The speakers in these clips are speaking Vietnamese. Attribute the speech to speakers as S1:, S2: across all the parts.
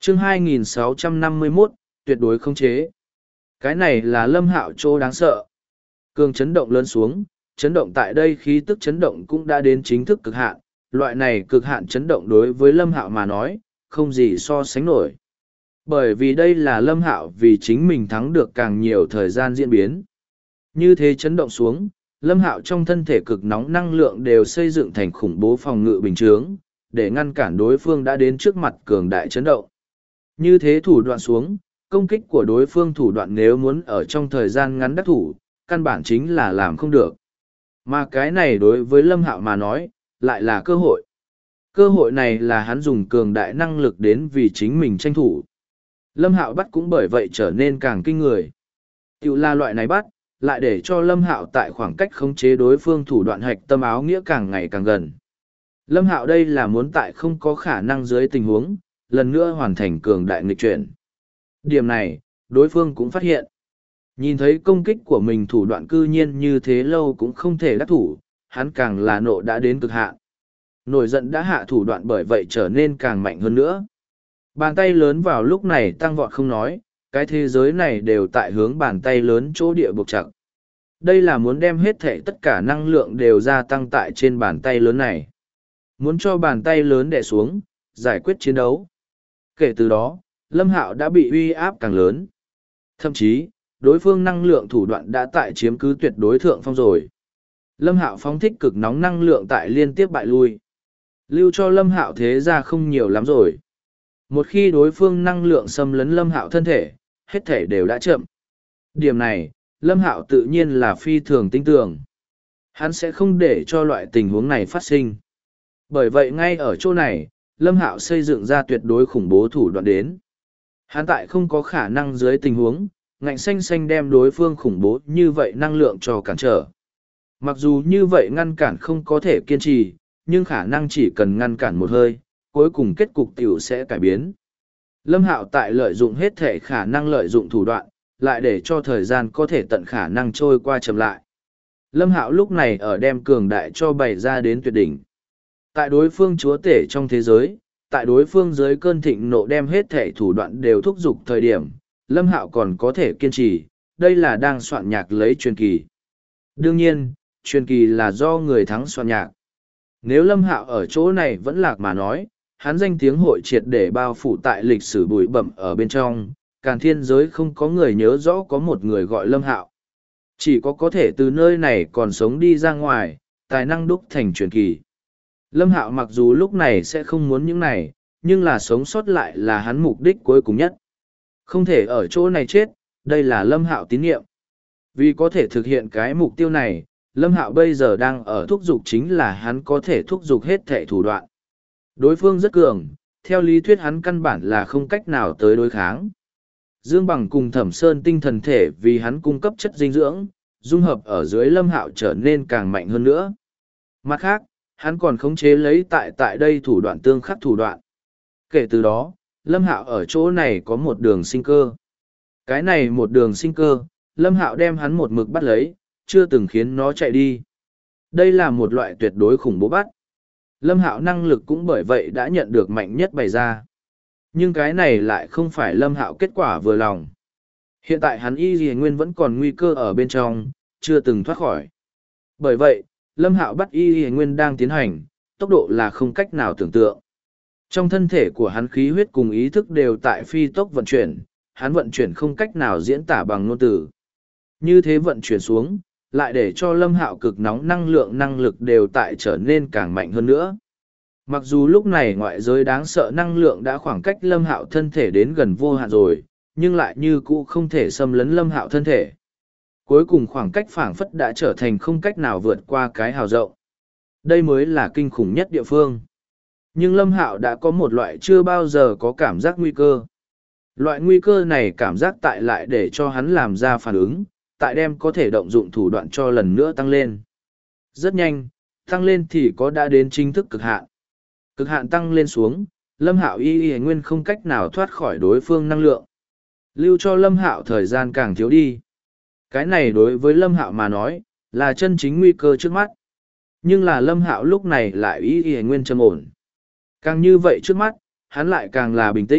S1: chương 2651, tuyệt đối không chế. Cái này là Lâm Hạo chỗ đáng sợ. Cường chấn động lớn xuống, chấn động tại đây khí tức chấn động cũng đã đến chính thức cực hạn. Loại này cực hạn chấn động đối với Lâm Hạo mà nói, không gì so sánh nổi. Bởi vì đây là Lâm Hạo vì chính mình thắng được càng nhiều thời gian diễn biến. Như thế chấn động xuống, Lâm Hạo trong thân thể cực nóng năng lượng đều xây dựng thành khủng bố phòng ngự bình chướng, để ngăn cản đối phương đã đến trước mặt cường đại chấn động. Như thế thủ đoạn xuống, công kích của đối phương thủ đoạn nếu muốn ở trong thời gian ngắn đắc thủ, căn bản chính là làm không được. Mà cái này đối với Lâm Hạo mà nói, lại là cơ hội. Cơ hội này là hắn dùng cường đại năng lực đến vì chính mình tranh thủ. Lâm Hạo bắt cũng bởi vậy trở nên càng kinh người. Tiểu là loại này bắt, lại để cho Lâm Hạo tại khoảng cách khống chế đối phương thủ đoạn hạch tâm áo nghĩa càng ngày càng gần. Lâm Hạo đây là muốn tại không có khả năng dưới tình huống, lần nữa hoàn thành cường đại nghịch chuyển. Điểm này, đối phương cũng phát hiện. Nhìn thấy công kích của mình thủ đoạn cư nhiên như thế lâu cũng không thể đắc thủ, hắn càng là nộ đã đến cực hạn. Nổi giận đã hạ thủ đoạn bởi vậy trở nên càng mạnh hơn nữa. Bàn tay lớn vào lúc này tăng vọt không nói, cái thế giới này đều tại hướng bàn tay lớn chỗ địa buộc chặt. Đây là muốn đem hết thể tất cả năng lượng đều gia tăng tại trên bàn tay lớn này. Muốn cho bàn tay lớn đè xuống, giải quyết chiến đấu. Kể từ đó, Lâm Hạo đã bị uy áp càng lớn. Thậm chí, đối phương năng lượng thủ đoạn đã tại chiếm cứ tuyệt đối thượng phong rồi. Lâm Hạo phóng thích cực nóng năng lượng tại liên tiếp bại lui. Lưu cho Lâm Hạo thế ra không nhiều lắm rồi. Một khi đối phương năng lượng xâm lấn Lâm Hạo thân thể, hết thể đều đã chậm. Điểm này, Lâm Hạo tự nhiên là phi thường tin tưởng. Hắn sẽ không để cho loại tình huống này phát sinh. Bởi vậy ngay ở chỗ này, Lâm Hạo xây dựng ra tuyệt đối khủng bố thủ đoạn đến. Hắn tại không có khả năng dưới tình huống, ngạnh xanh xanh đem đối phương khủng bố như vậy năng lượng cho cản trở. Mặc dù như vậy ngăn cản không có thể kiên trì, nhưng khả năng chỉ cần ngăn cản một hơi, cuối cùng kết cục tiểu sẽ cải biến. Lâm Hạo tại lợi dụng hết thể khả năng lợi dụng thủ đoạn, lại để cho thời gian có thể tận khả năng trôi qua chậm lại. Lâm Hạo lúc này ở đem cường đại cho bày ra đến tuyệt đỉnh. Tại đối phương chúa tể trong thế giới, tại đối phương dưới cơn thịnh nộ đem hết thể thủ đoạn đều thúc giục thời điểm, Lâm Hạo còn có thể kiên trì, đây là đang soạn nhạc lấy truyền kỳ. Đương nhiên, truyền kỳ là do người thắng soạn nhạc. Nếu Lâm Hạo ở chỗ này vẫn lạc mà nói, hắn danh tiếng hội triệt để bao phủ tại lịch sử bụi bặm ở bên trong, càn thiên giới không có người nhớ rõ có một người gọi Lâm Hạo. Chỉ có thể từ nơi này còn sống đi ra ngoài, tài năng đúc thành truyền kỳ. Lâm Hạo mặc dù lúc này sẽ không muốn những này, nhưng là sống sót lại là hắn mục đích cuối cùng nhất. Không thể ở chỗ này chết, đây là Lâm Hạo tín nhiệm. Vì có thể thực hiện cái mục tiêu này, Lâm Hạo bây giờ đang ở thúc giục chính là hắn có thể thúc giục hết thệ thủ đoạn. Đối phương rất cường, theo lý thuyết hắn căn bản là không cách nào tới đối kháng. Dương Bằng cùng Thẩm Sơn tinh thần thể vì hắn cung cấp chất dinh dưỡng, dung hợp ở dưới Lâm Hạo trở nên càng mạnh hơn nữa. Mặt khác, hắn còn khống chế lấy tại đây thủ đoạn tương khắc thủ đoạn. Kể từ đó, Lâm Hạo ở chỗ này có một đường sinh cơ. Cái này một đường sinh cơ, Lâm Hạo đem hắn một mực bắt lấy, chưa từng khiến nó chạy đi. Đây là một loại tuyệt đối khủng bố bắt. Lâm Hạo năng lực cũng bởi vậy đã nhận được mạnh nhất bày ra. Nhưng cái này lại không phải Lâm Hạo kết quả vừa lòng. Hiện tại hắn Y Lì Nguyên vẫn còn nguy cơ ở bên trong, chưa từng thoát khỏi. Bởi vậy, Lâm Hạo bắt Y Lì Nguyên đang tiến hành, tốc độ là không cách nào tưởng tượng. Trong thân thể của hắn khí huyết cùng ý thức đều tại phi tốc vận chuyển, hắn vận chuyển không cách nào diễn tả bằng ngôn từ. Như thế vận chuyển xuống, lại để cho Lâm Hạo cực nóng năng lực đều tại trở nên càng mạnh hơn nữa. Mặc dù lúc này ngoại giới đáng sợ năng lượng đã khoảng cách Lâm Hạo thân thể đến gần vô hạn rồi, nhưng lại như cũ không thể xâm lấn Lâm Hạo thân thể. Cuối cùng khoảng cách phảng phất đã trở thành không cách nào vượt qua cái hào rộng. Đây mới là kinh khủng nhất địa phương. Nhưng Lâm Hạo đã có một loại chưa bao giờ có cảm giác nguy cơ. Loại nguy cơ này cảm giác tại lại để cho hắn làm ra phản ứng, tại đem có thể động dụng thủ đoạn cho lần nữa tăng lên. Rất nhanh, tăng lên thì có đã đến chính thức cực hạn. Cực hạn tăng lên xuống, Lâm Hạo y nguyên không cách nào thoát khỏi đối phương năng lượng. Lưu cho Lâm Hạo thời gian càng thiếu đi. Cái này đối với Lâm Hạo mà nói, là chân chính nguy cơ trước mắt. Nhưng là Lâm Hạo lúc này lại y nguyên trầm ổn. Càng như vậy trước mắt, hắn lại càng là bình tĩnh,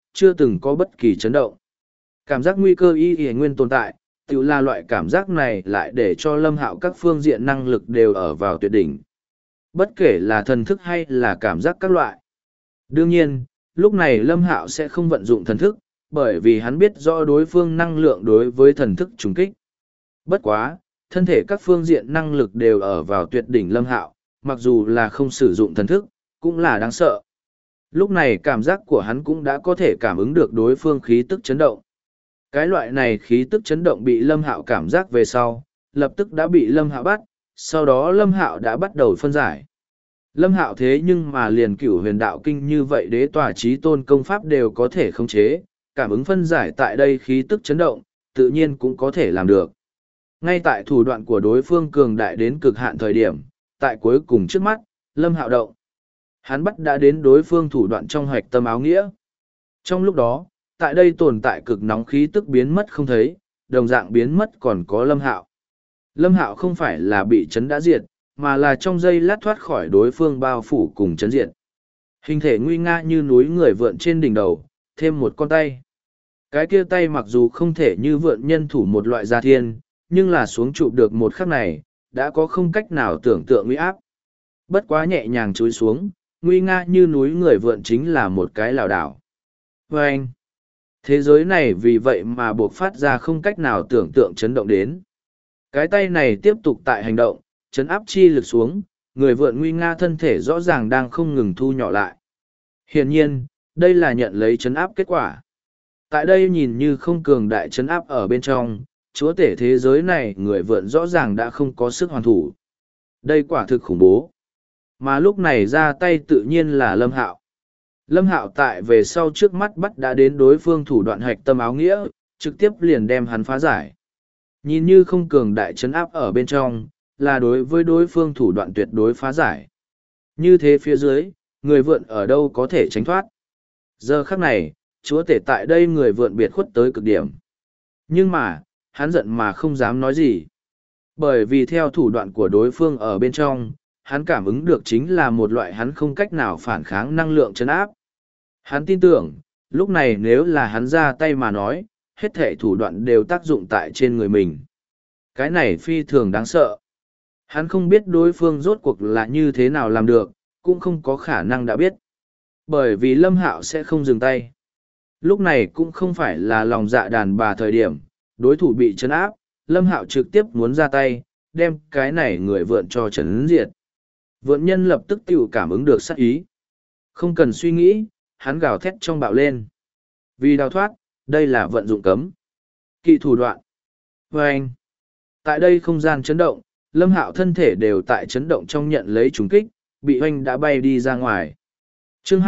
S1: chưa từng có bất kỳ chấn động. Cảm giác nguy cơ y y nguyên tồn tại, tự là loại cảm giác này lại để cho Lâm Hạo các phương diện năng lực đều ở vào tuyệt đỉnh. Bất kể là thần thức hay là cảm giác các loại. Đương nhiên, lúc này Lâm Hạo sẽ không vận dụng thần thức, bởi vì hắn biết rõ đối phương năng lượng đối với thần thức trùng kích. Bất quá, thân thể các phương diện năng lực đều ở vào tuyệt đỉnh Lâm Hạo, mặc dù là không sử dụng thần thức, cũng là đáng sợ. Lúc này cảm giác của hắn cũng đã có thể cảm ứng được đối phương khí tức chấn động. Cái loại này khí tức chấn động bị Lâm Hạo cảm giác về sau, lập tức đã bị Lâm Hạo bắt, sau đó Lâm Hạo đã bắt đầu phân giải. Lâm Hạo thế nhưng mà liền cửu huyền đạo kinh như vậy đế tòa chí tôn công pháp đều có thể khống chế, cảm ứng phân giải tại đây khí tức chấn động, tự nhiên cũng có thể làm được. Ngay tại thủ đoạn của đối phương cường đại đến cực hạn thời điểm, tại cuối cùng trước mắt, Lâm Hạo động. Hắn bắt đã đến đối phương thủ đoạn trong hoạch tâm áo nghĩa. Trong lúc đó, tại đây tồn tại cực nóng khí tức biến mất không thấy, đồng dạng biến mất còn có Lâm Hạo. Lâm Hạo không phải là bị chấn đã diệt, mà là trong giây lát thoát khỏi đối phương bao phủ cùng chấn diệt. Hình thể nguy nga như núi người vượn trên đỉnh đầu, thêm một con tay. Cái kia tay mặc dù không thể như vượn nhân thủ một loại gia thiên, nhưng là xuống chụp được một khắc này, đã có không cách nào tưởng tượng uy áp. Bất quá nhẹ nhàng chúi xuống, nguy nga như núi người vượn chính là một cái lảo đảo. Và anh, thế giới này vì vậy mà buộc phát ra không cách nào tưởng tượng chấn động đến. Cái tay này tiếp tục tại hành động, chấn áp chi lực xuống, người vượn nguy nga thân thể rõ ràng đang không ngừng thu nhỏ lại. Hiển nhiên, đây là nhận lấy chấn áp kết quả. Tại đây nhìn như không cường đại chấn áp ở bên trong, chúa tể thế giới này người vượn rõ ràng đã không có sức hoàn thủ. Đây quả thực khủng bố. Mà lúc này ra tay tự nhiên là Lâm Hạo. Lâm Hạo tại về sau trước mắt bắt đã đến đối phương thủ đoạn hạch tâm áo nghĩa, trực tiếp liền đem hắn phá giải. Nhìn như không cường đại chấn áp ở bên trong, là đối với đối phương thủ đoạn tuyệt đối phá giải. Như thế phía dưới, người vượn ở đâu có thể tránh thoát. Giờ khắc này, chúa tể tại đây người vượn biệt khuất tới cực điểm. Nhưng mà, hắn giận mà không dám nói gì. Bởi vì theo thủ đoạn của đối phương ở bên trong, hắn cảm ứng được chính là một loại hắn không cách nào phản kháng năng lượng chấn áp. Hắn tin tưởng, lúc này nếu là hắn ra tay mà nói, hết thể thủ đoạn đều tác dụng tại trên người mình. Cái này phi thường đáng sợ. Hắn không biết đối phương rốt cuộc là như thế nào làm được, cũng không có khả năng đã biết. Bởi vì Lâm Hạo sẽ không dừng tay. Lúc này cũng không phải là lòng dạ đàn bà thời điểm, đối thủ bị chấn áp, Lâm Hạo trực tiếp muốn ra tay, đem cái này người vượn cho chấn diệt. Vượn nhân lập tức tự cảm ứng được sát ý. Không cần suy nghĩ, hắn gào thét trong bạo lên. Vì đào thoát, đây là vận dụng cấm. Kỵ thủ đoạn. Và anh, tại đây không gian chấn động, Lâm Hạo thân thể đều tại chấn động trong nhận lấy trùng kích, bị oanh đã bay đi ra ngoài. Chương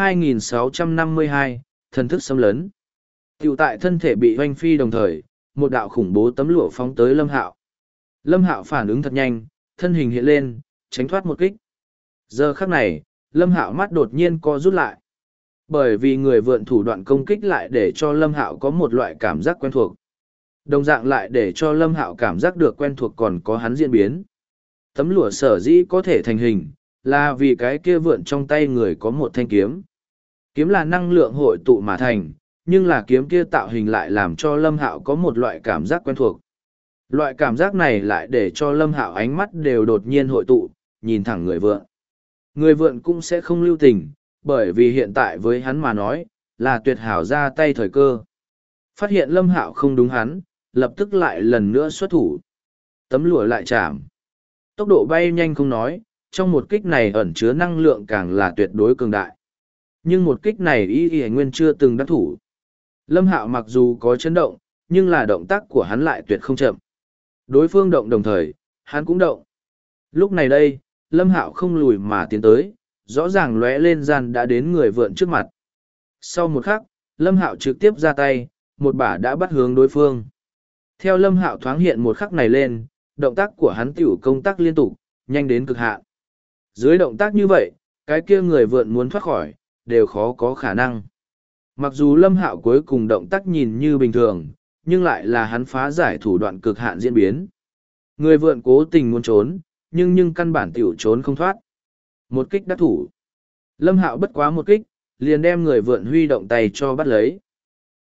S1: 2652, thần thức xâm lấn. Tiểu tại thân thể bị oanh phi đồng thời, một đạo khủng bố tấm lụa phóng tới Lâm Hạo. Lâm Hạo phản ứng thật nhanh, thân hình hiện lên, tránh thoát một kích. Giờ khắc này, Lâm Hạo mắt đột nhiên co rút lại. Bởi vì người vượn thủ đoạn công kích lại để cho Lâm Hạo có một loại cảm giác quen thuộc. Đồng dạng lại để cho Lâm Hạo cảm giác được quen thuộc còn có hắn diễn biến. Tấm lụa sở dĩ có thể thành hình, là vì cái kia vượn trong tay người có một thanh kiếm. Kiếm là năng lượng hội tụ mà thành, nhưng là kiếm kia tạo hình lại làm cho Lâm Hạo có một loại cảm giác quen thuộc. Loại cảm giác này lại để cho Lâm Hạo ánh mắt đều đột nhiên hội tụ, nhìn thẳng người vượn. Người vượn cũng sẽ không lưu tình, bởi vì hiện tại với hắn mà nói, là tuyệt hảo ra tay thời cơ. Phát hiện Lâm Hạo không đúng hắn, lập tức lại lần nữa xuất thủ. Tấm lụa lại chạm. Tốc độ bay nhanh không nói, trong một kích này ẩn chứa năng lượng càng là tuyệt đối cường đại. Nhưng một kích này y nguyên chưa từng đắc thủ. Lâm Hạo mặc dù có chấn động, nhưng là động tác của hắn lại tuyệt không chậm. Đối phương động đồng thời, hắn cũng động. Lúc này đây, Lâm Hạo không lùi mà tiến tới, rõ ràng lóe lên gian đã đến người vượn trước mặt. Sau một khắc, Lâm Hạo trực tiếp ra tay, một bả đã bắt hướng đối phương. Theo Lâm Hạo thoáng hiện một khắc này lên, động tác của hắn tiểu công tác liên tục, nhanh đến cực hạn. Dưới động tác như vậy, cái kia người vượn muốn thoát khỏi, đều khó có khả năng. Mặc dù Lâm Hạo cuối cùng động tác nhìn như bình thường, nhưng lại là hắn phá giải thủ đoạn cực hạn diễn biến. Người vượn cố tình muốn trốn, nhưng căn bản tiểu trốn không thoát. Một kích đắc thủ. Lâm Hạo bất quá một kích, liền đem người vượn huy động tay cho bắt lấy.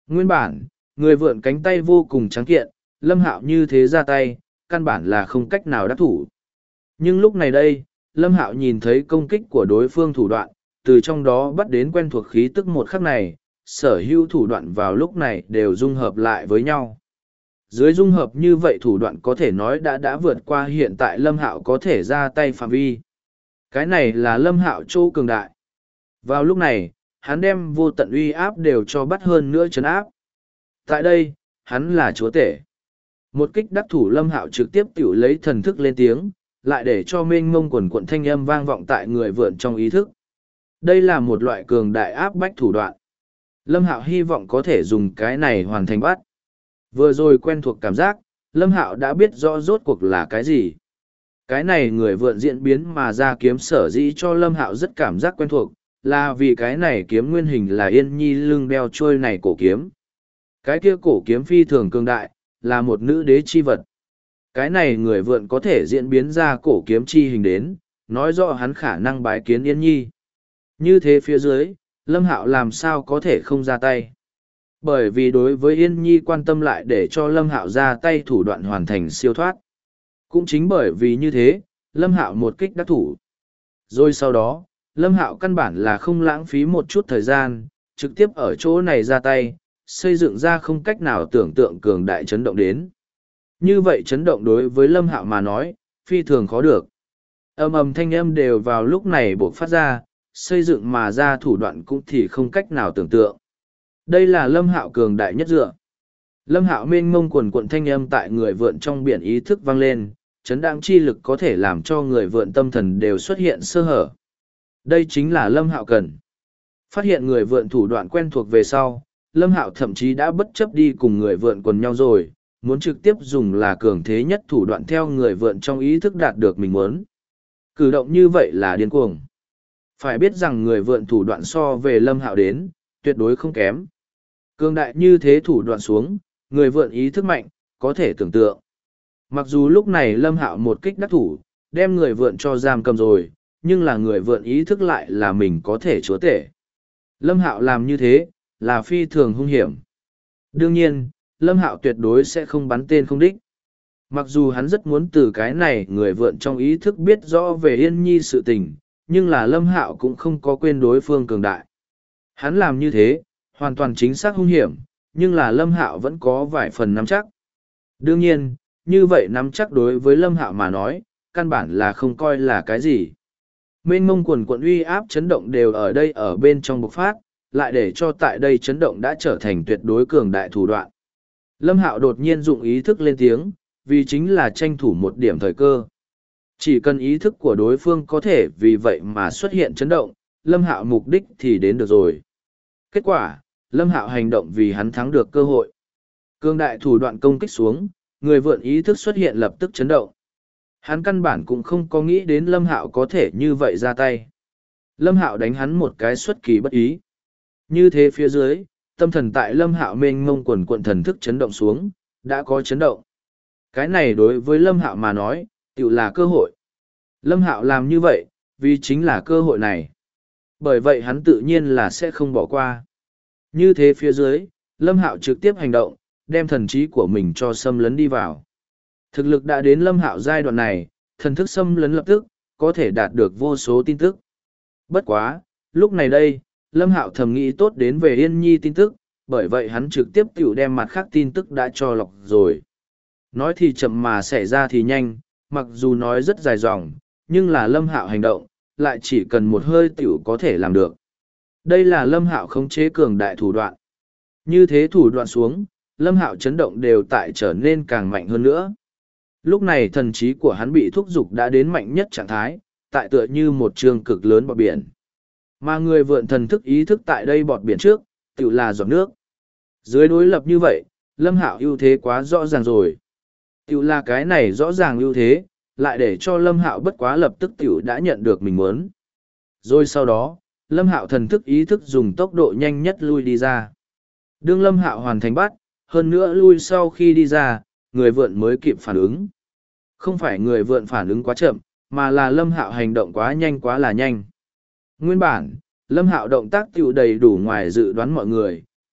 S1: Nguyên bản, người vượn cánh tay vô cùng trắng kiện, Lâm Hạo như thế ra tay, căn bản là không cách nào đắc thủ. Nhưng lúc này đây, Lâm Hạo nhìn thấy công kích của đối phương thủ đoạn, từ trong đó bắt đến quen thuộc khí tức một khắc này, sở hữu thủ đoạn vào lúc này đều dung hợp lại với nhau. Dưới dung hợp như vậy thủ đoạn có thể nói đã vượt qua hiện tại Lâm Hạo có thể ra tay phạm vi. Cái này là Lâm Hạo chỗ cường đại. Vào lúc này, hắn đem vô tận uy áp đều cho bắt hơn nữa trấn áp. Tại đây, hắn là chúa tể. Một kích đắc thủ Lâm Hạo trực tiếp tiểu lấy thần thức lên tiếng, lại để cho mênh mông quần quận thanh âm vang vọng tại người vượn trong ý thức. Đây là một loại cường đại áp bách thủ đoạn. Lâm Hạo hy vọng có thể dùng cái này hoàn thành bắt. Vừa rồi quen thuộc cảm giác, Lâm Hạo đã biết rõ rốt cuộc là cái gì. Cái này người vượn diễn biến mà ra kiếm sở dĩ cho Lâm Hạo rất cảm giác quen thuộc, là vì cái này kiếm nguyên hình là Yên Nhi lưng đeo trôi này cổ kiếm. Cái kia cổ kiếm phi thường cường đại, là một nữ đế chi vật. Cái này người vượn có thể diễn biến ra cổ kiếm chi hình đến, nói rõ hắn khả năng bái kiến Yên Nhi. Như thế phía dưới, Lâm Hạo làm sao có thể không ra tay. Bởi vì đối với Yên Nhi quan tâm lại để cho Lâm Hạo ra tay thủ đoạn hoàn thành siêu thoát. Cũng chính bởi vì như thế, Lâm Hạo một kích đắc thủ. Rồi sau đó, Lâm Hạo căn bản là không lãng phí một chút thời gian, trực tiếp ở chỗ này ra tay, xây dựng ra không cách nào tưởng tượng cường đại chấn động đến. Như vậy chấn động đối với Lâm Hạo mà nói, phi thường khó được. Ầm ầm thanh âm đều vào lúc này bộc phát ra, xây dựng mà ra thủ đoạn cũng thì không cách nào tưởng tượng. Đây là Lâm Hạo cường đại nhất dựa. Lâm Hạo mênh mông quần quận thanh âm tại người vượn trong biển ý thức vang lên, chấn động chi lực có thể làm cho người vượn tâm thần đều xuất hiện sơ hở. Đây chính là Lâm Hạo cần. Phát hiện người vượn thủ đoạn quen thuộc về sau, Lâm Hạo thậm chí đã bất chấp đi cùng người vượn quần nhau rồi, muốn trực tiếp dùng là cường thế nhất thủ đoạn theo người vượn trong ý thức đạt được mình muốn. Cử động như vậy là điên cuồng. Phải biết rằng người vượn thủ đoạn so về Lâm Hạo đến, tuyệt đối không kém. Cường đại như thế thủ đoạn xuống, người vượn ý thức mạnh, có thể tưởng tượng. Mặc dù lúc này Lâm Hạo một kích đắc thủ, đem người vượn cho giam cầm rồi, nhưng là người vượn ý thức lại là mình có thể chúa tể. Lâm Hạo làm như thế, là phi thường hung hiểm. Đương nhiên, Lâm Hạo tuyệt đối sẽ không bắn tên không đích. Mặc dù hắn rất muốn từ cái này người vượn trong ý thức biết rõ về Yên Nhi sự tình, nhưng là Lâm Hạo cũng không có quên đối phương cường đại. Hắn làm như thế, hoàn toàn chính xác hung hiểm, nhưng là Lâm Hạo vẫn có vài phần nắm chắc. Đương nhiên, như vậy nắm chắc đối với Lâm Hạo mà nói, căn bản là không coi là cái gì. Mênh mông quần quận uy áp chấn động đều ở đây ở bên trong bộc phát, lại để cho tại đây chấn động đã trở thành tuyệt đối cường đại thủ đoạn. Lâm Hạo đột nhiên dụng ý thức lên tiếng, vì chính là tranh thủ một điểm thời cơ. Chỉ cần ý thức của đối phương có thể vì vậy mà xuất hiện chấn động, Lâm Hạo mục đích thì đến được rồi. Kết quả, Lâm Hạo hành động vì hắn thắng được cơ hội. Cường đại thủ đoạn công kích xuống, người vượn ý thức xuất hiện lập tức chấn động. Hắn căn bản cũng không có nghĩ đến Lâm Hạo có thể như vậy ra tay. Lâm Hạo đánh hắn một cái xuất kỳ bất ý. Như thế phía dưới, tâm thần tại Lâm Hạo mênh mông quần quận thần thức chấn động xuống, đã có chấn động. Cái này đối với Lâm Hạo mà nói, tự là cơ hội. Lâm Hạo làm như vậy, vì chính là cơ hội này. Bởi vậy hắn tự nhiên là sẽ không bỏ qua. Như thế phía dưới, Lâm Hạo trực tiếp hành động, đem thần trí của mình cho xâm lấn đi vào. Thực lực đã đến Lâm Hạo giai đoạn này, thần thức xâm lấn lập tức, có thể đạt được vô số tin tức. Bất quá, lúc này đây, Lâm Hạo thầm nghĩ tốt đến về Yên Nhi tin tức, bởi vậy hắn trực tiếp tiểu đem mặt khác tin tức đã cho lọc rồi. Nói thì chậm mà xảy ra thì nhanh, mặc dù nói rất dài dòng, nhưng là Lâm Hạo hành động, lại chỉ cần một hơi tiểu có thể làm được. Đây là Lâm Hạo khống chế cường đại thủ đoạn. Như thế thủ đoạn xuống, Lâm Hạo chấn động đều tại trở nên càng mạnh hơn nữa. Lúc này thần trí của hắn bị thúc giục đã đến mạnh nhất trạng thái, tại tựa như một trường cực lớn bọt biển. Mà người vượn thần thức ý thức tại đây bọt biển trước, tự là giọt nước. Dưới đối lập như vậy, Lâm Hạo ưu thế quá rõ ràng rồi. Tự là cái này rõ ràng ưu thế, lại để cho Lâm Hạo bất quá lập tức tiểu đã nhận được mình muốn. Rồi sau đó, Lâm Hạo thần thức ý thức dùng tốc độ nhanh nhất lui đi ra. Đương Lâm Hạo hoàn thành bắt, hơn nữa lui sau khi đi ra, người vượn mới kịp phản ứng. Không phải người vượn phản ứng quá chậm, mà là Lâm Hạo hành động quá nhanh quá là nhanh. Nguyên bản, Lâm Hạo động tác tiểu đầy đủ ngoài dự đoán mọi người,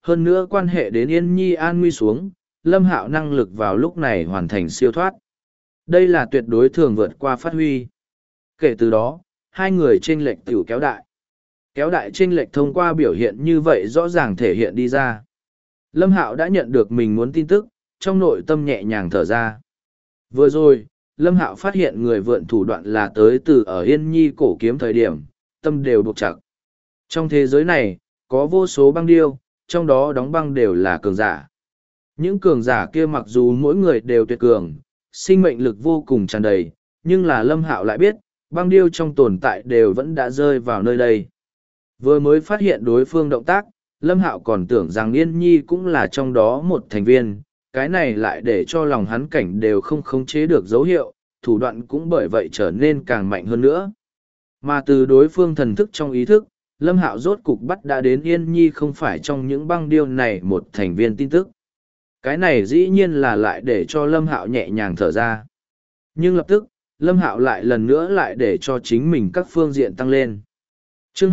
S1: Hơn nữa quan hệ đến Yên Nhi an nguy xuống, Lâm Hạo năng lực vào lúc này hoàn thành siêu thoát. Đây là tuyệt đối thường vượt qua phát huy. Kể từ đó, hai người chênh lệch tiểu kéo đại. Kéo đại chênh lệch thông qua biểu hiện như vậy rõ ràng thể hiện đi ra. Lâm Hạo đã nhận được mình muốn tin tức, trong nội tâm nhẹ nhàng thở ra. Vừa rồi, Lâm Hạo phát hiện người vượn thủ đoạn là tới từ ở Yên Nhi cổ kiếm thời điểm, tâm đều buộc chặt. Trong thế giới này, có vô số băng điêu, trong đó đóng băng đều là cường giả. Những cường giả kia mặc dù mỗi người đều tuyệt cường, sinh mệnh lực vô cùng tràn đầy, nhưng là Lâm Hạo lại biết, băng điêu trong tồn tại đều vẫn đã rơi vào nơi đây. Vừa mới phát hiện đối phương động tác, Lâm Hạo còn tưởng rằng Yên Nhi cũng là trong đó một thành viên, cái này lại để cho lòng hắn cảnh đều không khống chế được dấu hiệu, thủ đoạn cũng bởi vậy trở nên càng mạnh hơn nữa. Mà từ đối phương thần thức trong ý thức, Lâm Hạo rốt cục bắt đã đến Yên Nhi không phải trong những băng điêu này một thành viên tin tức. Cái này dĩ nhiên là lại để cho Lâm Hạo nhẹ nhàng thở ra. Nhưng lập tức, Lâm Hạo lại lần nữa lại để cho chính mình các phương diện tăng lên. Chương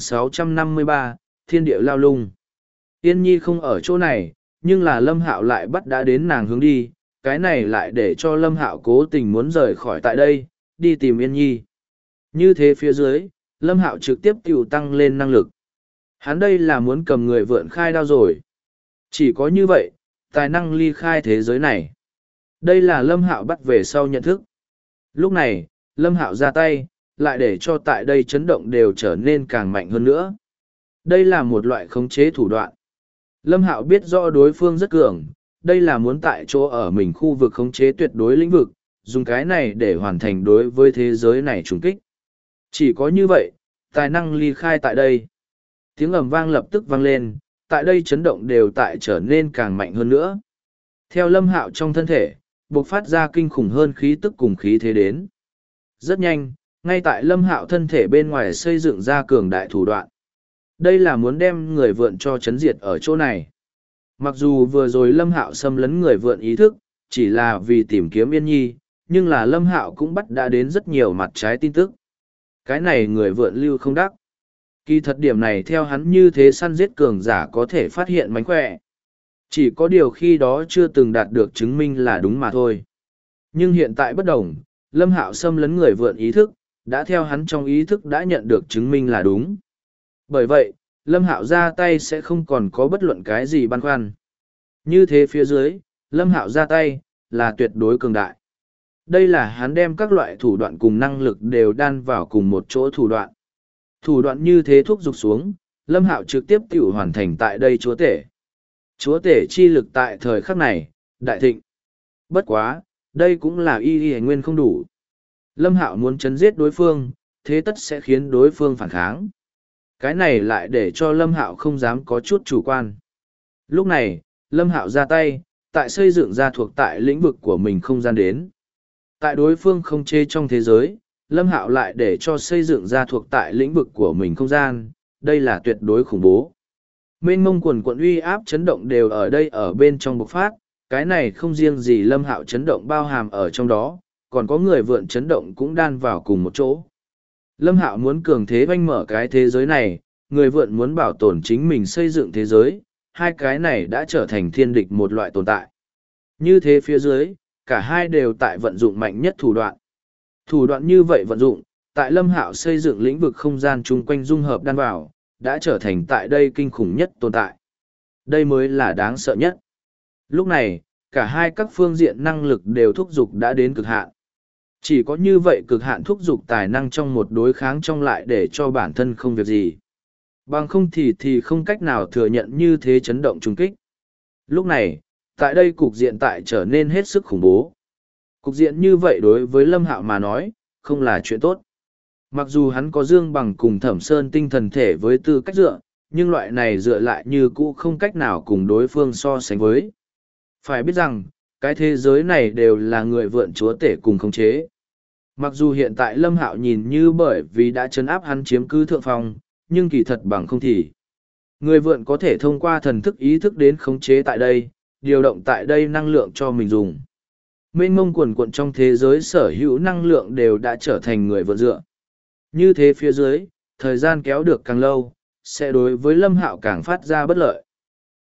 S1: 2653, Thiên địa lao lung. Yên Nhi không ở chỗ này, nhưng là Lâm Hạo lại bắt đã đến nàng hướng đi, cái này lại để cho Lâm Hạo cố tình muốn rời khỏi tại đây, đi tìm Yên Nhi. Như thế phía dưới, Lâm Hạo trực tiếp tiểu tăng lên năng lực. Hắn đây là muốn cầm người vượn khai đao rồi. Chỉ có như vậy, tài năng ly khai thế giới này. Đây là Lâm Hạo bắt về sau nhận thức. Lúc này, Lâm Hạo ra tay, lại để cho tại đây chấn động đều trở nên càng mạnh hơn nữa. Đây là một loại khống chế thủ đoạn. Lâm Hạo biết rõ đối phương rất cường, đây là muốn tại chỗ ở mình khu vực khống chế tuyệt đối lĩnh vực, dùng cái này để hoàn thành đối với thế giới này trùng kích. Chỉ có như vậy, tài năng ly khai tại đây. Tiếng ầm vang lập tức vang lên, tại đây chấn động đều tại trở nên càng mạnh hơn nữa. Theo Lâm Hạo trong thân thể, bộc phát ra kinh khủng hơn khí tức cùng khí thế đến. Rất nhanh, ngay tại Lâm Hạo thân thể bên ngoài xây dựng ra cường đại thủ đoạn. Đây là muốn đem người vượn cho chấn diệt ở chỗ này. Mặc dù vừa rồi Lâm Hạo xâm lấn người vượn ý thức, chỉ là vì tìm kiếm Yên Nhi, nhưng là Lâm Hạo cũng bắt đã đến rất nhiều mặt trái tin tức. Cái này người vượn lưu không đắc. Kỳ thật điểm này theo hắn như thế săn giết cường giả có thể phát hiện mánh khỏe. Chỉ có điều khi đó chưa từng đạt được chứng minh là đúng mà thôi. Nhưng hiện tại bất đồng, Lâm Hạo xâm lấn người vượn ý thức, đã theo hắn trong ý thức đã nhận được chứng minh là đúng. Bởi vậy, Lâm Hạo ra tay sẽ không còn có bất luận cái gì băn khoăn. Như thế phía dưới, Lâm Hạo ra tay, là tuyệt đối cường đại. Đây là hắn đem các loại thủ đoạn cùng năng lực đều đan vào cùng một chỗ thủ đoạn. Thủ đoạn như thế thúc giục xuống, Lâm Hạo trực tiếp tiểu hoàn thành tại đây chúa tể. Chúa tể chi lực tại thời khắc này, đại thịnh. Bất quá, đây cũng là y nguyên không đủ. Lâm Hạo muốn chấn giết đối phương, thế tất sẽ khiến đối phương phản kháng. Cái này lại để cho Lâm Hạo không dám có chút chủ quan. Lúc này, Lâm Hạo ra tay, tại xây dựng ra thuộc tại lĩnh vực của mình không gian đến. Tại đối phương không chê trong thế giới, Lâm Hạo lại để cho xây dựng ra thuộc tại lĩnh vực của mình không gian, đây là tuyệt đối khủng bố. Mênh mông quần quận uy áp chấn động đều ở đây ở bên trong bộc phát, cái này không riêng gì Lâm Hạo chấn động bao hàm ở trong đó, còn có người vượn chấn động cũng đan vào cùng một chỗ. Lâm Hạo muốn cường thế oanh mở cái thế giới này, người vượn muốn bảo tồn chính mình xây dựng thế giới, hai cái này đã trở thành thiên địch một loại tồn tại. Như thế phía dưới, cả hai đều tại vận dụng mạnh nhất thủ đoạn. Thủ đoạn như vậy vận dụng, tại Lâm Hạo xây dựng lĩnh vực không gian chung quanh dung hợp đan vào, đã trở thành tại đây kinh khủng nhất tồn tại. Đây mới là đáng sợ nhất. Lúc này, cả hai các phương diện năng lực đều thúc giục đã đến cực hạn. Chỉ có như vậy cực hạn thúc giục tài năng trong một đối kháng trong lại để cho bản thân không việc gì. Bằng không thì không cách nào thừa nhận như thế chấn động trùng kích. Lúc này, tại đây cục diện tại trở nên hết sức khủng bố. Cục diện như vậy đối với Lâm Hạo mà nói, không là chuyện tốt. Mặc dù hắn có Dương Bằng cùng Thẩm Sơn tinh thần thể với tư cách dựa, nhưng loại này dựa lại như cũ không cách nào cùng đối phương so sánh với. Phải biết rằng, cái thế giới này đều là người vượn chúa tể cùng khống chế. Mặc dù hiện tại Lâm Hạo nhìn như bởi vì đã trấn áp hắn chiếm cứ thượng phong, nhưng kỳ thật bằng không thì. Người vượn có thể thông qua thần thức ý thức đến khống chế tại đây, điều động tại đây năng lượng cho mình dùng. Mênh mông quần quận trong thế giới sở hữu năng lượng đều đã trở thành người vượn dựa. Như thế phía dưới, thời gian kéo được càng lâu, sẽ đối với Lâm Hạo càng phát ra bất lợi.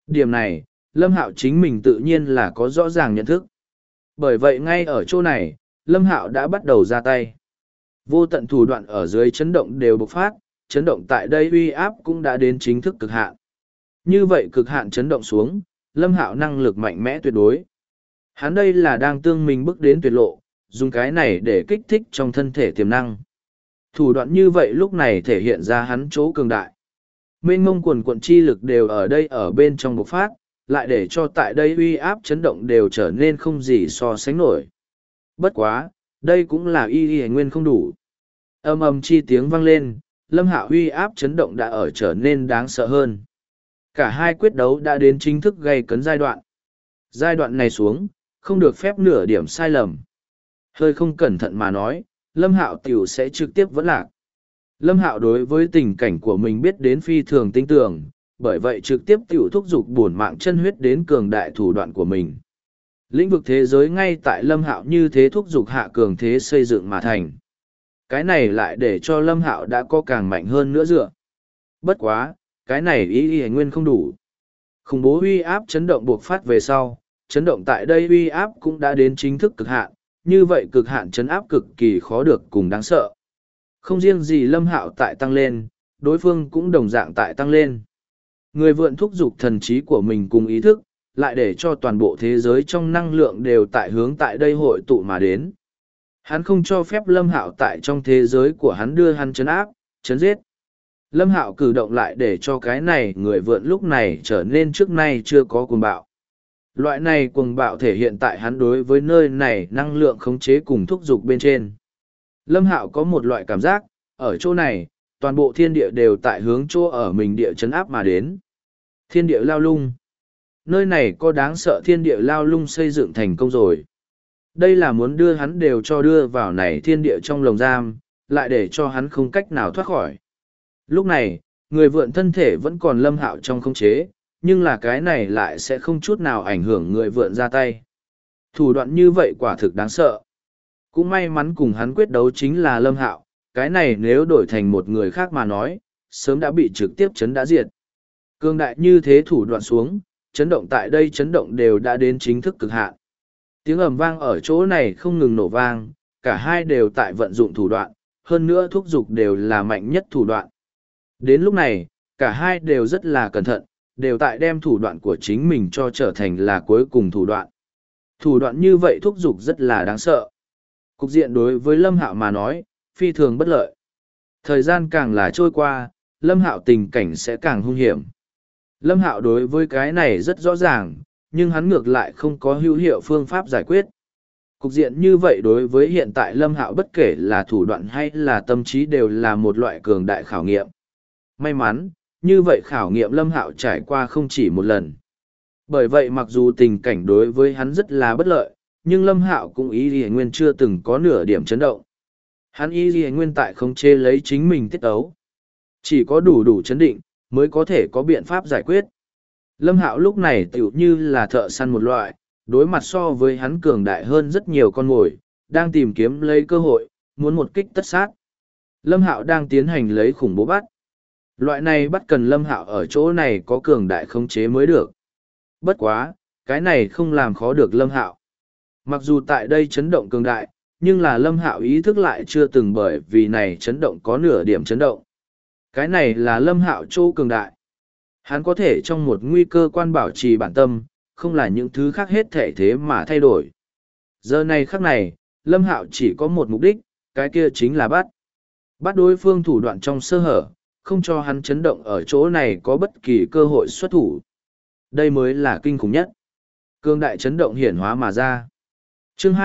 S1: Điểm này, Lâm Hạo chính mình tự nhiên là có rõ ràng nhận thức. Bởi vậy ngay ở chỗ này, Lâm Hạo đã bắt đầu ra tay. Vô tận thủ đoạn ở dưới chấn động đều bộc phát, chấn động tại đây uy áp cũng đã đến chính thức cực hạn. Như vậy cực hạn chấn động xuống, Lâm Hạo năng lực mạnh mẽ tuyệt đối. Hắn đây là đang tương mình bước đến tuyệt lộ, dùng cái này để kích thích trong thân thể tiềm năng. Thủ đoạn như vậy lúc này thể hiện ra hắn chỗ cường đại. Mênh mông quần quận chi lực đều ở đây ở bên trong bộc phát, lại để cho tại đây uy áp chấn động đều trở nên không gì so sánh nổi. Bất quá, đây cũng là y nguyên không đủ. Âm âm chi tiếng vang lên, Lâm Hạo uy áp chấn động đã ở trở nên đáng sợ hơn. Cả hai quyết đấu đã đến chính thức gây cấn giai đoạn. Giai đoạn này xuống, không được phép nửa điểm sai lầm. Hơi không cẩn thận mà nói, Lâm Hạo tiểu sẽ trực tiếp vẫn lạc. Lâm Hạo đối với tình cảnh của mình biết đến phi thường tinh tường, bởi vậy trực tiếp tiểu thúc giục bổn mạng chân huyết đến cường đại thủ đoạn của mình. Lĩnh vực thế giới ngay tại Lâm Hạo như thế thúc giục hạ cường thế xây dựng mà thành. Cái này lại để cho Lâm Hạo đã có càng mạnh hơn nữa dựa. Bất quá, cái này ý nguyên không đủ. Khủng bố uy áp chấn động buộc phát về sau, chấn động tại đây uy áp cũng đã đến chính thức cực hạn, như vậy cực hạn chấn áp cực kỳ khó được cùng đáng sợ. Không riêng gì Lâm Hạo tại tăng lên, đối phương cũng đồng dạng tại tăng lên. Người vượn thúc giục thần trí của mình cùng ý thức, lại để cho toàn bộ thế giới trong năng lượng đều tại hướng tại đây hội tụ mà đến. Hắn không cho phép Lâm Hạo tại trong thế giới của hắn đưa hắn chấn áp, chấn giết. Lâm Hạo cử động lại để cho cái này người vượn lúc này trở nên trước nay chưa có cuồng bạo. Loại này cuồng bạo thể hiện tại hắn đối với nơi này năng lượng khống chế cùng thúc giục bên trên. Lâm Hạo có một loại cảm giác, ở chỗ này, toàn bộ thiên địa đều tại hướng chỗ ở mình địa chấn áp mà đến. Thiên địa lao lung. Nơi này có đáng sợ thiên địa lao lung xây dựng thành công rồi. Đây là muốn đưa hắn đều cho đưa vào này thiên địa trong lồng giam, lại để cho hắn không cách nào thoát khỏi. Lúc này, người vượn thân thể vẫn còn Lâm Hạo trong khống chế, nhưng là cái này lại sẽ không chút nào ảnh hưởng người vượn ra tay. Thủ đoạn như vậy quả thực đáng sợ. Cũng may mắn cùng hắn quyết đấu chính là Lâm Hạo, cái này nếu đổi thành một người khác mà nói, sớm đã bị trực tiếp chấn đã diệt. Cương đại như thế thủ đoạn xuống, chấn động tại đây chấn động đều đã đến chính thức cực hạn. Tiếng ầm vang ở chỗ này không ngừng nổ vang, cả hai đều tại vận dụng thủ đoạn, hơn nữa thúc giục đều là mạnh nhất thủ đoạn. Đến lúc này, cả hai đều rất là cẩn thận, đều tại đem thủ đoạn của chính mình cho trở thành là cuối cùng thủ đoạn. Thủ đoạn như vậy thúc giục rất là đáng sợ. Cục diện đối với Lâm Hạo mà nói, phi thường bất lợi. Thời gian càng là trôi qua, Lâm Hạo tình cảnh sẽ càng hung hiểm. Lâm Hạo đối với cái này rất rõ ràng, nhưng hắn ngược lại không có hữu hiệu phương pháp giải quyết. Cục diện như vậy đối với hiện tại Lâm Hạo bất kể là thủ đoạn hay là tâm trí đều là một loại cường đại khảo nghiệm. May mắn, như vậy khảo nghiệm Lâm Hạo trải qua không chỉ một lần. Bởi vậy mặc dù tình cảnh đối với hắn rất là bất lợi, nhưng Lâm Hạo cũng ý Lì Nguyên chưa từng có nửa điểm chấn động. Hắn ý Lì Nguyên tại không chê lấy chính mình tiết ấu. Chỉ có đủ chấn định, mới có thể có biện pháp giải quyết. Lâm Hạo lúc này tựu như là thợ săn một loại, đối mặt so với hắn cường đại hơn rất nhiều con mồi, đang tìm kiếm lấy cơ hội, muốn một kích tất sát. Lâm Hạo đang tiến hành lấy khủng bố bắt. Loại này bắt cần Lâm Hạo ở chỗ này có cường đại khống chế mới được. Bất quá, cái này không làm khó được Lâm Hạo. Mặc dù tại đây chấn động cường đại, nhưng là Lâm Hạo ý thức lại chưa từng bởi vì này chấn động có nửa điểm chấn động. Cái này là Lâm Hạo chỗ cường đại. Hắn có thể trong một nguy cơ quan bảo trì bản tâm, không là những thứ khác hết thể thế mà thay đổi. Giờ này khắc này, Lâm Hạo chỉ có một mục đích, cái kia chính là bắt. Bắt đối phương thủ đoạn trong sơ hở, không cho hắn chấn động ở chỗ này có bất kỳ cơ hội xuất thủ. Đây mới là kinh khủng nhất. Cương đại chấn động hiển hóa mà ra. Chương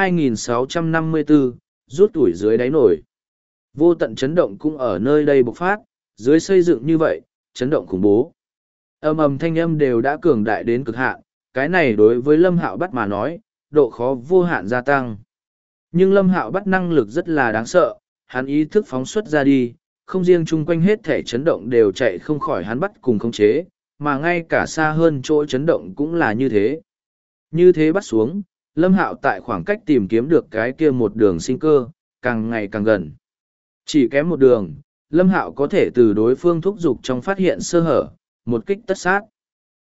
S1: 2654, rút tuổi dưới đáy nổi. Vô tận chấn động cũng ở nơi đây bộc phát, dưới xây dựng như vậy, chấn động khủng bố. Âm thanh âm đều đã cường đại đến cực hạn, cái này đối với Lâm Hạo bắt mà nói, độ khó vô hạn gia tăng. Nhưng Lâm Hạo bắt năng lực rất là đáng sợ, hắn ý thức phóng xuất ra đi, không riêng chung quanh hết thể chấn động đều chạy không khỏi hắn bắt cùng khống chế, mà ngay cả xa hơn chỗ chấn động cũng là như thế. Như thế bắt xuống, Lâm Hạo tại khoảng cách tìm kiếm được cái kia một đường sinh cơ, càng ngày càng gần. Chỉ kém một đường, Lâm Hạo có thể từ đối phương thúc giục trong phát hiện sơ hở, một kích tất sát.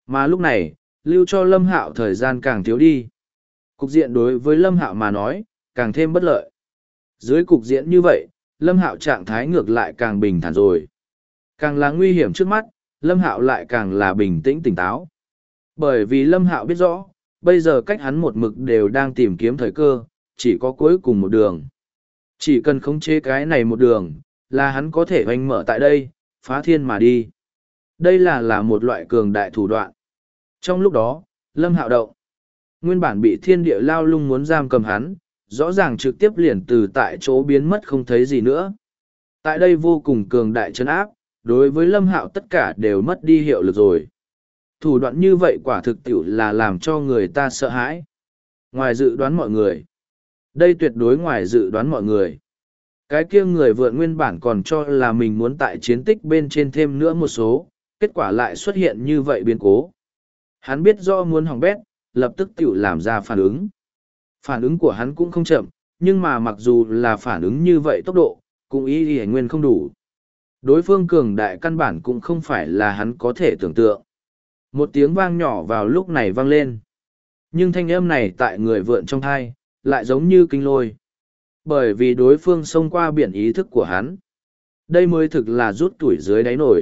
S1: Mà lúc này, lưu cho Lâm Hạo thời gian càng thiếu đi. Cục diện đối với Lâm Hạo mà nói, càng thêm bất lợi. Dưới cục diện như vậy, Lâm Hạo trạng thái ngược lại càng bình thản rồi. Càng là nguy hiểm trước mắt, Lâm Hạo lại càng là bình tĩnh tỉnh táo. Bởi vì Lâm Hạo biết rõ, bây giờ cách hắn một mực đều đang tìm kiếm thời cơ, chỉ có cuối cùng một đường. Chỉ cần khống chế cái này một đường, là hắn có thể hoành mở tại đây, phá thiên mà đi. Đây là một loại cường đại thủ đoạn. Trong lúc đó, Lâm Hạo động. Nguyên bản bị thiên địa lao lung muốn giam cầm hắn, rõ ràng trực tiếp liền từ tại chỗ biến mất không thấy gì nữa. Tại đây vô cùng cường đại trấn áp, đối với Lâm Hạo tất cả đều mất đi hiệu lực rồi. Thủ đoạn như vậy quả thực tiệu là làm cho người ta sợ hãi. Ngoài dự đoán mọi người. Đây tuyệt đối ngoài dự đoán mọi người. Cái kia người vượn nguyên bản còn cho là mình muốn tại chiến tích bên trên thêm nữa một số, kết quả lại xuất hiện như vậy biến cố. Hắn biết do muốn hỏng bét, lập tức tiểu làm ra phản ứng. Phản ứng của hắn cũng không chậm, nhưng mà mặc dù là phản ứng như vậy tốc độ, cũng ý nguyên không đủ. Đối phương cường đại căn bản cũng không phải là hắn có thể tưởng tượng. Một tiếng vang nhỏ vào lúc này vang lên. Nhưng thanh âm này tại người vượn trong thai, lại giống như kinh lôi. Bởi vì đối phương xông qua biển ý thức của hắn. Đây mới thực là rút tuổi dưới đáy nổi.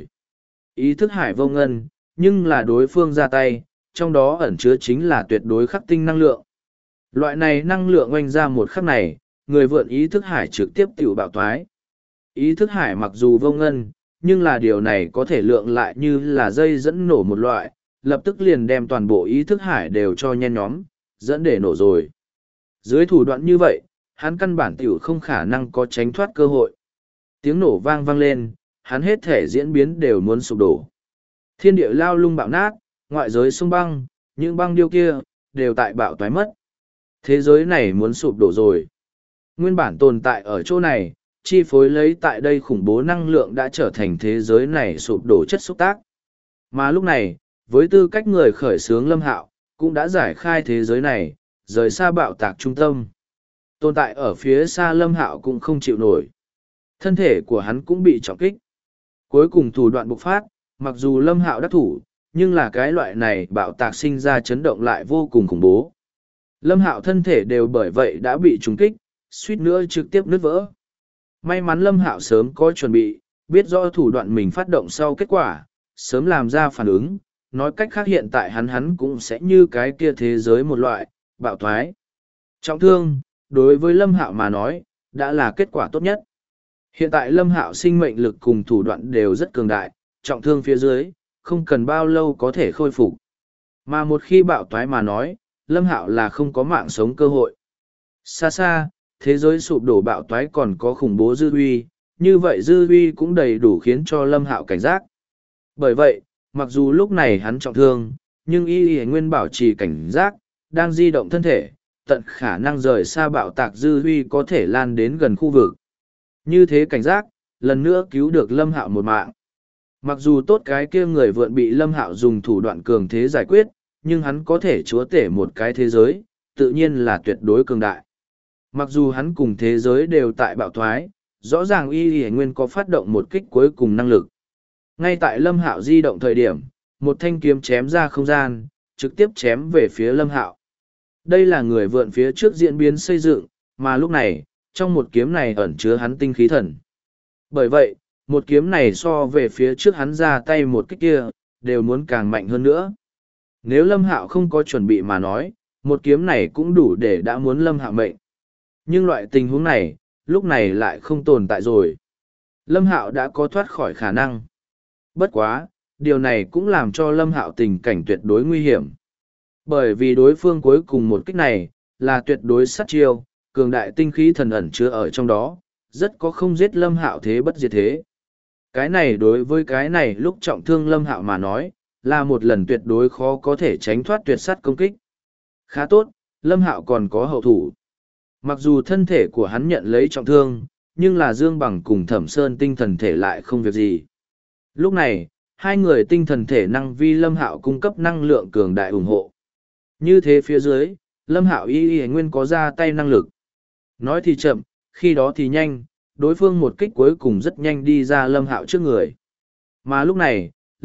S1: Ý thức hải vô ngân, nhưng là đối phương ra tay, trong đó ẩn chứa chính là tuyệt đối khắc tinh năng lượng. Loại này năng lượng oanh ra một khắc này, người vượn ý thức hải trực tiếp tiểu bạo thoái. Ý thức hải mặc dù vô ngân, nhưng là điều này có thể lượng lại như là dây dẫn nổ một loại, lập tức liền đem toàn bộ ý thức hải đều cho nhen nhóm, dẫn để nổ rồi. Dưới thủ đoạn như vậy, hắn căn bản tiểu không khả năng có tránh thoát cơ hội. Tiếng nổ vang vang lên, hắn hết thể diễn biến đều muốn sụp đổ. Thiên địa lao lung bạo nát, ngoại giới sông băng, những băng điêu kia, đều tại bạo toái mất. Thế giới này muốn sụp đổ rồi. Nguyên bản tồn tại ở chỗ này, chi phối lấy tại đây khủng bố năng lượng đã trở thành thế giới này sụp đổ chất xúc tác. Mà lúc này, với tư cách người khởi xướng Lâm Hạo, cũng đã giải khai thế giới này, rời xa bạo tạc trung tâm. Tồn tại ở phía xa Lâm Hạo cũng không chịu nổi. Thân thể của hắn cũng bị trọng kích. Cuối cùng thủ đoạn bộc phát, mặc dù Lâm Hạo đắc thủ, nhưng là cái loại này bạo tạc sinh ra chấn động lại vô cùng khủng bố. Lâm Hạo thân thể đều bởi vậy đã bị trúng kích, suýt nữa trực tiếp nứt vỡ. May mắn Lâm Hạo sớm có chuẩn bị, biết rõ thủ đoạn mình phát động sau kết quả, sớm làm ra phản ứng, nói cách khác hiện tại hắn cũng sẽ như cái kia thế giới một loại, bạo thoái. Trọng thương, đối với Lâm Hạo mà nói, đã là kết quả tốt nhất. Hiện tại Lâm Hạo sinh mệnh lực cùng thủ đoạn đều rất cường đại, trọng thương phía dưới, không cần bao lâu có thể khôi phục. Mà một khi bạo toái mà nói, Lâm Hạo là không có mạng sống cơ hội. Xa xa, thế giới sụp đổ bạo toái còn có khủng bố dư uy, như vậy dư uy cũng đầy đủ khiến cho Lâm Hạo cảnh giác. Bởi vậy, mặc dù lúc này hắn trọng thương, nhưng y nguyên bảo trì cảnh giác, đang di động thân thể, tận khả năng rời xa bạo tạc dư uy có thể lan đến gần khu vực. Như thế cảnh giác, lần nữa cứu được Lâm Hạo một mạng. Mặc dù tốt cái kia người vượn bị Lâm Hạo dùng thủ đoạn cường thế giải quyết, nhưng hắn có thể chúa tể một cái thế giới, tự nhiên là tuyệt đối cường đại. Mặc dù hắn cùng thế giới đều tại bạo thoái, rõ ràng y nguyên có phát động một kích cuối cùng năng lực. Ngay tại Lâm Hạo di động thời điểm, một thanh kiếm chém ra không gian, trực tiếp chém về phía Lâm Hạo. Đây là người vượn phía trước diễn biến xây dựng, mà lúc này, trong một kiếm này ẩn chứa hắn tinh khí thần. Bởi vậy, một kiếm này so về phía trước hắn ra tay một kích kia, đều muốn càng mạnh hơn nữa. Nếu Lâm Hạo không có chuẩn bị mà nói, một kiếm này cũng đủ để đã muốn Lâm Hạo mệnh. Nhưng loại tình huống này, lúc này lại không tồn tại rồi. Lâm Hạo đã có thoát khỏi khả năng. Bất quá, điều này cũng làm cho Lâm Hạo tình cảnh tuyệt đối nguy hiểm. Bởi vì đối phương cuối cùng một kích này, là tuyệt đối sát chiêu, cường đại tinh khí thần ẩn chứa ở trong đó, rất có không giết Lâm Hạo thế bất diệt thế. Cái này đối với cái này lúc trọng thương Lâm Hạo mà nói, là một lần tuyệt đối khó có thể tránh thoát tuyệt sát công kích. Khá tốt, Lâm Hạo còn có hậu thủ. Mặc dù thân thể của hắn nhận lấy trọng thương, nhưng là Dương Bằng cùng Thẩm Sơn tinh thần thể lại không việc gì. Lúc này, hai người tinh thần thể năng vi Lâm Hạo cung cấp năng lượng cường đại ủng hộ. Như thế phía dưới, Lâm Hạo y nguyên có ra tay năng lực. Nói thì chậm, khi đó thì nhanh, đối phương một kích cuối cùng rất nhanh đi ra Lâm Hạo trước người. Mà lúc này,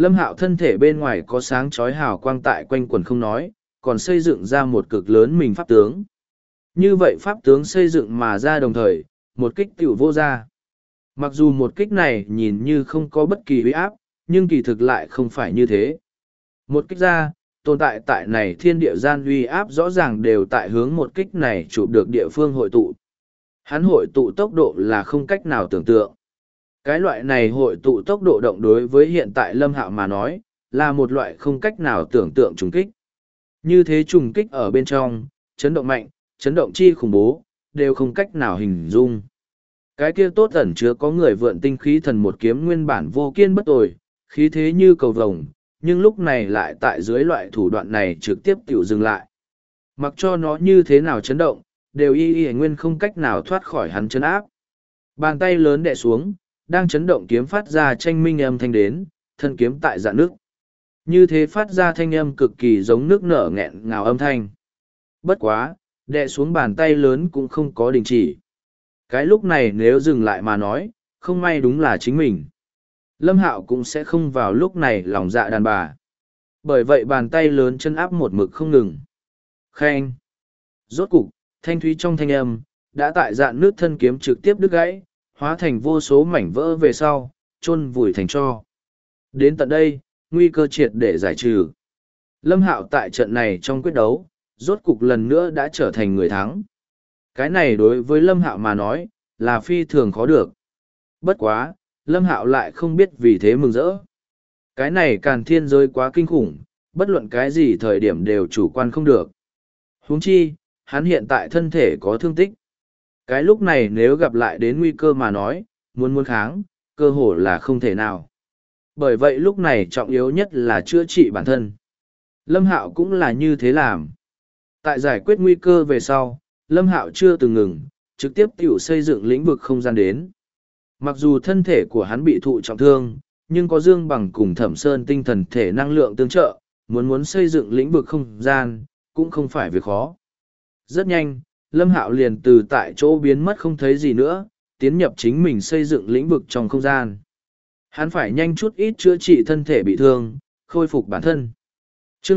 S1: Lâm Hạo thân thể bên ngoài có sáng chói hào quang tại quanh quần không nói, còn xây dựng ra một cực lớn mình pháp tướng. Như vậy pháp tướng xây dựng mà ra đồng thời, một kích tiểu vô ra. Mặc dù một kích này nhìn như không có bất kỳ uy áp, nhưng kỳ thực lại không phải như thế. Một kích ra, tồn tại tại này thiên địa gian uy áp rõ ràng đều tại hướng một kích này chụp được địa phương hội tụ. Hắn hội tụ tốc độ là không cách nào tưởng tượng. Cái loại này hội tụ tốc độ động đối với hiện tại Lâm Hạo mà nói, là một loại không cách nào tưởng tượng trùng kích. Như thế trùng kích ở bên trong, chấn động mạnh, chấn động chi khủng bố, đều không cách nào hình dung. Cái kia tốt ẩn chứa có người vượn tinh khí thần một kiếm nguyên bản vô kiên bất tồi, khí thế như cầu vồng, nhưng lúc này lại tại dưới loại thủ đoạn này trực tiếp tiểu dừng lại. Mặc cho nó như thế nào chấn động, đều y nguyên không cách nào thoát khỏi hắn chấn áp. Bàn tay lớn đè xuống, đang chấn động kiếm phát ra tranh minh âm thanh đến, thân kiếm tại dạn nước. Như thế phát ra thanh âm cực kỳ giống nước nở nghẹn ngào âm thanh. Bất quá, đè xuống bàn tay lớn cũng không có đình chỉ. Cái lúc này nếu dừng lại mà nói, không may đúng là chính mình. Lâm Hạo cũng sẽ không vào lúc này lòng dạ đàn bà. Bởi vậy bàn tay lớn chân áp một mực không ngừng. Khen. Rốt cục, thanh thúy trong thanh âm, đã tại dạn nước thân kiếm trực tiếp đứt gãy, hóa thành vô số mảnh vỡ về sau, chôn vùi thành tro. Đến tận đây, nguy cơ triệt để giải trừ. Lâm Hạo tại trận này trong quyết đấu, rốt cục lần nữa đã trở thành người thắng. Cái này đối với Lâm Hạo mà nói, là phi thường khó được. Bất quá, Lâm Hạo lại không biết vì thế mừng rỡ. Cái này Càn Thiên giới quá kinh khủng, bất luận cái gì thời điểm đều chủ quan không được. Huống chi, hắn hiện tại thân thể có thương tích. Cái lúc này nếu gặp lại đến nguy cơ mà nói, muốn kháng, cơ hồ là không thể nào. Bởi vậy lúc này trọng yếu nhất là chữa trị bản thân. Lâm Hạo cũng là như thế làm. Tại giải quyết nguy cơ về sau, Lâm Hạo chưa từng ngừng, trực tiếp tiểu xây dựng lĩnh vực không gian đến. Mặc dù thân thể của hắn bị thụ trọng thương, nhưng có Dương Bằng cùng Thẩm Sơn tinh thần thể năng lượng tương trợ, muốn xây dựng lĩnh vực không gian, cũng không phải việc khó. Rất nhanh, Lâm Hạo liền từ tại chỗ biến mất không thấy gì nữa, tiến nhập chính mình xây dựng lĩnh vực trong không gian. Hắn phải nhanh chút ít chữa trị thân thể bị thương, khôi phục bản thân. Chương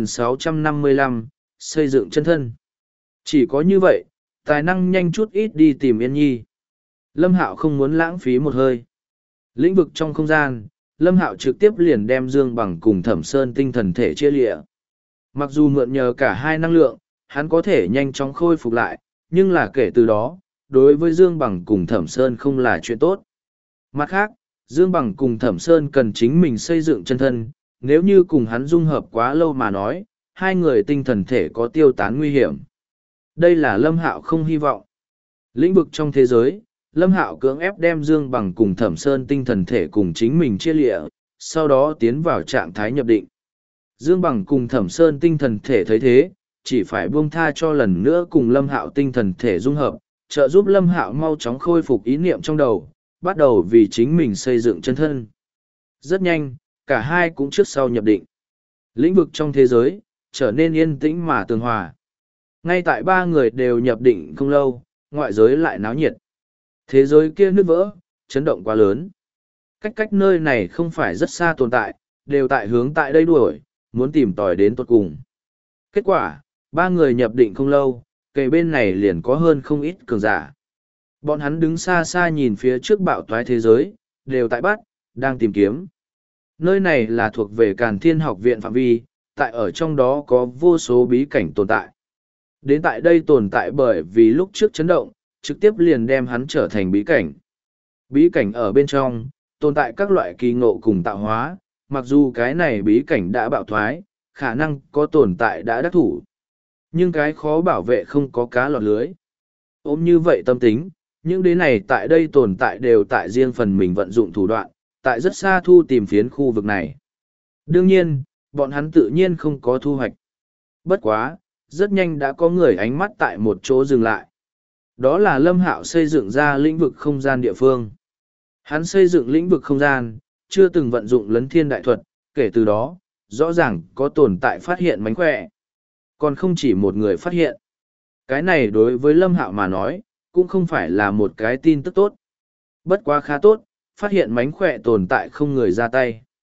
S1: 2655, xây dựng chân thân. Chỉ có như vậy, tài năng nhanh chút ít đi tìm Yên Nhi. Lâm Hạo không muốn lãng phí một hơi. Lĩnh vực trong không gian, Lâm Hạo trực tiếp liền đem Dương Bằng cùng Thẩm Sơn tinh thần thể chia lịa. Mặc dù mượn nhờ cả hai năng lượng, hắn có thể nhanh chóng khôi phục lại, nhưng là kể từ đó, đối với Dương Bằng cùng Thẩm Sơn không là chuyện tốt. Mặt khác, Dương Bằng cùng Thẩm Sơn cần chính mình xây dựng chân thân, nếu như cùng hắn dung hợp quá lâu mà nói, hai người tinh thần thể có tiêu tán nguy hiểm. Đây là Lâm Hạo không hy vọng. Lĩnh vực trong thế giới, Lâm Hạo cưỡng ép đem Dương Bằng cùng Thẩm Sơn tinh thần thể cùng chính mình chia lịa, sau đó tiến vào trạng thái nhập định. Dương Bằng cùng Thẩm Sơn tinh thần thể thấy thế, chỉ phải buông tha cho lần nữa cùng Lâm Hạo tinh thần thể dung hợp, trợ giúp Lâm Hạo mau chóng khôi phục ý niệm trong đầu, bắt đầu vì chính mình xây dựng chân thân. Rất nhanh, cả hai cũng trước sau nhập định. Lĩnh vực trong thế giới, trở nên yên tĩnh mà tường hòa. Ngay tại ba người đều nhập định không lâu, ngoại giới lại náo nhiệt. Thế giới kia nứt vỡ, chấn động quá lớn. Cách nơi này không phải rất xa tồn tại, đều tại hướng tại đây đuổi, muốn tìm tòi đến tột cùng. Kết quả, ba người nhập định không lâu, kề bên này liền có hơn không ít cường giả. Bọn hắn đứng xa xa nhìn phía trước bạo toái thế giới, đều tại bắt, đang tìm kiếm. Nơi này là thuộc về Càn Thiên học viện phạm vi, tại ở trong đó có vô số bí cảnh tồn tại. Đến tại đây tồn tại bởi vì lúc trước chấn động, trực tiếp liền đem hắn trở thành bí cảnh. Bí cảnh ở bên trong, tồn tại các loại kỳ ngộ cùng tạo hóa, mặc dù cái này bí cảnh đã bạo thoái, khả năng có tồn tại đã đắc thủ. Nhưng cái khó bảo vệ không có cá lọt lưới. Ôm như vậy tâm tính, những đế này tại đây tồn tại đều tại riêng phần mình vận dụng thủ đoạn, tại rất xa thu tìm phiến khu vực này. Đương nhiên, bọn hắn tự nhiên không có thu hoạch. Bất quá, rất nhanh đã có người ánh mắt tại một chỗ dừng lại. Đó là Lâm Hạo xây dựng ra lĩnh vực không gian địa phương. Hắn xây dựng lĩnh vực không gian, chưa từng vận dụng lấn thiên đại thuật, kể từ đó, rõ ràng có tồn tại phát hiện mánh khỏe. Còn không chỉ một người phát hiện. Cái này đối với Lâm Hạo mà nói, cũng không phải là một cái tin tức tốt. Bất quá khá tốt, phát hiện mánh khỏe tồn tại không người ra tay.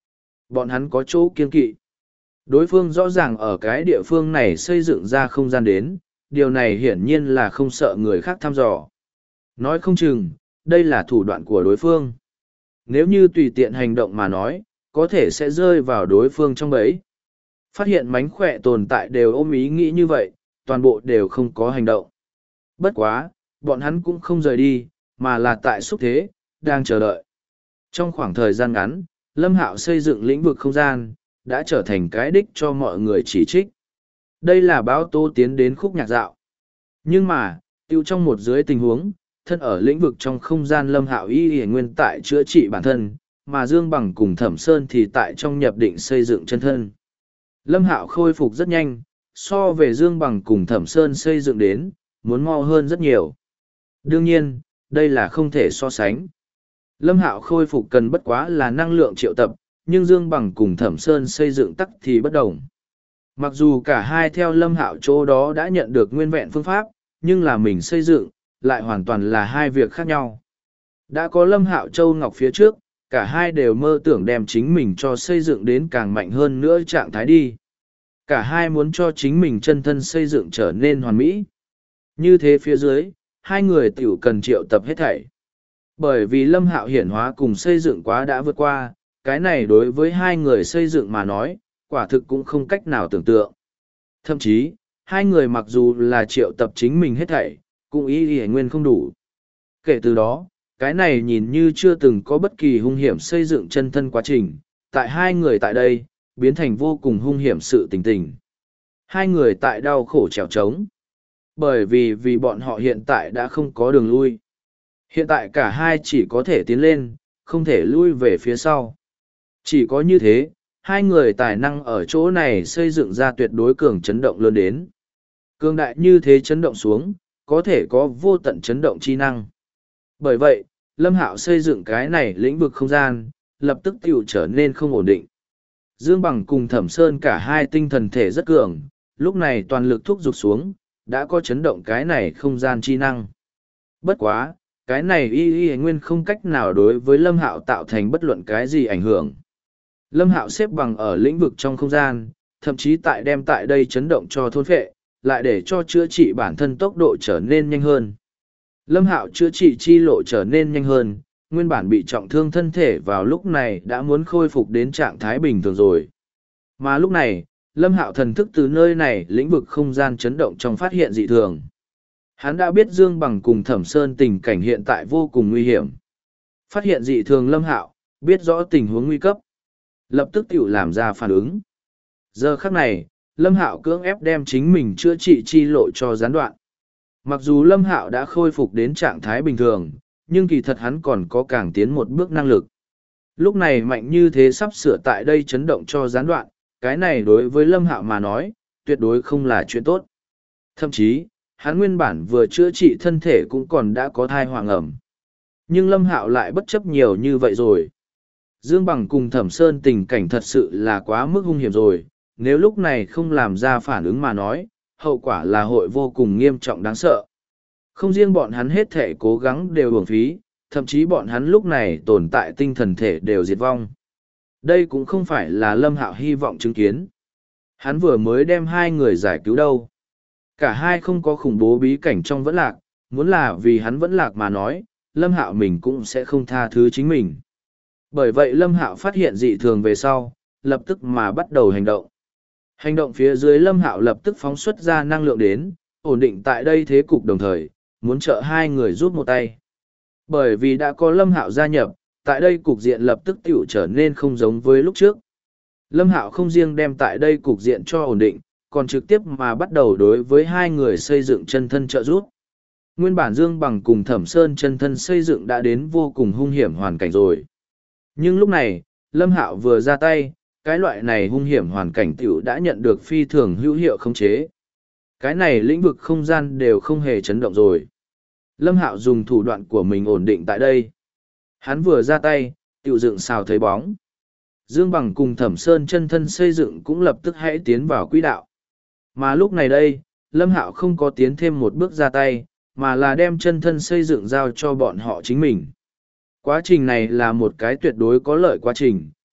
S1: Bọn hắn có chỗ kiên kỵ. Đối phương rõ ràng ở cái địa phương này xây dựng ra không gian đến, điều này hiển nhiên là không sợ người khác thăm dò. Nói không chừng, đây là thủ đoạn của đối phương. Nếu như tùy tiện hành động mà nói, có thể sẽ rơi vào đối phương trong bẫy. Phát hiện mánh khỏe tồn tại đều ôm ý nghĩ như vậy, toàn bộ đều không có hành động. Bất quá, bọn hắn cũng không rời đi, mà là tại xúc thế, đang chờ đợi. Trong khoảng thời gian ngắn, Lâm Hạo xây dựng lĩnh vực không gian, đã trở thành cái đích cho mọi người chỉ trích. Đây là báo tố tiến đến khúc nhạc dạo. Nhưng mà, tiêu trong một dưới tình huống, thân ở lĩnh vực trong không gian Lâm Hạo y nguyên tại chữa trị bản thân, mà Dương Bằng cùng Thẩm Sơn thì tại trong nhập định xây dựng chân thân. Lâm Hạo khôi phục rất nhanh, so về Dương Bằng cùng Thẩm Sơn xây dựng đến, muốn mau hơn rất nhiều. Đương nhiên, đây là không thể so sánh. Lâm Hạo khôi phục cần bất quá là năng lượng triệu tập, nhưng Dương Bằng cùng Thẩm Sơn xây dựng tắc thì bất đồng. Mặc dù cả hai theo Lâm Hạo chỗ đó đã nhận được nguyên vẹn phương pháp, nhưng là mình xây dựng, lại hoàn toàn là hai việc khác nhau. Đã có Lâm Hạo Châu Ngọc phía trước, cả hai đều mơ tưởng đem chính mình cho xây dựng đến càng mạnh hơn nữa trạng thái đi. Cả hai muốn cho chính mình chân thân xây dựng trở nên hoàn mỹ. Như thế phía dưới, hai người tiểu cần triệu tập hết thảy. Bởi vì Lâm Hạo hiển hóa cùng xây dựng quá đã vượt qua, cái này đối với hai người xây dựng mà nói, quả thực cũng không cách nào tưởng tượng. Thậm chí, hai người mặc dù là triệu tập chính mình hết thảy, cũng ý nguyên không đủ. Kể từ đó, cái này nhìn như chưa từng có bất kỳ hung hiểm xây dựng chân thân quá trình, tại hai người tại đây, biến thành vô cùng hung hiểm sự tình tình. Hai người tại đau khổ trèo trống. Bởi vì bọn họ hiện tại đã không có đường lui. Hiện tại cả hai chỉ có thể tiến lên, không thể lui về phía sau. Chỉ có như thế, hai người tài năng ở chỗ này xây dựng ra tuyệt đối cường chấn động lớn đến. Cường đại như thế chấn động xuống, có thể có vô tận chấn động chi năng. Bởi vậy, Lâm Hạo xây dựng cái này lĩnh vực không gian, lập tức tiểu trở nên không ổn định. Dương Bằng cùng Thẩm Sơn cả hai tinh thần thể rất cường, lúc này toàn lực thúc giục xuống, đã có chấn động cái này không gian chi năng. Bất quá, cái này y nguyên không cách nào đối với Lâm Hạo tạo thành bất luận cái gì ảnh hưởng. Lâm Hạo xếp bằng ở lĩnh vực trong không gian, thậm chí tại đem tại đây chấn động cho thôn phệ, lại để cho chữa trị bản thân tốc độ trở nên nhanh hơn. Lâm Hạo chữa trị chi lộ trở nên nhanh hơn, nguyên bản bị trọng thương thân thể vào lúc này đã muốn khôi phục đến trạng thái bình thường rồi. Mà lúc này, Lâm Hạo thần thức từ nơi này lĩnh vực không gian chấn động trong phát hiện dị thường. Hắn đã biết Dương Bằng cùng Thẩm Sơn tình cảnh hiện tại vô cùng nguy hiểm. Phát hiện dị thường Lâm Hạo, biết rõ tình huống nguy cấp. Lập tức tiểu làm ra phản ứng. Giờ khắc này, Lâm Hạo cưỡng ép đem chính mình chữa trị chi lộ cho gián đoạn. Mặc dù Lâm Hạo đã khôi phục đến trạng thái bình thường, nhưng kỳ thật hắn còn có càng tiến một bước năng lực. Lúc này mạnh như thế sắp sửa tại đây chấn động cho gián đoạn, cái này đối với Lâm Hạo mà nói, tuyệt đối không là chuyện tốt. Thậm chí, hắn nguyên bản vừa chữa trị thân thể cũng còn đã có thai hoàng ẩm. Nhưng Lâm Hạo lại bất chấp nhiều như vậy rồi. Dương Bằng cùng Thẩm Sơn tình cảnh thật sự là quá mức hung hiểm rồi, nếu lúc này không làm ra phản ứng mà nói, hậu quả là hội vô cùng nghiêm trọng đáng sợ. Không riêng bọn hắn hết thể cố gắng đều uổng phí, thậm chí bọn hắn lúc này tồn tại tinh thần thể đều diệt vong. Đây cũng không phải là Lâm Hạo hy vọng chứng kiến. Hắn vừa mới đem hai người giải cứu đâu. Cả hai không có khủng bố bí cảnh trong vẫn lạc, muốn là vì hắn vẫn lạc mà nói, Lâm Hạo mình cũng sẽ không tha thứ chính mình. Bởi vậy Lâm Hạo phát hiện dị thường về sau, lập tức mà bắt đầu hành động. Hành động phía dưới Lâm Hạo lập tức phóng xuất ra năng lượng đến, ổn định tại đây thế cục đồng thời, muốn trợ hai người rút một tay. Bởi vì đã có Lâm Hạo gia nhập, tại đây cục diện lập tức tiểu trở nên không giống với lúc trước. Lâm Hạo không riêng đem tại đây cục diện cho ổn định, còn trực tiếp mà bắt đầu đối với hai người xây dựng chân thân trợ giúp. Nguyên bản Dương Bằng cùng Thẩm Sơn chân thân xây dựng đã đến vô cùng hung hiểm hoàn cảnh rồi. Nhưng lúc này, Lâm Hạo vừa ra tay, cái loại này hung hiểm hoàn cảnh tiểu đã nhận được phi thường hữu hiệu khống chế. Cái này lĩnh vực không gian đều không hề chấn động rồi. Lâm Hạo dùng thủ đoạn của mình ổn định tại đây. Hắn vừa ra tay, tiểu dựng xào thấy bóng. Dương Bằng cùng Thẩm Sơn chân thân xây dựng cũng lập tức hãy tiến vào quỹ đạo. Mà lúc này đây, Lâm Hạo không có tiến thêm một bước ra tay, mà là đem chân thân xây dựng giao cho bọn họ chính mình. Quá trình này là một cái tuyệt đối có lợi quá trình,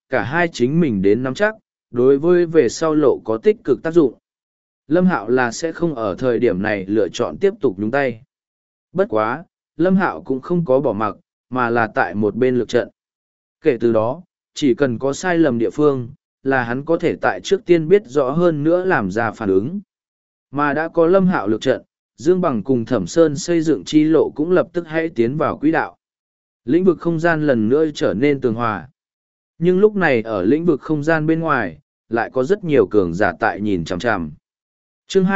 S1: cả hai chính mình đến nắm chắc, đối với về sau lộ có tích cực tác dụng. Lâm Hạo là sẽ không ở thời điểm này lựa chọn tiếp tục nhúng tay. Bất quá, Lâm Hạo cũng không có bỏ mặc, mà là tại một bên lược trận. Kể từ đó, chỉ cần có sai lầm địa phương, là hắn có thể tại trước tiên biết rõ hơn nữa làm ra phản ứng. Mà đã có Lâm Hạo lược trận, Dương Bằng cùng Thẩm Sơn xây dựng chi lộ cũng lập tức hãy tiến vào quỹ đạo. Lĩnh vực không gian lần nữa trở nên tường hòa. Nhưng lúc này ở lĩnh vực không gian bên ngoài, lại có rất nhiều cường giả tại nhìn chằm chằm. Chương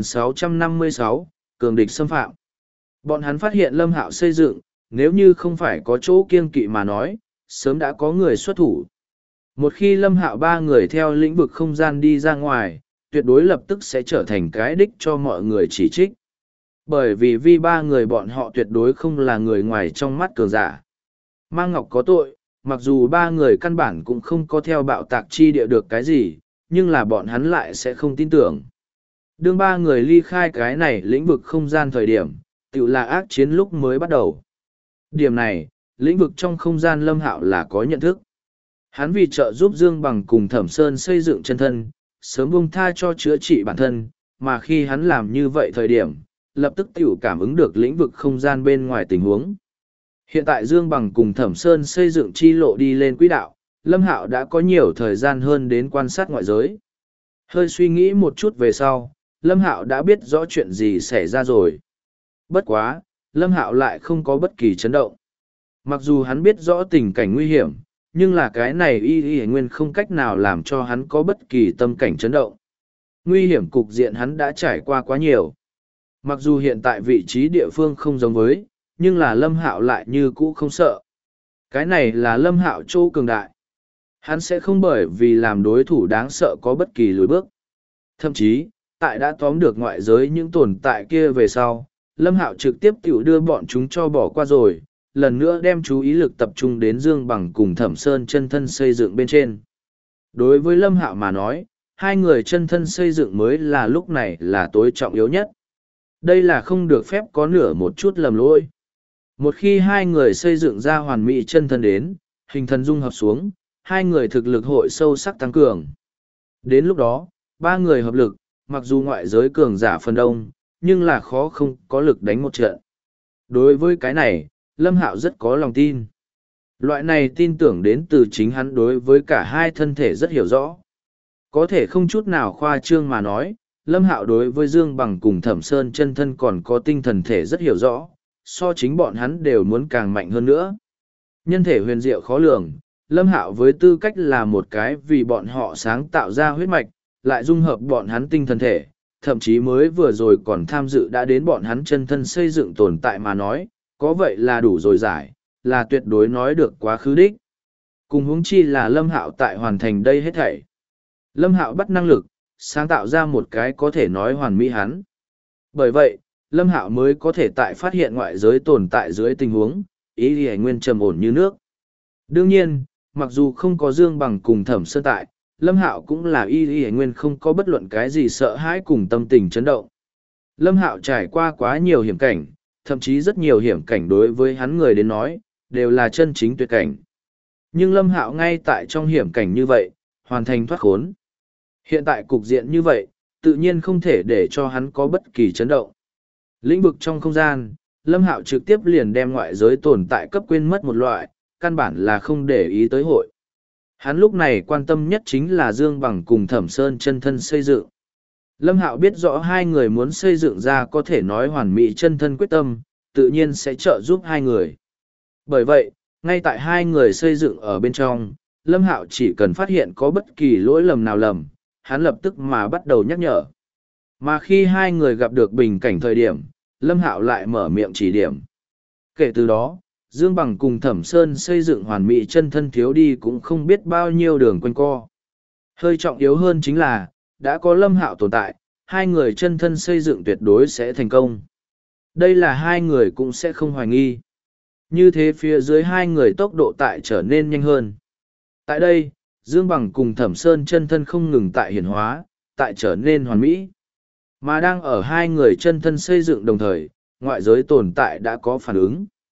S1: 2656, cường địch xâm phạm. Bọn hắn phát hiện Lâm Hạo xây dựng, nếu như không phải có chỗ kiêng kỵ mà nói, sớm đã có người xuất thủ. Một khi Lâm Hạo ba người theo lĩnh vực không gian đi ra ngoài, tuyệt đối lập tức sẽ trở thành cái đích cho mọi người chỉ trích. Bởi vì ba người bọn họ tuyệt đối không là người ngoài trong mắt cường giả. Mang Ngọc có tội, mặc dù ba người căn bản cũng không có theo bạo tạc chi địa được cái gì, nhưng là bọn hắn lại sẽ không tin tưởng. Đương ba người ly khai cái này lĩnh vực không gian thời điểm, tự là ác chiến lúc mới bắt đầu. Điểm này, lĩnh vực trong không gian Lâm Hạo là có nhận thức. Hắn vì trợ giúp Dương Bằng cùng Thẩm Sơn xây dựng chân thân, sớm buông tha cho chữa trị bản thân, mà khi hắn làm như vậy thời điểm, lập tức tiểu cảm ứng được lĩnh vực không gian bên ngoài tình huống. Hiện tại Dương Bằng cùng Thẩm Sơn xây dựng chi lộ đi lên quỹ đạo, Lâm Hạo đã có nhiều thời gian hơn đến quan sát ngoại giới. Hơi suy nghĩ một chút về sau, Lâm Hạo đã biết rõ chuyện gì xảy ra rồi. Bất quá, Lâm Hạo lại không có bất kỳ chấn động. Mặc dù hắn biết rõ tình cảnh nguy hiểm, nhưng là cái này y nguyên không cách nào làm cho hắn có bất kỳ tâm cảnh chấn động. Nguy hiểm cục diện hắn đã trải qua quá nhiều. Mặc dù hiện tại vị trí địa phương không giống với, nhưng là Lâm Hạo lại như cũ không sợ. Cái này là Lâm Hạo chỗ cường đại. Hắn sẽ không bởi vì làm đối thủ đáng sợ có bất kỳ lùi bước. Thậm chí, tại đã tóm được ngoại giới những tồn tại kia về sau, Lâm Hạo trực tiếp tiểu đưa bọn chúng cho bỏ qua rồi, lần nữa đem chú ý lực tập trung đến Dương Bằng cùng Thẩm Sơn chân thân xây dựng bên trên. Đối với Lâm Hạo mà nói, hai người chân thân xây dựng mới là lúc này là tối trọng yếu nhất. Đây là không được phép có nửa một chút lầm lỗi. Một khi hai người xây dựng ra hoàn mỹ chân thân đến, hình thần dung hợp xuống, hai người thực lực hội sâu sắc tăng cường. Đến lúc đó, ba người hợp lực, mặc dù ngoại giới cường giả phần đông, nhưng là khó không có lực đánh một trận. Đối với cái này, Lâm Hạo rất có lòng tin. Loại này tin tưởng đến từ chính hắn đối với cả hai thân thể rất hiểu rõ. Có thể không chút nào khoa trương mà nói, Lâm Hạo đối với Dương Bằng cùng Thẩm Sơn chân thân còn có tinh thần thể rất hiểu rõ, so chính bọn hắn đều muốn càng mạnh hơn nữa. Nhân thể huyền diệu khó lường, Lâm Hạo với tư cách là một cái vì bọn họ sáng tạo ra huyết mạch, lại dung hợp bọn hắn tinh thần thể, thậm chí mới vừa rồi còn tham dự đã đến bọn hắn chân thân xây dựng tồn tại mà nói, có vậy là đủ rồi giải, là tuyệt đối nói được quá khứ đích. Cùng huống chi là Lâm Hạo tại hoàn thành đây hết thảy. Lâm Hạo bắt năng lực, sáng tạo ra một cái có thể nói hoàn mỹ hắn. Bởi vậy, Lâm Hạo mới có thể tại phát hiện ngoại giới tồn tại dưới tình huống, ý lý nguyên trầm ổn như nước. Đương nhiên, mặc dù không có Dương Bằng cùng Thẩm Sơn tại, Lâm Hạo cũng là y lý nguyên không có bất luận cái gì sợ hãi cùng tâm tình chấn động. Lâm Hạo trải qua quá nhiều hiểm cảnh, thậm chí rất nhiều hiểm cảnh đối với hắn người đến nói, đều là chân chính tuyệt cảnh. Nhưng Lâm Hạo ngay tại trong hiểm cảnh như vậy, hoàn thành thoát khốn. Hiện tại cục diện như vậy, tự nhiên không thể để cho hắn có bất kỳ chấn động. Lĩnh vực trong không gian, Lâm Hạo trực tiếp liền đem ngoại giới tồn tại cấp quên mất một loại, căn bản là không để ý tới hội. Hắn lúc này quan tâm nhất chính là Dương Bằng cùng Thẩm Sơn chân thân xây dựng. Lâm Hạo biết rõ hai người muốn xây dựng ra có thể nói hoàn mỹ chân thân quyết tâm, tự nhiên sẽ trợ giúp hai người. Bởi vậy, ngay tại hai người xây dựng ở bên trong, Lâm Hạo chỉ cần phát hiện có bất kỳ lỗi lầm nào lầm, hắn lập tức mà bắt đầu nhắc nhở. Mà khi hai người gặp được bình cảnh thời điểm, Lâm Hạo lại mở miệng chỉ điểm. Kể từ đó, Dương Bằng cùng Thẩm Sơn xây dựng hoàn mỹ chân thân thiếu đi cũng không biết bao nhiêu đường quanh co. Hơi trọng yếu hơn chính là, đã có Lâm Hạo tồn tại, hai người chân thân xây dựng tuyệt đối sẽ thành công. Đây là hai người cũng sẽ không hoài nghi. Như thế phía dưới hai người tốc độ tại trở nên nhanh hơn. Tại đây, Dương Bằng cùng Thẩm Sơn chân thân không ngừng tại hiển hóa, tại trở nên hoàn mỹ. Mà đang ở hai người chân thân xây dựng đồng thời, ngoại giới tồn tại đã có phản ứng.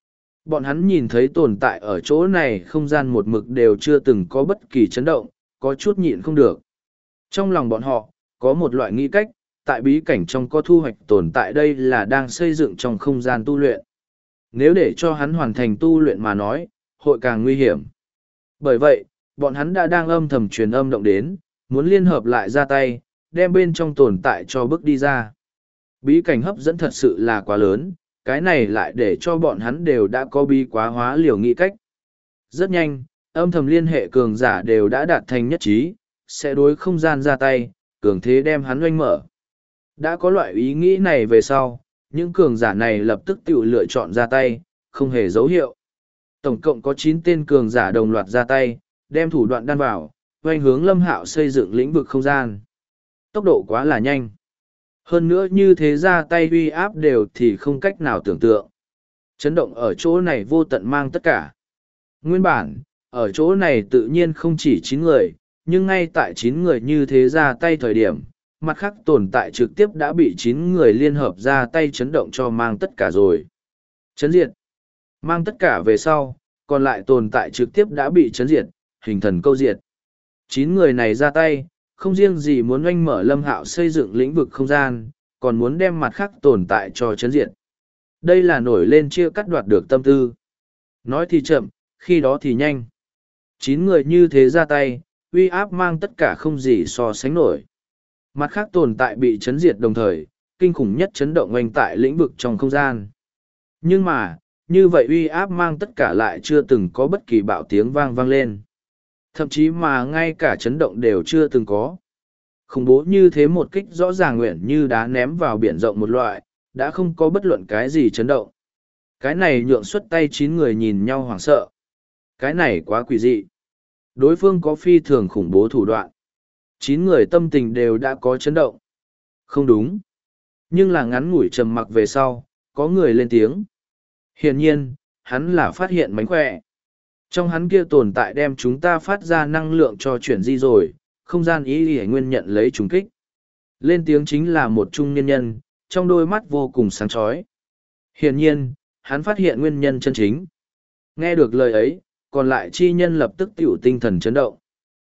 S1: Bọn hắn nhìn thấy tồn tại ở chỗ này không gian một mực đều chưa từng có bất kỳ chấn động, có chút nhịn không được. Trong lòng bọn họ, có một loại nghĩ cách, tại bí cảnh trong có thu hoạch tồn tại đây là đang xây dựng trong không gian tu luyện. Nếu để cho hắn hoàn thành tu luyện mà nói, hội càng nguy hiểm. Bởi vậy, bọn hắn đã đang âm thầm truyền âm động đến, muốn liên hợp lại ra tay, đem bên trong tồn tại cho bước đi ra. Bí cảnh hấp dẫn thật sự là quá lớn, cái này lại để cho bọn hắn đều đã có bí quá hóa liều nghĩ cách. Rất nhanh, âm thầm liên hệ cường giả đều đã đạt thành nhất trí, sẽ đối không gian ra tay, cường thế đem hắn oanh mở. Đã có loại ý nghĩ này về sau, những cường giả này lập tức tự lựa chọn ra tay, không hề dấu hiệu. Tổng cộng có 9 tên cường giả đồng loạt ra tay, đem thủ đoạn đan vào, oanh hướng Lâm Hạo xây dựng lĩnh vực không gian. Tốc độ quá là nhanh. Hơn nữa như thế ra tay uy áp đều thì không cách nào tưởng tượng. Chấn động ở chỗ này vô tận mang tất cả. Nguyên bản, ở chỗ này tự nhiên không chỉ 9 người, nhưng ngay tại 9 người như thế ra tay thời điểm, mặt khác tồn tại trực tiếp đã bị 9 người liên hợp ra tay chấn động cho mang tất cả rồi. Chấn diệt. Mang tất cả về sau, còn lại tồn tại trực tiếp đã bị chấn diệt, hình thần câu diệt. 9 người này ra tay, không riêng gì muốn oanh mở Lâm Hạo xây dựng lĩnh vực không gian, còn muốn đem mặt khác tồn tại cho chấn diệt. Đây là nổi lên chia cắt đoạt được tâm tư. Nói thì chậm, khi đó thì nhanh. 9 người như thế ra tay, uy áp mang tất cả không gì so sánh nổi. Mặt khác tồn tại bị chấn diệt đồng thời, kinh khủng nhất chấn động oanh tại lĩnh vực trong không gian. Nhưng mà, như vậy uy áp mang tất cả lại chưa từng có bất kỳ bạo tiếng vang vang lên. Thậm chí mà ngay cả chấn động đều chưa từng có. Khủng bố như thế một kích rõ ràng nguyện như đá ném vào biển rộng một loại, đã không có bất luận cái gì chấn động. Cái này nhượng xuất tay 9 người nhìn nhau hoảng sợ. Cái này quá quỷ dị. Đối phương có phi thường khủng bố thủ đoạn. 9 người tâm tình đều đã có chấn động. Không đúng. Nhưng là ngắn ngủi trầm mặc về sau, có người lên tiếng. Hiển nhiên, hắn là phát hiện mánh khỏe. Trong hắn kia tồn tại đem chúng ta phát ra năng lượng cho chuyển di rồi, không gian ý hề nguyên nhận lấy trùng kích. Lên tiếng chính là một trung niên nhân, trong đôi mắt vô cùng sáng chói. Hiển nhiên, hắn phát hiện nguyên nhân chân chính. Nghe được lời ấy, còn lại chi nhân lập tức tiểu tinh thần chấn động.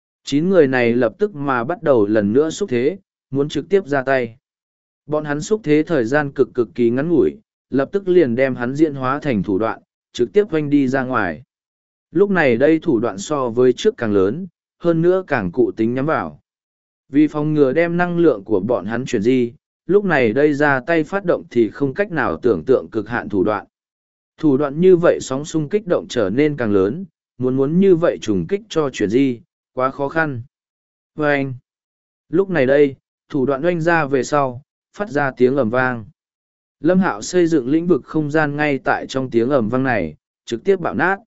S1: 9 người này lập tức mà bắt đầu lần nữa xúc thế, muốn trực tiếp ra tay. Bọn hắn xúc thế thời gian cực cực kỳ ngắn ngủi, lập tức liền đem hắn diễn hóa thành thủ đoạn, trực tiếp hoanh đi ra ngoài. Lúc này đây thủ đoạn so với trước càng lớn, hơn nữa càng cụ tính nhắm vào. Vì phòng ngừa đem năng lượng của bọn hắn chuyển di, lúc này đây ra tay phát động thì không cách nào tưởng tượng cực hạn thủ đoạn. Thủ đoạn như vậy sóng xung kích động trở nên càng lớn, muốn như vậy trùng kích cho chuyển di, quá khó khăn. Và anh, lúc này đây, thủ đoạn oanh ra về sau, phát ra tiếng ầm vang. Lâm Hạo xây dựng lĩnh vực không gian ngay tại trong tiếng ầm vang này, trực tiếp bạo nát.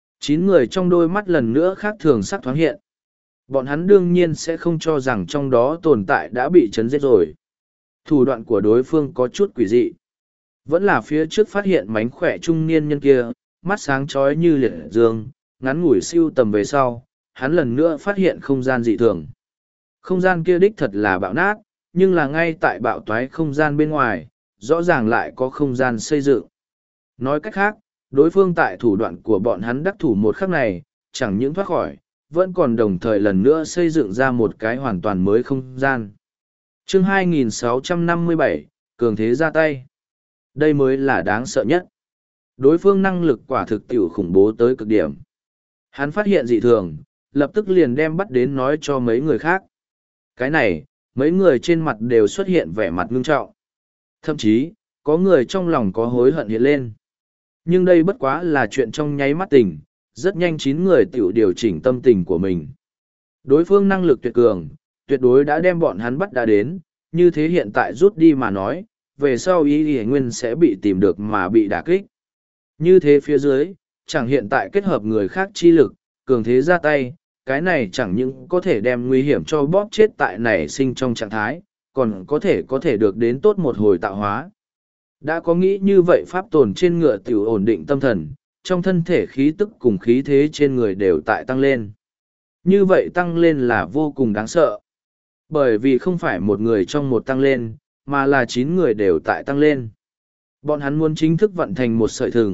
S1: 9 người trong đôi mắt lần nữa khác thường sắc thoáng hiện. Bọn hắn đương nhiên sẽ không cho rằng trong đó tồn tại đã bị chấn giết rồi. Thủ đoạn của đối phương có chút quỷ dị. Vẫn là phía trước phát hiện mánh khỏe trung niên nhân kia, mắt sáng chói như liệt dương, ngắn ngủi siêu tầm về sau, hắn lần nữa phát hiện không gian dị thường. Không gian kia đích thật là bạo nát, nhưng là ngay tại bạo toái không gian bên ngoài, rõ ràng lại có không gian xây dựng. Nói cách khác, đối phương tại thủ đoạn của bọn hắn đắc thủ một khắc này, chẳng những thoát khỏi, vẫn còn đồng thời lần nữa xây dựng ra một cái hoàn toàn mới không gian. Chương 2657, Cường thế ra tay. Đây mới là đáng sợ nhất. Đối phương năng lực quả thực tiểu khủng bố tới cực điểm. Hắn phát hiện dị thường, lập tức liền đem bắt đến nói cho mấy người khác. Cái này, mấy người trên mặt đều xuất hiện vẻ mặt ngưng trọng. Thậm chí, có người trong lòng có hối hận hiện lên. Nhưng đây bất quá là chuyện trong nháy mắt tình, rất nhanh 9 người tiểu điều chỉnh tâm tình của mình. Đối phương năng lực tuyệt cường, tuyệt đối đã đem bọn hắn bắt đã đến, như thế hiện tại rút đi mà nói, về sau ý nguyên sẽ bị tìm được mà bị đả kích. Như thế phía dưới, chẳng hiện tại kết hợp người khác chi lực, cường thế ra tay, cái này chẳng những có thể đem nguy hiểm cho bóp chết tại nảy sinh trong trạng thái, còn có thể được đến tốt một hồi tạo hóa. Đã có nghĩ như vậy pháp tồn trên ngựa tiểu ổn định tâm thần, trong thân thể khí tức cùng khí thế trên người đều tại tăng lên. Như vậy tăng lên là vô cùng đáng sợ. Bởi vì không phải một người trong một tăng lên, mà là 9 người đều tại tăng lên. Bọn hắn muốn chính thức vận thành một sợi thừng,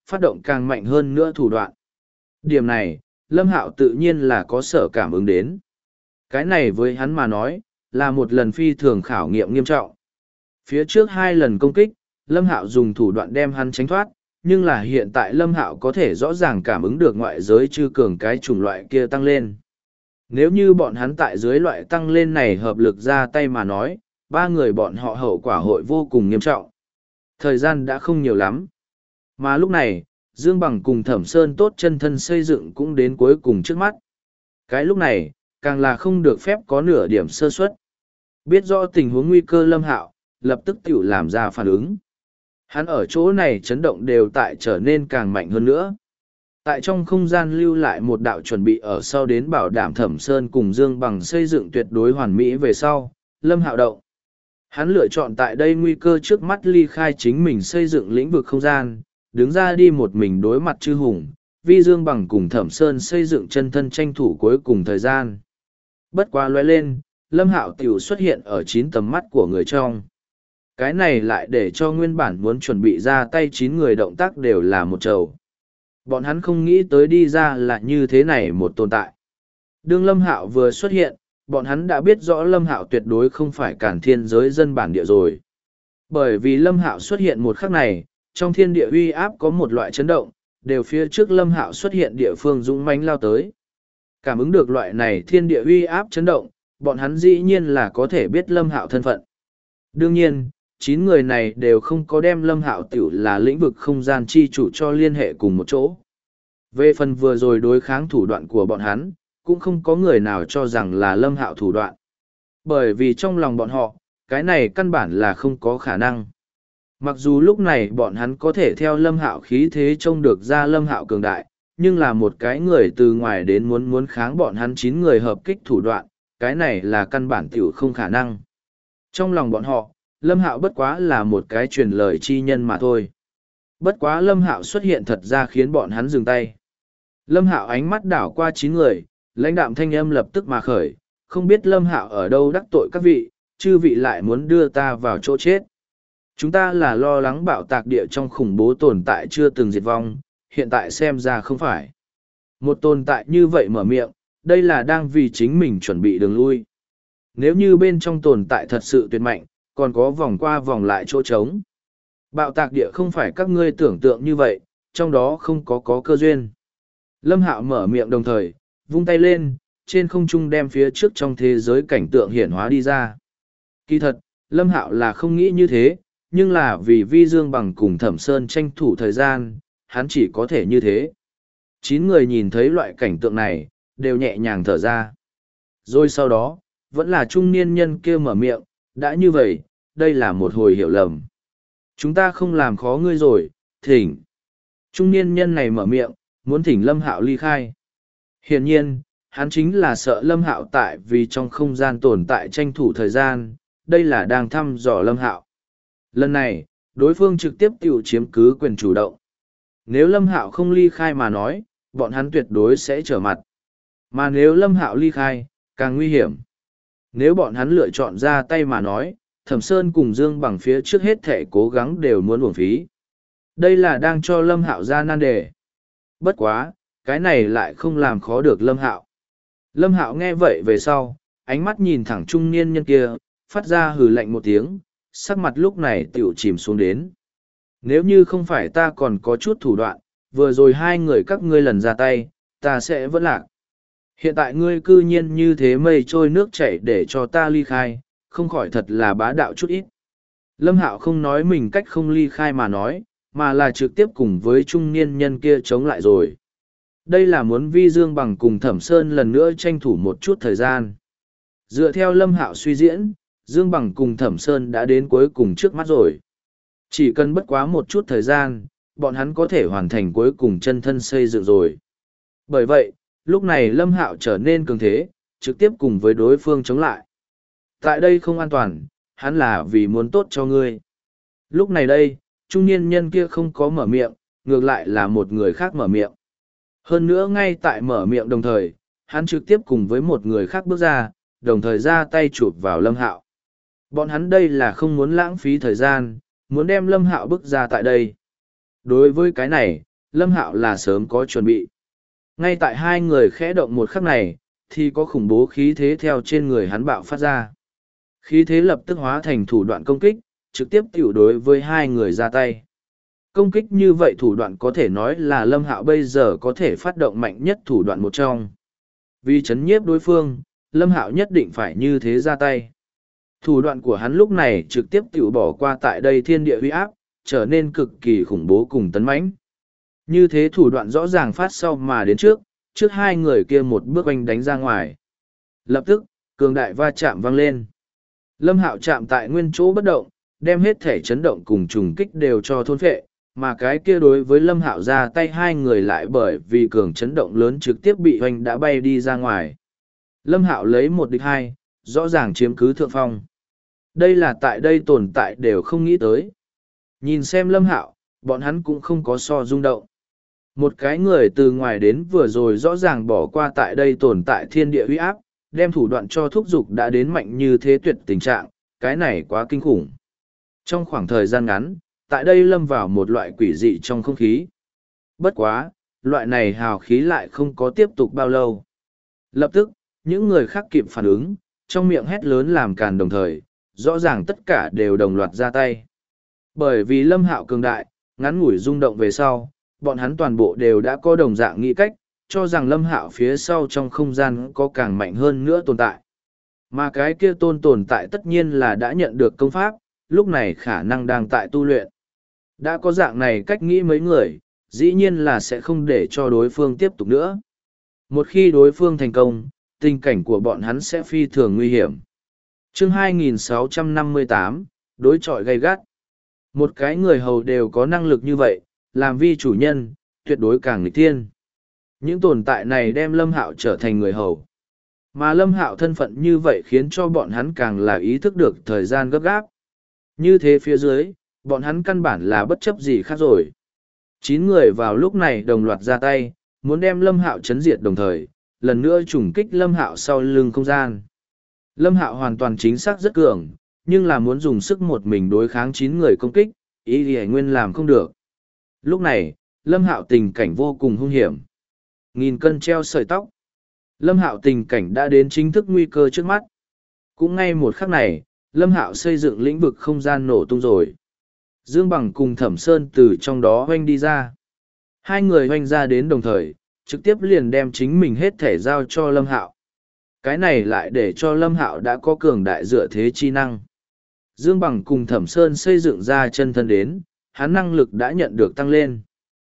S1: phát động càng mạnh hơn nữa thủ đoạn. Điểm này, Lâm Hạo tự nhiên là có sở cảm ứng đến. Cái này với hắn mà nói, là một lần phi thường khảo nghiệm nghiêm trọng. Phía trước 2 lần công kích, Lâm Hạo dùng thủ đoạn đem hắn tránh thoát, nhưng là hiện tại Lâm Hạo có thể rõ ràng cảm ứng được ngoại giới chư cường cái chủng loại kia tăng lên. Nếu như bọn hắn tại dưới loại tăng lên này hợp lực ra tay mà nói, 3 người bọn họ hậu quả hội vô cùng nghiêm trọng. Thời gian đã không nhiều lắm. Mà lúc này, Dương Bằng cùng Thẩm Sơn tốt chân thân xây dựng cũng đến cuối cùng trước mắt. Cái lúc này, càng là không được phép có nửa điểm sơ suất. Biết rõ tình huống nguy cơ Lâm Hạo, lập tức tiểu làm ra phản ứng. Hắn ở chỗ này chấn động đều tại trở nên càng mạnh hơn nữa. Tại trong không gian lưu lại một đạo chuẩn bị ở sau đến bảo đảm Thẩm Sơn cùng Dương Bằng xây dựng tuyệt đối hoàn mỹ về sau, Lâm Hạo động. Hắn lựa chọn tại đây nguy cơ trước mắt ly khai chính mình xây dựng lĩnh vực không gian, đứng ra đi một mình đối mặt chư hùng, vì Dương Bằng cùng Thẩm Sơn xây dựng chân thân tranh thủ cuối cùng thời gian. Bất quá lóe lên, Lâm Hạo tiểu xuất hiện ở 9 tầm mắt của người trong. Cái này lại để cho nguyên bản muốn chuẩn bị ra tay 9 người động tác đều là một trầu. Bọn hắn không nghĩ tới đi ra là như thế này một tồn tại. Đương Lâm Hạo vừa xuất hiện, bọn hắn đã biết rõ Lâm Hạo tuyệt đối không phải cản thiên giới dân bản địa rồi. Bởi vì Lâm Hạo xuất hiện một khắc này, trong thiên địa uy áp có một loại chấn động, đều phía trước Lâm Hạo xuất hiện địa phương dũng mãnh lao tới. Cảm ứng được loại này thiên địa uy áp chấn động, bọn hắn dĩ nhiên là có thể biết Lâm Hạo thân phận. Đương nhiên, 9 người này đều không có đem Lâm Hạo tiểu là lĩnh vực không gian chi chủ cho liên hệ cùng một chỗ. Về phần vừa rồi đối kháng thủ đoạn của bọn hắn, cũng không có người nào cho rằng là Lâm Hạo thủ đoạn. Bởi vì trong lòng bọn họ, cái này căn bản là không có khả năng. Mặc dù lúc này bọn hắn có thể theo Lâm Hạo khí thế trông được ra Lâm Hạo cường đại, nhưng là một cái người từ ngoài đến muốn kháng bọn hắn 9 người hợp kích thủ đoạn, cái này là căn bản tiểu không khả năng. Trong lòng bọn họ, Lâm Hạo bất quá là một cái truyền lời chi nhân mà thôi. Bất quá Lâm Hạo xuất hiện thật ra khiến bọn hắn dừng tay. Lâm Hạo ánh mắt đảo qua 9 người, lãnh đạm thanh âm lập tức mà khởi, không biết Lâm Hạo ở đâu đắc tội các vị, chư vị lại muốn đưa ta vào chỗ chết. Chúng ta là lo lắng bạo tạc địa trong khủng bố tồn tại chưa từng diệt vong, hiện tại xem ra không phải. Một tồn tại như vậy mở miệng, đây là đang vì chính mình chuẩn bị đường lui. Nếu như bên trong tồn tại thật sự tuyệt mạnh, còn có vòng qua vòng lại chỗ trống. Bạo tạc địa không phải các ngươi tưởng tượng như vậy, trong đó không có cơ duyên. Lâm Hạo mở miệng đồng thời, vung tay lên, trên không trung đem phía trước trong thế giới cảnh tượng hiển hóa đi ra. Kỳ thật, Lâm Hạo là không nghĩ như thế, nhưng là vì Vi Dương Bằng cùng Thẩm Sơn tranh thủ thời gian, hắn chỉ có thể như thế. 9 người nhìn thấy loại cảnh tượng này, đều nhẹ nhàng thở ra. Rồi sau đó, vẫn là trung niên nhân kia mở miệng, đã như vậy, đây là một hồi hiểu lầm. Chúng ta không làm khó ngươi rồi, thỉnh. Trung niên nhân này mở miệng, muốn thỉnh Lâm Hạo ly khai. Hiển nhiên, hắn chính là sợ Lâm Hạo tại vì trong không gian tồn tại tranh thủ thời gian, đây là đang thăm dò Lâm Hạo. Lần này, đối phương trực tiếp tiểu chiếm cứ quyền chủ động. Nếu Lâm Hạo không ly khai mà nói, bọn hắn tuyệt đối sẽ trở mặt. Mà nếu Lâm Hạo ly khai, càng nguy hiểm. Nếu bọn hắn lựa chọn ra tay mà nói, Thẩm Sơn cùng Dương Bằng phía trước hết thể cố gắng đều muốn uổng phí. Đây là đang cho Lâm Hạo ra nan đề. Bất quá, cái này lại không làm khó được Lâm Hạo. Lâm Hạo nghe vậy về sau, ánh mắt nhìn thẳng trung niên nhân kia, phát ra hừ lạnh một tiếng, sắc mặt lúc này tiểu chìm xuống đến. Nếu như không phải ta còn có chút thủ đoạn, vừa rồi 2 người các ngươi lần ra tay, ta sẽ vẫn lạc. Hiện tại ngươi cư nhiên như thế mây trôi nước chảy để cho ta ly khai, không khỏi thật là bá đạo chút ít. Lâm Hạo không nói mình cách không ly khai mà nói, mà là trực tiếp cùng với trung niên nhân kia chống lại rồi. Đây là muốn Vi Dương Bằng cùng Thẩm Sơn lần nữa tranh thủ một chút thời gian. Dựa theo Lâm Hạo suy diễn, Dương Bằng cùng Thẩm Sơn đã đến cuối cùng trước mắt rồi. Chỉ cần bất quá một chút thời gian, bọn hắn có thể hoàn thành cuối cùng chân thân xây dựng rồi. Bởi vậy, lúc này Lâm Hạo trở nên cường thế, trực tiếp cùng với đối phương chống lại. Tại đây không an toàn, hắn là vì muốn tốt cho ngươi. Lúc này đây, trung niên nhân kia không có mở miệng, ngược lại là một người khác mở miệng. Hơn nữa ngay tại mở miệng đồng thời, hắn trực tiếp cùng với một người khác bước ra, đồng thời ra tay chụp vào Lâm Hạo. Bọn hắn đây là không muốn lãng phí thời gian, muốn đem Lâm Hạo bước ra tại đây. Đối với cái này, Lâm Hạo là sớm có chuẩn bị. Ngay tại hai người khẽ động một khắc này, thì có khủng bố khí thế theo trên người hắn bạo phát ra. Khí thế lập tức hóa thành thủ đoạn công kích, trực tiếp tiểu đối với hai người ra tay. Công kích như vậy thủ đoạn có thể nói là Lâm Hạo bây giờ có thể phát động mạnh nhất thủ đoạn một trong. Vì chấn nhiếp đối phương, Lâm Hạo nhất định phải như thế ra tay. Thủ đoạn của hắn lúc này trực tiếp tiểu bỏ qua tại đây thiên địa uy áp, trở nên cực kỳ khủng bố cùng tấn mãnh. Như thế thủ đoạn rõ ràng phát sau mà đến trước hai người kia một bước oanh đánh ra ngoài. Lập tức, cường đại va chạm vang lên. Lâm Hạo chạm tại nguyên chỗ bất động, đem hết thể chấn động cùng trùng kích đều cho thôn phệ, mà cái kia đối với Lâm Hạo ra tay hai người lại bởi vì cường chấn động lớn trực tiếp bị hoành đã bay đi ra ngoài. Lâm Hạo lấy một địch hai, rõ ràng chiếm cứ thượng phong. Đây là tại đây tồn tại đều không nghĩ tới. Nhìn xem Lâm Hạo, bọn hắn cũng không có so rung động. Một cái người từ ngoài đến vừa rồi rõ ràng bỏ qua tại đây tồn tại thiên địa uy áp, đem thủ đoạn cho thúc dục đã đến mạnh như thế tuyệt tình trạng, cái này quá kinh khủng. Trong khoảng thời gian ngắn, tại đây lâm vào một loại quỷ dị trong không khí. Bất quá, loại này hào khí lại không có tiếp tục bao lâu. Lập tức, những người khác kịp phản ứng, trong miệng hét lớn làm càn đồng thời, rõ ràng tất cả đều đồng loạt ra tay. Bởi vì Lâm Hạo cường đại, ngắn ngủi rung động về sau, bọn hắn toàn bộ đều đã có đồng dạng nghĩ cách, cho rằng Lâm Hạo phía sau trong không gian có càng mạnh hơn nữa tồn tại. Mà cái kia tồn tại tất nhiên là đã nhận được công pháp, lúc này khả năng đang tại tu luyện. Đã có dạng này cách nghĩ mấy người, dĩ nhiên là sẽ không để cho đối phương tiếp tục nữa. Một khi đối phương thành công, tình cảnh của bọn hắn sẽ phi thường nguy hiểm. Chương 2658, đối chọi gay gắt. Một cái người hầu đều có năng lực như vậy, làm vi chủ nhân, tuyệt đối càng nghịch thiên. Những tồn tại này đem Lâm Hạo trở thành người hầu. Mà Lâm Hạo thân phận như vậy khiến cho bọn hắn càng là ý thức được thời gian gấp gáp. Như thế phía dưới, bọn hắn căn bản là bất chấp gì khác rồi. 9 người vào lúc này đồng loạt ra tay, muốn đem Lâm Hạo chấn diệt đồng thời, lần nữa trùng kích Lâm Hạo sau lưng không gian. Lâm Hạo hoàn toàn chính xác rất cường, nhưng là muốn dùng sức một mình đối kháng 9 người công kích, ý thì nguyên làm không được. Lúc này, Lâm Hạo tình cảnh vô cùng hung hiểm. Nghìn cân treo sợi tóc. Lâm Hạo tình cảnh đã đến chính thức nguy cơ trước mắt. Cũng ngay một khắc này, Lâm Hạo xây dựng lĩnh vực không gian nổ tung rồi. Dương Bằng cùng Thẩm Sơn từ trong đó hoanh đi ra. Hai người hoanh ra đến đồng thời, trực tiếp liền đem chính mình hết thể giao cho Lâm Hạo. Cái này lại để cho Lâm Hạo đã có cường đại dựa thế chi năng. Dương Bằng cùng Thẩm Sơn xây dựng ra chân thân đến, hắn năng lực đã nhận được tăng lên.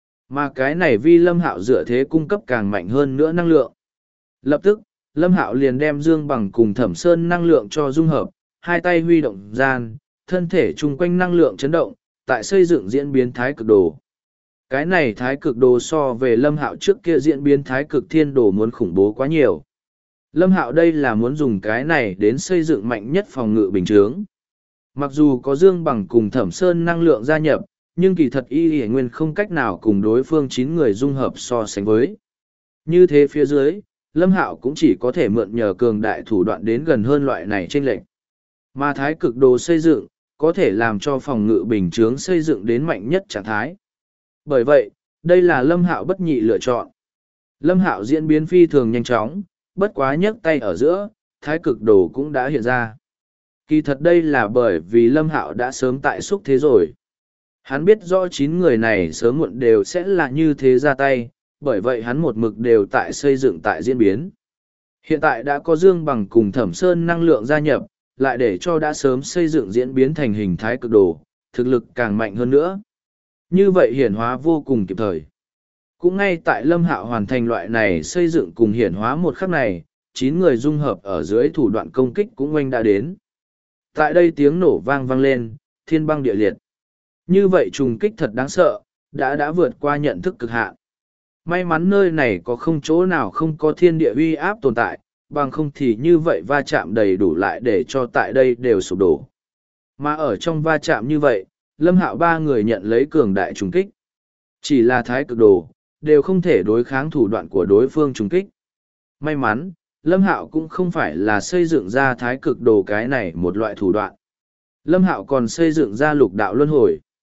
S1: Mà cái này vì Lâm Hạo dựa thế cung cấp càng mạnh hơn nữa năng lượng. Lập tức, Lâm Hạo liền đem Dương Bằng cùng Thẩm Sơn năng lượng cho dung hợp, hai tay huy động gian, thân thể chung quanh năng lượng chấn động, tại xây dựng diễn biến thái cực đồ. Cái này thái cực đồ so về Lâm Hạo trước kia diễn biến thái cực thiên đồ muốn khủng bố quá nhiều. Lâm Hạo đây là muốn dùng cái này đến xây dựng mạnh nhất phòng ngự bình chướng. Mặc dù có Dương Bằng cùng Thẩm Sơn năng lượng gia nhập, nhưng kỳ thật y hề nguyên không cách nào cùng đối phương 9 người dung hợp so sánh với. Như thế phía dưới, Lâm Hạo cũng chỉ có thể mượn nhờ cường đại thủ đoạn đến gần hơn loại này chênh lệch. Mà thái cực đồ xây dựng, có thể làm cho phòng ngự bình chướng xây dựng đến mạnh nhất trạng thái. Bởi vậy, đây là Lâm Hạo bất nhị lựa chọn. Lâm Hạo diễn biến phi thường nhanh chóng, bất quá nhấc tay ở giữa, thái cực đồ cũng đã hiện ra. Kỳ thật đây là bởi vì Lâm Hạo đã sớm tại xúc thế rồi. Hắn biết rõ 9 người này sớm muộn đều sẽ là như thế ra tay, bởi vậy hắn một mực đều tại xây dựng tại diễn biến. Hiện tại đã có Dương Bằng cùng Thẩm Sơn năng lượng gia nhập, lại để cho đã sớm xây dựng diễn biến thành hình thái cực đồ, thực lực càng mạnh hơn nữa. Như vậy hiển hóa vô cùng kịp thời. Cũng ngay tại Lâm Hạo hoàn thành loại này xây dựng cùng hiển hóa một khắc này, 9 người dung hợp ở dưới thủ đoạn công kích cũng oanh đã đến. Tại đây tiếng nổ vang vang lên, thiên băng địa liệt. Như vậy trùng kích thật đáng sợ, đã vượt qua nhận thức cực hạn. May mắn nơi này có không chỗ nào không có thiên địa uy áp tồn tại, bằng không thì như vậy va chạm đầy đủ lại để cho tại đây đều sụp đổ. Mà ở trong va chạm như vậy, Lâm Hạo 3 người nhận lấy cường đại trùng kích. Chỉ là thái cực đồ, đều không thể đối kháng thủ đoạn của đối phương trùng kích. May mắn, Lâm Hạo cũng không phải là xây dựng ra thái cực đồ cái này một loại thủ đoạn. Lâm Hạo còn xây dựng ra lục đạo luân hồi.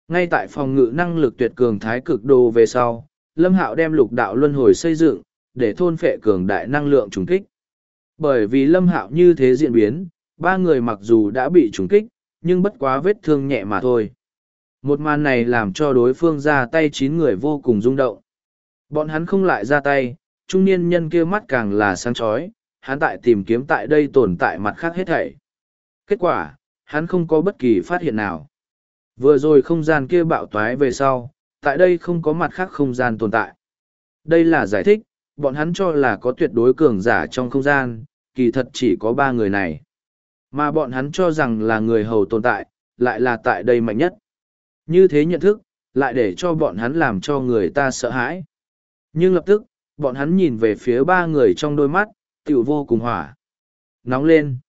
S1: Ngay tại phòng ngự năng lực tuyệt cường thái cực đồ về sau, Lâm Hạo đem lục đạo luân hồi xây dựng, để thôn phệ cường đại năng lượng trùng kích. Bởi vì Lâm Hạo như thế diễn biến, ba người mặc dù đã bị trùng kích, nhưng bất quá vết thương nhẹ mà thôi. Một màn này làm cho đối phương ra tay 9 người vô cùng rung động. Bọn hắn không lại ra tay, trung niên nhân kia mắt càng là sáng chói, hắn tại tìm kiếm tại đây tồn tại mặt khác hết thảy. Kết quả, hắn không có bất kỳ phát hiện nào. Vừa rồi không gian kia bạo toái về sau, tại đây không có mặt khác không gian tồn tại. Đây là giải thích, bọn hắn cho là có tuyệt đối cường giả trong không gian, kỳ thật chỉ có 3 người này. Mà bọn hắn cho rằng là người hầu tồn tại, lại là tại đây mạnh nhất. Như thế nhận thức, lại để cho bọn hắn làm cho người ta sợ hãi. Nhưng lập tức, bọn hắn nhìn về phía 3 người trong đôi mắt, tiểu vô cùng hỏa. Nóng lên.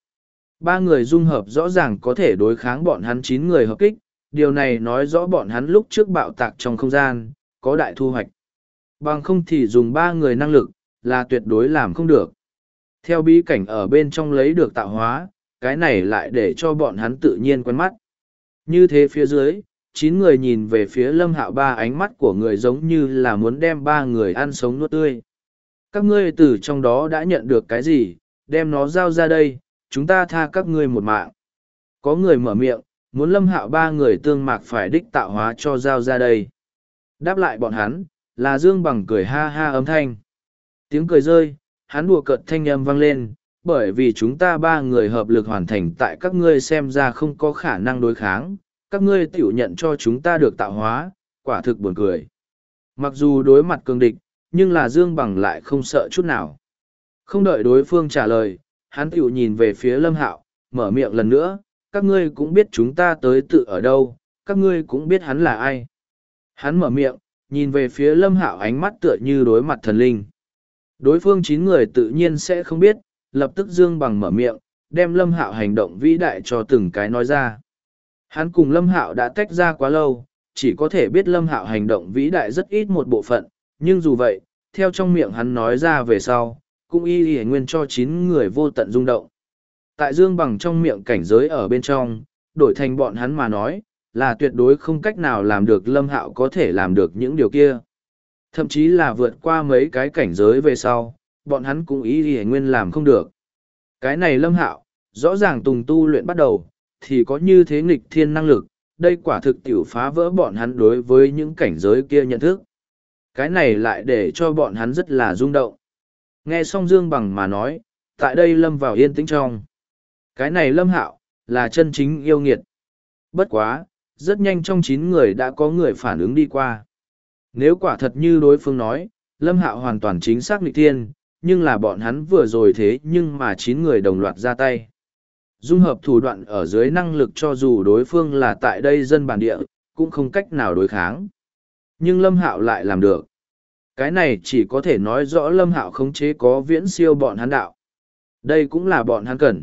S1: 3 người dung hợp rõ ràng có thể đối kháng bọn hắn 9 người hợp kích, điều này nói rõ bọn hắn lúc trước bạo tạc trong không gian, có đại thu hoạch. Bằng không thì dùng 3 người năng lực, là tuyệt đối làm không được. Theo bí cảnh ở bên trong lấy được tạo hóa, cái này lại để cho bọn hắn tự nhiên quen mắt. Như thế phía dưới, 9 người nhìn về phía Lâm Hạo, 3 ánh mắt của người giống như là muốn đem 3 người ăn sống nuốt tươi. Các ngươi từ trong đó đã nhận được cái gì, đem nó giao ra đây, chúng ta tha các ngươi một mạng. Có người mở miệng, muốn Lâm Hạo 3 người tương mạc phải đích tạo hóa cho giao ra đây. Đáp lại bọn hắn, là Dương Bằng cười ha ha âm thanh. Tiếng cười rơi, hắn đùa cợt thanh âm vang lên, bởi vì chúng ta 3 người hợp lực hoàn thành tại các ngươi xem ra không có khả năng đối kháng, các ngươi tiểu nhận cho chúng ta được tạo hóa, quả thực buồn cười. Mặc dù đối mặt cường địch, nhưng là Dương Bằng lại không sợ chút nào. Không đợi đối phương trả lời, hắn tiểu nhìn về phía Lâm Hạo, mở miệng lần nữa, các ngươi cũng biết chúng ta tới tự ở đâu, các ngươi cũng biết hắn là ai. Hắn mở miệng, nhìn về phía Lâm Hạo, ánh mắt tựa như đối mặt thần linh. Đối phương 9 người tự nhiên sẽ không biết, lập tức Dương Bằng mở miệng, đem Lâm Hạo hành động vĩ đại cho từng cái nói ra. Hắn cùng Lâm Hạo đã tách ra quá lâu, chỉ có thể biết Lâm Hạo hành động vĩ đại rất ít một bộ phận, nhưng dù vậy, theo trong miệng hắn nói ra về sau, cũng y nguyên cho 9 người vô tận rung động. Tại Dương Bằng trong miệng cảnh giới ở bên trong, đổi thành bọn hắn mà nói, là tuyệt đối không cách nào làm được Lâm Hạo có thể làm được những điều kia. Thậm chí là vượt qua mấy cái cảnh giới về sau, bọn hắn cũng y nguyên làm không được. Cái này Lâm Hạo, rõ ràng tùng tu luyện bắt đầu, thì có như thế nghịch thiên năng lực, đây quả thực tiểu phá vỡ bọn hắn đối với những cảnh giới kia nhận thức. Cái này lại để cho bọn hắn rất là rung động. Nghe xong Dương Bằng mà nói, tại đây Lâm vào yên tĩnh trong. Cái này Lâm Hạo, là chân chính yêu nghiệt. Bất quá, rất nhanh trong 9 người đã có người phản ứng đi qua. Nếu quả thật như đối phương nói, Lâm Hạo hoàn toàn chính xác nghịch thiên, nhưng là bọn hắn vừa rồi thế nhưng mà 9 người đồng loạt ra tay. Dung hợp thủ đoạn ở dưới năng lực cho dù đối phương là tại đây dân bản địa, cũng không cách nào đối kháng. Nhưng Lâm Hạo lại làm được. Cái này chỉ có thể nói rõ Lâm Hạo khống chế có viễn siêu bọn hắn đạo. Đây cũng là bọn hắn cần.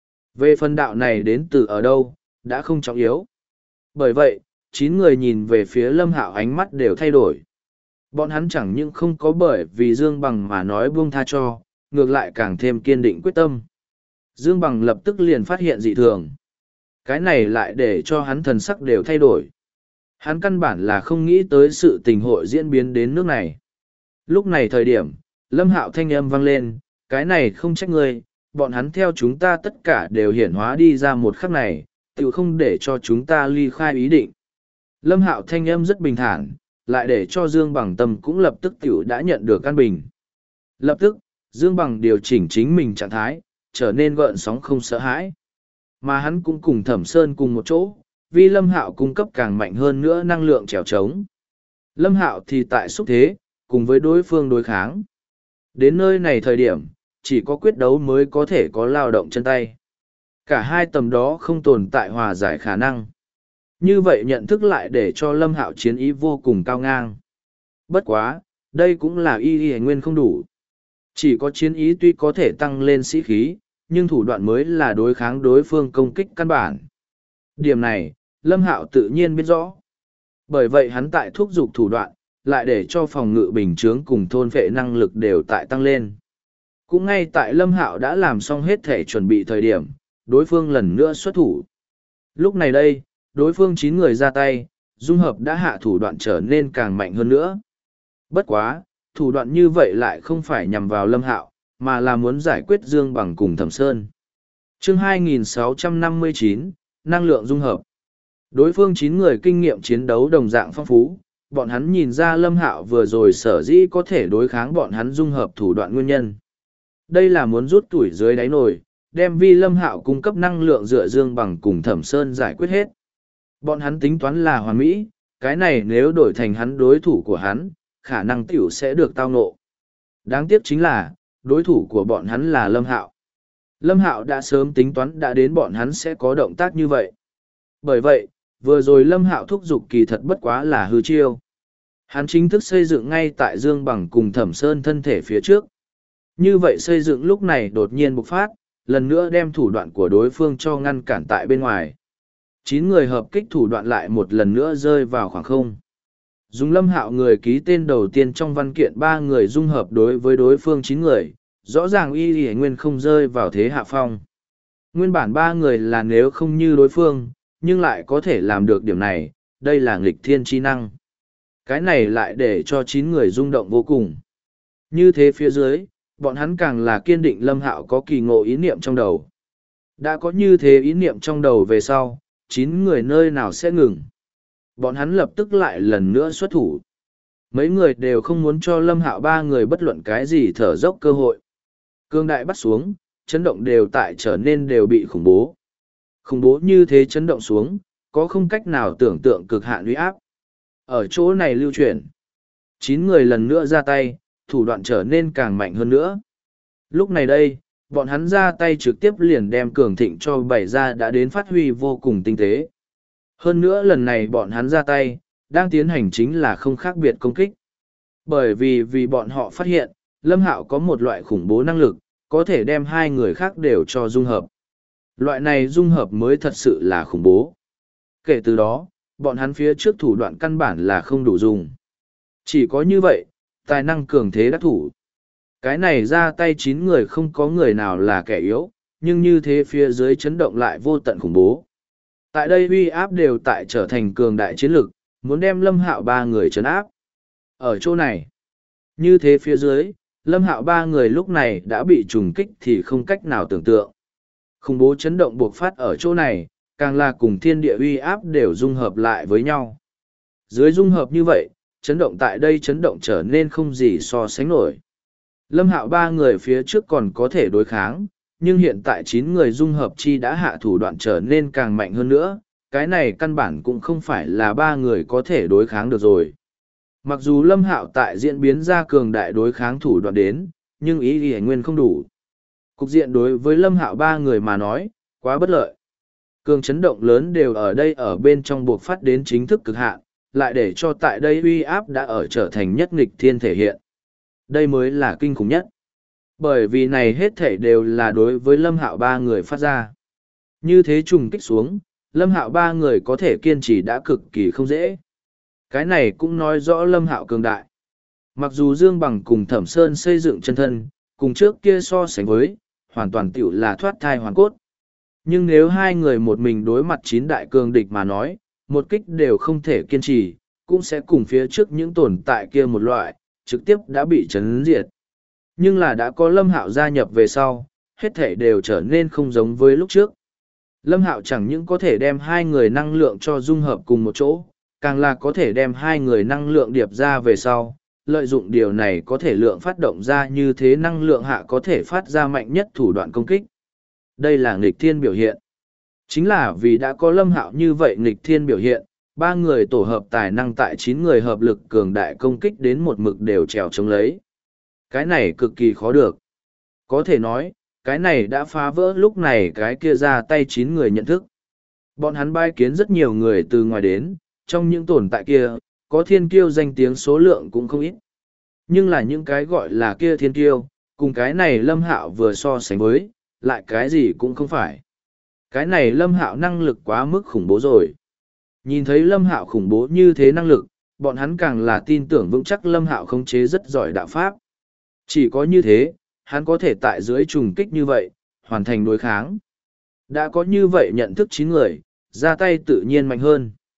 S1: Về phần đạo này đến từ ở đâu, đã không trọng yếu. Bởi vậy, 9 người nhìn về phía Lâm Hạo ánh mắt đều thay đổi. Bọn hắn chẳng những không có bởi vì Dương Bằng mà nói buông tha cho, ngược lại càng thêm kiên định quyết tâm. Dương Bằng lập tức liền phát hiện dị thường. Cái này lại để cho hắn thần sắc đều thay đổi. Hắn căn bản là không nghĩ tới sự tình hội diễn biến đến nước này. Lúc này thời điểm, Lâm Hạo thanh âm vang lên, cái này không trách ngươi, bọn hắn theo chúng ta tất cả đều hiển hóa đi ra một khắc này, tự không để cho chúng ta ly khai ý định. Lâm Hạo thanh âm rất bình thản, lại để cho Dương Bằng tâm cũng lập tức tiểu đã nhận được an bình. Lập tức, Dương Bằng điều chỉnh chính mình trạng thái, trở nên gợn sóng không sợ hãi. Mà hắn cũng cùng Thẩm Sơn cùng một chỗ, vì Lâm Hạo cung cấp càng mạnh hơn nữa năng lượng trèo trống. Lâm Hạo thì tại xúc thế, cùng với đối phương đối kháng. Đến nơi này thời điểm, chỉ có quyết đấu mới có thể có lao động chân tay. Cả hai tầm đó không tồn tại hòa giải khả năng. Như vậy nhận thức lại để cho Lâm Hạo chiến ý vô cùng cao ngang. Bất quá, đây cũng là y nguyên không đủ. Chỉ có chiến ý tuy có thể tăng lên sĩ khí, nhưng thủ đoạn mới là đối kháng đối phương công kích căn bản. Điểm này, Lâm Hạo tự nhiên biết rõ. Bởi vậy hắn tại thúc giục thủ đoạn, lại để cho phòng ngự bình chướng cùng thôn vệ năng lực đều tại tăng lên. Cũng ngay tại Lâm Hạo đã làm xong hết thể chuẩn bị thời điểm, đối phương lần nữa xuất thủ. Lúc này đây, đối phương 9 người ra tay, dung hợp đã hạ thủ đoạn trở nên càng mạnh hơn nữa. Bất quá, thủ đoạn như vậy lại không phải nhằm vào Lâm Hạo, mà là muốn giải quyết Dương Bằng cùng Thẩm Sơn. Chương 2659, năng lượng dung hợp. Đối phương 9 người kinh nghiệm chiến đấu đồng dạng phong phú, bọn hắn nhìn ra Lâm Hạo vừa rồi sở dĩ có thể đối kháng bọn hắn dung hợp thủ đoạn nguyên nhân. Đây là muốn rút tuổi dưới đáy nồi, đem vi Lâm Hạo cung cấp năng lượng dựa Dương Bằng cùng Thẩm Sơn giải quyết hết. Bọn hắn tính toán là hoàn mỹ, cái này nếu đổi thành hắn đối thủ của hắn, khả năng tiểu sẽ được tao ngộ. Đáng tiếc chính là, đối thủ của bọn hắn là Lâm Hạo. Lâm Hạo đã sớm tính toán đã đến bọn hắn sẽ có động tác như vậy. Bởi vậy, vừa rồi Lâm Hạo thúc giục kỳ thật bất quá là hư chiêu. Hắn chính thức xây dựng ngay tại Dương Bằng cùng Thẩm Sơn thân thể phía trước. Như vậy xây dựng lúc này đột nhiên bộc phát, lần nữa đem thủ đoạn của đối phương cho ngăn cản tại bên ngoài. 9 người hợp kích thủ đoạn lại một lần nữa rơi vào khoảng không. Dùng Lâm Hạo người ký tên đầu tiên trong văn kiện 3 người dung hợp đối với đối phương 9 người, rõ ràng Y Y Nguyên không rơi vào thế hạ phong. Nguyên bản 3 người là nếu không như đối phương, nhưng lại có thể làm được điểm này, đây là nghịch thiên chi năng. Cái này lại để cho 9 người rung động vô cùng. Như thế phía dưới, bọn hắn càng là kiên định Lâm Hạo có kỳ ngộ ý niệm trong đầu. Đã có như thế ý niệm trong đầu về sau, 9 người nơi nào sẽ ngừng. Bọn hắn lập tức lại lần nữa xuất thủ. Mấy người đều không muốn cho Lâm Hạo 3 người bất luận cái gì thở dốc cơ hội. Cương đại bắt xuống, chấn động đều tại trở nên đều bị khủng bố. Khủng bố như thế chấn động xuống, có không cách nào tưởng tượng cực hạn uy áp. Ở chỗ này lưu chuyển. 9 người lần nữa ra tay, thủ đoạn trở nên càng mạnh hơn nữa. Lúc này đây, bọn hắn ra tay trực tiếp liền đem cường thịnh cho bày ra đã đến phát huy vô cùng tinh tế. Hơn nữa lần này bọn hắn ra tay, đang tiến hành chính là không khác biệt công kích. Bởi vì bọn họ phát hiện, Lâm Hạo có một loại khủng bố năng lực, có thể đem 2 người khác đều cho dung hợp. Loại này dung hợp mới thật sự là khủng bố. Kể từ đó, bọn hắn phía trước thủ đoạn căn bản là không đủ dùng. Chỉ có như vậy, tài năng cường thế đắc thủ. Cái này ra tay 9 người không có người nào là kẻ yếu, nhưng như thế phía dưới chấn động lại vô tận khủng bố. Tại đây uy áp đều tại trở thành cường đại chiến lực, muốn đem Lâm Hạo 3 người trấn áp. Ở chỗ này, như thế phía dưới, Lâm Hạo 3 người lúc này đã bị trùng kích thì không cách nào tưởng tượng. Khủng bố chấn động buộc phát ở chỗ này, càng là cùng thiên địa uy áp đều dung hợp lại với nhau. Dưới dung hợp như vậy, chấn động tại đây chấn động trở nên không gì so sánh nổi. Lâm Hạo 3 người phía trước còn có thể đối kháng, nhưng hiện tại 9 người dung hợp chi đã hạ thủ đoạn trở nên càng mạnh hơn nữa, cái này căn bản cũng không phải là 3 người có thể đối kháng được rồi. Mặc dù Lâm Hạo tại diễn biến ra cường đại đối kháng thủ đoạn đến, nhưng ý nguyên không đủ. Cục diện đối với Lâm Hạo 3 người mà nói, quá bất lợi. Cường chấn động lớn đều ở đây ở bên trong buộc phát đến chính thức cực hạn, lại để cho tại đây uy áp đã ở trở thành nhất nghịch thiên thể hiện. Đây mới là kinh khủng nhất. Bởi vì này hết thể đều là đối với Lâm Hạo 3 người phát ra. Như thế trùng kích xuống, Lâm Hạo 3 người có thể kiên trì đã cực kỳ không dễ. Cái này cũng nói rõ Lâm Hạo cường đại. Mặc dù Dương Bằng cùng Thẩm Sơn xây dựng chân thân, cùng trước kia so sánh với, hoàn toàn tiểu là thoát thai hoàn cốt. Nhưng nếu 2 người một mình đối mặt 9 đại cường địch mà nói, một kích đều không thể kiên trì, cũng sẽ cùng phía trước những tồn tại kia một loại, trực tiếp đã bị chấn diệt. Nhưng là đã có Lâm Hạo gia nhập về sau, hết thể đều trở nên không giống với lúc trước. Lâm Hạo chẳng những có thể đem 2 người năng lượng cho dung hợp cùng một chỗ, càng là có thể đem 2 người năng lượng điệp ra về sau, lợi dụng điều này có thể lượng phát động ra như thế năng lượng hạ có thể phát ra mạnh nhất thủ đoạn công kích. Đây là nghịch thiên biểu hiện. Chính là vì đã có Lâm Hạo như vậy nghịch thiên biểu hiện, 3 người tổ hợp tài năng tại 9 người hợp lực cường đại công kích đến một mực đều trèo chống lấy. Cái này cực kỳ khó được. Có thể nói, cái này đã phá vỡ lúc này cái kia ra tay 9 người nhận thức. Bọn hắn bái kiến rất nhiều người từ ngoài đến, trong những tồn tại kia, có thiên kiêu danh tiếng số lượng cũng không ít. Nhưng là những cái gọi là kia thiên kiêu, cùng cái này Lâm Hạo vừa so sánh với, lại cái gì cũng không phải. Cái này Lâm Hạo năng lực quá mức khủng bố rồi. Nhìn thấy Lâm Hạo khủng bố như thế năng lực, bọn hắn càng là tin tưởng vững chắc Lâm Hạo khống chế rất giỏi đạo pháp. Chỉ có như thế, hắn có thể tại dưới trùng kích như vậy, hoàn thành đối kháng. Đã có như vậy nhận thức 9 người, ra tay tự nhiên mạnh hơn.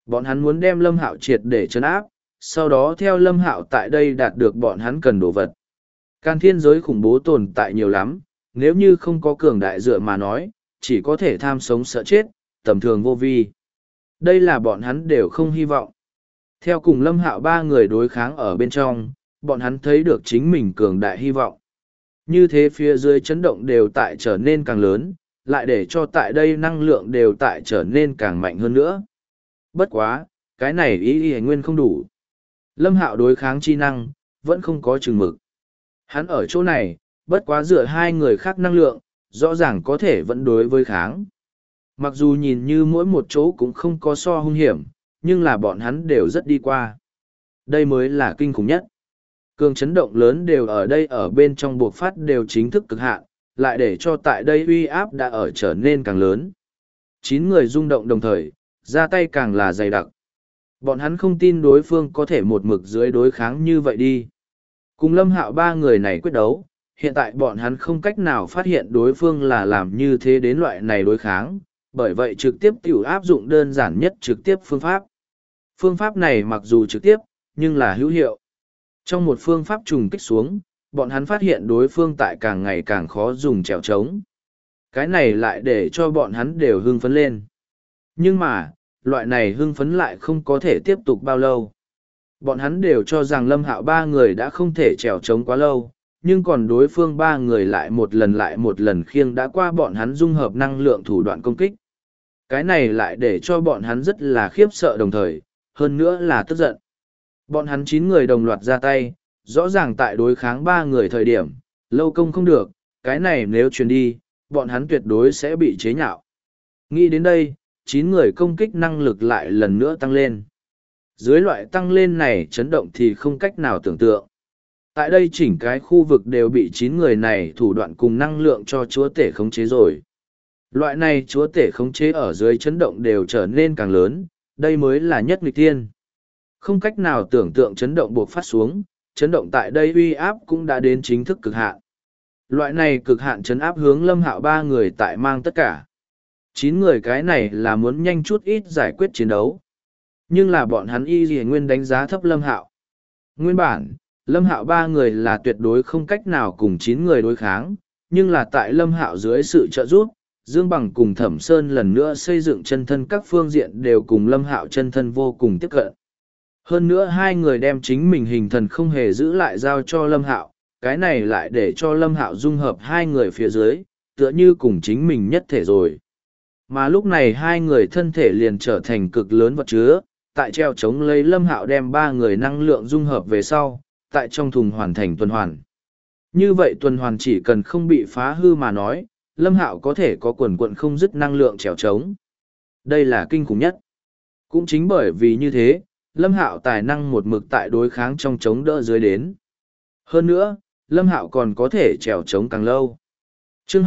S1: Bọn hắn muốn đem Lâm Hạo triệt để trấn áp, sau đó theo Lâm Hạo tại đây đạt được bọn hắn cần đồ vật. Can thiên giới khủng bố tồn tại nhiều lắm, nếu như không có cường đại dựa mà nói, chỉ có thể tham sống sợ chết, tầm thường vô vi. Đây là bọn hắn đều không hy vọng. Theo cùng Lâm Hạo ba người đối kháng ở bên trong, bọn hắn thấy được chính mình cường đại hy vọng. Như thế phía dưới chấn động đều tại trở nên càng lớn, lại để cho tại đây năng lượng đều tại trở nên càng mạnh hơn nữa. Bất quá, cái này ý nguyên không đủ. Lâm Hạo đối kháng chi năng, vẫn không có chừng mực. Hắn ở chỗ này, bất quá dựa hai người khác năng lượng, rõ ràng có thể vẫn đối với kháng. Mặc dù nhìn như mỗi một chỗ cũng không có so hung hiểm, nhưng là bọn hắn đều rất đi qua. Đây mới là kinh khủng nhất. Cường chấn động lớn đều ở đây ở bên trong buộc phát đều chính thức cực hạn, lại để cho tại đây uy áp đã ở trở nên càng lớn. 9 người rung động đồng thời, ra tay càng là dày đặc. Bọn hắn không tin đối phương có thể một mực dưới đối kháng như vậy đi. Cùng Lâm Hạo ba người này quyết đấu, hiện tại bọn hắn không cách nào phát hiện đối phương là làm như thế đến loại này đối kháng, bởi vậy trực tiếp tiểu áp dụng đơn giản nhất trực tiếp phương pháp. Phương pháp này mặc dù trực tiếp, nhưng là hữu hiệu. Trong một phương pháp trùng kích xuống, bọn hắn phát hiện đối phương tại càng ngày càng khó dùng trèo trống. Cái này lại để cho bọn hắn đều hưng phấn lên. Nhưng mà, loại này hưng phấn lại không có thể tiếp tục bao lâu. Bọn hắn đều cho rằng Lâm Hạo ba người đã không thể trèo trống quá lâu, nhưng còn đối phương ba người lại một lần khiêng đã qua bọn hắn dung hợp năng lượng thủ đoạn công kích. Cái này lại để cho bọn hắn rất là khiếp sợ đồng thời, hơn nữa là tức giận. Bọn hắn 9 người đồng loạt ra tay, rõ ràng tại đối kháng 3 người thời điểm, lâu công không được, cái này nếu truyền đi, bọn hắn tuyệt đối sẽ bị chế nhạo. Nghĩ đến đây, 9 người công kích năng lực lại lần nữa tăng lên. Dưới loại tăng lên này chấn động thì không cách nào tưởng tượng. Tại đây chỉnh cái khu vực đều bị 9 người này thủ đoạn cùng năng lượng cho chúa tể khống chế rồi. Loại này chúa tể khống chế ở dưới chấn động đều trở nên càng lớn, đây mới là nhất nghịch tiên. Không cách nào tưởng tượng chấn động buộc phát xuống, chấn động tại đây uy áp cũng đã đến chính thức cực hạn. Loại này cực hạn chấn áp hướng Lâm Hạo ba người tại mang tất cả. 9 người cái này là muốn nhanh chút ít giải quyết chiến đấu. Nhưng là bọn hắn nguyên đánh giá thấp Lâm Hạo. Nguyên bản, Lâm Hạo ba người là tuyệt đối không cách nào cùng 9 người đối kháng, nhưng là tại Lâm Hạo dưới sự trợ giúp, Dương Bằng cùng Thẩm Sơn lần nữa xây dựng chân thân các phương diện đều cùng Lâm Hạo chân thân vô cùng tiếp cận. Hơn nữa hai người đem chính mình hình thần không hề giữ lại giao cho Lâm Hạo, cái này lại để cho Lâm Hạo dung hợp hai người phía dưới, tựa như cùng chính mình nhất thể rồi. Mà lúc này hai người thân thể liền trở thành cực lớn vật chứa, tại treo chống lấy Lâm Hạo đem 3 người năng lượng dung hợp về sau, tại trong thùng hoàn thành tuần hoàn. Như vậy tuần hoàn chỉ cần không bị phá hư mà nói, Lâm Hạo có thể có quần quận không dứt năng lượng trèo trống. Đây là kinh khủng nhất. Cũng chính bởi vì như thế, Lâm Hạo tài năng một mực tại đối kháng trong chống đỡ dưới đến. Hơn nữa, Lâm Hạo còn có thể trèo trống càng lâu. Chương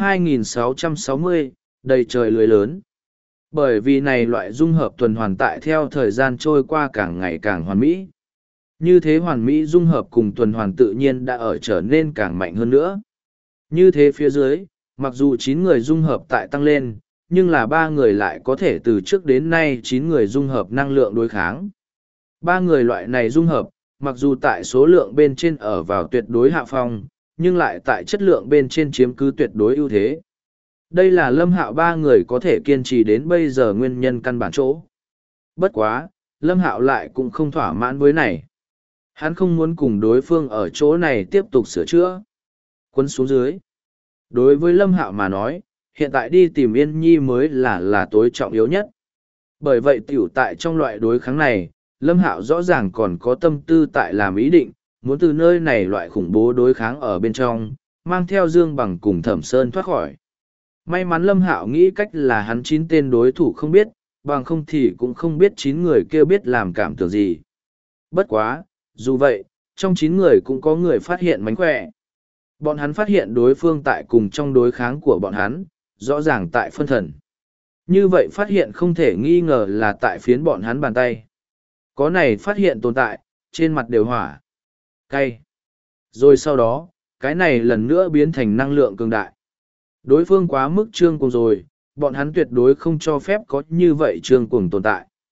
S1: 2660, đầy trời lưới lớn. Bởi vì này loại dung hợp tuần hoàn tại theo thời gian trôi qua càng ngày càng hoàn mỹ. Như thế hoàn mỹ dung hợp cùng tuần hoàn tự nhiên đã ở trở nên càng mạnh hơn nữa. Như thế phía dưới, mặc dù 9 người dung hợp tại tăng lên, nhưng là 3 người lại có thể từ trước đến nay 9 người dung hợp năng lượng đối kháng. 3 người loại này dung hợp, mặc dù tại số lượng bên trên ở vào tuyệt đối hạ phong, nhưng lại tại chất lượng bên trên chiếm cứ tuyệt đối ưu thế. Đây là Lâm Hạo 3 người có thể kiên trì đến bây giờ nguyên nhân căn bản chỗ. Bất quá, Lâm Hạo lại cũng không thỏa mãn với này. Hắn không muốn cùng đối phương ở chỗ này tiếp tục sửa chữa. Quân xuống dưới. Đối với Lâm Hạo mà nói, hiện tại đi tìm Yên Nhi mới là tối trọng yếu nhất. Bởi vậy tiểu tại trong loại đối kháng này, Lâm Hạo rõ ràng còn có tâm tư tại làm ý định, muốn từ nơi này loại khủng bố đối kháng ở bên trong, mang theo Dương Bằng cùng Thẩm Sơn thoát khỏi. May mắn Lâm Hạo nghĩ cách là hắn 9 tên đối thủ không biết, bằng không thì cũng không biết 9 người kêu biết làm cảm tưởng gì. Bất quá, dù vậy, trong 9 người cũng có người phát hiện mánh khỏe. Bọn hắn phát hiện đối phương tại cùng trong đối kháng của bọn hắn, rõ ràng tại phân thần. Như vậy phát hiện không thể nghi ngờ là tại phiến bọn hắn bàn tay. Có này phát hiện tồn tại, trên mặt đều hỏa. Cay. Rồi sau đó, cái này lần nữa biến thành năng lượng cường đại. Đối phương quá mức trương cuồng rồi, bọn hắn tuyệt đối không cho phép có như vậy trương cuồng tồn tại.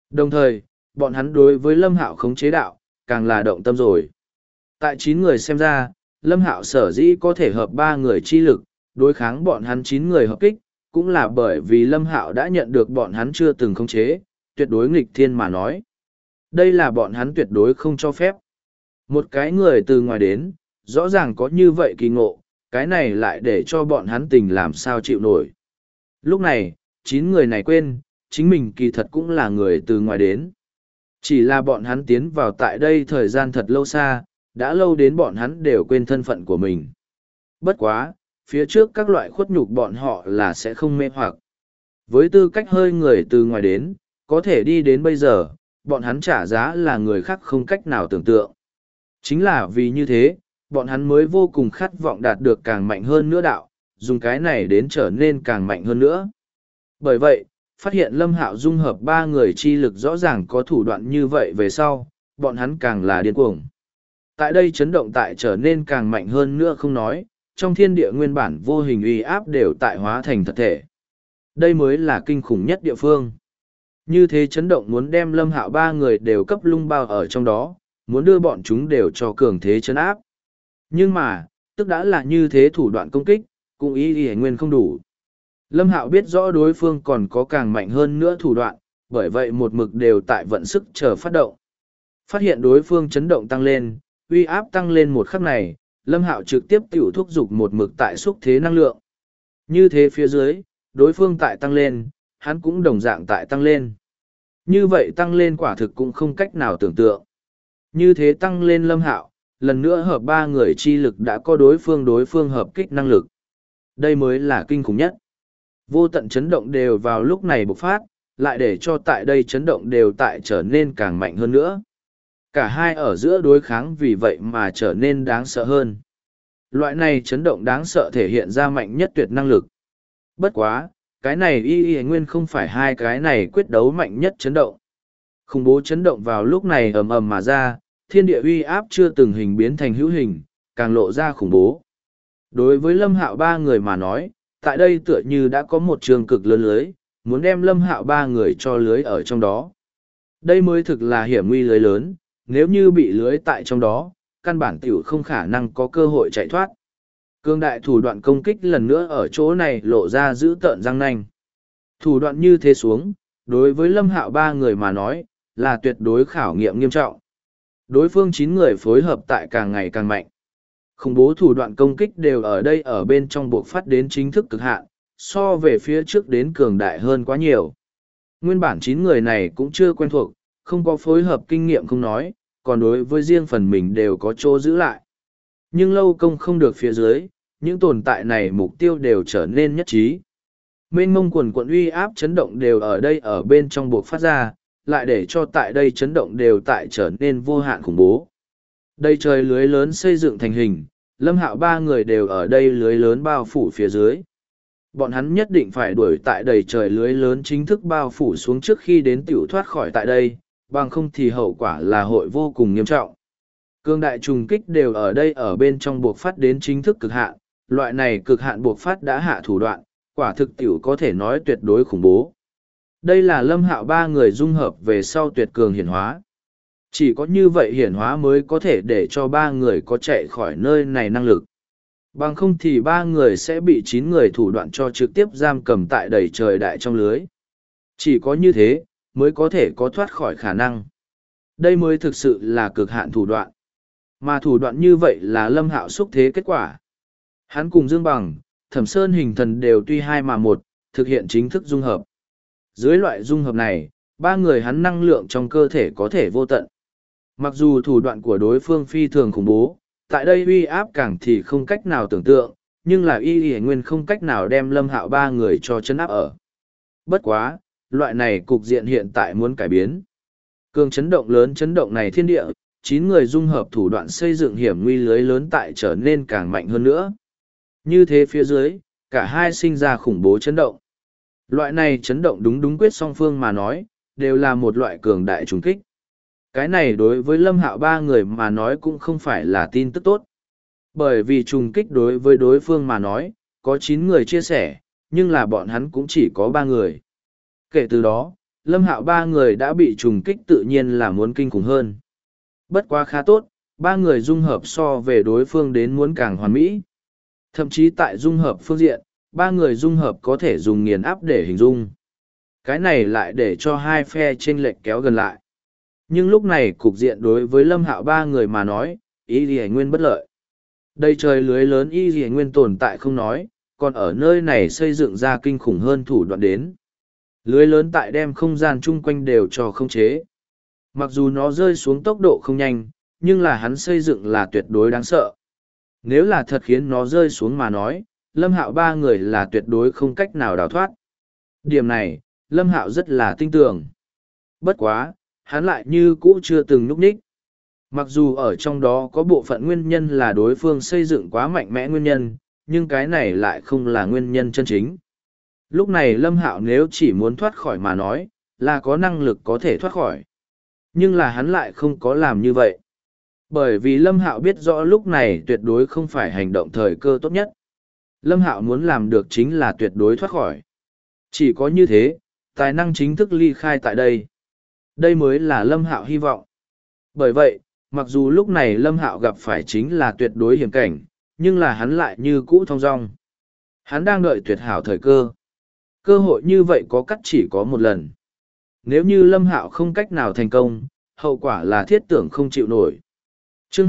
S1: Đồng thời, bọn hắn đối với Lâm Hạo khống chế đạo, càng là động tâm rồi. Tại 9 người xem ra, Lâm Hạo sở dĩ có thể hợp 3 người chi lực, đối kháng bọn hắn 9 người hợp kích, cũng là bởi vì Lâm Hạo đã nhận được bọn hắn chưa từng khống chế, tuyệt đối nghịch thiên mà nói. Đây là bọn hắn tuyệt đối không cho phép. Một cái người từ ngoài đến, rõ ràng có như vậy kỳ ngộ, cái này lại để cho bọn hắn tình làm sao chịu nổi. Lúc này, 9 người này quên, chính mình kỳ thật cũng là người từ ngoài đến. Chỉ là bọn hắn tiến vào tại đây thời gian thật lâu xa, đã lâu đến bọn hắn đều quên thân phận của mình. Bất quá, phía trước các loại khuất nhục bọn họ là sẽ không mê hoặc. Với tư cách hơi người từ ngoài đến, có thể đi đến bây giờ, bọn hắn trả giá là người khác không cách nào tưởng tượng. Chính là vì như thế, bọn hắn mới vô cùng khát vọng đạt được càng mạnh hơn nữa đạo, dùng cái này đến trở nên càng mạnh hơn nữa. Bởi vậy, phát hiện Lâm Hạo dung hợp 3 người chi lực rõ ràng có thủ đoạn như vậy về sau, bọn hắn càng là điên cuồng. Tại đây chấn động tại trở nên càng mạnh hơn nữa không nói, trong thiên địa nguyên bản vô hình uy áp đều tại hóa thành thật thể. Đây mới là kinh khủng nhất địa phương. Như thế chấn động muốn đem Lâm Hạo 3 người đều cấp lung bao ở trong đó, muốn đưa bọn chúng đều cho cường thế chấn áp. Nhưng mà, tức đã là như thế thủ đoạn công kích, cũng ý nguyên không đủ. Lâm Hạo biết rõ đối phương còn có càng mạnh hơn nữa thủ đoạn, bởi vậy một mực đều tại vận sức chờ phát động. Phát hiện đối phương chấn động tăng lên, uy áp tăng lên một khắc này, Lâm Hạo trực tiếp tiểu thúc dục một mực tại xúc thế năng lượng. Như thế phía dưới, đối phương tại tăng lên, hắn cũng đồng dạng tại tăng lên. Như vậy tăng lên quả thực cũng không cách nào tưởng tượng. Như thế tăng lên Lâm Hạo, lần nữa hợp 3 người chi lực đã có đối phương hợp kích năng lực. Đây mới là kinh khủng nhất. Vô tận chấn động đều vào lúc này bộc phát, lại để cho tại đây chấn động đều tại trở nên càng mạnh hơn nữa. Cả hai ở giữa đối kháng vì vậy mà trở nên đáng sợ hơn. Loại này chấn động đáng sợ thể hiện ra mạnh nhất tuyệt năng lực. Bất quá, cái này y nguyên không phải hai cái này quyết đấu mạnh nhất chấn động. Khủng bố chấn động vào lúc này ầm ầm mà ra, thiên địa uy áp chưa từng hình biến thành hữu hình, càng lộ ra khủng bố. Đối với Lâm Hạo 3 người mà nói, tại đây tựa như đã có một trường cực lớn lưới, muốn đem Lâm Hạo 3 người cho lưới ở trong đó. Đây mới thực là hiểm nguy lưới lớn, nếu như bị lưới tại trong đó, căn bản tiểu không khả năng có cơ hội chạy thoát. Cương đại thủ đoạn công kích lần nữa ở chỗ này lộ ra giữ tợn răng nanh. Thủ đoạn như thế xuống, đối với Lâm Hạo 3 người mà nói, là tuyệt đối khảo nghiệm nghiêm trọng. Đối phương 9 người phối hợp tại càng ngày càng mạnh. Khủng bố thủ đoạn công kích đều ở đây ở bên trong buộc phát đến chính thức cực hạn, so về phía trước đến cường đại hơn quá nhiều. Nguyên bản 9 người này cũng chưa quen thuộc, không có phối hợp kinh nghiệm không nói, còn đối với riêng phần mình đều có chỗ giữ lại. Nhưng lâu công không được phía dưới, những tồn tại này mục tiêu đều trở nên nhất trí. Mênh mông quần quận uy áp chấn động đều ở đây ở bên trong buộc phát ra, lại để cho tại đây chấn động đều tại trở nên vô hạn khủng bố. Đây trời lưới lớn xây dựng thành hình, Lâm Hạo 3 người đều ở đây lưới lớn bao phủ phía dưới. Bọn hắn nhất định phải đuổi tại đầy trời lưới lớn chính thức bao phủ xuống trước khi đến tiểu thoát khỏi tại đây, bằng không thì hậu quả là hội vô cùng nghiêm trọng. Cương đại trùng kích đều ở đây ở bên trong buộc phát đến chính thức cực hạn, loại này cực hạn buộc phát đã hạ thủ đoạn, quả thực tiểu có thể nói tuyệt đối khủng bố. Đây là Lâm Hạo 3 người dung hợp về sau tuyệt cường hiển hóa. Chỉ có như vậy hiển hóa mới có thể để cho 3 người có chạy khỏi nơi này năng lực. Bằng không thì 3 người sẽ bị 9 người thủ đoạn cho trực tiếp giam cầm tại đầy trời đại trong lưới. Chỉ có như thế, mới có thể có thoát khỏi khả năng. Đây mới thực sự là cực hạn thủ đoạn. Mà thủ đoạn như vậy là Lâm Hạo xúc thế kết quả. Hắn cùng Dương Bằng, Thẩm Sơn hình thần đều tuy hai mà một, thực hiện chính thức dung hợp. Dưới loại dung hợp này, 3 người hắn năng lượng trong cơ thể có thể vô tận. Mặc dù thủ đoạn của đối phương phi thường khủng bố, tại đây uy áp càng thì không cách nào tưởng tượng, nhưng là y nguyên không cách nào đem Lâm Hạo 3 người cho chân áp ở. Bất quá, loại này cục diện hiện tại muốn cải biến. Cường chấn động lớn chấn động này thiên địa, 9 người dung hợp thủ đoạn xây dựng hiểm nguy lưới lớn tại trở nên càng mạnh hơn nữa. Như thế phía dưới, cả hai sinh ra khủng bố chấn động. Loại này chấn động đúng quyết song phương mà nói, đều là một loại cường đại trùng kích. Cái này đối với Lâm Hạo 3 người mà nói cũng không phải là tin tức tốt. Bởi vì trùng kích đối với đối phương mà nói, có 9 người chia sẻ, nhưng là bọn hắn cũng chỉ có 3 người. Kể từ đó, Lâm Hạo ba người đã bị trùng kích tự nhiên là muốn kinh khủng hơn. Bất quá khá tốt, ba người dung hợp so về đối phương đến muốn càng hoàn mỹ. Thậm chí tại dung hợp phương diện, ba người dung hợp có thể dùng nghiền áp để hình dung. Cái này lại để cho hai phe chênh lệch kéo gần lại. Nhưng lúc này cục diện đối với Lâm Hạo ba người mà nói, Y Lì Nguyên bất lợi. Đây trời lưới lớn Y Lì Nguyên tồn tại không nói, còn ở nơi này xây dựng ra kinh khủng hơn thủ đoạn đến. Lưới lớn tại đem không gian chung quanh đều cho không chế. Mặc dù nó rơi xuống tốc độ không nhanh, nhưng là hắn xây dựng là tuyệt đối đáng sợ. Nếu là thật khiến nó rơi xuống mà nói, Lâm Hạo ba người là tuyệt đối không cách nào đào thoát. Điểm này, Lâm Hạo rất là tin tưởng. Bất quá, hắn lại như cũ chưa từng nhúc nhích. Mặc dù ở trong đó có bộ phận nguyên nhân là đối phương xây dựng quá mạnh mẽ nguyên nhân, nhưng cái này lại không là nguyên nhân chân chính. Lúc này Lâm Hạo nếu chỉ muốn thoát khỏi mà nói, là có năng lực có thể thoát khỏi. Nhưng là hắn lại không có làm như vậy. Bởi vì Lâm Hạo biết rõ lúc này tuyệt đối không phải hành động thời cơ tốt nhất. Lâm Hạo muốn làm được chính là tuyệt đối thoát khỏi. Chỉ có như thế, tài năng chính thức ly khai tại đây. Đây mới là Lâm Hạo hy vọng. Bởi vậy, mặc dù lúc này Lâm Hạo gặp phải chính là tuyệt đối hiểm cảnh, nhưng là hắn lại như cũ thong dong. Hắn đang đợi tuyệt hảo thời cơ. Cơ hội như vậy có cắt chỉ có một lần. Nếu như Lâm Hạo không cách nào thành công, hậu quả là thiết tưởng không chịu nổi. Chương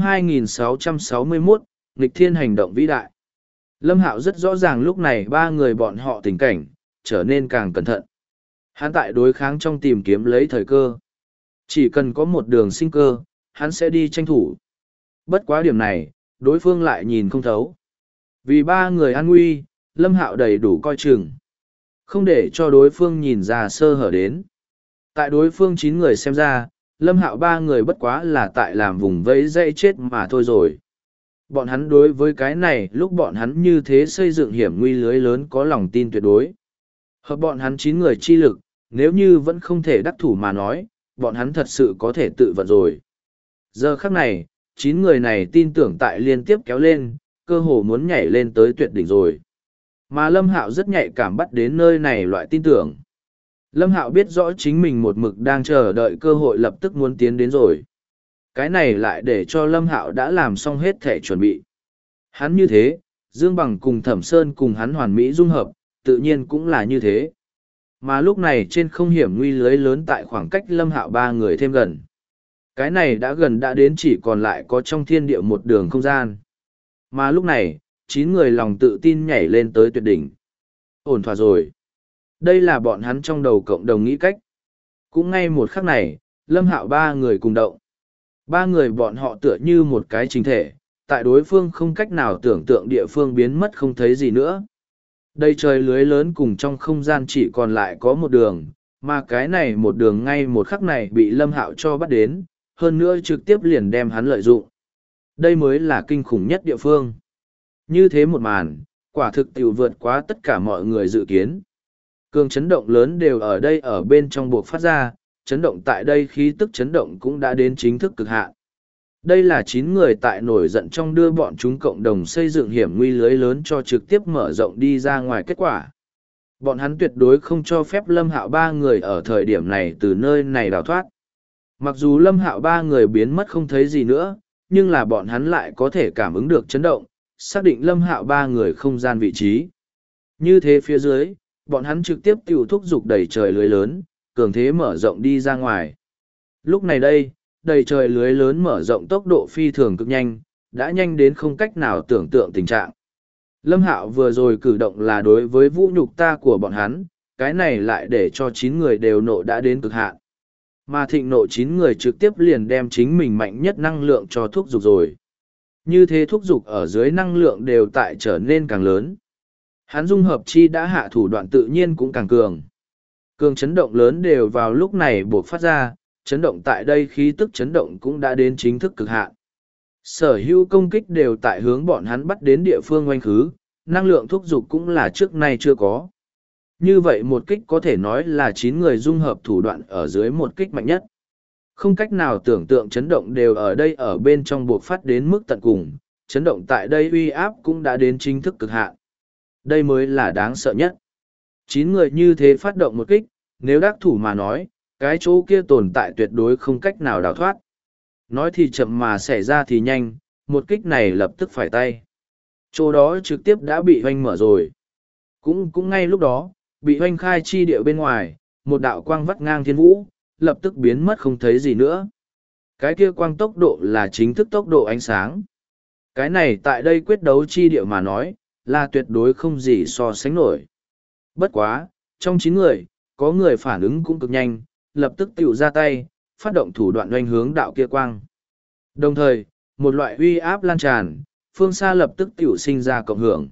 S1: 2661, nghịch thiên hành động vĩ đại. Lâm Hạo rất rõ ràng lúc này ba người bọn họ tình cảnh, trở nên càng cẩn thận. Hắn tại đối kháng trong tìm kiếm lấy thời cơ. Chỉ cần có một đường sinh cơ, hắn sẽ đi tranh thủ. Bất quá điểm này, đối phương lại nhìn không thấu. Vì ba người an nguy, Lâm Hạo đầy đủ coi chừng. Không để cho đối phương nhìn ra sơ hở đến. Tại đối phương 9 người xem ra, Lâm Hạo ba người bất quá là tại làm vùng vẫy dây chết mà thôi rồi. Bọn hắn đối với cái này lúc bọn hắn như thế xây dựng hiểm nguy lưới lớn có lòng tin tuyệt đối. Hợp bọn hắn 9 người chi lực, nếu như vẫn không thể đắc thủ mà nói, bọn hắn thật sự có thể tự vận rồi. Giờ khắc này, 9 người này tin tưởng tại liên tiếp kéo lên, cơ hồ muốn nhảy lên tới tuyệt đỉnh rồi. Mà Lâm Hạo rất nhạy cảm bắt đến nơi này loại tin tưởng. Lâm Hạo biết rõ chính mình một mực đang chờ đợi cơ hội lập tức muốn tiến đến rồi. Cái này lại để cho Lâm Hạo đã làm xong hết thể chuẩn bị. Hắn như thế, Dương Bằng cùng Thẩm Sơn cùng hắn hoàn mỹ dung hợp, tự nhiên cũng là như thế. Mà lúc này trên không hiểm nguy lưới lớn tại khoảng cách Lâm Hạo ba người thêm gần. Cái này đã gần đã đến chỉ còn lại có trong thiên địa một đường không gian. Mà lúc này, 9 người lòng tự tin nhảy lên tới tuyệt đỉnh. Ổn thỏa rồi. Đây là bọn hắn trong đầu cộng đồng nghĩ cách. Cũng ngay một khắc này, Lâm Hạo ba người cùng động. Ba người bọn họ tựa như một cái chính thể, tại đối phương không cách nào tưởng tượng địa phương biến mất không thấy gì nữa. Đây trời lưới lớn cùng trong không gian chỉ còn lại có một đường, mà cái này một đường ngay một khắc này bị Lâm Hạo cho bắt đến, hơn nữa trực tiếp liền đem hắn lợi dụng. Đây mới là kinh khủng nhất địa phương. Như thế một màn, quả thực tiểu vượt quá tất cả mọi người dự kiến. Cường chấn động lớn đều ở đây ở bên trong buộc phát ra, chấn động tại đây khí tức chấn động cũng đã đến chính thức cực hạn. Đây là 9 người tại nổi giận trong đưa bọn chúng cộng đồng xây dựng hiểm nguy lưới lớn cho trực tiếp mở rộng đi ra ngoài kết quả. Bọn hắn tuyệt đối không cho phép Lâm Hạo ba người ở thời điểm này từ nơi này đào thoát. Mặc dù Lâm Hạo ba người biến mất không thấy gì nữa, nhưng là bọn hắn lại có thể cảm ứng được chấn động, xác định Lâm Hạo ba người không gian vị trí. Như thế phía dưới, bọn hắn trực tiếp tiêu thúc dục đầy trời lưới lớn, cường thế mở rộng đi ra ngoài. Lúc này đây, đầy trời lưới lớn mở rộng tốc độ phi thường cực nhanh, đã nhanh đến không cách nào tưởng tượng tình trạng. Lâm Hạo vừa rồi cử động là đối với vũ nhục ta của bọn hắn, cái này lại để cho 9 người đều nộ đã đến cực hạn. Mà thịnh nộ 9 người trực tiếp liền đem chính mình mạnh nhất năng lượng cho thúc dục rồi. Như thế thúc dục ở dưới năng lượng đều tại trở nên càng lớn. Hắn dung hợp chi đã hạ thủ đoạn tự nhiên cũng càng cường. Cường chấn động lớn đều vào lúc này buộc phát ra, chấn động tại đây khí tức chấn động cũng đã đến chính thức cực hạn. Sở hữu công kích đều tại hướng bọn hắn bắt đến địa phương oanh khứ, năng lượng thúc dục cũng là trước nay chưa có. Như vậy một kích có thể nói là 9 người dung hợp thủ đoạn ở dưới một kích mạnh nhất. Không cách nào tưởng tượng chấn động đều ở đây ở bên trong buộc phát đến mức tận cùng, chấn động tại đây uy áp cũng đã đến chính thức cực hạn. Đây mới là đáng sợ nhất. 9 người như thế phát động một kích, Nếu đắc thủ mà nói, cái chỗ kia tồn tại tuyệt đối không cách nào đào thoát. Nói thì chậm mà xảy ra thì nhanh, một kích này lập tức phải tay. Chỗ đó trực tiếp đã bị hoanh mở rồi. Cũng ngay lúc đó, bị hoanh khai chi địa bên ngoài, một đạo quang vắt ngang thiên vũ, lập tức biến mất không thấy gì nữa. Cái kia quang tốc độ là chính thức tốc độ ánh sáng. Cái này tại đây quyết đấu chi địa mà nói, là tuyệt đối không gì so sánh nổi. Bất quá, trong 9 người, có người phản ứng cũng cực nhanh, lập tức tiểu ra tay, phát động thủ đoạn oanh hướng đạo kia quang. Đồng thời, một loại uy áp lan tràn, phương xa lập tức tiểu sinh ra cộng hưởng.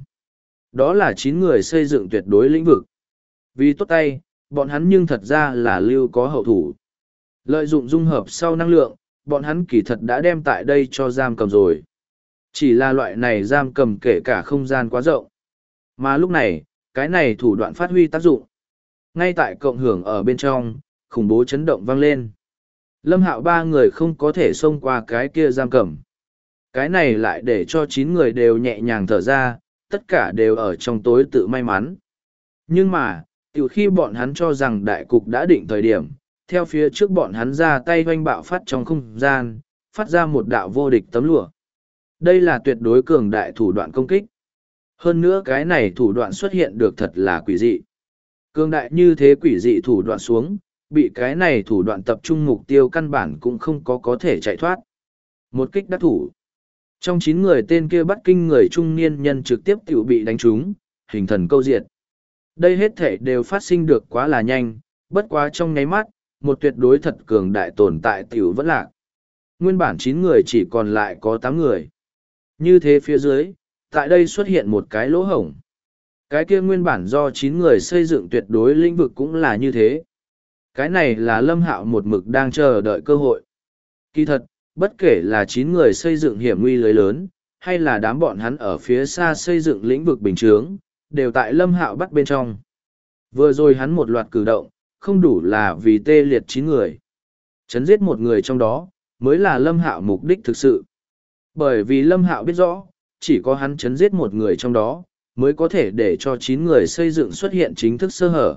S1: Đó là 9 người xây dựng tuyệt đối lĩnh vực. Vì tốt tay, bọn hắn nhưng thật ra là lưu có hậu thủ. Lợi dụng dung hợp sau năng lượng, bọn hắn kỳ thật đã đem tại đây cho giam cầm rồi. Chỉ là loại này giam cầm kể cả không gian quá rộng. Mà lúc này, cái này thủ đoạn phát huy tác dụng. Ngay tại cộng hưởng ở bên trong, khủng bố chấn động vang lên. Lâm Hạo 3 người không có thể xông qua cái kia giam cầm. Cái này lại để cho 9 người đều nhẹ nhàng thở ra, tất cả đều ở trong tối tự may mắn. Nhưng mà, từ khi bọn hắn cho rằng đại cục đã định thời điểm, theo phía trước bọn hắn ra tay hoanh bạo phát trong không gian, phát ra một đạo vô địch tấm lụa. Đây là tuyệt đối cường đại thủ đoạn công kích. Hơn nữa cái này thủ đoạn xuất hiện được thật là quỷ dị. Cường đại như thế quỷ dị thủ đoạn xuống, bị cái này thủ đoạn tập trung mục tiêu căn bản cũng không có thể chạy thoát. Một kích đắc thủ. Trong 9 người tên kia bắt kinh người trung niên nhân trực tiếp tiểu bị đánh trúng, hình thần câu diệt. Đây hết thể đều phát sinh được quá là nhanh, bất quá trong nháy mắt, một tuyệt đối thật cường đại tồn tại tiểu vẫn lạc. Nguyên bản 9 người chỉ còn lại có 8 người. Như thế phía dưới, tại đây xuất hiện một cái lỗ hổng. Cái kia nguyên bản do 9 người xây dựng tuyệt đối lĩnh vực cũng là như thế. Cái này là Lâm Hạo một mực đang chờ đợi cơ hội. Kỳ thật, bất kể là 9 người xây dựng hiểm nguy lưới lớn, hay là đám bọn hắn ở phía xa xây dựng lĩnh vực bình chướng, đều tại Lâm Hạo bắt bên trong. Vừa rồi hắn một loạt cử động, không đủ là vì tê liệt 9 người. Chấn giết một người trong đó, mới là Lâm Hạo mục đích thực sự. Bởi vì Lâm Hạo biết rõ, chỉ có hắn chấn giết một người trong đó, mới có thể để cho 9 người xây dựng xuất hiện chính thức sơ hở.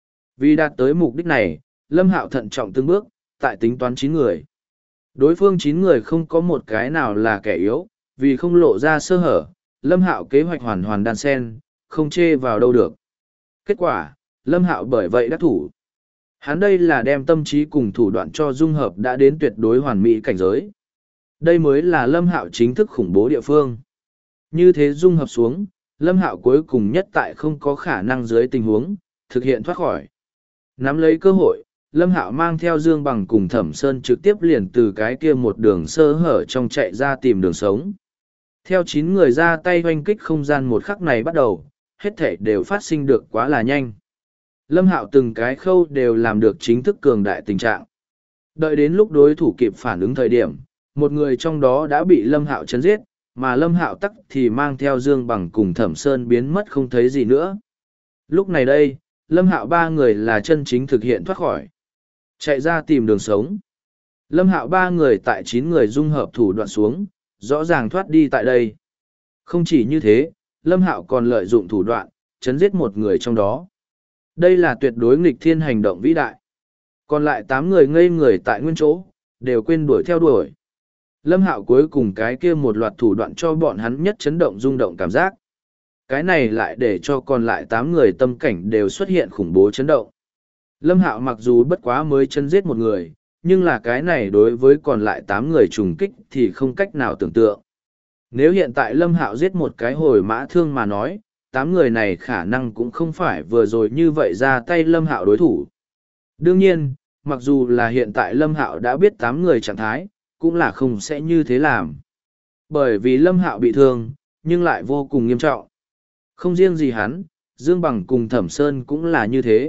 S1: Vì đạt tới mục đích này, Lâm Hạo thận trọng từng bước, tại tính toán 9 người. Đối phương 9 người không có một cái nào là kẻ yếu, vì không lộ ra sơ hở, Lâm Hạo kế hoạch hoàn hoàn đan sen, không chê vào đâu được. Kết quả, Lâm Hạo bởi vậy đắc thủ. Hắn đây là đem tâm trí cùng thủ đoạn cho dung hợp đã đến tuyệt đối hoàn mỹ cảnh giới. Đây mới là Lâm Hạo chính thức khủng bố địa phương. Như thế dung hợp xuống, Lâm Hạo cuối cùng nhất tại không có khả năng dưới tình huống, thực hiện thoát khỏi. Nắm lấy cơ hội, Lâm Hạo mang theo Dương Bằng cùng Thẩm Sơn trực tiếp liền từ cái kia một đường sơ hở trong chạy ra tìm đường sống. Theo 9 người ra tay hoanh kích không gian một khắc này bắt đầu, hết thể đều phát sinh được quá là nhanh. Lâm Hạo từng cái khâu đều làm được chính thức cường đại tình trạng. Đợi đến lúc đối thủ kịp phản ứng thời điểm, một người trong đó đã bị Lâm Hạo chấn giết, mà Lâm Hạo tắc thì mang theo Dương Bằng cùng Thẩm Sơn biến mất không thấy gì nữa. Lúc này đây, Lâm Hạo 3 người là chân chính thực hiện thoát khỏi. Chạy ra tìm đường sống. Lâm Hạo 3 người tại 9 người dung hợp thủ đoạn xuống, rõ ràng thoát đi tại đây. Không chỉ như thế, Lâm Hạo còn lợi dụng thủ đoạn, chấn giết một người trong đó. Đây là tuyệt đối nghịch thiên hành động vĩ đại. Còn lại 8 người ngây người tại nguyên chỗ, đều quên đuổi theo đuổi. Lâm Hạo cuối cùng cái kia một loạt thủ đoạn cho bọn hắn nhất chấn động rung động cảm giác. Cái này lại để cho còn lại 8 người tâm cảnh đều xuất hiện khủng bố chấn động. Lâm Hạo mặc dù bất quá mới chân giết một người, nhưng là cái này đối với còn lại 8 người trùng kích thì không cách nào tưởng tượng. Nếu hiện tại Lâm Hạo giết một cái hồi mã thương mà nói, 8 người này khả năng cũng không phải vừa rồi như vậy ra tay Lâm Hạo đối thủ. Đương nhiên, mặc dù là hiện tại Lâm Hạo đã biết 8 người trạng thái, cũng là không sẽ như thế làm. Bởi vì Lâm Hạo bị thương, nhưng lại vô cùng nghiêm trọng. Không riêng gì hắn, Dương Bằng cùng Thẩm Sơn cũng là như thế.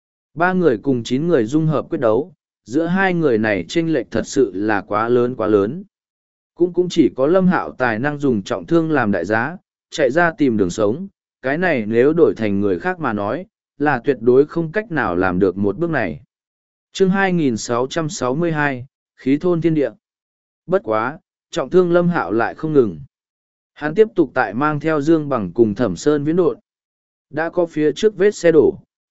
S1: 3 người cùng 9 người dung hợp quyết đấu, giữa hai người này chênh lệch thật sự là quá lớn quá lớn. Cũng chỉ có Lâm Hạo tài năng dùng trọng thương làm đại giá, chạy ra tìm đường sống, cái này nếu đổi thành người khác mà nói, là tuyệt đối không cách nào làm được một bước này. Chương 2662, Khí thôn thiên địa. Bất quá, trọng thương Lâm Hạo lại không ngừng. Hắn tiếp tục tại mang theo Dương Bằng cùng Thẩm Sơn viễn độn. Đã có phía trước vết xe đổ,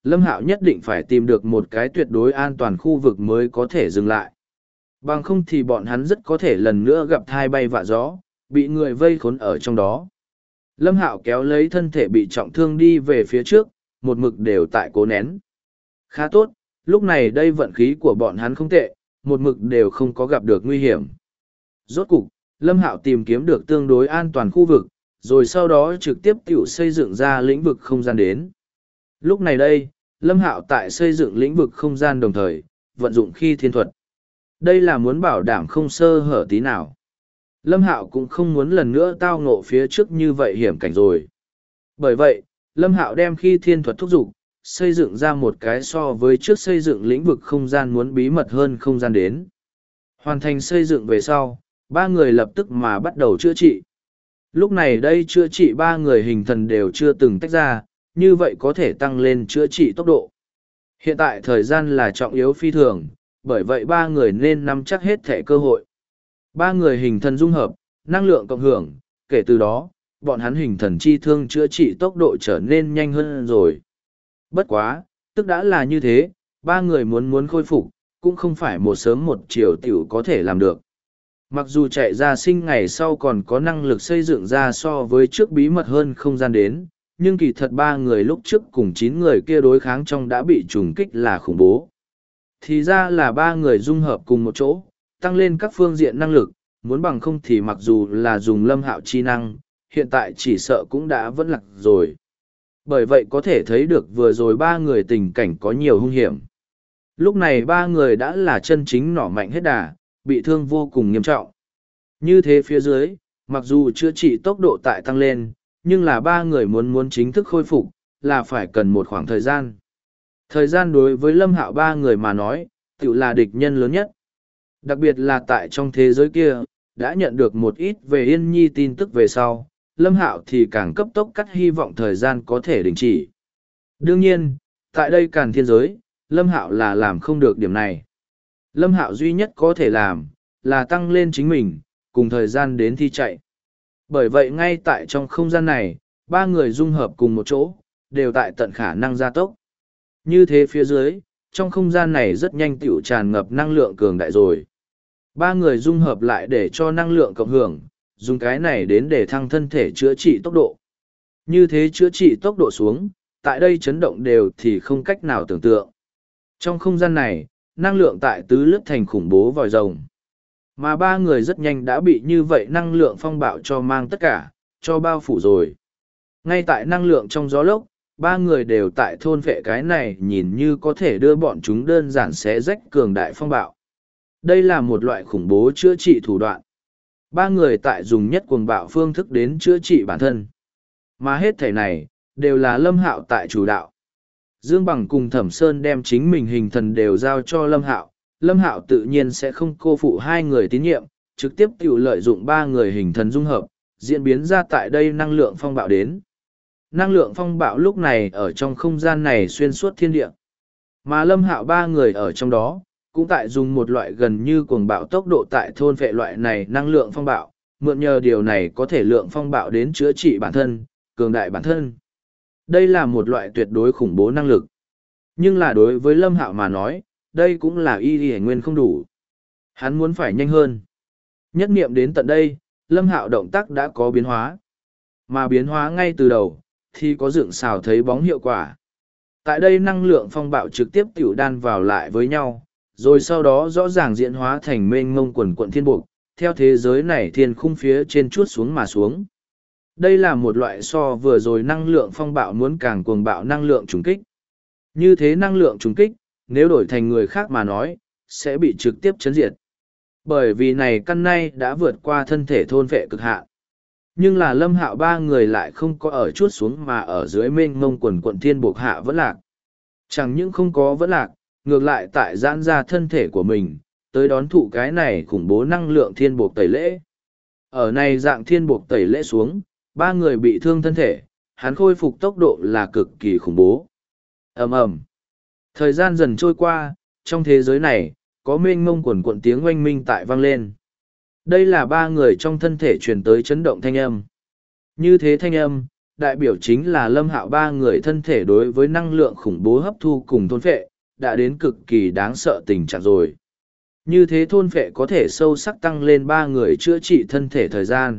S1: Lâm Hạo nhất định phải tìm được một cái tuyệt đối an toàn khu vực mới có thể dừng lại. Bằng không thì bọn hắn rất có thể lần nữa gặp thai bay vạ gió, bị người vây khốn ở trong đó. Lâm Hạo kéo lấy thân thể bị trọng thương đi về phía trước, một mực đều tại cố nén. Khá tốt, lúc này đây vận khí của bọn hắn không tệ, một mực đều không có gặp được nguy hiểm. Rốt cục, Lâm Hạo tìm kiếm được tương đối an toàn khu vực, rồi sau đó trực tiếp tự xây dựng ra lĩnh vực không gian đến. Lúc này đây, Lâm Hạo tại xây dựng lĩnh vực không gian đồng thời, vận dụng khi thiên thuật. Đây là muốn bảo đảm không sơ hở tí nào. Lâm Hạo cũng không muốn lần nữa tao ngộ phía trước như vậy hiểm cảnh rồi. Bởi vậy, Lâm Hạo đem khi thiên thuật thúc giục, xây dựng ra một cái so với trước xây dựng lĩnh vực không gian muốn bí mật hơn không gian đến. Hoàn thành xây dựng về sau, ba người lập tức mà bắt đầu chữa trị. Lúc này đây chữa trị ba người hình thần đều chưa từng tách ra, như vậy có thể tăng lên chữa trị tốc độ. Hiện tại thời gian là trọng yếu phi thường, bởi vậy ba người nên nắm chắc hết thể cơ hội. Ba người hình thần dung hợp, năng lượng cộng hưởng, kể từ đó, bọn hắn hình thần chi thương chữa trị tốc độ trở nên nhanh hơn rồi. Bất quá, tức đã là như thế, ba người muốn khôi phục, cũng không phải một sớm một chiều tiểu có thể làm được. Mặc dù chạy ra sinh ngày sau còn có năng lực xây dựng ra so với trước bí mật hơn không gian đến, nhưng kỳ thật ba người lúc trước cùng 9 người kia đối kháng trong đã bị trùng kích là khủng bố. Thì ra là ba người dung hợp cùng một chỗ, tăng lên các phương diện năng lực, muốn bằng không thì mặc dù là dùng Lâm Hạo chi năng, hiện tại chỉ sợ cũng đã vẫn lạc rồi. Bởi vậy có thể thấy được vừa rồi ba người tình cảnh có nhiều hung hiểm. Lúc này ba người đã là chân chính nỏ mạnh hết đà, bị thương vô cùng nghiêm trọng. Như thế phía dưới, mặc dù chữa trị tốc độ tại tăng lên, nhưng là ba người muốn chính thức khôi phục, là phải cần một khoảng thời gian. Thời gian đối với Lâm Hạo ba người mà nói, tự là địch nhân lớn nhất. Đặc biệt là tại trong thế giới kia, đã nhận được một ít về Yên Nhi tin tức về sau, Lâm Hạo thì càng cấp tốc cắt hy vọng thời gian có thể đình chỉ. Đương nhiên, tại đây Càn Thiên giới, Lâm Hạo là làm không được điểm này. Lâm Hạo duy nhất có thể làm, là tăng lên chính mình, cùng thời gian đến thi chạy. Bởi vậy ngay tại trong không gian này, ba người dung hợp cùng một chỗ, đều tại tận khả năng gia tốc. Như thế phía dưới, trong không gian này rất nhanh tiểu tràn ngập năng lượng cường đại rồi. Ba người dung hợp lại để cho năng lượng cộng hưởng, dùng cái này đến để thăng thân thể chữa trị tốc độ. Như thế chữa trị tốc độ xuống, tại đây chấn động đều thì không cách nào tưởng tượng. Trong không gian này, năng lượng tại tứ lướt thành khủng bố vòi rồng. Mà ba người rất nhanh đã bị như vậy năng lượng phong bạo cho mang tất cả, cho bao phủ rồi. Ngay tại năng lượng trong gió lốc, ba người đều tại thôn vệ cái này nhìn như có thể đưa bọn chúng đơn giản xé rách cường đại phong bạo. Đây là một loại khủng bố chữa trị thủ đoạn. Ba người tại dùng nhất cuồng bạo phương thức đến chữa trị bản thân. Mà hết thể này, đều là Lâm Hạo tại chủ đạo. Dương Bằng cùng Thẩm Sơn đem chính mình hình thần đều giao cho Lâm Hạo. Lâm Hạo tự nhiên sẽ không cô phụ hai người tín nhiệm, trực tiếp tự lợi dụng ba người hình thần dung hợp, diễn biến ra tại đây năng lượng phong bạo đến. Năng lượng phong bạo lúc này ở trong không gian này xuyên suốt thiên địa. Mà Lâm Hạo ba người ở trong đó, cũng tại dùng một loại gần như cuồng bạo tốc độ tại thôn vệ loại này năng lượng phong bạo, mượn nhờ điều này có thể lượng phong bạo đến chữa trị bản thân, cường đại bản thân. Đây là một loại tuyệt đối khủng bố năng lực. Nhưng là đối với Lâm Hạo mà nói, đây cũng là y nguyên không đủ. Hắn muốn phải nhanh hơn. Nhất niệm đến tận đây, Lâm Hạo động tác đã có biến hóa. Mà biến hóa ngay từ đầu, thì có dựng xào thấy bóng hiệu quả. Tại đây năng lượng phong bạo trực tiếp tiểu đan vào lại với nhau, rồi sau đó rõ ràng diễn hóa thành mênh mông quần quận thiên buộc, theo thế giới này thiên khung phía trên chuốt xuống mà xuống. Đây là một loại so vừa rồi năng lượng phong bạo muốn càng cuồng bạo năng lượng trùng kích. Như thế năng lượng trùng kích, nếu đổi thành người khác mà nói, sẽ bị trực tiếp chấn diệt. Bởi vì này căn nay đã vượt qua thân thể thôn vệ cực hạn. Nhưng là Lâm Hạo ba người lại không có ở chuốt xuống mà ở dưới mênh mông quần quận thiên buộc hạ vẫn lạc. Chẳng những không có vẫn lạc, ngược lại tại giãn ra thân thể của mình, tới đón thụ cái này khủng bố năng lượng thiên buộc tẩy lễ. Ở này dạng thiên buộc tẩy lễ xuống, ba người bị thương thân thể, hắn khôi phục tốc độ là cực kỳ khủng bố. Ầm ầm. Thời gian dần trôi qua, trong thế giới này, có mênh mông quần quận tiếng oanh minh tại vang lên. Đây là ba người trong thân thể truyền tới chấn động thanh âm. Như thế thanh âm, đại biểu chính là Lâm Hạo ba người thân thể đối với năng lượng khủng bố hấp thu cùng thôn phệ, đã đến cực kỳ đáng sợ tình trạng rồi. Như thế thôn phệ có thể sâu sắc tăng lên ba người chữa trị thân thể thời gian.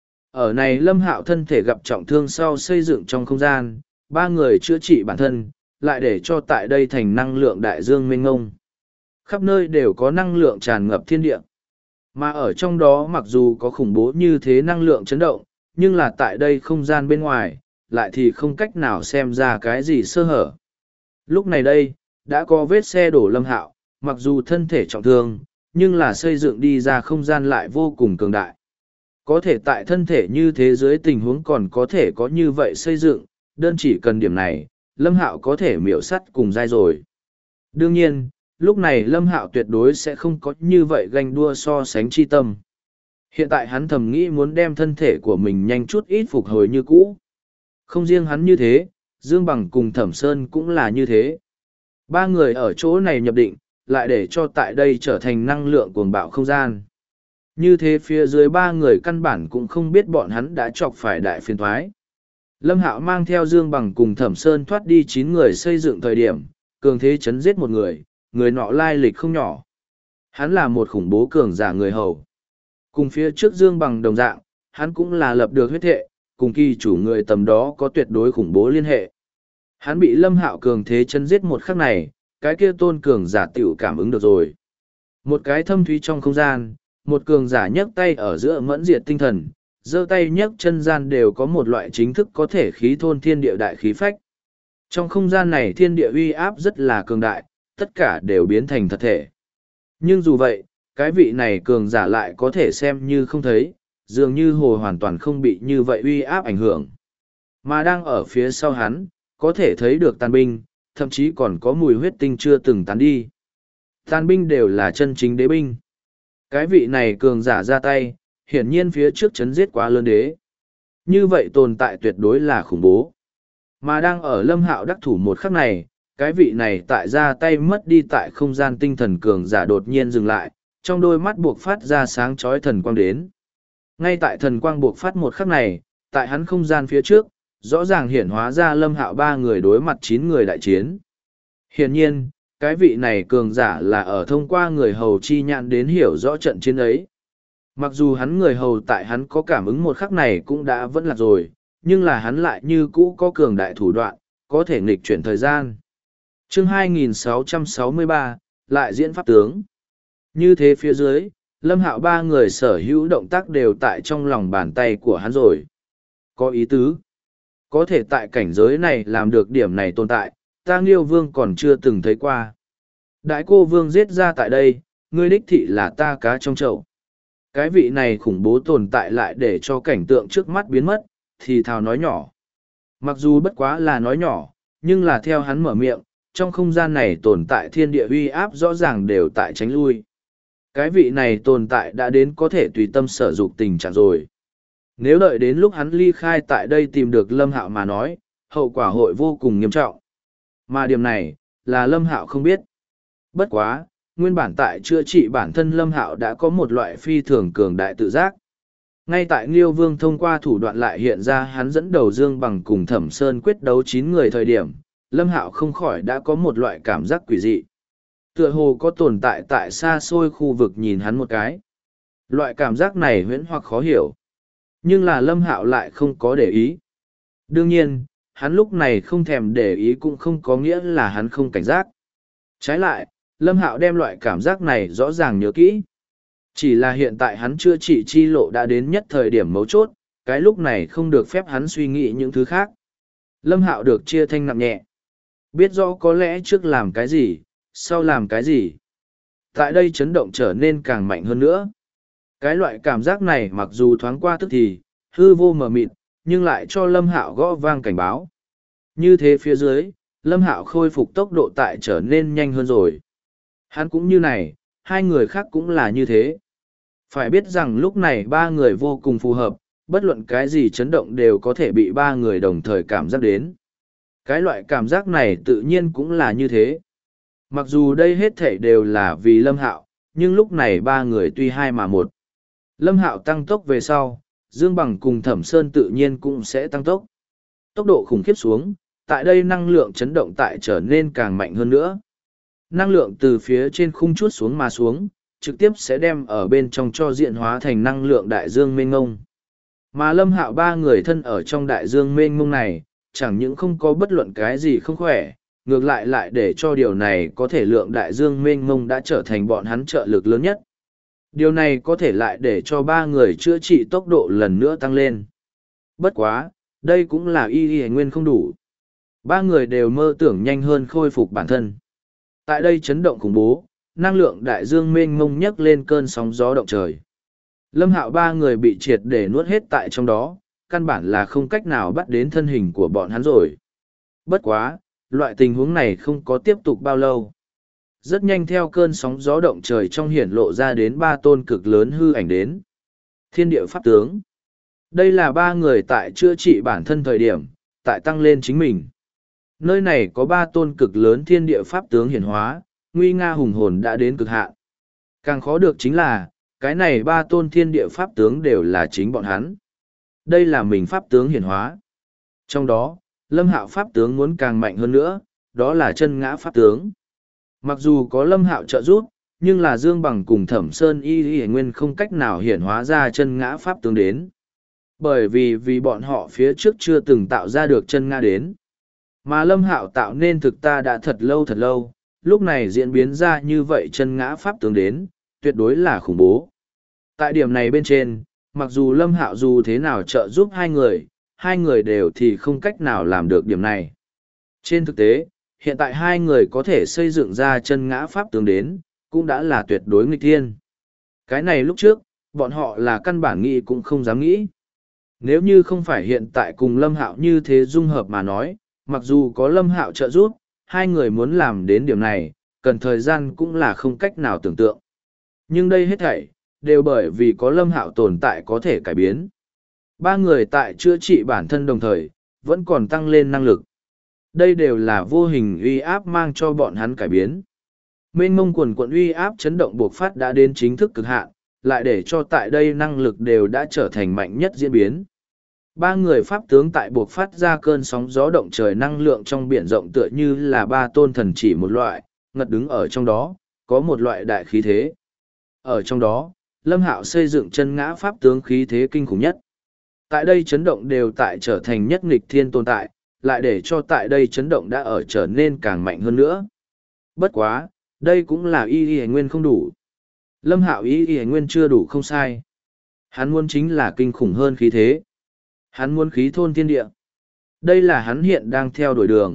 S1: Ở này Lâm Hạo thân thể gặp trọng thương sau xây dựng trong không gian, ba người chữa trị bản thân, lại để cho tại đây thành năng lượng đại dương mênh ngông. Khắp nơi đều có năng lượng tràn ngập thiên địa. Mà ở trong đó mặc dù có khủng bố như thế năng lượng chấn động, nhưng là tại đây không gian bên ngoài, lại thì không cách nào xem ra cái gì sơ hở. Lúc này đây, đã có vết xe đổ Lâm Hạo, mặc dù thân thể trọng thương, nhưng là xây dựng đi ra không gian lại vô cùng cường đại. Có thể tại thân thể như thế giới tình huống còn có thể có như vậy xây dựng, đơn chỉ cần điểm này, Lâm Hạo có thể miểu sắt cùng dai rồi. Đương nhiên, lúc này Lâm Hạo tuyệt đối sẽ không có như vậy ganh đua so sánh chi tâm. Hiện tại hắn thầm nghĩ muốn đem thân thể của mình nhanh chút ít phục hồi như cũ. Không riêng hắn như thế, Dương Bằng cùng Thẩm Sơn cũng là như thế. Ba người ở chỗ này nhập định, lại để cho tại đây trở thành năng lượng cuồng bạo không gian. Như thế phía dưới ba người căn bản cũng không biết bọn hắn đã chọc phải đại phiền thoái. Lâm Hạo mang theo Dương Bằng cùng Thẩm Sơn thoát đi 9 người xây dựng thời điểm, cường thế chấn giết một người, người nọ lai lịch không nhỏ. Hắn là một khủng bố cường giả người hầu. Cùng phía trước Dương Bằng đồng dạng, hắn cũng là lập được huyết thệ, cùng kỳ chủ người tầm đó có tuyệt đối khủng bố liên hệ. Hắn bị Lâm Hạo cường thế chấn giết một khắc này, cái kia tôn cường giả tiểu cảm ứng được rồi. Một cái thâm thúy trong không gian, một cường giả nhấc tay ở giữa mẫn diệt tinh thần, giơ tay nhấc chân gian đều có một loại chính thức có thể khí thôn thiên địa đại khí phách. Trong không gian này thiên địa uy áp rất là cường đại, tất cả đều biến thành thật thể. Nhưng dù vậy, cái vị này cường giả lại có thể xem như không thấy, dường như hồ hoàn toàn không bị như vậy uy áp ảnh hưởng. Mà đang ở phía sau hắn, có thể thấy được tàn binh, thậm chí còn có mùi huyết tinh chưa từng tán đi. Tàn binh đều là chân chính đế binh. Cái vị này cường giả ra tay, hiển nhiên phía trước chấn giết quá lớn đế. Như vậy tồn tại tuyệt đối là khủng bố. Mà đang ở Lâm Hạo đắc thủ một khắc này, cái vị này tại ra tay mất đi tại không gian tinh thần cường giả đột nhiên dừng lại, trong đôi mắt buộc phát ra sáng chói thần quang đến. Ngay tại thần quang buộc phát một khắc này, tại hắn không gian phía trước, rõ ràng hiển hóa ra Lâm Hạo 3 người đối mặt 9 người đại chiến. Hiển nhiên, cái vị này cường giả là ở thông qua người hầu chi nhãn đến hiểu rõ trận chiến ấy. Mặc dù hắn người hầu tại hắn có cảm ứng một khắc này cũng đã vẫn là rồi, nhưng là hắn lại như cũ có cường đại thủ đoạn, có thể nghịch chuyển thời gian. Chương 2663, lại diễn pháp tướng. Như thế phía dưới, Lâm Hạo 3 người sở hữu động tác đều tại trong lòng bàn tay của hắn rồi. Có ý tứ. Có thể tại cảnh giới này làm được điểm này tồn tại, ta Nghiêu Vương còn chưa từng thấy qua. Đại cô Vương giết ra tại đây, ngươi đích thị là ta cá trong chậu. Cái vị này khủng bố tồn tại lại để cho cảnh tượng trước mắt biến mất, thì thào nói nhỏ. Mặc dù bất quá là nói nhỏ, nhưng là theo hắn mở miệng, trong không gian này tồn tại thiên địa uy áp rõ ràng đều tại tránh lui. Cái vị này tồn tại đã đến có thể tùy tâm sở dục tình trạng rồi. Nếu đợi đến lúc hắn ly khai tại đây tìm được Lâm Hạo mà nói, hậu quả hội vô cùng nghiêm trọng. Mà điểm này, là Lâm Hạo không biết. Bất quá, nguyên bản tại chữa trị bản thân Lâm Hạo đã có một loại phi thường cường đại tự giác. Ngay tại Nghiêu Vương thông qua thủ đoạn lại hiện ra hắn dẫn đầu Dương Bằng cùng Thẩm Sơn quyết đấu 9 người thời điểm, Lâm Hạo không khỏi đã có một loại cảm giác quỷ dị. Tựa hồ có tồn tại tại xa xôi khu vực nhìn hắn một cái. Loại cảm giác này huyễn hoặc khó hiểu. Nhưng là Lâm Hạo lại không có để ý. Đương nhiên, hắn lúc này không thèm để ý cũng không có nghĩa là hắn không cảnh giác. Trái lại, Lâm Hạo đem loại cảm giác này rõ ràng nhớ kỹ. Chỉ là hiện tại hắn chữa trị chi lộ đã đến nhất thời điểm mấu chốt, cái lúc này không được phép hắn suy nghĩ những thứ khác. Lâm Hạo được chia thanh nặng nhẹ. Biết rõ có lẽ trước làm cái gì, sau làm cái gì. Tại đây chấn động trở nên càng mạnh hơn nữa. Cái loại cảm giác này mặc dù thoáng qua tức thì, hư vô mờ mịt, nhưng lại cho Lâm Hạo gõ vang cảnh báo. Như thế phía dưới, Lâm Hạo khôi phục tốc độ tại trở nên nhanh hơn rồi. Hắn cũng như này, hai người khác cũng là như thế. Phải biết rằng lúc này ba người vô cùng phù hợp, bất luận cái gì chấn động đều có thể bị ba người đồng thời cảm giác đến. Cái loại cảm giác này tự nhiên cũng là như thế. Mặc dù đây hết thảy đều là vì Lâm Hạo, nhưng lúc này ba người tuy hai mà một. Lâm Hạo tăng tốc về sau, Dương Bằng cùng Thẩm Sơn tự nhiên cũng sẽ tăng tốc. Tốc độ khủng khiếp xuống, tại đây năng lượng chấn động tại trở nên càng mạnh hơn nữa. Năng lượng từ phía trên khung chuốt xuống mà xuống, trực tiếp sẽ đem ở bên trong cho diện hóa thành năng lượng đại dương mênh mông. Mà Lâm Hạo ba người thân ở trong đại dương mênh mông này, chẳng những không có bất luận cái gì không khỏe, ngược lại lại để cho điều này có thể lượng đại dương mênh mông đã trở thành bọn hắn trợ lực lớn nhất. Điều này có thể lại để cho ba người chữa trị tốc độ lần nữa tăng lên. Bất quá, đây cũng là y nguyên không đủ. Ba người đều mơ tưởng nhanh hơn khôi phục bản thân. Tại đây chấn động khủng bố, năng lượng đại dương mênh mông nhấc lên cơn sóng gió động trời. Lâm Hạo ba người bị triệt để nuốt hết tại trong đó, căn bản là không cách nào bắt đến thân hình của bọn hắn rồi. Bất quá, loại tình huống này không có tiếp tục bao lâu. Rất nhanh theo cơn sóng gió động trời trong hiển lộ ra đến ba tôn cực lớn hư ảnh đến. Thiên địa pháp tướng. Đây là ba người tại chữa trị bản thân thời điểm, tại tăng lên chính mình. Nơi này có ba tôn cực lớn thiên địa pháp tướng hiển hóa, nguy nga hùng hồn đã đến cực hạn. Càng khó được chính là, cái này ba tôn thiên địa pháp tướng đều là chính bọn hắn. Đây là mình pháp tướng hiển hóa. Trong đó, Lâm Hạo pháp tướng muốn càng mạnh hơn nữa, đó là chân ngã pháp tướng. Mặc dù có Lâm Hạo trợ giúp, nhưng là Dương Bằng cùng Thẩm Sơn y nguyên không cách nào hiển hóa ra chân ngã pháp tướng đến. Bởi vì bọn họ phía trước chưa từng tạo ra được chân ngã đến. Mà Lâm Hạo tạo nên thực ta đã thật lâu, lúc này diễn biến ra như vậy chân ngã pháp tướng đến, tuyệt đối là khủng bố. Tại điểm này bên trên, mặc dù Lâm Hạo dù thế nào trợ giúp hai người đều thì không cách nào làm được điểm này. Trên thực tế, hiện tại hai người có thể xây dựng ra chân ngã pháp tướng đến, cũng đã là tuyệt đối nghịch thiên. Cái này lúc trước, bọn họ là căn bản nghĩ cũng không dám nghĩ. Nếu như không phải hiện tại cùng Lâm Hạo như thế dung hợp mà nói, mặc dù có Lâm Hạo trợ giúp, hai người muốn làm đến điểm này, cần thời gian cũng là không cách nào tưởng tượng. Nhưng đây hết thảy, đều bởi vì có Lâm Hạo tồn tại có thể cải biến. Ba người tại chữa trị bản thân đồng thời, vẫn còn tăng lên năng lực. Đây đều là vô hình uy áp mang cho bọn hắn cải biến. Mênh mông quần quận uy áp chấn động bộc phát đã đến chính thức cực hạn, lại để cho tại đây năng lực đều đã trở thành mạnh nhất diễn biến. Ba người pháp tướng tại buộc phát ra cơn sóng gió động trời năng lượng trong biển rộng tựa như là ba tôn thần chỉ một loại, ngật đứng ở trong đó, có một loại đại khí thế. Ở trong đó, Lâm Hạo xây dựng chân ngã pháp tướng khí thế kinh khủng nhất. Tại đây chấn động đều tại trở thành nhất nghịch thiên tồn tại, lại để cho tại đây chấn động đã ở trở nên càng mạnh hơn nữa. Bất quá, đây cũng là y nguyên không đủ. Lâm Hạo y nguyên chưa đủ không sai. Hắn muốn chính là kinh khủng hơn khí thế. Hắn muốn khí thôn thiên địa. Đây là hắn hiện đang theo đuổi đường.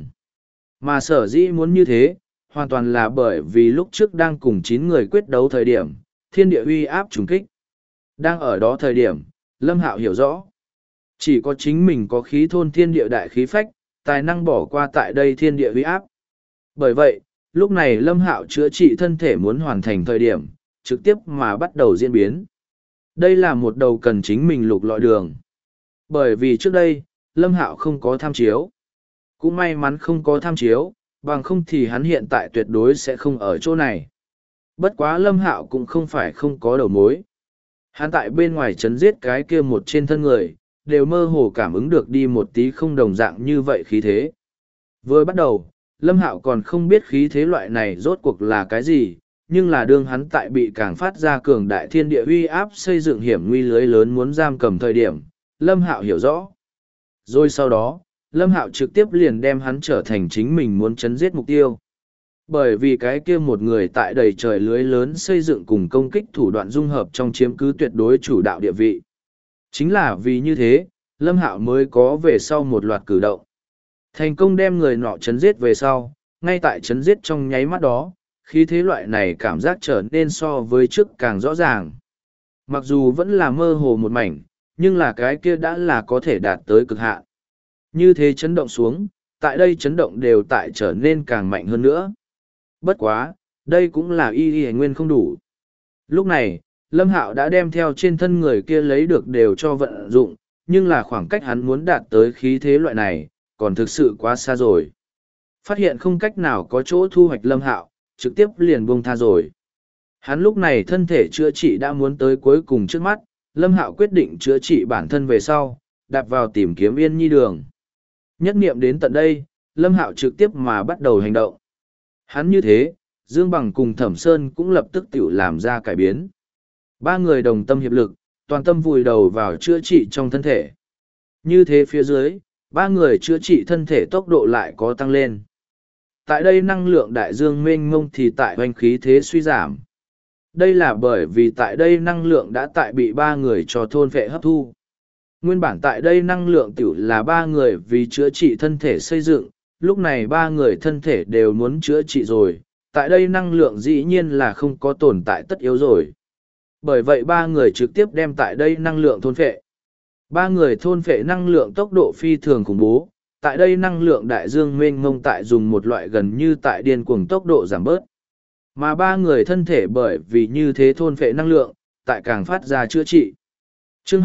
S1: Mà sở dĩ muốn như thế, hoàn toàn là bởi vì lúc trước đang cùng 9 người quyết đấu thời điểm, thiên địa uy áp trùng kích. Đang ở đó thời điểm, Lâm Hạo hiểu rõ. Chỉ có chính mình có khí thôn thiên địa đại khí phách, tài năng bỏ qua tại đây thiên địa uy áp. Bởi vậy, lúc này Lâm Hạo chữa trị thân thể muốn hoàn thành thời điểm, trực tiếp mà bắt đầu diễn biến. Đây là một đầu cần chính mình lục lọi đường. Bởi vì trước đây, Lâm Hạo không có tham chiếu. Cũng may mắn không có tham chiếu, bằng không thì hắn hiện tại tuyệt đối sẽ không ở chỗ này. Bất quá Lâm Hạo cũng không phải không có đầu mối. Hắn tại bên ngoài chấn giết cái kia một trên thân người, đều mơ hồ cảm ứng được đi một tí không đồng dạng như vậy khí thế. Vừa bắt đầu, Lâm Hạo còn không biết khí thế loại này rốt cuộc là cái gì, nhưng là đương hắn tại bị càng phát ra cường đại thiên địa uy áp xây dựng hiểm nguy lưới lớn muốn giam cầm thời điểm, Lâm Hạo hiểu rõ. Rồi sau đó, Lâm Hạo trực tiếp liền đem hắn trở thành chính mình muốn chấn giết mục tiêu. Bởi vì cái kia một người tại đầy trời lưới lớn xây dựng cùng công kích thủ đoạn dung hợp trong chiếm cứ tuyệt đối chủ đạo địa vị. Chính là vì như thế, Lâm Hạo mới có về sau một loạt cử động. Thành công đem người nọ chấn giết về sau, ngay tại chấn giết trong nháy mắt đó, khí thế loại này cảm giác trở nên so với trước càng rõ ràng. Mặc dù vẫn là mơ hồ một mảnh, nhưng là cái kia đã là có thể đạt tới cực hạn. Như thế chấn động xuống, tại đây chấn động đều tại trở nên càng mạnh hơn nữa. Bất quá, đây cũng là y nguyên không đủ. Lúc này, Lâm Hạo đã đem theo trên thân người kia lấy được đều cho vận dụng, nhưng là khoảng cách hắn muốn đạt tới khí thế loại này, còn thực sự quá xa rồi. Phát hiện không cách nào có chỗ thu hoạch Lâm Hạo, trực tiếp liền buông tha rồi. Hắn lúc này thân thể chữa trị đã muốn tới cuối cùng trước mắt, Lâm Hạo quyết định chữa trị bản thân về sau, đạp vào tìm kiếm Yên Nhi đường. Nhất niệm đến tận đây, Lâm Hạo trực tiếp mà bắt đầu hành động. Hắn như thế, Dương Bằng cùng Thẩm Sơn cũng lập tức tự làm ra cải biến. Ba người đồng tâm hiệp lực, toàn tâm vùi đầu vào chữa trị trong thân thể. Như thế phía dưới, ba người chữa trị thân thể tốc độ lại có tăng lên. Tại đây năng lượng đại dương mênh mông thì tại hoành khí thế suy giảm. Đây là bởi vì tại đây năng lượng đã tại bị ba người cho thôn vệ hấp thu. Nguyên bản tại đây năng lượng tiểu là ba người vì chữa trị thân thể xây dựng, lúc này ba người thân thể đều muốn chữa trị rồi, tại đây năng lượng dĩ nhiên là không có tồn tại tất yếu rồi. Bởi vậy ba người trực tiếp đem tại đây năng lượng thôn phệ. Ba người thôn phệ năng lượng tốc độ phi thường khủng bố, tại đây năng lượng đại dương mênh mông tại dùng một loại gần như tại điên cuồng tốc độ giảm bớt. Mà ba người thân thể bởi vì như thế thôn phệ năng lượng, tại càng phát ra chữa trị. Chương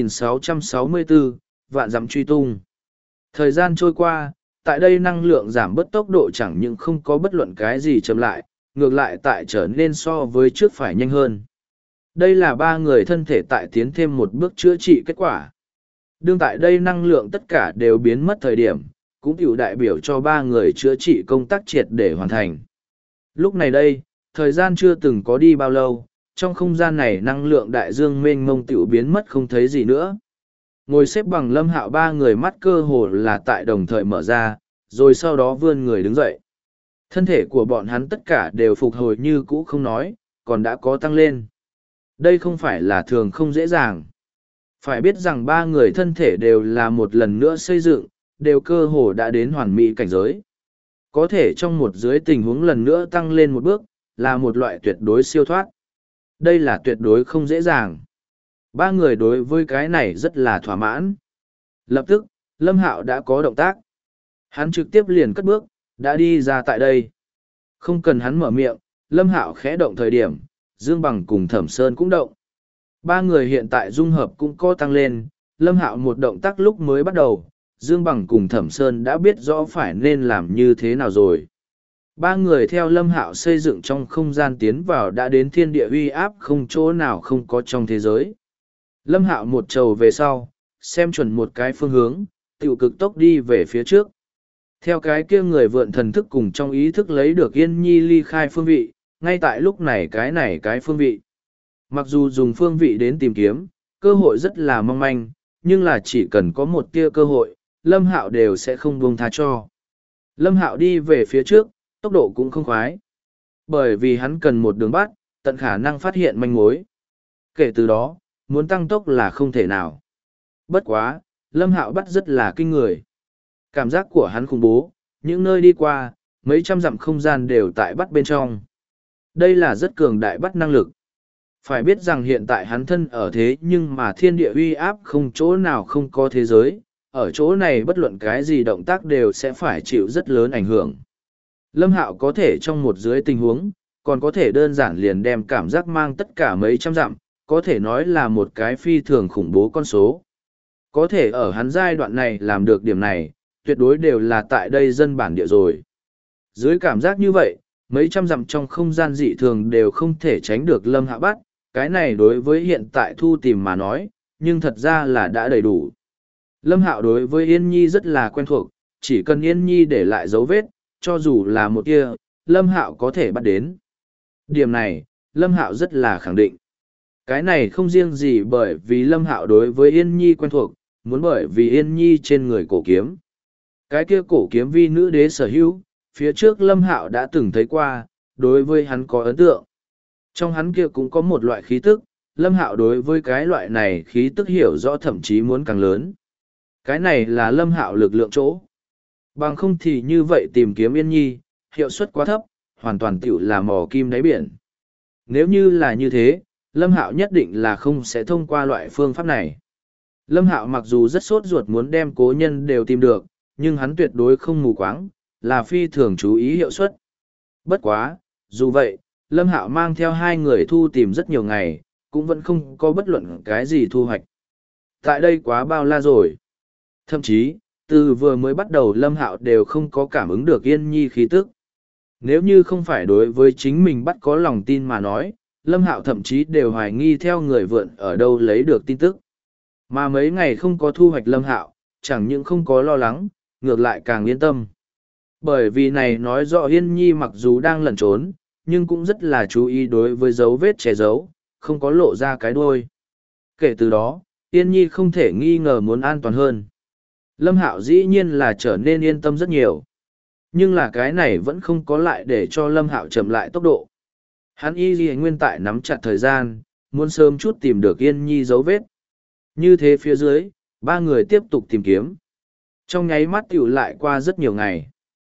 S1: 2664, Vạn dặm truy tung. Thời gian trôi qua, tại đây năng lượng giảm bớt tốc độ chẳng những không có bất luận cái gì chậm lại, ngược lại tại trở nên so với trước phải nhanh hơn. Đây là ba người thân thể tại tiến thêm một bước chữa trị kết quả. Đương tại đây năng lượng tất cả đều biến mất thời điểm, cũng tiểu đại biểu cho ba người chữa trị công tác triệt để hoàn thành. Lúc này đây, thời gian chưa từng có đi bao lâu, trong không gian này năng lượng đại dương mênh mông tiểu biến mất không thấy gì nữa. Ngồi xếp bằng Lâm Hạo ba người mắt cơ hồ là tại đồng thời mở ra, rồi sau đó vươn người đứng dậy. Thân thể của bọn hắn tất cả đều phục hồi như cũ không nói, còn đã có tăng lên. Đây không phải là thường không dễ dàng. Phải biết rằng ba người thân thể đều là một lần nữa xây dựng, đều cơ hồ đã đến hoàn mỹ cảnh giới. Có thể trong một dưới tình huống lần nữa tăng lên một bước, là một loại tuyệt đối siêu thoát. Đây là tuyệt đối không dễ dàng. Ba người đối với cái này rất là thỏa mãn. Lập tức, Lâm Hạo đã có động tác. Hắn trực tiếp liền cất bước, đã đi ra tại đây. Không cần hắn mở miệng, Lâm Hạo khẽ động thời điểm, Dương Bằng cùng Thẩm Sơn cũng động. Ba người hiện tại dung hợp cũng có tăng lên, Lâm Hạo một động tác lúc mới bắt đầu, Dương Bằng cùng Thẩm Sơn đã biết rõ phải nên làm như thế nào rồi. Ba người theo Lâm Hạo xây dựng trong không gian tiến vào đã đến thiên địa uy áp không chỗ nào không có trong thế giới. Lâm Hạo một trầu về sau, xem chuẩn một cái phương hướng, tiểu cực tốc đi về phía trước. Theo cái kia người vượn thần thức cùng trong ý thức lấy được Yên Nhi ly khai phương vị, ngay tại lúc này cái phương vị. Mặc dù dùng phương vị đến tìm kiếm, cơ hội rất là mong manh, nhưng là chỉ cần có một tia cơ hội, Lâm Hạo đều sẽ không buông tha cho. Lâm Hạo đi về phía trước, tốc độ cũng không khoái. Bởi vì hắn cần một đường bắt, tận khả năng phát hiện manh mối. Kể từ đó, muốn tăng tốc là không thể nào. Bất quá, Lâm Hạo bắt rất là kinh người. Cảm giác của hắn khủng bố, những nơi đi qua, mấy trăm dặm không gian đều tại bắt bên trong. Đây là rất cường đại bắt năng lực. Phải biết rằng hiện tại hắn thân ở thế nhưng mà thiên địa uy áp không chỗ nào không có thế giới, ở chỗ này bất luận cái gì động tác đều sẽ phải chịu rất lớn ảnh hưởng. Lâm Hạo có thể trong một dưới tình huống, còn có thể đơn giản liền đem cảm giác mang tất cả mấy trăm dặm, có thể nói là một cái phi thường khủng bố con số. Có thể ở hắn giai đoạn này làm được điểm này, tuyệt đối đều là tại đây dân bản địa rồi. Dưới cảm giác như vậy, mấy trăm dặm trong không gian dị thường đều không thể tránh được Lâm Hạo bắt, cái này đối với hiện tại thu tìm mà nói, nhưng thật ra là đã đầy đủ. Lâm Hạo đối với Yên Nhi rất là quen thuộc, chỉ cần Yên Nhi để lại dấu vết, cho dù là một kia, Lâm Hạo có thể bắt đến. Điểm này, Lâm Hạo rất là khẳng định. Cái này không riêng gì bởi vì Lâm Hạo đối với Yên Nhi quen thuộc, muốn bởi vì Yên Nhi trên người cổ kiếm. Cái kia cổ kiếm vi nữ đế sở hữu, phía trước Lâm Hạo đã từng thấy qua, đối với hắn có ấn tượng. Trong hắn kia cũng có một loại khí tức, Lâm Hạo đối với cái loại này khí tức hiểu rõ thậm chí muốn càng lớn. Cái này là Lâm Hạo lực lượng chỗ. Bằng không thì như vậy tìm kiếm Yên Nhi, hiệu suất quá thấp, hoàn toàn tiểu là mò kim đáy biển. Nếu như là như thế, Lâm Hạo nhất định là không sẽ thông qua loại phương pháp này. Lâm Hạo mặc dù rất sốt ruột muốn đem cố nhân đều tìm được, nhưng hắn tuyệt đối không mù quáng, là phi thường chú ý hiệu suất. Bất quá, dù vậy, Lâm Hạo mang theo hai người thu tìm rất nhiều ngày, cũng vẫn không có bất luận cái gì thu hoạch. Tại đây quá bao la rồi. Thậm chí, từ vừa mới bắt đầu Lâm Hạo đều không có cảm ứng được Yên Nhi khí tức. Nếu như không phải đối với chính mình bắt có lòng tin mà nói, Lâm Hạo thậm chí đều hoài nghi theo người vượn ở đâu lấy được tin tức. Mà mấy ngày không có thu hoạch Lâm Hạo, chẳng những không có lo lắng, ngược lại càng yên tâm. Bởi vì này nói rõ Yên Nhi mặc dù đang lẩn trốn, nhưng cũng rất là chú ý đối với dấu vết che giấu, không có lộ ra cái đuôi. Kể từ đó, Yên Nhi không thể nghi ngờ muốn an toàn hơn. Lâm Hạo dĩ nhiên là trở nên yên tâm rất nhiều. Nhưng là cái này vẫn không có lại để cho Lâm Hạo chậm lại tốc độ. Hắn y ghi nguyên tại nắm chặt thời gian, muốn sớm chút tìm được Yên Nhi dấu vết. Như thế phía dưới, ba người tiếp tục tìm kiếm. Trong nháy mắt tiểu lại qua rất nhiều ngày.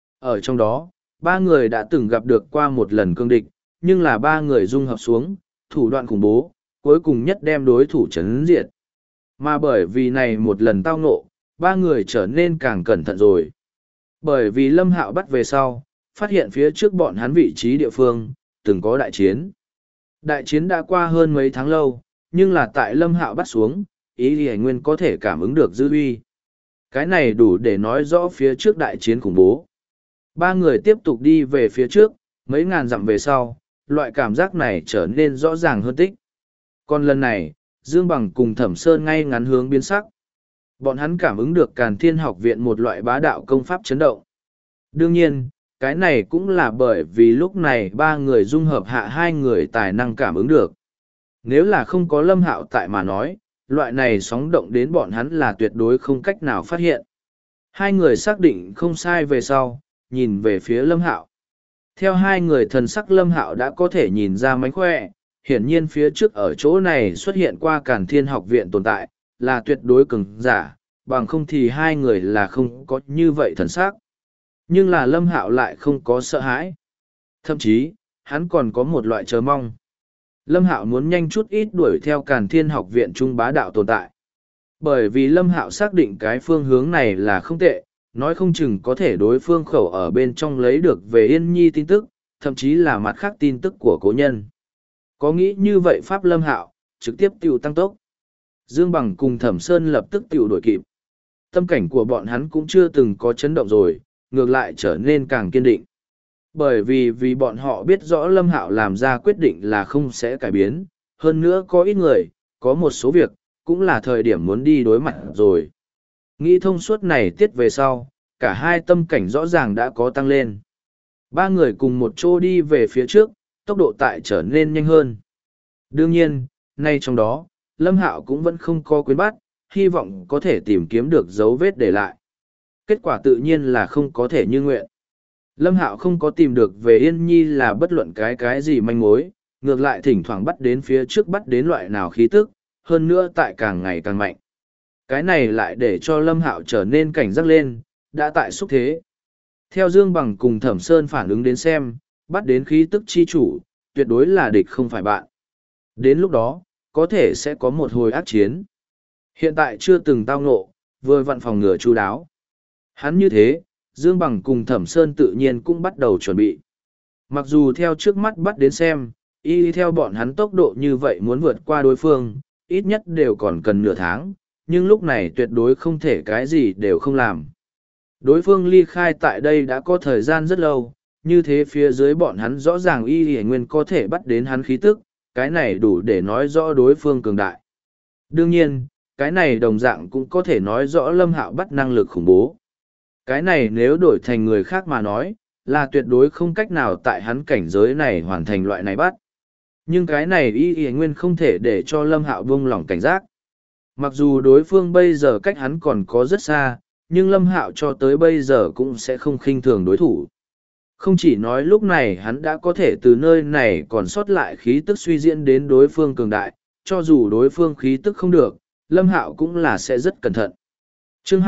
S1: Ở trong đó, ba người đã từng gặp được qua một lần cương địch, nhưng là ba người dung hợp xuống, thủ đoạn khủng bố, cuối cùng nhất đem đối thủ chấn diệt. Mà bởi vì này một lần tao ngộ, ba người trở nên càng cẩn thận rồi. Bởi vì Lâm Hạo bắt về sau, phát hiện phía trước bọn hắn vị trí địa phương, từng có đại chiến. Đại chiến đã qua hơn mấy tháng lâu, nhưng là tại Lâm Hạo bắt xuống, ý Lý Hải Nguyên có thể cảm ứng được dư uy. Cái này đủ để nói rõ phía trước đại chiến khủng bố. Ba người tiếp tục đi về phía trước, mấy ngàn dặm về sau, loại cảm giác này trở nên rõ ràng hơn tích. Còn lần này, Dương Bằng cùng Thẩm Sơn ngay ngắn hướng biến sắc. Bọn hắn cảm ứng được Càn Thiên Học Viện một loại bá đạo công pháp chấn động. Đương nhiên, cái này cũng là bởi vì lúc này ba người dung hợp hạ hai người tài năng cảm ứng được. Nếu là không có Lâm Hạo tại mà nói, loại này sóng động đến bọn hắn là tuyệt đối không cách nào phát hiện. Hai người xác định không sai về sau, nhìn về phía Lâm Hạo. Theo hai người thần sắc Lâm Hạo đã có thể nhìn ra mánh khỏe, hiển nhiên phía trước ở chỗ này xuất hiện qua Càn Thiên Học Viện tồn tại, là tuyệt đối cường giả, bằng không thì hai người là không có như vậy thần sắc. Nhưng là Lâm Hạo lại không có sợ hãi. Thậm chí, hắn còn có một loại chờ mong. Lâm Hạo muốn nhanh chút ít đuổi theo Càn Thiên Học Viện Trung bá đạo tồn tại. Bởi vì Lâm Hạo xác định cái phương hướng này là không tệ, nói không chừng có thể đối phương khẩu ở bên trong lấy được về Yên Nhi tin tức, thậm chí là mặt khác tin tức của cố nhân. Có nghĩ như vậy Pháp Lâm Hạo, trực tiếp tiểu tăng tốc. Dương Bằng cùng Thẩm Sơn lập tức tiểu đổi kịp. Tâm cảnh của bọn hắn cũng chưa từng có chấn động rồi, ngược lại trở nên càng kiên định. Bởi vì bọn họ biết rõ Lâm Hạo làm ra quyết định là không sẽ cải biến, hơn nữa có ít người, có một số việc, cũng là thời điểm muốn đi đối mặt rồi. Nghĩ thông suốt này tiết về sau, cả hai tâm cảnh rõ ràng đã có tăng lên. Ba người cùng một chỗ đi về phía trước, tốc độ tại trở nên nhanh hơn. Đương nhiên, nay trong đó, Lâm Hạo cũng vẫn không có quyến bắt, hy vọng có thể tìm kiếm được dấu vết để lại. Kết quả tự nhiên là không có thể như nguyện. Lâm Hạo không có tìm được về Yên Nhi là bất luận cái gì manh mối, ngược lại thỉnh thoảng bắt đến phía trước bắt đến loại nào khí tức, hơn nữa tại càng ngày càng mạnh. Cái này lại để cho Lâm Hạo trở nên cảnh giác lên, đã tại xúc thế. Theo Dương Bằng cùng Thẩm Sơn phản ứng đến xem, bắt đến khí tức chi chủ, tuyệt đối là địch không phải bạn. Đến lúc đó, có thể sẽ có một hồi ác chiến. Hiện tại chưa từng tao ngộ, vừa vặn phòng ngừa chu đáo. Hắn như thế, Dương Bằng cùng Thẩm Sơn tự nhiên cũng bắt đầu chuẩn bị. Mặc dù theo trước mắt bắt đến xem, y theo bọn hắn tốc độ như vậy muốn vượt qua đối phương, ít nhất đều còn cần nửa tháng, nhưng lúc này tuyệt đối không thể cái gì đều không làm. Đối phương ly khai tại đây đã có thời gian rất lâu, như thế phía dưới bọn hắn rõ ràng y hề nguyên có thể bắt đến hắn khí tức, cái này đủ để nói rõ đối phương cường đại. Đương nhiên, cái này đồng dạng cũng có thể nói rõ Lâm Hạo bắt năng lực khủng bố. Cái này nếu đổi thành người khác mà nói, là tuyệt đối không cách nào tại hắn cảnh giới này hoàn thành loại này bắt. Nhưng cái này y hề nguyên không thể để cho Lâm Hạo buông lỏng cảnh giác. Mặc dù đối phương bây giờ cách hắn còn có rất xa, nhưng Lâm Hạo cho tới bây giờ cũng sẽ không khinh thường đối thủ. Không chỉ nói lúc này hắn đã có thể từ nơi này còn sót lại khí tức suy diễn đến đối phương cường đại, cho dù đối phương khí tức không được, Lâm Hạo cũng là sẽ rất cẩn thận. Chương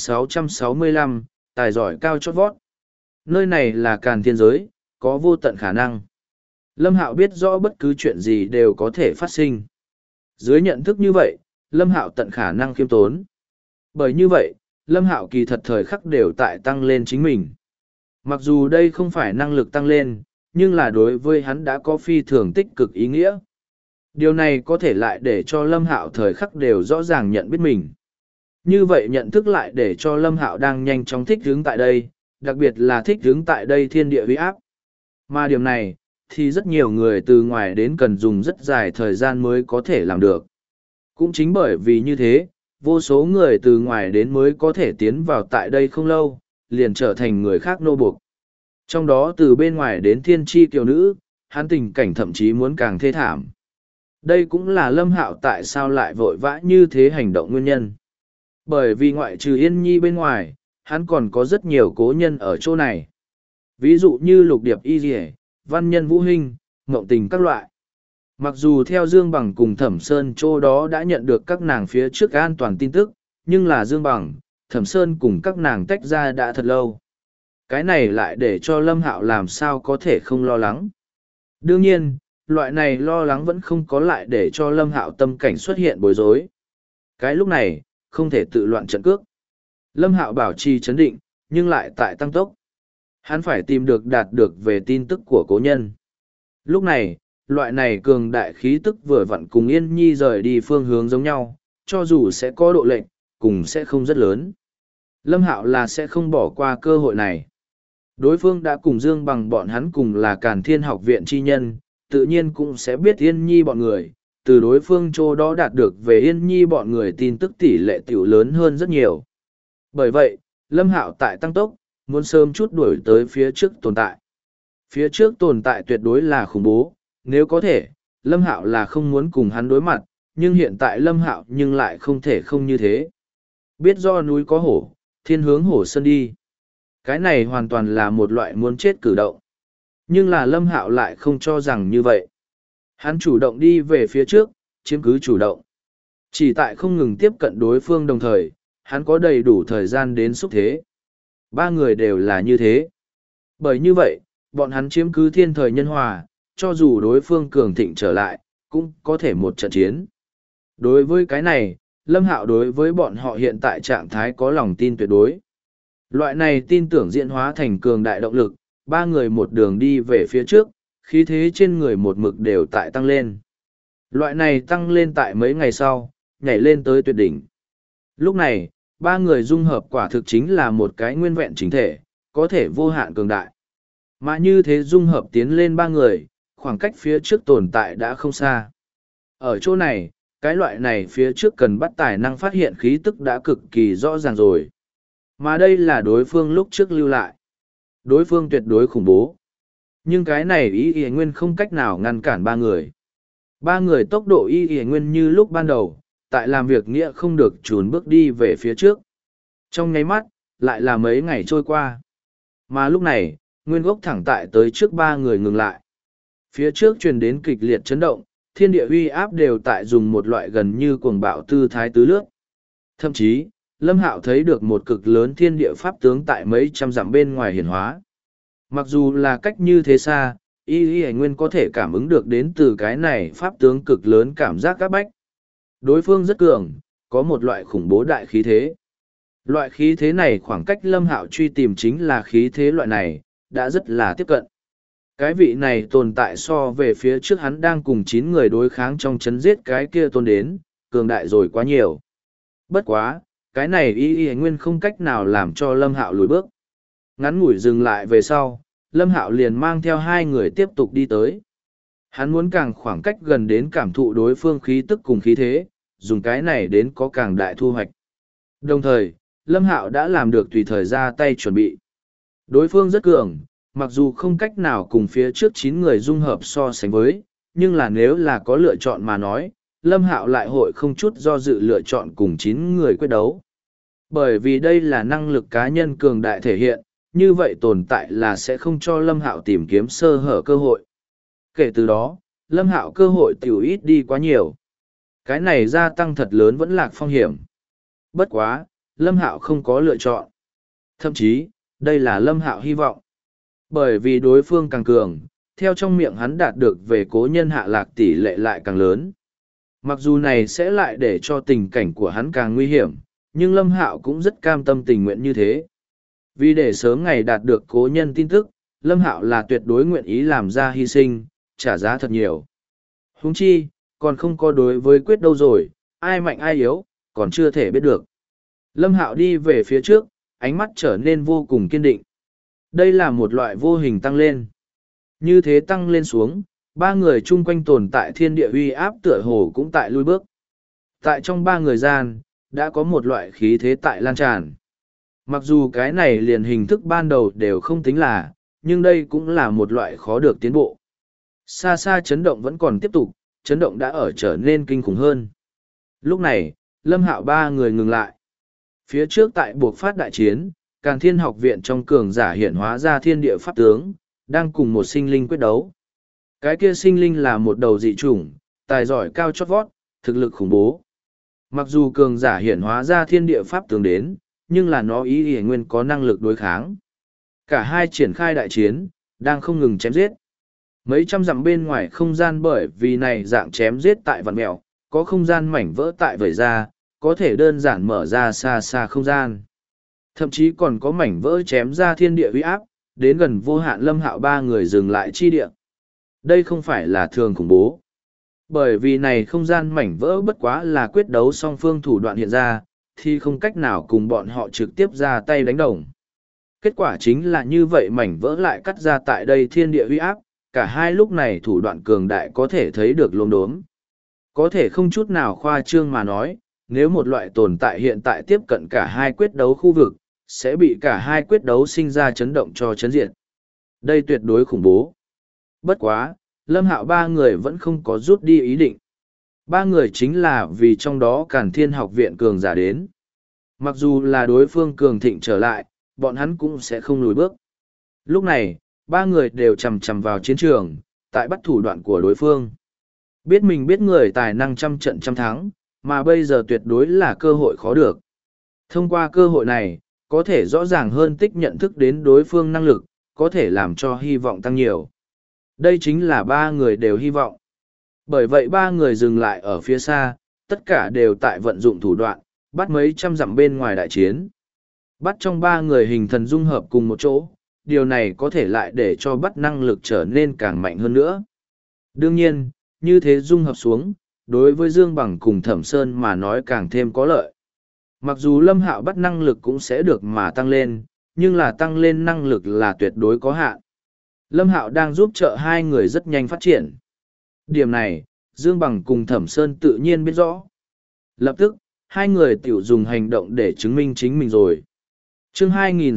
S1: 2665, tài giỏi cao chót vót. Nơi này là Càn Thiên giới, có vô tận khả năng. Lâm Hạo biết rõ bất cứ chuyện gì đều có thể phát sinh. Dưới nhận thức như vậy, Lâm Hạo tận khả năng khiêm tốn. Bởi như vậy, Lâm Hạo kỳ thật thời khắc đều tại tăng lên chính mình. Mặc dù đây không phải năng lực tăng lên, nhưng là đối với hắn đã có phi thường tích cực ý nghĩa. Điều này có thể lại để cho Lâm Hạo thời khắc đều rõ ràng nhận biết mình. Như vậy nhận thức lại để cho Lâm Hạo đang nhanh chóng thích ứng tại đây, đặc biệt là thích ứng tại đây thiên địa uy áp. Mà điểm này, thì rất nhiều người từ ngoài đến cần dùng rất dài thời gian mới có thể làm được. Cũng chính bởi vì như thế, vô số người từ ngoài đến mới có thể tiến vào tại đây không lâu, liền trở thành người khác nô buộc. Trong đó từ bên ngoài đến thiên tri kiều nữ, hắn tình cảnh thậm chí muốn càng thê thảm. Đây cũng là Lâm Hạo tại sao lại vội vã như thế hành động nguyên nhân. Bởi vì ngoại trừ Yên Nhi bên ngoài, hắn còn có rất nhiều cố nhân ở chỗ này. Ví dụ như Lục Điệp Y Dì, Văn Nhân Vũ Hinh, Ngộng Tình các loại. Mặc dù theo Dương Bằng cùng Thẩm Sơn chỗ đó đã nhận được các nàng phía trước an toàn tin tức, nhưng là Dương Bằng, Thẩm Sơn cùng các nàng tách ra đã thật lâu. Cái này lại để cho Lâm Hạo làm sao có thể không lo lắng. Đương nhiên, loại này lo lắng vẫn không có lại để cho Lâm Hạo tâm cảnh xuất hiện bối rối. Cái lúc này, không thể tự loạn trận cước. Lâm Hạo bảo trì chấn định, nhưng lại tại tăng tốc. Hắn phải tìm được đạt được về tin tức của cố nhân. Lúc này, loại này cường đại khí tức vừa vặn cùng Yên Nhi rời đi phương hướng giống nhau, cho dù sẽ có độ lệnh, cùng sẽ không rất lớn. Lâm Hạo là sẽ không bỏ qua cơ hội này. Đối phương đã cùng Dương Bằng bọn hắn cùng là Càn Thiên học viện chi nhân, tự nhiên cũng sẽ biết Yên Nhi bọn người, từ đối phương chỗ đó đạt được về Yên Nhi bọn người tin tức tỷ lệ tiểu lớn hơn rất nhiều. Bởi vậy, Lâm Hạo tại tăng tốc, muốn sớm chút đuổi tới phía trước tồn tại. Phía trước tồn tại tuyệt đối là khủng bố, nếu có thể, Lâm Hạo là không muốn cùng hắn đối mặt, nhưng hiện tại Lâm Hạo nhưng lại không thể không như thế. Biết do núi có hổ, thiên hướng hổ sơn đi. Cái này hoàn toàn là một loại muốn chết cử động. Nhưng là Lâm Hạo lại không cho rằng như vậy. Hắn chủ động đi về phía trước, chiếm cứ chủ động. Chỉ tại không ngừng tiếp cận đối phương đồng thời, hắn có đầy đủ thời gian đến xúc thế. Ba người đều là như thế. Bởi như vậy, bọn hắn chiếm cứ thiên thời nhân hòa, cho dù đối phương cường thịnh trở lại, cũng có thể một trận chiến. Đối với cái này, Lâm Hạo đối với bọn họ hiện tại trạng thái có lòng tin tuyệt đối. Loại này tin tưởng diễn hóa thành cường đại động lực, ba người một đường đi về phía trước, khí thế trên người một mực đều tại tăng lên. Loại này tăng lên tại mấy ngày sau, nhảy lên tới tuyệt đỉnh. Lúc này, ba người dung hợp quả thực chính là một cái nguyên vẹn chính thể, có thể vô hạn cường đại. Mà như thế dung hợp tiến lên ba người, khoảng cách phía trước tồn tại đã không xa. Ở chỗ này, cái loại này phía trước cần bắt tài năng phát hiện khí tức đã cực kỳ rõ ràng rồi. Mà đây là đối phương lúc trước lưu lại. Đối phương tuyệt đối khủng bố. Nhưng cái này ý y nguyên không cách nào ngăn cản ba người. Ba người tốc độ y y nguyên như lúc ban đầu, tại làm việc nghĩa không được trốn bước đi về phía trước. Trong nháy mắt, lại là mấy ngày trôi qua. Mà lúc này, nguyên gốc thẳng tại tới trước ba người ngừng lại. Phía trước truyền đến kịch liệt chấn động, thiên địa uy áp đều tại dùng một loại gần như cuồng bạo tư thái tứ lướt. Thậm chí, Lâm Hạo thấy được một cực lớn thiên địa pháp tướng tại mấy trăm dặm bên ngoài hiển hóa. Mặc dù là cách như thế xa, y nguyên có thể cảm ứng được đến từ cái này pháp tướng cực lớn cảm giác các bách. Đối phương rất cường, có một loại khủng bố đại khí thế. Loại khí thế này khoảng cách Lâm Hạo truy tìm chính là khí thế loại này, đã rất là tiếp cận. Cái vị này tồn tại so về phía trước hắn đang cùng 9 người đối kháng trong chấn giết cái kia tôn đến, cường đại rồi quá nhiều. Bất quá, cái này y nguyên không cách nào làm cho Lâm Hạo lùi bước. Ngắn ngủi dừng lại về sau, Lâm Hạo liền mang theo hai người tiếp tục đi tới. Hắn muốn càng khoảng cách gần đến cảm thụ đối phương khí tức cùng khí thế, dùng cái này đến có càng đại thu hoạch. Đồng thời, Lâm Hạo đã làm được tùy thời ra tay chuẩn bị. Đối phương rất cường, mặc dù không cách nào cùng phía trước 9 người dung hợp so sánh với, nhưng là nếu là có lựa chọn mà nói, Lâm Hạo lại hội không chút do dự lựa chọn cùng 9 người quyết đấu. Bởi vì đây là năng lực cá nhân cường đại thể hiện, như vậy tồn tại là sẽ không cho Lâm Hạo tìm kiếm sơ hở cơ hội. Kể từ đó, Lâm Hạo cơ hội tiểu ít đi quá nhiều. Cái này gia tăng thật lớn vẫn lạc phong hiểm. Bất quá, Lâm Hạo không có lựa chọn. Thậm chí, đây là Lâm Hạo hy vọng. Bởi vì đối phương càng cường, theo trong miệng hắn đạt được về cố nhân hạ lạc tỷ lệ lại càng lớn. Mặc dù này sẽ lại để cho tình cảnh của hắn càng nguy hiểm, nhưng Lâm Hạo cũng rất cam tâm tình nguyện như thế. Vì để sớm ngày đạt được cố nhân tin tức, Lâm Hạo là tuyệt đối nguyện ý làm ra hy sinh, trả giá thật nhiều. Huống chi, còn không có đối với quyết đâu rồi, ai mạnh ai yếu, còn chưa thể biết được. Lâm Hạo đi về phía trước, ánh mắt trở nên vô cùng kiên định. Đây là một loại vô hình tăng lên. Như thế tăng lên xuống, ba người chung quanh tồn tại thiên địa uy áp tựa hồ cũng tại lui bước. Tại trong ba người gian, đã có một loại khí thế tại lan tràn. Mặc dù cái này liền hình thức ban đầu đều không tính là, nhưng đây cũng là một loại khó được tiến bộ. Xa xa chấn động vẫn còn tiếp tục, chấn động đã ở trở nên kinh khủng hơn. Lúc này, Lâm Hạo ba người ngừng lại. Phía trước tại buộc phát đại chiến, Càn Thiên học viện trong cường giả hiện hóa ra thiên địa pháp tướng, đang cùng một sinh linh quyết đấu. Cái kia sinh linh là một đầu dị chủng, tài giỏi cao chót vót, thực lực khủng bố. Mặc dù cường giả hiện hóa ra thiên địa pháp tướng đến, nhưng là nó ý hiển nguyên có năng lực đối kháng. Cả hai triển khai đại chiến, đang không ngừng chém giết. Mấy trăm dặm bên ngoài không gian bởi vì này dạng chém giết tại vạn mẹo, có không gian mảnh vỡ tại vẩy ra, có thể đơn giản mở ra xa xa không gian. Thậm chí còn có mảnh vỡ chém ra thiên địa uy áp, đến gần vô hạn Lâm Hạo ba người dừng lại chi địa. Đây không phải là thường khủng bố. Bởi vì này không gian mảnh vỡ bất quá là quyết đấu song phương thủ đoạn hiện ra, thì không cách nào cùng bọn họ trực tiếp ra tay đánh đồng. Kết quả chính là như vậy mảnh vỡ lại cắt ra tại đây thiên địa uy áp, cả hai lúc này thủ đoạn cường đại có thể thấy được lốm đốm. Có thể không chút nào khoa trương mà nói, nếu một loại tồn tại hiện tại tiếp cận cả hai quyết đấu khu vực, sẽ bị cả hai quyết đấu sinh ra chấn động cho chấn diệt. Đây tuyệt đối khủng bố. Bất quá, Lâm Hạo ba người vẫn không có rút đi ý định. Ba người chính là vì trong đó Càn Thiên học viện cường giả đến. Mặc dù là đối phương cường thịnh trở lại, bọn hắn cũng sẽ không lùi bước. Lúc này, ba người đều chầm chầm vào chiến trường, tại bắt thủ đoạn của đối phương. Biết mình biết người tài năng trăm trận trăm thắng, mà bây giờ tuyệt đối là cơ hội khó được. Thông qua cơ hội này, có thể rõ ràng hơn tích nhận thức đến đối phương năng lực, có thể làm cho hy vọng tăng nhiều. Đây chính là ba người đều hy vọng. Bởi vậy ba người dừng lại ở phía xa, tất cả đều tại vận dụng thủ đoạn, bắt mấy trăm dặm bên ngoài đại chiến. Bắt trong ba người hình thần dung hợp cùng một chỗ, điều này có thể lại để cho bắt năng lực trở nên càng mạnh hơn nữa. Đương nhiên, như thế dung hợp xuống, đối với Dương Bằng cùng Thẩm Sơn mà nói càng thêm có lợi. Mặc dù Lâm Hạo bắt năng lực cũng sẽ được mà tăng lên, nhưng là tăng lên năng lực là tuyệt đối có hạn. Lâm Hạo đang giúp trợ hai người rất nhanh phát triển. Điểm này, Dương Bằng cùng Thẩm Sơn tự nhiên biết rõ. Lập tức, hai người tiểu dùng hành động để chứng minh chính mình rồi. Chương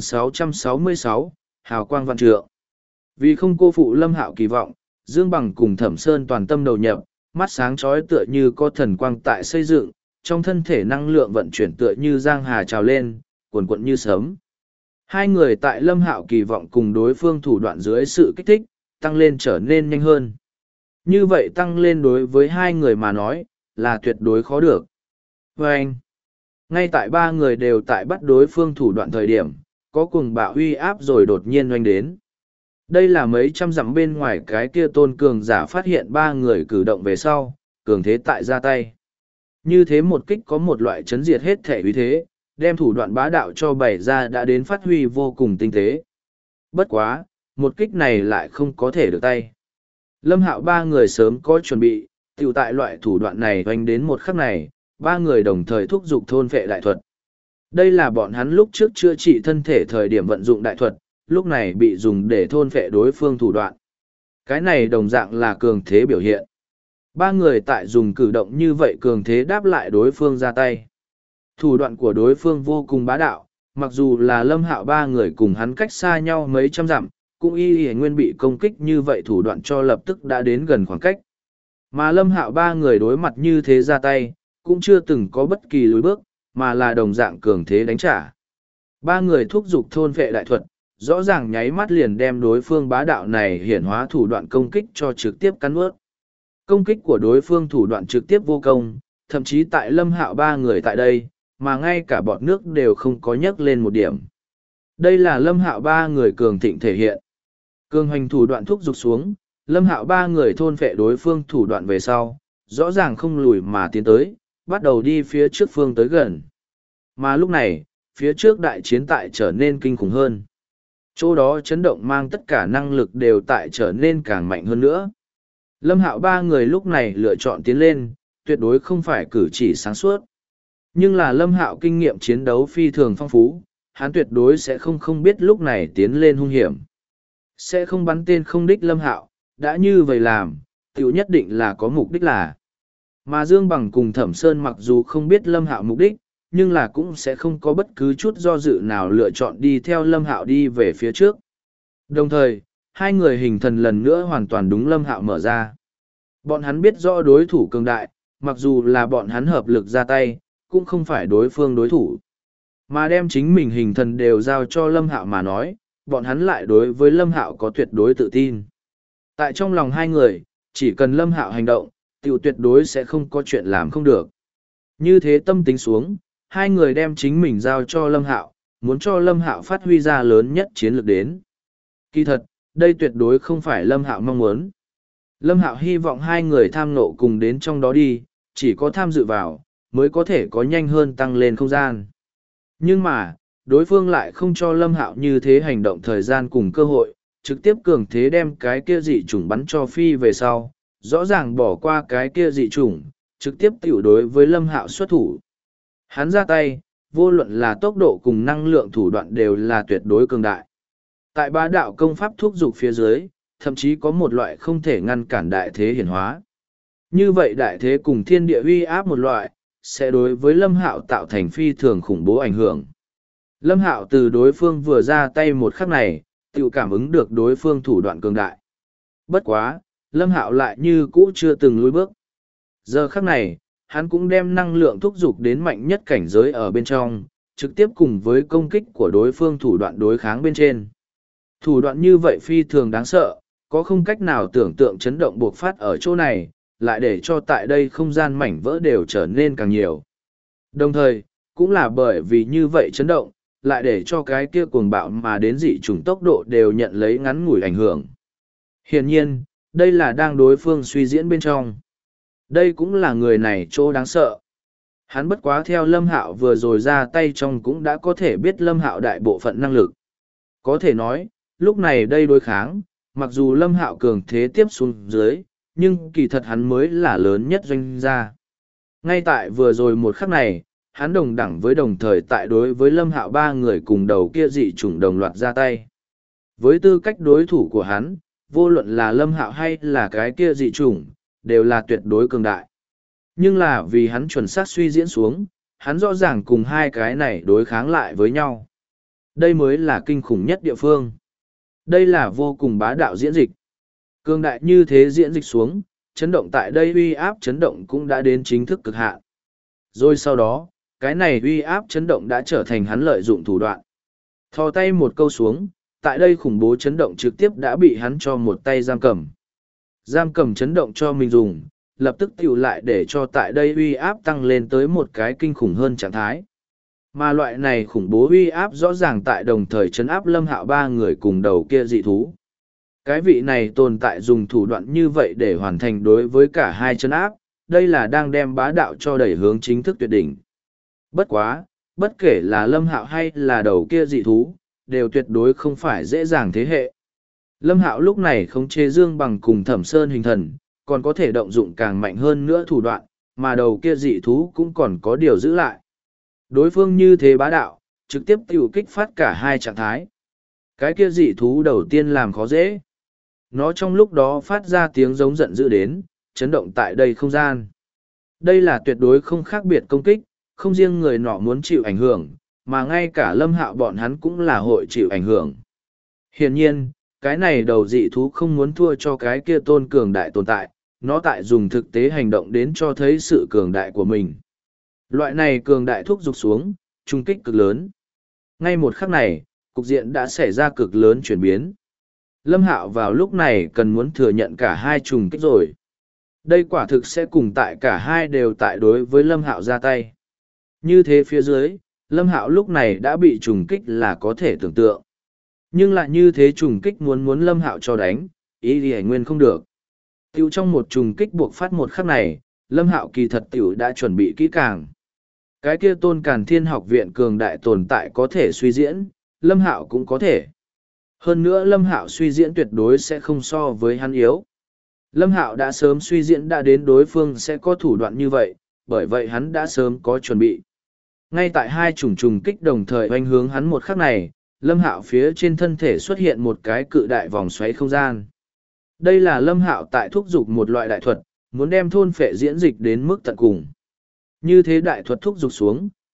S1: 2666, Hào quang vạn trượng. Vì không cô phụ Lâm Hạo kỳ vọng, Dương Bằng cùng Thẩm Sơn toàn tâm đầu nhập, mắt sáng chói tựa như có thần quang tại xây dựng, trong thân thể năng lượng vận chuyển tựa như giang hà trào lên, cuồn cuộn như sớm. Hai người tại Lâm Hạo kỳ vọng cùng đối phương thủ đoạn dưới sự kích thích, tăng lên trở nên nhanh hơn. Như vậy tăng lên đối với hai người mà nói, là tuyệt đối khó được. Và anh, ngay tại ba người đều tại bắt đối phương thủ đoạn thời điểm, có cùng bạo uy áp rồi đột nhiên oanh đến. Đây là mấy trăm dặm bên ngoài cái kia tôn cường giả phát hiện ba người cử động về sau, cường thế tại ra tay. Như thế một kích có một loại chấn diệt hết thể uy thế, đem thủ đoạn bá đạo cho bày ra đã đến phát huy vô cùng tinh tế. Bất quá, một kích này lại không có thể được tay. Lâm Hạo ba người sớm có chuẩn bị, tiểu tại loại thủ đoạn này oanh đến một khắc này, ba người đồng thời thúc giục thôn phệ đại thuật. Đây là bọn hắn lúc trước chữa trị thân thể thời điểm vận dụng đại thuật, lúc này bị dùng để thôn phệ đối phương thủ đoạn. Cái này đồng dạng là cường thế biểu hiện. Ba người tại dùng cử động như vậy cường thế đáp lại đối phương ra tay. Thủ đoạn của đối phương vô cùng bá đạo, mặc dù là Lâm Hạo ba người cùng hắn cách xa nhau mấy trăm dặm, cũng y nguyên bị công kích như vậy thủ đoạn cho lập tức đã đến gần khoảng cách. Mà Lâm Hạo ba người đối mặt như thế ra tay, cũng chưa từng có bất kỳ lối bước, mà là đồng dạng cường thế đánh trả. Ba người thúc giục thôn vệ đại thuật, rõ ràng nháy mắt liền đem đối phương bá đạo này hiển hóa thủ đoạn công kích cho trực tiếp cắn ướt. Công kích của đối phương thủ đoạn trực tiếp vô công, thậm chí tại Lâm Hạo ba người tại đây, mà ngay cả bọt nước đều không có nhấc lên một điểm. Đây là Lâm Hạo ba người cường thịnh thể hiện. Cường hoành thủ đoạn thúc giục xuống, Lâm Hạo ba người thôn phệ đối phương thủ đoạn về sau, rõ ràng không lùi mà tiến tới, bắt đầu đi phía trước phương tới gần. Mà lúc này, phía trước đại chiến tại trở nên kinh khủng hơn. Chỗ đó chấn động mang tất cả năng lực đều tại trở nên càng mạnh hơn nữa. Lâm Hạo ba người lúc này lựa chọn tiến lên, tuyệt đối không phải cử chỉ sáng suốt. Nhưng là Lâm Hạo kinh nghiệm chiến đấu phi thường phong phú, hắn tuyệt đối sẽ không biết lúc này tiến lên hung hiểm. Sẽ không bắn tên không đích Lâm Hạo, đã như vậy làm, tiểu nhất định là có mục đích là. Mà Dương Bằng cùng Thẩm Sơn mặc dù không biết Lâm Hạo mục đích, nhưng là cũng sẽ không có bất cứ chút do dự nào lựa chọn đi theo Lâm Hạo đi về phía trước. Đồng thời, hai người hình thần lần nữa hoàn toàn đúng Lâm Hạo mở ra. Bọn hắn biết rõ đối thủ cường đại, mặc dù là bọn hắn hợp lực ra tay, cũng không phải đối phương đối thủ. Mà đem chính mình hình thần đều giao cho Lâm Hạo mà nói, bọn hắn lại đối với Lâm Hạo có tuyệt đối tự tin. Tại trong lòng hai người, chỉ cần Lâm Hạo hành động, tiểu tuyệt đối sẽ không có chuyện làm không được. Như thế tâm tính xuống, hai người đem chính mình giao cho Lâm Hạo, muốn cho Lâm Hạo phát huy ra lớn nhất chiến lược đến. Kỳ thật, đây tuyệt đối không phải Lâm Hạo mong muốn. Lâm Hạo hy vọng hai người tham nộ cùng đến trong đó đi, chỉ có tham dự vào, mới có thể có nhanh hơn tăng lên không gian. Nhưng mà, đối phương lại không cho Lâm Hạo như thế hành động thời gian cùng cơ hội, trực tiếp cường thế đem cái kia dị chủng bắn cho phi về sau, rõ ràng bỏ qua cái kia dị chủng, trực tiếp tiểu đối với Lâm Hạo xuất thủ. Hắn ra tay, vô luận là tốc độ cùng năng lượng thủ đoạn đều là tuyệt đối cường đại. Tại bá đạo công pháp thúc dục phía dưới, thậm chí có một loại không thể ngăn cản đại thế hiển hóa. Như vậy đại thế cùng thiên địa uy áp một loại, sẽ đối với Lâm Hạo tạo thành phi thường khủng bố ảnh hưởng. Lâm Hạo từ đối phương vừa ra tay một khắc này, tự cảm ứng được đối phương thủ đoạn cường đại. Bất quá, Lâm Hạo lại như cũ chưa từng lùi bước. Giờ khắc này, hắn cũng đem năng lượng thúc dục đến mạnh nhất cảnh giới ở bên trong, trực tiếp cùng với công kích của đối phương thủ đoạn đối kháng bên trên. Thủ đoạn như vậy phi thường đáng sợ, có không cách nào tưởng tượng chấn động buộc phát ở chỗ này, lại để cho tại đây không gian mảnh vỡ đều trở nên càng nhiều. Đồng thời, cũng là bởi vì như vậy chấn động, lại để cho cái kia cuồng bạo mà đến dị chủng tốc độ đều nhận lấy ngắn ngủi ảnh hưởng. Hiển nhiên, đây là đang đối phương suy diễn bên trong. Đây cũng là người này chỗ đáng sợ. Hắn bất quá theo Lâm Hạo vừa rồi ra tay trong cũng đã có thể biết Lâm Hạo đại bộ phận năng lực. Có thể nói, lúc này đây đối kháng, mặc dù Lâm Hạo cường thế tiếp xuống dưới, nhưng kỳ thật hắn mới là lớn nhất doanh gia. Ngay tại vừa rồi một khắc này, hắn đồng đẳng với đồng thời tại đối với Lâm Hạo ba người cùng đầu kia dị chủng đồng loạt ra tay. Với tư cách đối thủ của hắn, vô luận là Lâm Hạo hay là cái kia dị chủng, đều là tuyệt đối cường đại. Nhưng là vì hắn chuẩn xác suy diễn xuống, hắn rõ ràng cùng hai cái này đối kháng lại với nhau. Đây mới là kinh khủng nhất địa phương. Đây là vô cùng bá đạo diễn dịch. Cường đại như thế diễn dịch xuống, chấn động tại đây uy áp chấn động cũng đã đến chính thức cực hạn. Rồi sau đó, cái này uy áp chấn động đã trở thành hắn lợi dụng thủ đoạn. Thò tay một câu xuống, tại đây khủng bố chấn động trực tiếp đã bị hắn cho một tay giam cầm. Giam cầm chấn động cho mình dùng, lập tức tiểu lại để cho tại đây uy áp tăng lên tới một cái kinh khủng hơn trạng thái. Mà loại này khủng bố uy áp rõ ràng tại đồng thời chấn áp Lâm Hạo ba người cùng đầu kia dị thú. Cái vị này tồn tại dùng thủ đoạn như vậy để hoàn thành đối với cả hai chấn áp, đây là đang đem bá đạo cho đẩy hướng chính thức tuyệt đỉnh. Bất quá, bất kể là Lâm Hạo hay là đầu kia dị thú, đều tuyệt đối không phải dễ dàng thế hệ. Lâm Hạo lúc này khống chế Dương Bằng cùng Thẩm Sơn hình thần, còn có thể động dụng càng mạnh hơn nữa thủ đoạn, mà đầu kia dị thú cũng còn có điều giữ lại. Đối phương như thế bá đạo, trực tiếp tiêu kích phát cả hai trạng thái. Cái kia dị thú đầu tiên làm khó dễ. Nó trong lúc đó phát ra tiếng giống giận dữ đến, chấn động tại đây không gian. Đây là tuyệt đối không khác biệt công kích, không riêng người nọ muốn chịu ảnh hưởng, mà ngay cả Lâm Hạo bọn hắn cũng là hội chịu ảnh hưởng. Hiển nhiên, cái này đầu dị thú không muốn thua cho cái kia tôn cường đại tồn tại, nó tại dùng thực tế hành động đến cho thấy sự cường đại của mình. Loại này cường đại thúc giục xuống, trung kích cực lớn. Ngay một khắc này, cục diện đã xảy ra cực lớn chuyển biến. Lâm Hạo vào lúc này cần muốn thừa nhận cả hai trùng kích rồi. Đây quả thực sẽ cùng tại cả hai đều tại đối với Lâm Hạo ra tay. Như thế phía dưới, Lâm Hạo lúc này đã bị trùng kích là có thể tưởng tượng. Nhưng lại như thế trùng kích muốn Lâm Hạo cho đánh, ý thì nguyên không được. Tiểu trong một trùng kích buộc phát một khắc này, Lâm Hạo kỳ thật tiểu đã chuẩn bị kỹ càng. Cái kia tôn Càn Thiên học viện cường đại tồn tại có thể suy diễn, Lâm Hạo cũng có thể. Hơn nữa Lâm Hạo suy diễn tuyệt đối sẽ không so với hắn yếu. Lâm Hạo đã sớm suy diễn đã đến đối phương sẽ có thủ đoạn như vậy, bởi vậy hắn đã sớm có chuẩn bị. Ngay tại hai trùng kích đồng thời oanh hướng hắn một khắc này, Lâm Hạo phía trên thân thể xuất hiện một cái cự đại vòng xoáy không gian. Đây là Lâm Hạo tại thúc giục một loại đại thuật, muốn đem thôn phệ diễn dịch đến mức tận cùng. Như thế đại thuật thúc giục xuống,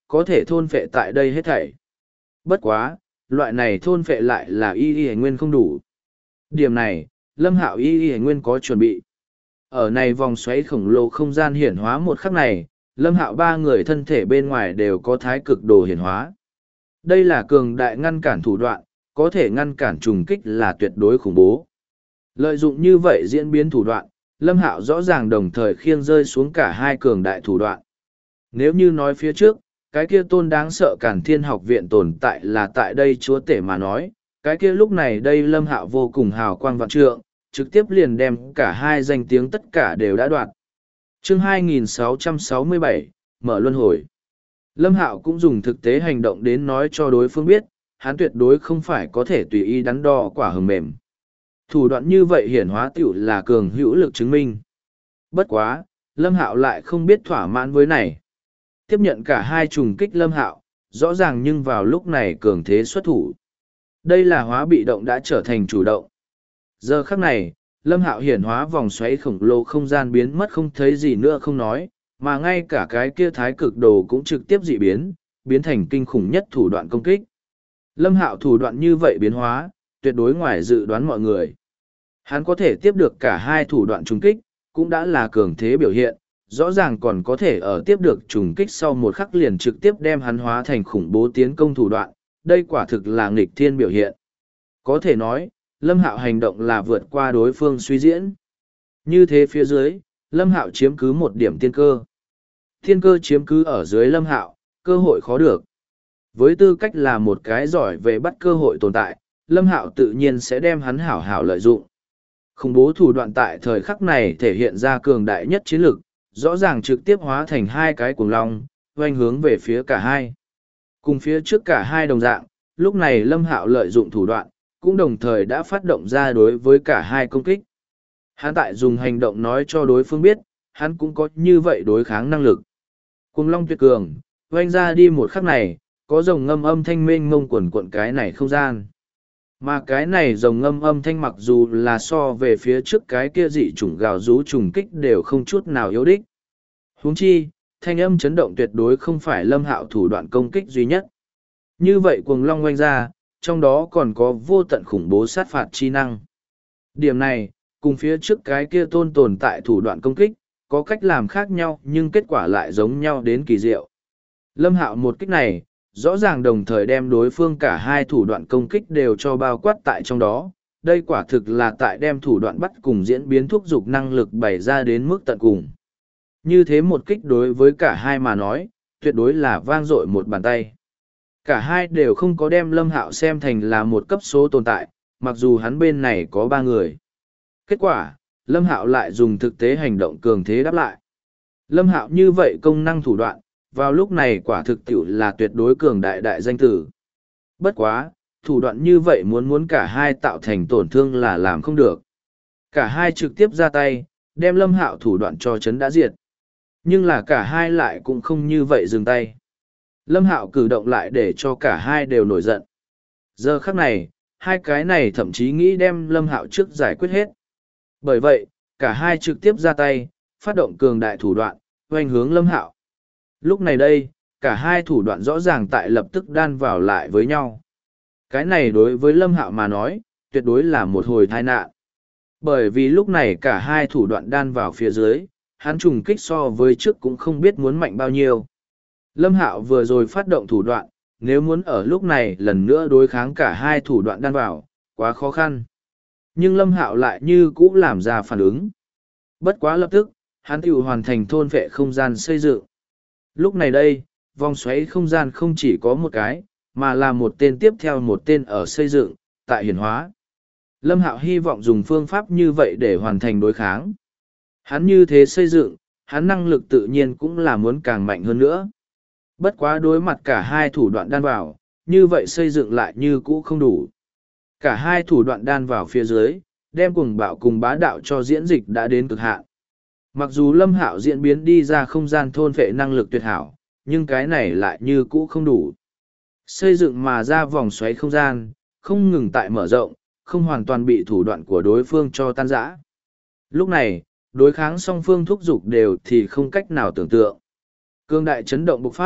S1: có thể thôn phệ tại đây hết thảy. Bất quá, loại này thôn phệ lại là y nguyên không đủ. Điểm này, Lâm Hạo y nguyên có chuẩn bị. Ở này vòng xoáy khổng lồ không gian hiển hóa một khắc này, Lâm Hạo ba người thân thể bên ngoài đều có thái cực đồ hiển hóa. Đây là cường đại ngăn cản thủ đoạn, có thể ngăn cản trùng kích là tuyệt đối khủng bố. Lợi dụng như vậy diễn biến thủ đoạn, Lâm Hạo rõ ràng đồng thời khiêng rơi xuống cả hai cường đại thủ đoạn. Nếu như nói phía trước, cái kia tôn đáng sợ Càn Thiên học viện tồn tại là tại đây chúa tể mà nói, cái kia lúc này đây Lâm Hạo vô cùng hào quang vạn trượng, trực tiếp liền đem cả hai danh tiếng tất cả đều đã đoạt. Chương 2667, mở luân hồi. Lâm Hạo cũng dùng thực tế hành động đến nói cho đối phương biết, hắn tuyệt đối không phải có thể tùy ý đắn đo quả hờ mềm. Thủ đoạn như vậy hiển hóa tiểu là cường hữu lực chứng minh. Bất quá, Lâm Hạo lại không biết thỏa mãn với này. Tiếp nhận cả hai trùng kích Lâm Hạo, rõ ràng nhưng vào lúc này cường thế xuất thủ. Đây là hóa bị động đã trở thành chủ động. Giờ khắc này, Lâm Hạo hiển hóa vòng xoáy khổng lồ không gian biến mất không thấy gì nữa không nói, mà ngay cả cái kia thái cực đồ cũng trực tiếp dị biến, biến thành kinh khủng nhất thủ đoạn công kích. Lâm Hạo thủ đoạn như vậy biến hóa, tuyệt đối ngoài dự đoán mọi người. Hắn có thể tiếp được cả hai thủ đoạn trùng kích, cũng đã là cường thế biểu hiện, rõ ràng còn có thể ở tiếp được trùng kích sau một khắc liền trực tiếp đem hắn hóa thành khủng bố tiến công thủ đoạn, đây quả thực là nghịch thiên biểu hiện. Có thể nói, Lâm Hạo hành động là vượt qua đối phương suy diễn. Như thế phía dưới, Lâm Hạo chiếm cứ một điểm tiên cơ. Tiên cơ chiếm cứ ở dưới Lâm Hạo, cơ hội khó được. Với tư cách là một cái giỏi về bắt cơ hội tồn tại, Lâm Hạo tự nhiên sẽ đem hắn hảo hảo lợi dụng. Khủng bố thủ đoạn tại thời khắc này thể hiện ra cường đại nhất chiến lực, rõ ràng trực tiếp hóa thành hai cái cuồng long, oanh hướng về phía cả hai. Cùng phía trước cả hai đồng dạng, lúc này Lâm Hạo lợi dụng thủ đoạn, cũng đồng thời đã phát động ra đối với cả hai công kích. Hắn tại dùng hành động nói cho đối phương biết, hắn cũng có như vậy đối kháng năng lực. Cuồng long tuyệt cường, oanh ra đi một khắc này, có rồng ngâm âm thanh mênh mông quần quận cái này không gian. Mà cái này rồng ngâm âm thanh mặc dù là so về phía trước cái kia dị chủng gào rú trùng kích đều không chút nào yếu đích. Huống chi, thanh âm chấn động tuyệt đối không phải Lâm Hạo thủ đoạn công kích duy nhất. Như vậy cuồng long oanh ra, trong đó còn có vô tận khủng bố sát phạt chi năng. Điểm này, cùng phía trước cái kia tồn tại thủ đoạn công kích, có cách làm khác nhau nhưng kết quả lại giống nhau đến kỳ diệu. Lâm Hạo một kích này, rõ ràng đồng thời đem đối phương cả hai thủ đoạn công kích đều cho bao quát tại trong đó. Đây quả thực là tại đem thủ đoạn bắt cùng diễn biến thúc giục năng lực bày ra đến mức tận cùng. Như thế một kích đối với cả hai mà nói, tuyệt đối là vang dội một bàn tay. Cả hai đều không có đem Lâm Hạo xem thành là một cấp số tồn tại, mặc dù hắn bên này có ba người. Kết quả, Lâm Hạo lại dùng thực tế hành động cường thế đáp lại. Lâm Hạo như vậy công năng thủ đoạn, vào lúc này quả thực tiệu là tuyệt đối cường đại đại danh tử. Bất quá, thủ đoạn như vậy muốn cả hai tạo thành tổn thương là làm không được. Cả hai trực tiếp ra tay, đem Lâm Hạo thủ đoạn cho chấn đã diệt. Nhưng là cả hai lại cũng không như vậy dừng tay. Lâm Hạo cử động lại để cho cả hai đều nổi giận. Giờ khắc này, hai cái này thậm chí nghĩ đem Lâm Hạo trước giải quyết hết. Bởi vậy, cả hai trực tiếp ra tay, phát động cường đại thủ đoạn, hoành hướng Lâm Hạo. Lúc này đây, cả hai thủ đoạn rõ ràng tại lập tức đan vào lại với nhau. Cái này đối với Lâm Hạo mà nói, tuyệt đối là một hồi tai nạn. Bởi vì lúc này cả hai thủ đoạn đan vào phía dưới, hắn trùng kích so với trước cũng không biết muốn mạnh bao nhiêu. Lâm Hạo vừa rồi phát động thủ đoạn, nếu muốn ở lúc này lần nữa đối kháng cả hai thủ đoạn đan vào, quá khó khăn. Nhưng Lâm Hạo lại như cũ làm ra phản ứng. Bất quá lập tức, hắn tự hoàn thành thôn vệ không gian xây dựng. Lúc này đây, vòng xoáy không gian không chỉ có một cái, mà là một tên tiếp theo một tên ở xây dựng, tại hiển hóa. Lâm Hạo hy vọng dùng phương pháp như vậy để hoàn thành đối kháng. Hắn như thế xây dựng, hắn năng lực tự nhiên cũng là muốn càng mạnh hơn nữa. Bất quá đối mặt cả hai thủ đoạn đan vào, như vậy xây dựng lại như cũ không đủ. Cả hai thủ đoạn đan vào phía dưới, đem cuồng bạo cùng bá đạo cho diễn dịch đã đến cực hạn. Mặc dù Lâm Hạo diễn biến đi ra không gian thôn phệ năng lực tuyệt hảo, nhưng cái này lại như cũ không đủ. Xây dựng mà ra vòng xoáy không gian, không ngừng tại mở rộng, không hoàn toàn bị thủ đoạn của đối phương cho tan rã. Lúc này, đối kháng song phương thúc giục đều thì không cách nào tưởng tượng. Cương đại chấn động bộc phát,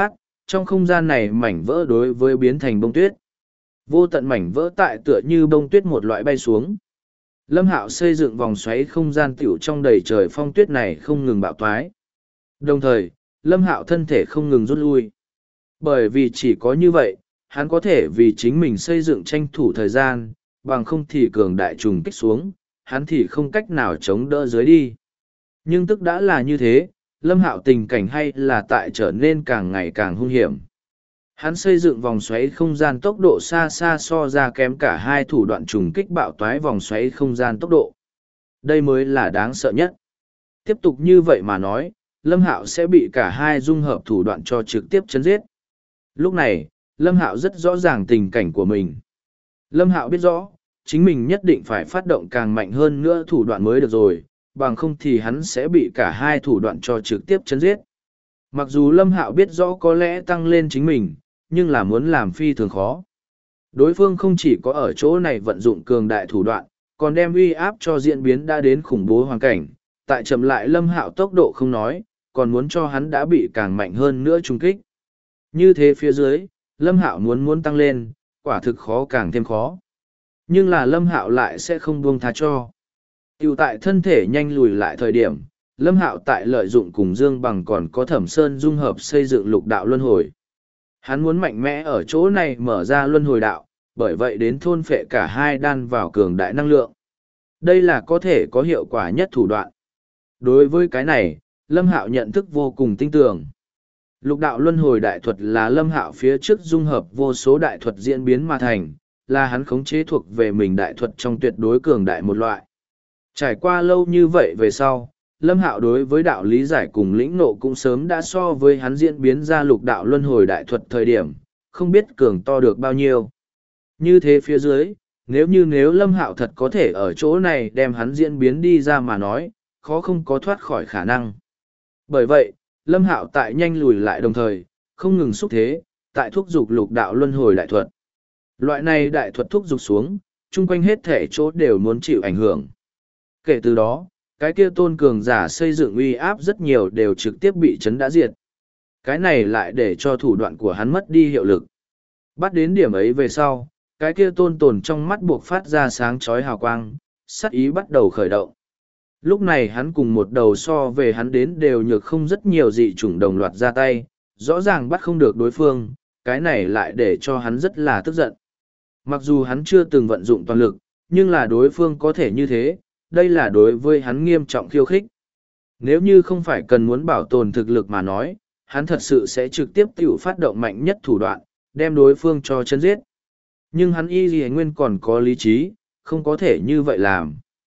S1: Trong không gian này mảnh vỡ đối với biến thành bông tuyết. Vô tận mảnh vỡ tại tựa như bông tuyết một loại bay xuống. Lâm Hạo xây dựng vòng xoáy không gian tiểu trong đầy trời phong tuyết này không ngừng bạo toái. Đồng thời, Lâm Hạo thân thể không ngừng rút lui. Bởi vì chỉ có như vậy, hắn có thể vì chính mình xây dựng tranh thủ thời gian, bằng không thì cường đại trùng kích xuống, hắn thì không cách nào chống đỡ dưới đi. Nhưng tức đã là như thế, Lâm Hạo tình cảnh hay là tại trở nên càng ngày càng hung hiểm. Hắn xây dựng vòng xoáy không gian tốc độ xa xa so ra kém cả hai thủ đoạn trùng kích bạo toái vòng xoáy không gian tốc độ. Đây mới là đáng sợ nhất. Tiếp tục như vậy mà nói, Lâm Hạo sẽ bị cả hai dung hợp thủ đoạn cho trực tiếp chấn giết. Lúc này, Lâm Hạo rất rõ ràng tình cảnh của mình. Lâm Hạo biết rõ, chính mình nhất định phải phát động càng mạnh hơn nữa thủ đoạn mới được rồi, bằng không thì hắn sẽ bị cả hai thủ đoạn cho trực tiếp chấn giết. Mặc dù Lâm Hạo biết rõ có lẽ tăng lên chính mình, nhưng là muốn làm phi thường khó. Đối phương không chỉ có ở chỗ này vận dụng cường đại thủ đoạn, còn đem uy áp cho diễn biến đã đến khủng bố hoàn cảnh, tại chậm lại Lâm Hạo tốc độ không nói, còn muốn cho hắn đã bị càng mạnh hơn nữa trung kích. Như thế phía dưới, Lâm Hạo muốn tăng lên, quả thực khó càng thêm khó. Nhưng là Lâm Hạo lại sẽ không buông tha cho. Tiểu tại thân thể nhanh lùi lại thời điểm, Lâm Hạo tại lợi dụng cùng Dương Bằng còn có Thẩm Sơn dung hợp xây dựng lục đạo luân hồi. Hắn muốn mạnh mẽ ở chỗ này mở ra luân hồi đạo, bởi vậy đến thôn phệ cả hai đan vào cường đại năng lượng. Đây là có thể có hiệu quả nhất thủ đoạn. Đối với cái này, Lâm Hạo nhận thức vô cùng tinh tường. Lục đạo luân hồi đại thuật là Lâm Hạo phía trước dung hợp vô số đại thuật diễn biến mà thành, là hắn khống chế thuộc về mình đại thuật trong tuyệt đối cường đại một loại. Trải qua lâu như vậy về sau, Lâm Hạo đối với đạo lý giải cùng lĩnh nộ cũng sớm đã so với hắn diễn biến ra lục đạo luân hồi đại thuật thời điểm, không biết cường to được bao nhiêu. Như thế phía dưới, nếu Lâm Hạo thật có thể ở chỗ này đem hắn diễn biến đi ra mà nói, khó không có thoát khỏi khả năng. Bởi vậy, Lâm Hạo tại nhanh lùi lại đồng thời, không ngừng xúc thế, tại thúc dục lục đạo luân hồi đại thuật. Loại này đại thuật thúc dục xuống, chung quanh hết thể chỗ đều muốn chịu ảnh hưởng. Kể từ đó, cái kia tôn cường giả xây dựng uy áp rất nhiều đều trực tiếp bị chấn đã diệt. Cái này lại để cho thủ đoạn của hắn mất đi hiệu lực. Bắt đến điểm ấy về sau, cái kia tôn tồn trong mắt buộc phát ra sáng chói hào quang, sát ý bắt đầu khởi động. Lúc này hắn cùng một đầu so về hắn đến đều nhược không rất nhiều dị chủng đồng loạt ra tay, rõ ràng bắt không được đối phương, cái này lại để cho hắn rất là tức giận. Mặc dù hắn chưa từng vận dụng toàn lực, nhưng là đối phương có thể như thế, đây là đối với hắn nghiêm trọng khiêu khích. Nếu như không phải cần muốn bảo tồn thực lực mà nói, hắn thật sự sẽ trực tiếp tiểu phát động mạnh nhất thủ đoạn, đem đối phương cho chân giết. Nhưng hắn y gì nguyên còn có lý trí, không có thể như vậy làm.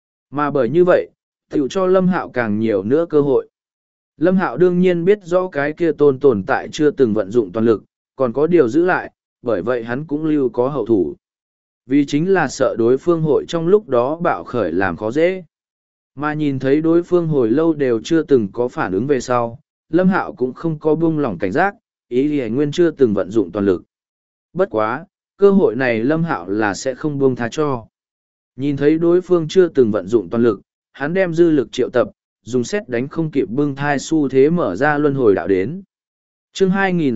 S1: Mà bởi như vậy, tiểu cho Lâm Hạo càng nhiều nữa cơ hội. Lâm Hạo đương nhiên biết rõ cái kia tồn tại chưa từng vận dụng toàn lực, còn có điều giữ lại, bởi vậy hắn cũng lưu có hậu thủ. Vì chính là sợ đối phương hội trong lúc đó bạo khởi làm khó dễ. Mà nhìn thấy đối phương hồi lâu đều chưa từng có phản ứng về sau, Lâm Hạo cũng không có buông lỏng cảnh giác, ý thì nguyên chưa từng vận dụng toàn lực. Bất quá, cơ hội này Lâm Hạo là sẽ không buông tha cho. Nhìn thấy đối phương chưa từng vận dụng toàn lực, hắn đem dư lực triệu tập, dùng xét đánh không kịp bưng thai xu thế mở ra luân hồi đạo đến. Chương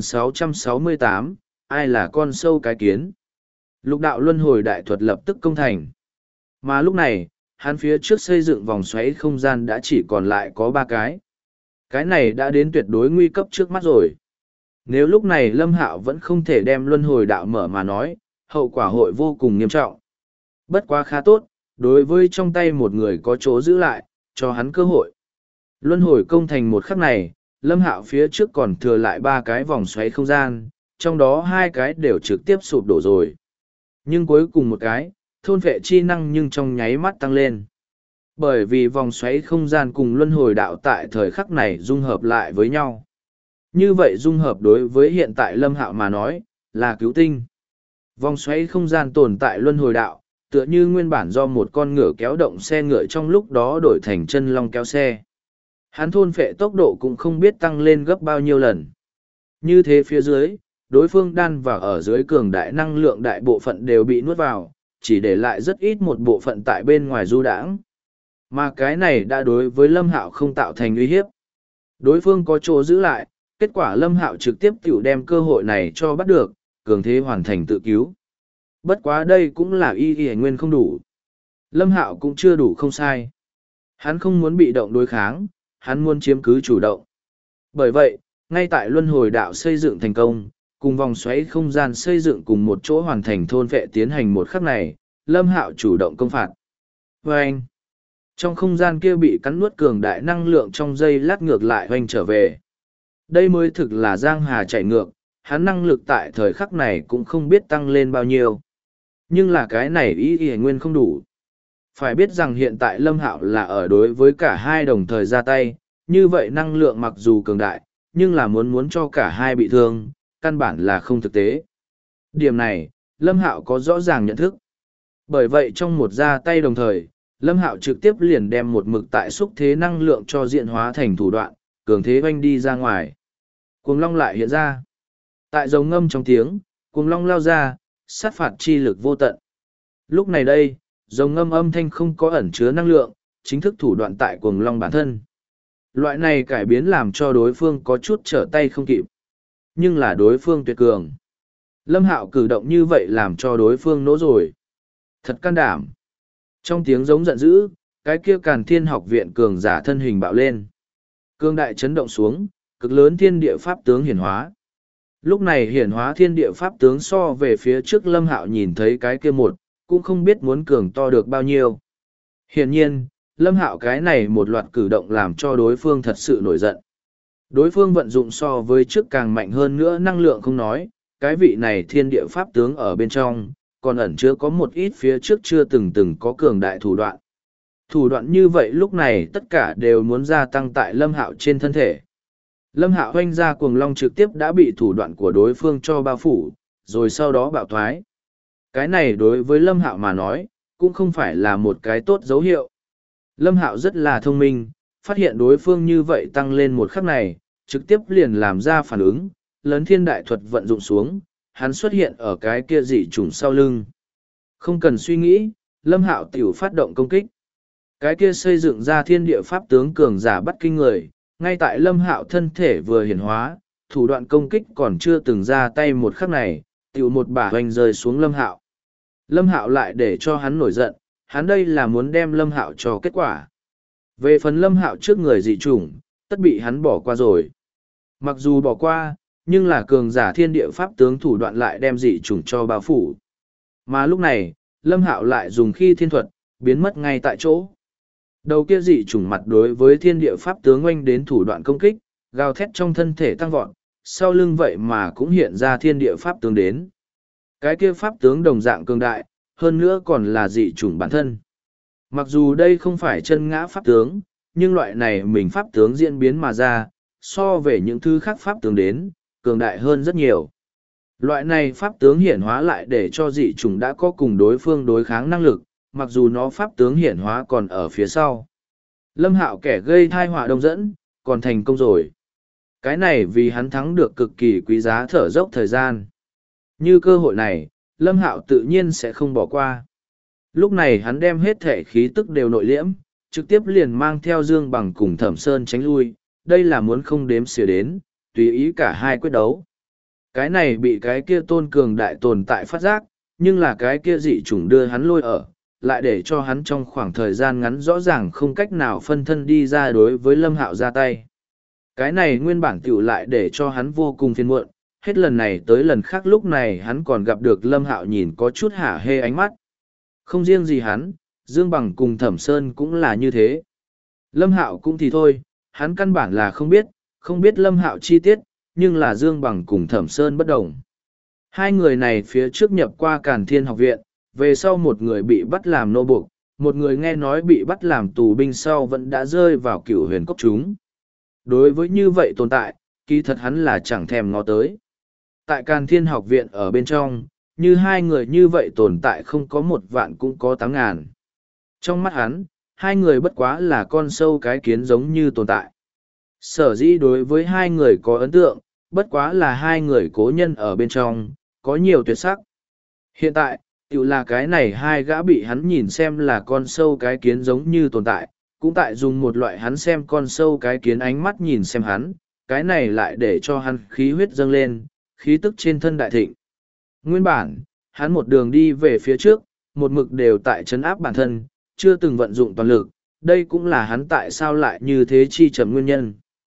S1: 2668, ai là con sâu cái kiến? Lục đạo luân hồi đại thuật lập tức công thành. Mà lúc này, hắn phía trước xây dựng vòng xoáy không gian đã chỉ còn lại có 3 cái. Cái này đã đến tuyệt đối nguy cấp trước mắt rồi. Nếu lúc này Lâm Hạo vẫn không thể đem luân hồi đạo mở mà nói, hậu quả hội vô cùng nghiêm trọng. Bất quá khá tốt, đối với trong tay một người có chỗ giữ lại, cho hắn cơ hội. Luân hồi công thành một khắc này, Lâm Hạo phía trước còn thừa lại 3 cái vòng xoáy không gian, trong đó 2 cái đều trực tiếp sụp đổ rồi. Nhưng cuối cùng một cái, thôn vệ chi năng nhưng trong nháy mắt tăng lên. Bởi vì vòng xoáy không gian cùng luân hồi đạo tại thời khắc này dung hợp lại với nhau. Như vậy dung hợp đối với hiện tại Lâm Hạo mà nói, là cứu tinh. Vòng xoáy không gian tồn tại luân hồi đạo, tựa như nguyên bản do một con ngựa kéo động xe ngựa trong lúc đó đổi thành chân long kéo xe. Hắn thôn phệ tốc độ cũng không biết tăng lên gấp bao nhiêu lần. Như thế phía dưới, đối phương đan vào ở dưới cường đại năng lượng đại bộ phận đều bị nuốt vào, chỉ để lại rất ít một bộ phận tại bên ngoài du đãng. Mà cái này đã đối với Lâm Hạo không tạo thành uy hiếp. Đối phương có chỗ giữ lại, Kết quả Lâm Hạo trực tiếp tiểu đem cơ hội này cho bắt được, cường thế hoàn thành tự cứu. Bất quá đây cũng là y nguyên không đủ. Lâm Hạo cũng chưa đủ không sai. Hắn không muốn bị động đối kháng, hắn muốn chiếm cứ chủ động. Bởi vậy, ngay tại luân hồi đạo xây dựng thành công, cùng vòng xoáy không gian xây dựng cùng một chỗ hoàn thành thôn vệ tiến hành một khắc này, Lâm Hạo chủ động công phạt. Vâng! Trong không gian kia bị cắn nuốt cường đại năng lượng trong giây lát ngược lại hoành trở về. Đây mới thực là giang hà chạy ngược, hắn năng lực tại thời khắc này cũng không biết tăng lên bao nhiêu. Nhưng là cái này y nguyên không đủ. Phải biết rằng hiện tại Lâm Hạo là ở đối với cả hai đồng thời ra tay, như vậy năng lượng mặc dù cường đại, nhưng là muốn cho cả hai bị thương, căn bản là không thực tế. Điểm này, Lâm Hạo có rõ ràng nhận thức. Bởi vậy trong một ra tay đồng thời, Lâm Hạo trực tiếp liền đem một mực tại xúc thế năng lượng cho diện hóa thành thủ đoạn, cường thế oanh đi ra ngoài. Cuồng long lại hiện ra. Tại dòng ngâm trong tiếng, cuồng long lao ra, sát phạt chi lực vô tận. Lúc này đây, dòng ngâm âm thanh không có ẩn chứa năng lượng, chính thức thủ đoạn tại cuồng long bản thân. Loại này cải biến làm cho đối phương có chút trở tay không kịp. Nhưng là đối phương tuyệt cường. Lâm Hạo cử động như vậy làm cho đối phương nỗ rồi. Thật can đảm. Trong tiếng giống giận dữ, cái kia Càn Thiên học viện cường giả thân hình bạo lên. Cương đại chấn động xuống, cực lớn thiên địa pháp tướng hiển hóa. Lúc này hiển hóa thiên địa pháp tướng so về phía trước Lâm Hạo nhìn thấy cái kia một, cũng không biết muốn cường to được bao nhiêu. Hiển nhiên, Lâm Hạo cái này một loạt cử động làm cho đối phương thật sự nổi giận. Đối phương vận dụng so với trước càng mạnh hơn nữa năng lượng không nói, cái vị này thiên địa pháp tướng ở bên trong, còn ẩn chứa có một ít phía trước chưa từng có cường đại thủ đoạn. Thủ đoạn như vậy lúc này tất cả đều muốn gia tăng tại Lâm Hạo trên thân thể. Lâm Hạo hoanh ra cuồng long trực tiếp đã bị thủ đoạn của đối phương cho bao phủ, rồi sau đó bạo thoái. Cái này đối với Lâm Hạo mà nói, cũng không phải là một cái tốt dấu hiệu. Lâm Hạo rất là thông minh, phát hiện đối phương như vậy tăng lên một khắc này, trực tiếp liền làm ra phản ứng, lớn thiên đại thuật vận dụng xuống, hắn xuất hiện ở cái kia dị trùng sau lưng. Không cần suy nghĩ, Lâm Hạo tiểu phát động công kích. Cái kia xây dựng ra thiên địa pháp tướng cường giả bắt kinh người, ngay tại Lâm Hạo thân thể vừa hiển hóa, thủ đoạn công kích còn chưa từng ra tay một khắc này, tiểu một bả hoành rơi xuống Lâm Hạo. Lâm Hạo lại để cho hắn nổi giận, hắn đây là muốn đem Lâm Hạo cho kết quả. Về phần Lâm Hạo trước người dị chủng, tất bị hắn bỏ qua rồi. Mặc dù bỏ qua, nhưng là cường giả thiên địa pháp tướng thủ đoạn lại đem dị chủng cho bao phủ. Mà lúc này, Lâm Hạo lại dùng khi thiên thuật, biến mất ngay tại chỗ. Đầu kia dị chủng mặt đối với thiên địa pháp tướng oanh đến thủ đoạn công kích, gào thét trong thân thể tăng vọt, sau lưng vậy mà cũng hiện ra thiên địa pháp tướng đến. Cái kia pháp tướng đồng dạng cường đại, hơn nữa còn là dị chủng bản thân. Mặc dù đây không phải chân ngã pháp tướng, nhưng loại này mình pháp tướng diễn biến mà ra, so về những thứ khác pháp tướng đến, cường đại hơn rất nhiều. Loại này pháp tướng hiển hóa lại để cho dị chủng đã có cùng đối phương đối kháng năng lực, mặc dù nó pháp tướng hiển hóa còn ở phía sau. Lâm Hạo kẻ gây thai họa đông dẫn, còn thành công rồi. Cái này vì hắn thắng được cực kỳ quý giá thở dốc thời gian. Như cơ hội này, Lâm Hạo tự nhiên sẽ không bỏ qua. Lúc này hắn đem hết thể khí tức đều nội liễm, trực tiếp liền mang theo Dương Bằng cùng Thẩm Sơn tránh lui, đây là muốn không đếm xỉa đến, tùy ý cả hai quyết đấu. Cái này bị cái kia tôn cường đại tồn tại phát giác, nhưng là cái kia dị chủng đưa hắn lôi ở, lại để cho hắn trong khoảng thời gian ngắn rõ ràng không cách nào phân thân đi ra đối với Lâm Hạo ra tay. Cái này nguyên bản tiểu lại để cho hắn vô cùng phiền muộn, hết lần này tới lần khác lúc này hắn còn gặp được Lâm Hạo nhìn có chút hả hê ánh mắt. Không riêng gì hắn, Dương Bằng cùng Thẩm Sơn cũng là như thế. Lâm Hạo cũng thì thôi, hắn căn bản là không biết Lâm Hạo chi tiết, nhưng là Dương Bằng cùng Thẩm Sơn bất đồng. Hai người này phía trước nhập qua Càn Thiên học viện, về sau một người bị bắt làm nô buộc, một người nghe nói bị bắt làm tù binh sau vẫn đã rơi vào Cửu Huyền Cốc chúng. Đối với như vậy tồn tại, kỳ thật hắn là chẳng thèm ngó tới. Tại Càn Thiên học viện ở bên trong, như hai người như vậy tồn tại không có 1.000 cũng có 8.000. Trong mắt hắn, hai người bất quá là con sâu cái kiến giống như tồn tại. Sở dĩ đối với hai người có ấn tượng, bất quá là hai người cố nhân ở bên trong, có nhiều tuyệt sắc. Hiện tại, tự là cái này hai gã bị hắn nhìn xem là con sâu cái kiến giống như tồn tại, cũng tại dùng một loại hắn xem con sâu cái kiến ánh mắt nhìn xem hắn, cái này lại để cho hắn khí huyết dâng lên, khí tức trên thân đại thịnh. Nguyên bản, hắn một đường đi về phía trước, một mực đều tại trấn áp bản thân, chưa từng vận dụng toàn lực, đây cũng là hắn tại sao lại như thế chi chậm nguyên nhân.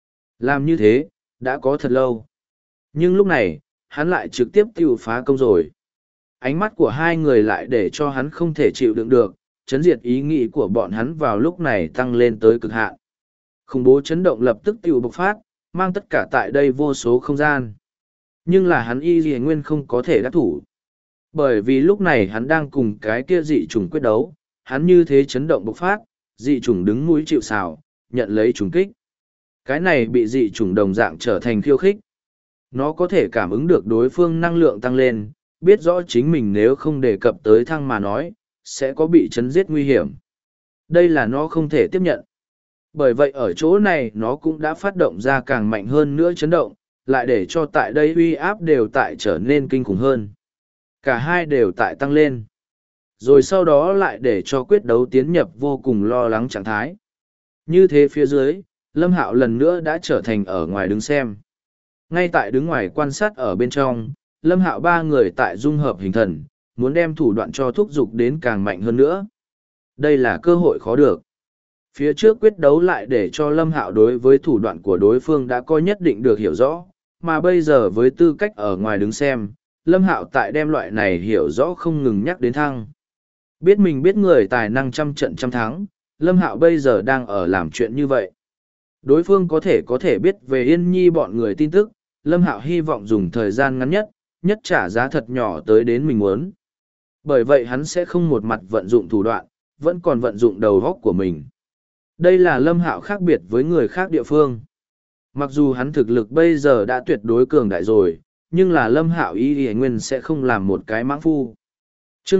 S1: Làm như thế, đã có thật lâu. Nhưng lúc này, hắn lại trực tiếp tiêu phá công rồi. Ánh mắt của hai người lại để cho hắn không thể chịu đựng được, chấn diệt ý nghĩ của bọn hắn vào lúc này tăng lên tới cực hạn. Khủng bố chấn động lập tức tiêu bộc phát, mang tất cả tại đây vô số không gian. Nhưng là hắn y lìa nguyên không có thể đắc thủ. Bởi vì lúc này hắn đang cùng cái kia dị trùng quyết đấu, hắn như thế chấn động bộc phát, dị trùng đứng mũi chịu sào, nhận lấy trùng kích. Cái này bị dị trùng đồng dạng trở thành khiêu khích. Nó có thể cảm ứng được đối phương năng lượng tăng lên, biết rõ chính mình nếu không đề cập tới thăng mà nói, sẽ có bị chấn giết nguy hiểm. Đây là nó không thể tiếp nhận. Bởi vậy ở chỗ này nó cũng đã phát động ra càng mạnh hơn nữa chấn động, lại để cho tại đây uy áp đều tại trở nên kinh khủng hơn. Cả hai đều tại tăng lên. Rồi sau đó lại để cho quyết đấu tiến nhập vô cùng lo lắng trạng thái. Như thế phía dưới, Lâm Hạo lần nữa đã trở thành ở ngoài đứng xem. Ngay tại đứng ngoài quan sát ở bên trong, Lâm Hạo ba người tại dung hợp hình thần, muốn đem thủ đoạn cho thúc giục đến càng mạnh hơn nữa. Đây là cơ hội khó được. Phía trước quyết đấu lại để cho Lâm Hạo đối với thủ đoạn của đối phương đã có nhất định được hiểu rõ, mà bây giờ với tư cách ở ngoài đứng xem, Lâm Hạo tại đem loại này hiểu rõ không ngừng nhắc đến thăng. Biết mình biết người tài năng trăm trận trăm thắng, Lâm Hạo bây giờ đang ở làm chuyện như vậy. Đối phương có thể biết về Yên Nhi bọn người tin tức, Lâm Hạo hy vọng dùng thời gian ngắn nhất trả giá thật nhỏ tới đến mình muốn. Bởi vậy hắn sẽ không một mặt vận dụng thủ đoạn, vẫn còn vận dụng đầu óc của mình. Đây là Lâm Hạo khác biệt với người khác địa phương. Mặc dù hắn thực lực bây giờ đã tuyệt đối cường đại rồi, nhưng là Lâm Hạo ý nguyên sẽ không làm một cái mãng phu. Chương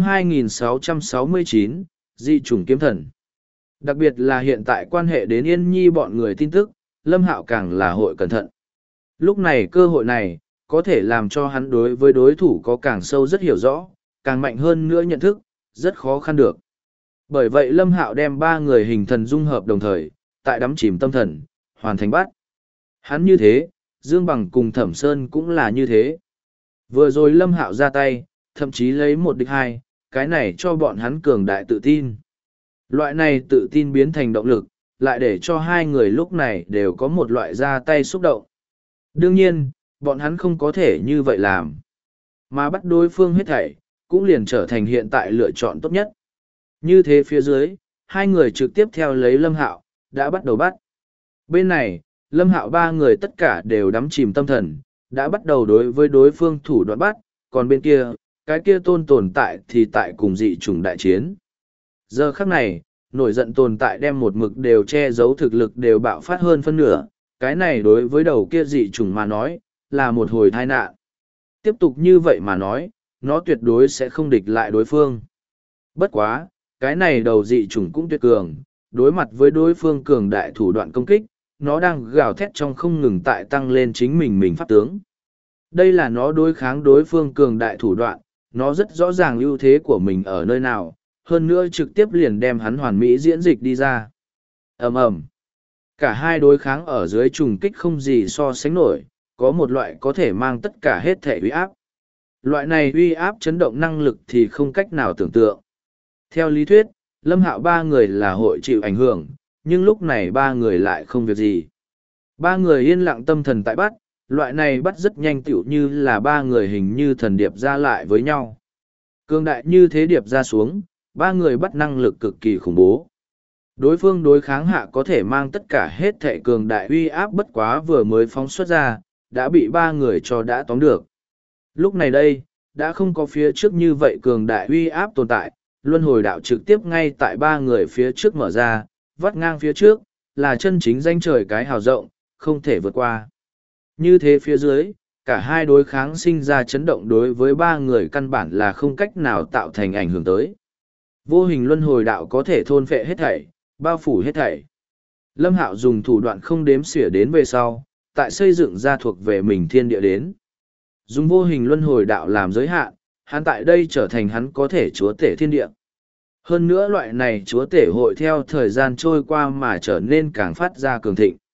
S1: 2669, Dị chủng kiếm thần. Đặc biệt là hiện tại quan hệ đến Yên Nhi bọn người tin tức, Lâm Hạo càng là hội cẩn thận. Lúc này cơ hội này, có thể làm cho hắn đối với đối thủ có càng sâu rất hiểu rõ, càng mạnh hơn nữa nhận thức, rất khó khăn được. Bởi vậy Lâm Hạo đem ba người hình thần dung hợp đồng thời, tại đắm chìm tâm thần, hoàn thành bắt. Hắn như thế, Dương Bằng cùng Thẩm Sơn cũng là như thế. Vừa rồi Lâm Hạo ra tay, thậm chí lấy một địch hai, cái này cho bọn hắn cường đại tự tin. Loại này tự tin biến thành động lực, lại để cho hai người lúc này đều có một loại ra tay xúc động. Đương nhiên, bọn hắn không có thể như vậy làm. Mà bắt đối phương hết thảy, cũng liền trở thành hiện tại lựa chọn tốt nhất. Như thế phía dưới, hai người trực tiếp theo lấy Lâm Hạo, đã bắt đầu bắt. Bên này, Lâm Hạo ba người tất cả đều đắm chìm tâm thần, đã bắt đầu đối với đối phương thủ đoạn bắt, còn bên kia, cái kia tồn tại thì tại cùng dị chủng đại chiến. Giờ khắc này, nổi giận tồn tại đem một mực đều che giấu thực lực đều bạo phát hơn phân nửa, cái này đối với đầu kia dị chủng mà nói, là một hồi tai nạn. Tiếp tục như vậy mà nói, nó tuyệt đối sẽ không địch lại đối phương. Bất quá, cái này đầu dị chủng cũng tuyệt cường, đối mặt với đối phương cường đại thủ đoạn công kích, nó đang gào thét trong không ngừng tại tăng lên chính mình pháp tướng. Đây là nó đối kháng đối phương cường đại thủ đoạn, nó rất rõ ràng ưu thế của mình ở nơi nào, hơn nữa trực tiếp liền đem hắn hoàn mỹ diễn dịch đi ra. Ầm ầm. Cả hai đối kháng ở dưới trùng kích không gì so sánh nổi, có một loại có thể mang tất cả hết thể uy áp. Loại này uy áp chấn động năng lực thì không cách nào tưởng tượng. Theo lý thuyết, Lâm Hạo ba người là hội chịu ảnh hưởng, nhưng lúc này ba người lại không việc gì. Ba người yên lặng tâm thần tại bắt, loại này bắt rất nhanh tựu như là ba người hình như thần điệp ra lại với nhau. Cương đại như thế điệp ra xuống, ba người bắt năng lực cực kỳ khủng bố. Đối phương đối kháng hạ có thể mang tất cả hết thệ cường đại uy áp bất quá vừa mới phóng xuất ra, đã bị ba người cho đã tóm được. Lúc này đây, đã không có phía trước như vậy cường đại uy áp tồn tại, luân hồi đạo trực tiếp ngay tại ba người phía trước mở ra, vắt ngang phía trước, là chân chính danh trời cái hào rộng, không thể vượt qua. Như thế phía dưới, cả hai đối kháng sinh ra chấn động đối với ba người căn bản là không cách nào tạo thành ảnh hưởng tới. Vô hình luân hồi đạo có thể thôn phệ hết thảy, bao phủ hết thảy. Lâm Hạo dùng thủ đoạn không đếm xỉa đến về sau, tại xây dựng ra thuộc về mình thiên địa đến. Dùng vô hình luân hồi đạo làm giới hạn, hắn tại đây trở thành hắn có thể chúa tể thiên địa. Hơn nữa loại này chúa tể hội theo thời gian trôi qua mà trở nên càng phát ra cường thịnh.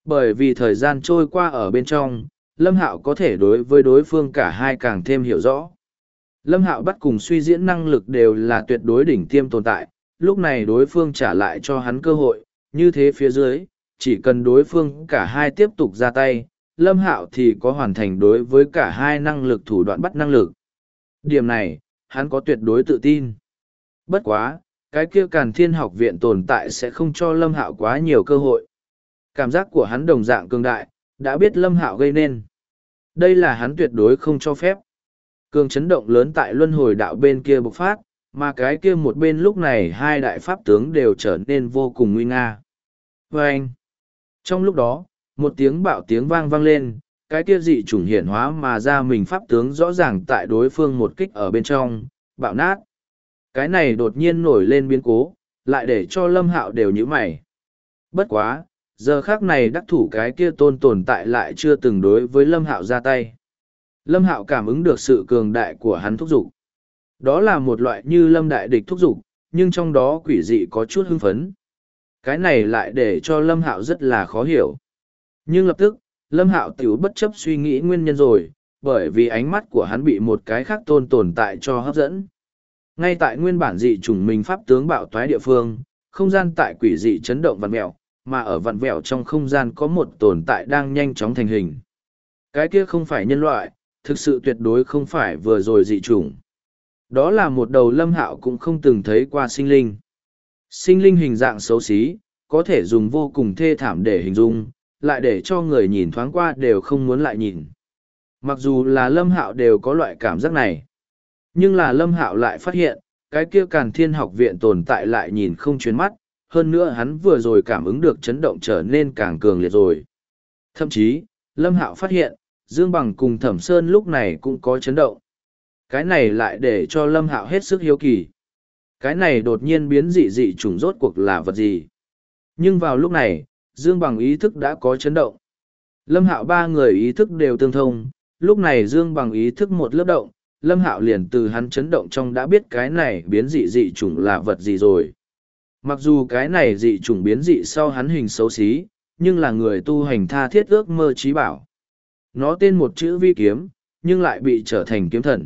S1: Bởi vì thời gian trôi qua ở bên trong, Lâm Hạo có thể đối với đối phương cả hai càng thêm hiểu rõ. Lâm Hạo bắt cùng suy diễn năng lực đều là tuyệt đối đỉnh tiêm tồn tại, lúc này đối phương trả lại cho hắn cơ hội, như thế phía dưới, chỉ cần đối phương cả hai tiếp tục ra tay, Lâm Hạo thì có hoàn thành đối với cả hai năng lực thủ đoạn bắt năng lực. Điểm này, hắn có tuyệt đối tự tin. Bất quá, cái kia Càn Thiên học viện tồn tại sẽ không cho Lâm Hạo quá nhiều cơ hội. Cảm giác của hắn đồng dạng cường đại, đã biết Lâm Hạo gây nên. Đây là hắn tuyệt đối không cho phép. Cường chấn động lớn tại luân hồi đạo bên kia bộc phát, mà cái kia một bên lúc này hai đại pháp tướng đều trở nên vô cùng nguy nga. Vâng! Trong lúc đó, một tiếng bạo tiếng vang vang lên, cái kia dị chủng hiển hóa mà ra mình pháp tướng rõ ràng tại đối phương một kích ở bên trong, bạo nát. Cái này đột nhiên nổi lên biến cố, lại để cho Lâm Hạo đều nhíu mày. Bất quá, giờ khác này đắc thủ cái kia tồn tại lại chưa từng đối với Lâm Hạo ra tay. Lâm Hạo cảm ứng được sự cường đại của hắn thúc giục. Đó là một loại như Lâm đại địch thúc giục, nhưng trong đó quỷ dị có chút hưng phấn. Cái này lại để cho Lâm Hạo rất là khó hiểu. Nhưng lập tức, Lâm Hạo tiểu bất chấp suy nghĩ nguyên nhân rồi, bởi vì ánh mắt của hắn bị một cái khác tồn tại cho hấp dẫn. Ngay tại nguyên bản dị chủng mình pháp tướng bạo toái địa phương, không gian tại quỷ dị chấn động vặn mẹo, mà ở vặn vẹo trong không gian có một tồn tại đang nhanh chóng thành hình. Cái kia không phải nhân loại, thực sự tuyệt đối không phải vừa rồi dị chủng. Đó là một đầu Lâm Hạo cũng không từng thấy qua sinh linh. Sinh linh hình dạng xấu xí, có thể dùng vô cùng thê thảm để hình dung, lại để cho người nhìn thoáng qua đều không muốn lại nhìn. Mặc dù là Lâm Hạo đều có loại cảm giác này. Nhưng là Lâm Hạo lại phát hiện, cái kia Càn Thiên học viện tồn tại lại nhìn không chuyến mắt, hơn nữa hắn vừa rồi cảm ứng được chấn động trở nên càng cường liệt rồi. Thậm chí, Lâm Hạo phát hiện, Dương Bằng cùng Thẩm Sơn lúc này cũng có chấn động. Cái này lại để cho Lâm Hạo hết sức hiếu kỳ. Cái này đột nhiên biến dị chủng rốt cuộc là vật gì? Nhưng vào lúc này, Dương Bằng ý thức đã có chấn động. Lâm Hạo ba người ý thức đều tương thông, lúc này Dương Bằng ý thức một lớp động, Lâm Hạo liền từ hắn chấn động trong đã biết cái này biến dị chủng là vật gì rồi. Mặc dù cái này dị chủng biến dị sau hắn hình xấu xí, nhưng là người tu hành tha thiết ước mơ trí bảo. Nó tên một chữ vi kiếm, nhưng lại bị trở thành kiếm thần.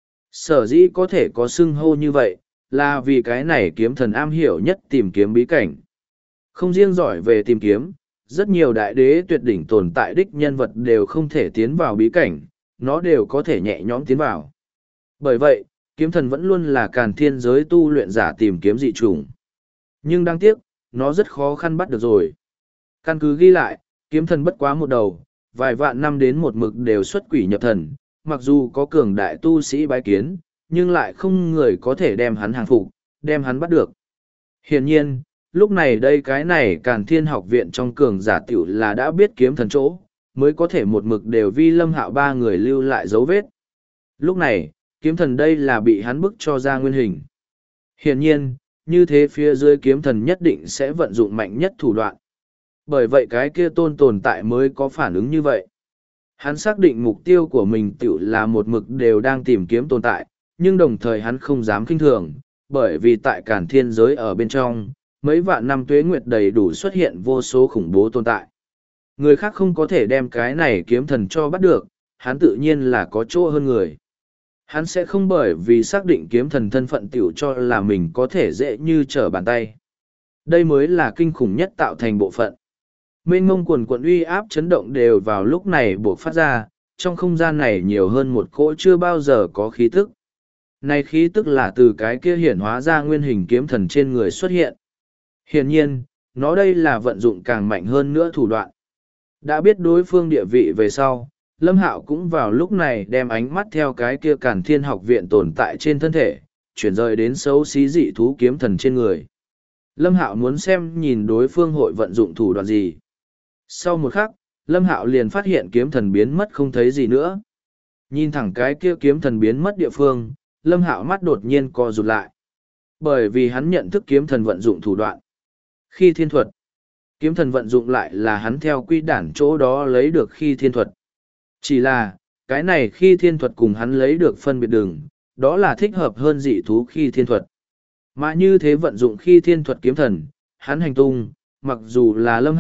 S1: Sở dĩ có thể có xưng hô như vậy, là vì cái này kiếm thần am hiểu nhất tìm kiếm bí cảnh. Không riêng giỏi về tìm kiếm, rất nhiều đại đế tuyệt đỉnh tồn tại đích nhân vật đều không thể tiến vào bí cảnh, nó đều có thể nhẹ nhõm tiến vào. Bởi vậy, kiếm thần vẫn luôn là Càn Thiên giới tu luyện giả tìm kiếm dị chủng. Nhưng đáng tiếc, nó rất khó khăn bắt được rồi. Căn cứ ghi lại, kiếm thần bất quá một đầu, vài vạn năm đến một mực đều xuất quỷ nhập thần, mặc dù có cường đại tu sĩ bái kiến, nhưng lại không người có thể đem hắn hàng phục, đem hắn bắt được. Hiển nhiên, lúc này đây cái này Càn Thiên học viện trong cường giả tiểu là đã biết kiếm thần chỗ, mới có thể một mực đều vi Lâm Hạo ba người lưu lại dấu vết. Lúc này, kiếm thần đây là bị hắn bức cho ra nguyên hình. Hiển nhiên, như thế phía dưới kiếm thần nhất định sẽ vận dụng mạnh nhất thủ đoạn. Bởi vậy cái kia tồn tại mới có phản ứng như vậy. Hắn xác định mục tiêu của mình tự là một mực đều đang tìm kiếm tồn tại, nhưng đồng thời hắn không dám kinh thường, bởi vì tại Càn Thiên giới ở bên trong, mấy vạn năm tuế nguyệt đầy đủ xuất hiện vô số khủng bố tồn tại. Người khác không có thể đem cái này kiếm thần cho bắt được, hắn tự nhiên là có chỗ hơn người. Hắn sẽ không bởi vì xác định kiếm thần thân phận tiểu cho là mình có thể dễ như trở bàn tay. Đây mới là kinh khủng nhất tạo thành bộ phận. Mênh mông quần quận uy áp chấn động đều vào lúc này buộc phát ra, trong không gian này nhiều hơn một cỗ chưa bao giờ có khí tức. Này khí tức là từ cái kia hiển hóa ra nguyên hình kiếm thần trên người xuất hiện. Hiển nhiên, nó đây là vận dụng càng mạnh hơn nữa thủ đoạn. Đã biết đối phương địa vị về sau, Lâm Hạo cũng vào lúc này đem ánh mắt theo cái kia Càn Thiên học viện tồn tại trên thân thể, chuyển rời đến xấu xí dị thú kiếm thần trên người. Lâm Hạo muốn xem nhìn đối phương hội vận dụng thủ đoạn gì. Sau một khắc, Lâm Hạo liền phát hiện kiếm thần biến mất không thấy gì nữa. Nhìn thẳng cái kia kiếm thần biến mất địa phương, Lâm Hạo mắt đột nhiên co rụt lại. Bởi vì hắn nhận thức kiếm thần vận dụng thủ đoạn. Khi thiên thuật, kiếm thần vận dụng lại là hắn theo quy đản chỗ đó lấy được khi thiên thuật. Chỉ là, cái này khi thiên thuật cùng hắn lấy được phân biệt đường, đó là thích hợp hơn dị thú khi thiên thuật. Mà như thế vận dụng khi thiên thuật kiếm thần, hắn hành tung, mặc dù là Lâm Hạo,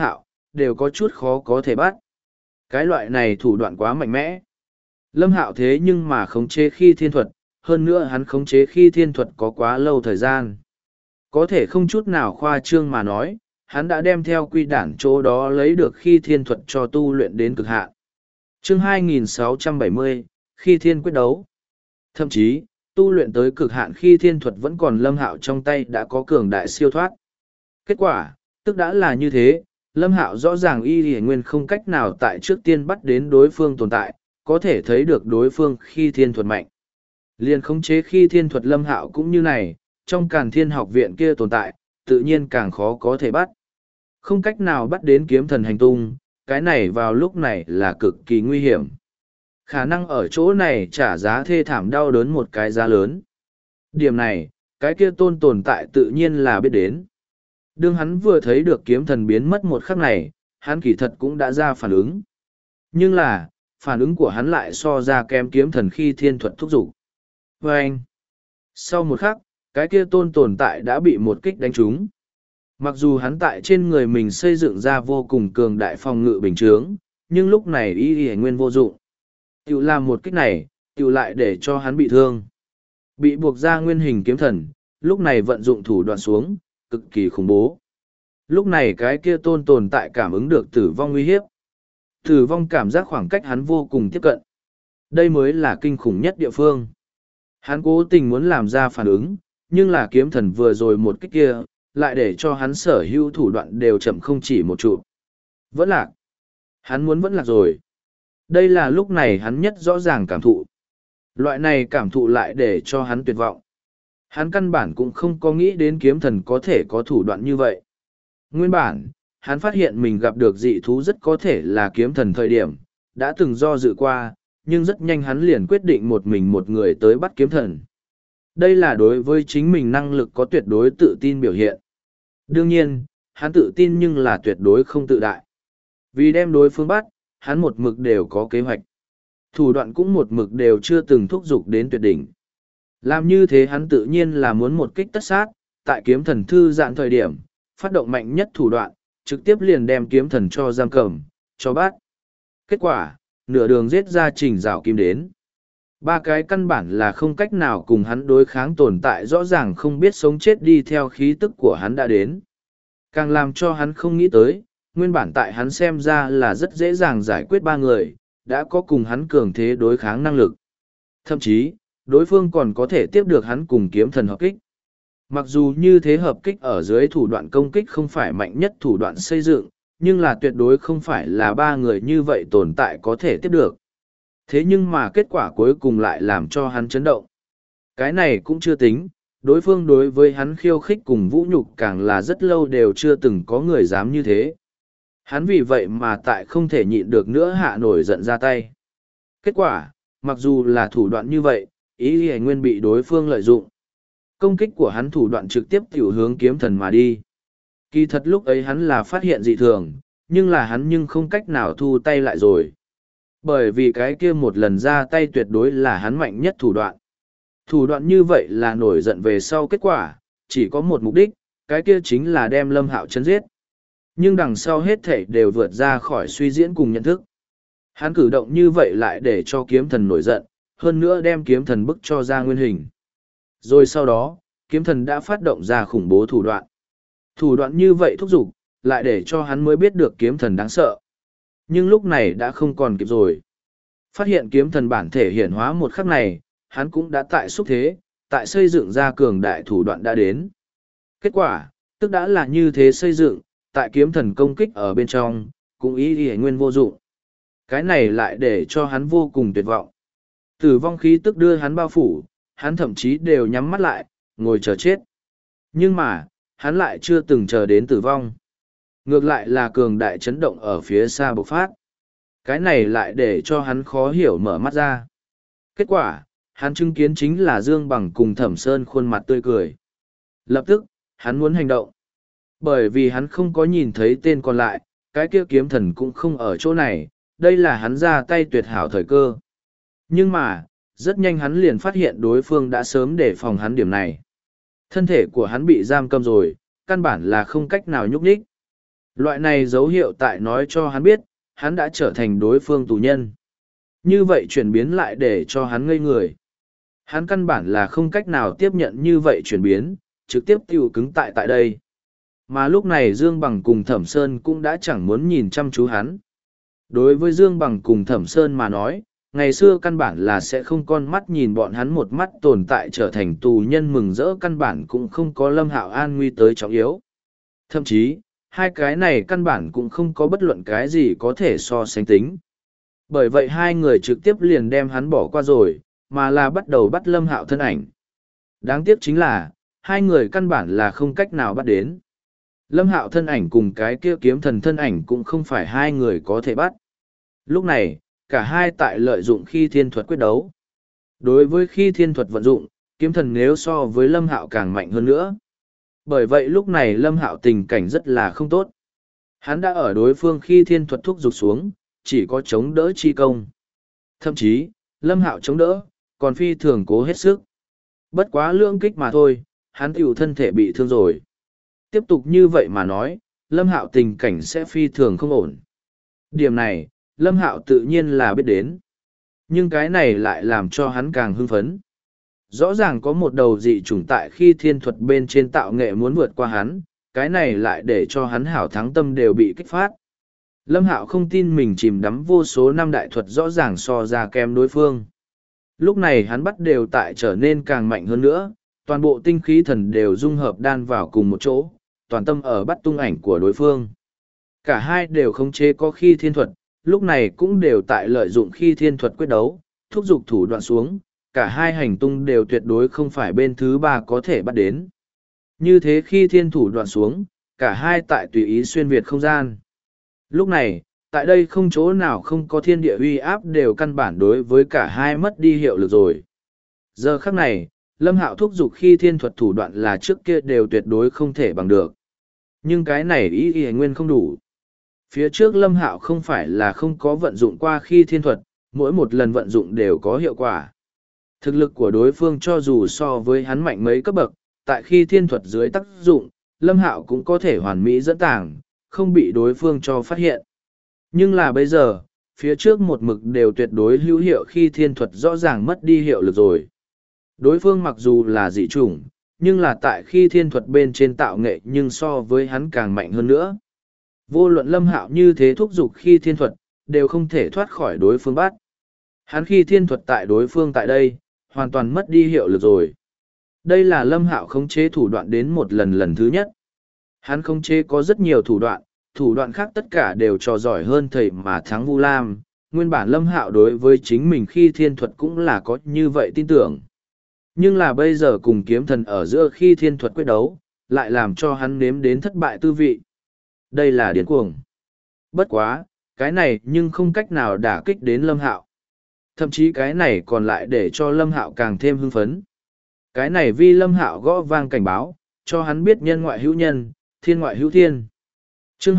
S1: đều có chút khó có thể bắt. Cái loại này thủ đoạn quá mạnh mẽ. Lâm Hạo thế nhưng mà khống chế khi thiên thuật, hơn nữa hắn khống chế khi thiên thuật có quá lâu thời gian. Có thể không chút nào khoa trương mà nói, hắn đã đem theo quy đản chỗ đó lấy được khi thiên thuật cho tu luyện đến cực hạn. Chương 2670, khi thiên quyết đấu. Thậm chí, tu luyện tới cực hạn khi thiên thuật vẫn còn Lâm Hạo trong tay đã có cường đại siêu thoát. Kết quả, tức đã là như thế, Lâm Hạo rõ ràng y lì nguyên không cách nào tại trước tiên bắt đến đối phương tồn tại, có thể thấy được đối phương khi thiên thuật mạnh. Liền khống chế khi thiên thuật Lâm Hạo cũng như này, trong Càn Thiên học viện kia tồn tại, tự nhiên càng khó có thể bắt. Không cách nào bắt đến kiếm thần hành tung, cái này vào lúc này là cực kỳ nguy hiểm. Khả năng ở chỗ này trả giá thê thảm đau đớn một cái giá lớn. Điểm này, cái kia tồn tại tự nhiên là biết đến. Đương hắn vừa thấy được kiếm thần biến mất một khắc này, hắn kỳ thật cũng đã ra phản ứng. Nhưng là, phản ứng của hắn lại so ra kém kiếm thần khi thiên thuật thúc giục. Và anh, sau một khắc, cái kia tồn tại đã bị một kích đánh trúng. Mặc dù hắn tại trên người mình xây dựng ra vô cùng cường đại phòng ngự bình chướng, nhưng lúc này y nguyên vô dụng. Tiểu làm một kích này, tiểu lại để cho hắn bị thương. Bị buộc ra nguyên hình kiếm thần, lúc này vận dụng thủ đoạn xuống, cực kỳ khủng bố. Lúc này cái kia tồn tại cảm ứng được tử vong uy hiếp. Tử vong cảm giác khoảng cách hắn vô cùng tiếp cận. Đây mới là kinh khủng nhất địa phương. Hắn cố tình muốn làm ra phản ứng, nhưng là kiếm thần vừa rồi một kích kia, lại để cho hắn sở hữu thủ đoạn đều chậm không chỉ một trụ. Vẫn lạc. Hắn muốn vẫn lạc rồi. Đây là lúc này hắn nhất rõ ràng cảm thụ. Loại này cảm thụ lại để cho hắn tuyệt vọng. Hắn căn bản cũng không có nghĩ đến kiếm thần có thể có thủ đoạn như vậy. Nguyên bản, hắn phát hiện mình gặp được dị thú rất có thể là kiếm thần thời điểm, đã từng do dự qua, nhưng rất nhanh hắn liền quyết định một mình một người tới bắt kiếm thần. Đây là đối với chính mình năng lực có tuyệt đối tự tin biểu hiện. Đương nhiên, hắn tự tin nhưng là tuyệt đối không tự đại. Vì đem đối phương bắt, hắn một mực đều có kế hoạch. Thủ đoạn cũng một mực đều chưa từng thúc giục đến tuyệt đỉnh. Làm như thế hắn tự nhiên là muốn một kích tất sát, tại kiếm thần thư giãn thời điểm, phát động mạnh nhất thủ đoạn, trực tiếp liền đem kiếm thần cho giam cầm, cho bắt. Kết quả, nửa đường giết ra trình rào kim đến. Ba cái căn bản là không cách nào cùng hắn đối kháng tồn tại rõ ràng không biết sống chết đi theo khí tức của hắn đã đến. Càng làm cho hắn không nghĩ tới, nguyên bản tại hắn xem ra là rất dễ dàng giải quyết ba người, đã có cùng hắn cường thế đối kháng năng lực. Thậm chí, đối phương còn có thể tiếp được hắn cùng kiếm thần hợp kích. Mặc dù như thế hợp kích ở dưới thủ đoạn công kích không phải mạnh nhất thủ đoạn xây dựng, nhưng là tuyệt đối không phải là ba người như vậy tồn tại có thể tiếp được. Thế nhưng mà kết quả cuối cùng lại làm cho hắn chấn động. Cái này cũng chưa tính, đối phương đối với hắn khiêu khích cùng vũ nhục càng là rất lâu đều chưa từng có người dám như thế. Hắn vì vậy mà tại không thể nhịn được nữa hạ nổi giận ra tay. Kết quả, mặc dù là thủ đoạn như vậy, ý y nguyên bị đối phương lợi dụng. Công kích của hắn thủ đoạn trực tiếp tiểu hướng kiếm thần mà đi. Kỳ thật lúc ấy hắn là phát hiện dị thường, nhưng là hắn nhưng không cách nào thu tay lại rồi. Bởi vì cái kia một lần ra tay tuyệt đối là hắn mạnh nhất thủ đoạn. Thủ đoạn như vậy là nổi giận về sau kết quả, chỉ có một mục đích, cái kia chính là đem Lâm Hạo chấn giết. Nhưng đằng sau hết thảy đều vượt ra khỏi suy diễn cùng nhận thức. Hắn cử động như vậy lại để cho kiếm thần nổi giận, hơn nữa đem kiếm thần bức cho ra nguyên hình. Rồi sau đó, kiếm thần đã phát động ra khủng bố thủ đoạn. Thủ đoạn như vậy thúc giục, lại để cho hắn mới biết được kiếm thần đáng sợ. Nhưng lúc này đã không còn kịp rồi. Phát hiện kiếm thần bản thể hiển hóa một khắc này, hắn cũng đã tại xúc thế, tại xây dựng ra cường đại thủ đoạn đã đến. Kết quả, tức đã là như thế xây dựng, tại kiếm thần công kích ở bên trong, cũng ý nguyên vô dụng. Cái này lại để cho hắn vô cùng tuyệt vọng. Tử vong khí tức đưa hắn bao phủ, hắn thậm chí đều nhắm mắt lại, ngồi chờ chết. Nhưng mà, hắn lại chưa từng chờ đến tử vong. Ngược lại là cường đại chấn động ở phía xa bộc phát. Cái này lại để cho hắn khó hiểu mở mắt ra. Kết quả, hắn chứng kiến chính là Dương Bằng cùng Thẩm Sơn khuôn mặt tươi cười. Lập tức, hắn muốn hành động. Bởi vì hắn không có nhìn thấy tên còn lại, cái kia kiếm thần cũng không ở chỗ này, đây là hắn ra tay tuyệt hảo thời cơ. Nhưng mà, rất nhanh hắn liền phát hiện đối phương đã sớm để phòng hắn điểm này. Thân thể của hắn bị giam cầm rồi, căn bản là không cách nào nhúc nhích. Loại này dấu hiệu tại nói cho hắn biết, hắn đã trở thành đối phương tù nhân. Như vậy chuyển biến lại để cho hắn ngây người. Hắn căn bản là không cách nào tiếp nhận như vậy chuyển biến, trực tiếp tiêu cứng tại đây. Mà lúc này Dương Bằng cùng Thẩm Sơn cũng đã chẳng muốn nhìn chăm chú hắn. Đối với Dương Bằng cùng Thẩm Sơn mà nói, ngày xưa căn bản là sẽ không con mắt nhìn bọn hắn một mắt tồn tại trở thành tù nhân mừng rỡ, căn bản cũng không có Lâm Hạo an nguy tới trọng yếu. Thậm chí, hai cái này căn bản cũng không có bất luận cái gì có thể so sánh tính. Bởi vậy hai người trực tiếp liền đem hắn bỏ qua rồi, mà là bắt đầu bắt Lâm Hạo thân ảnh. Đáng tiếc chính là, hai người căn bản là không cách nào bắt đến. Lâm Hạo thân ảnh cùng cái kia kiếm thần thân ảnh cũng không phải hai người có thể bắt. Lúc này, cả hai tại lợi dụng khi thiên thuật quyết đấu. Đối với khi thiên thuật vận dụng, kiếm thần nếu so với Lâm Hạo càng mạnh hơn nữa. Bởi vậy lúc này Lâm Hạo tình cảnh rất là không tốt. Hắn đã ở đối phương khi thiên thuật thúc giục xuống, chỉ có chống đỡ chi công. Thậm chí, Lâm Hạo chống đỡ, còn phi thường cố hết sức. Bất quá lưỡng kích mà thôi, hắn tiểu thân thể bị thương rồi. Tiếp tục như vậy mà nói, Lâm Hạo tình cảnh sẽ phi thường không ổn. Điểm này, Lâm Hạo tự nhiên là biết đến. Nhưng cái này lại làm cho hắn càng hưng phấn. Rõ ràng có một đầu dị chủng tại khi thiên thuật bên trên tạo nghệ muốn vượt qua hắn, cái này lại để cho hắn hảo thắng tâm đều bị kích phát. Lâm Hạo không tin mình chìm đắm vô số năm đại thuật rõ ràng so ra kém đối phương. Lúc này hắn bắt đều tại trở nên càng mạnh hơn nữa, toàn bộ tinh khí thần đều dung hợp đan vào cùng một chỗ, toàn tâm ở bắt tung ảnh của đối phương. Cả hai đều khống chế có khi thiên thuật, lúc này cũng đều tại lợi dụng khi thiên thuật quyết đấu, thúc giục thủ đoạn xuống, cả hai hành tung đều tuyệt đối không phải bên thứ ba có thể bắt đến. Như thế khi thiên thủ đoạn xuống, cả hai tại tùy ý xuyên việt không gian. Lúc này, tại đây không chỗ nào không có thiên địa uy áp đều căn bản đối với cả hai mất đi hiệu lực rồi. Giờ khắc này, Lâm Hạo thúc giục khi thiên thuật thủ đoạn là trước kia đều tuyệt đối không thể bằng được. Nhưng cái này ý nguyên không đủ. Phía trước Lâm Hạo không phải là không có vận dụng qua khi thiên thuật, mỗi một lần vận dụng đều có hiệu quả. Thực lực của đối phương cho dù so với hắn mạnh mấy cấp bậc, tại khi thiên thuật dưới tác dụng, Lâm Hạo cũng có thể hoàn mỹ dẫn tàng, không bị đối phương cho phát hiện. Nhưng là bây giờ, phía trước một mực đều tuyệt đối hữu hiệu khi thiên thuật rõ ràng mất đi hiệu lực rồi. Đối phương mặc dù là dị chủng, nhưng là tại khi thiên thuật bên trên tạo nghệ nhưng so với hắn càng mạnh hơn nữa. Vô luận Lâm Hạo như thế thúc giục khi thiên thuật, đều không thể thoát khỏi đối phương bắt. Hắn khi thiên thuật tại đối phương tại đây, hoàn toàn mất đi hiệu lực rồi. Đây là Lâm Hạo khống chế thủ đoạn đến một lần thứ nhất. Hắn khống chế có rất nhiều thủ đoạn khác tất cả đều trò giỏi hơn thầy mà thắng Vu Lam. Nguyên bản Lâm Hạo đối với chính mình khi thiên thuật cũng là có như vậy tin tưởng. Nhưng là bây giờ cùng kiếm thần ở giữa khi thiên thuật quyết đấu, lại làm cho hắn nếm đến thất bại tư vị. Đây là điên cuồng. Bất quá, cái này nhưng không cách nào đả kích đến Lâm Hạo. Thậm chí cái này còn lại để cho Lâm Hạo càng thêm hưng phấn. Cái này vì Lâm Hạo gõ vang cảnh báo, cho hắn biết nhân ngoại hữu nhân, thiên ngoại hữu thiên. Chương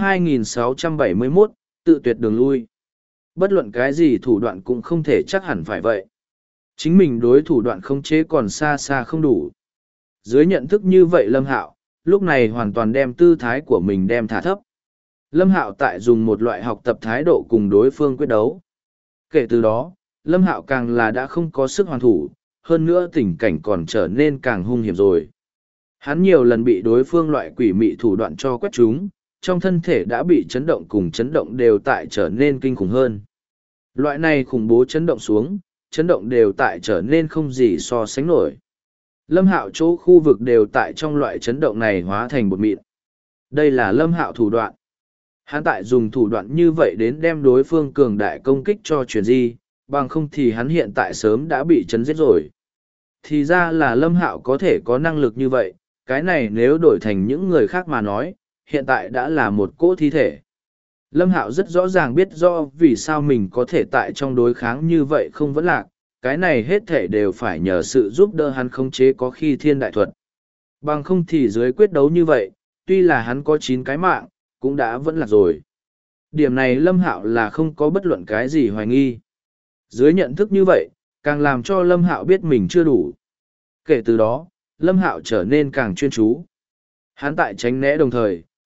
S1: 2671, tự tuyệt đường lui. Bất luận cái gì thủ đoạn cũng không thể chắc hẳn phải vậy. Chính mình đối thủ đoạn khống chế còn xa xa không đủ. Dưới nhận thức như vậy Lâm Hạo, lúc này hoàn toàn đem tư thái của mình đem thả thấp. Lâm Hạo tại dùng một loại học tập thái độ cùng đối phương quyết đấu. Kể từ đó, Lâm Hạo càng là đã không có sức hoàn thủ, hơn nữa tình cảnh còn trở nên càng hung hiểm rồi. Hắn nhiều lần bị đối phương loại quỷ mị thủ đoạn cho quét trúng, trong thân thể đã bị chấn động cùng chấn động đều tại trở nên kinh khủng hơn. Loại này khủng bố chấn động xuống, chấn động đều tại trở nên không gì so sánh nổi. Lâm Hạo chỗ khu vực đều tại trong loại chấn động này hóa thành bột mịn. Đây là Lâm Hạo thủ đoạn. Hắn tại dùng thủ đoạn như vậy đến đem đối phương cường đại công kích cho chuyển di, bằng không thì hắn hiện tại sớm đã bị chấn giết rồi. Thì ra là Lâm Hạo có thể có năng lực như vậy, cái này nếu đổi thành những người khác mà nói, hiện tại đã là một cỗ thi thể. Lâm Hạo rất rõ ràng biết do vì sao mình có thể tại trong đối kháng như vậy không vẫn lạc, cái này hết thể đều phải nhờ sự giúp đỡ hắn khống chế có khi thiên đại thuật. Bằng không thì dưới quyết đấu như vậy, tuy là hắn có 9 cái mạng, cũng đã vẫn lạc rồi. Điểm này Lâm Hạo là không có bất luận cái gì hoài nghi. Dưới nhận thức như vậy, càng làm cho Lâm Hạo biết mình chưa đủ. Kể từ đó, Lâm Hạo trở nên càng chuyên chú. Hắn tại tránh né đồng thời,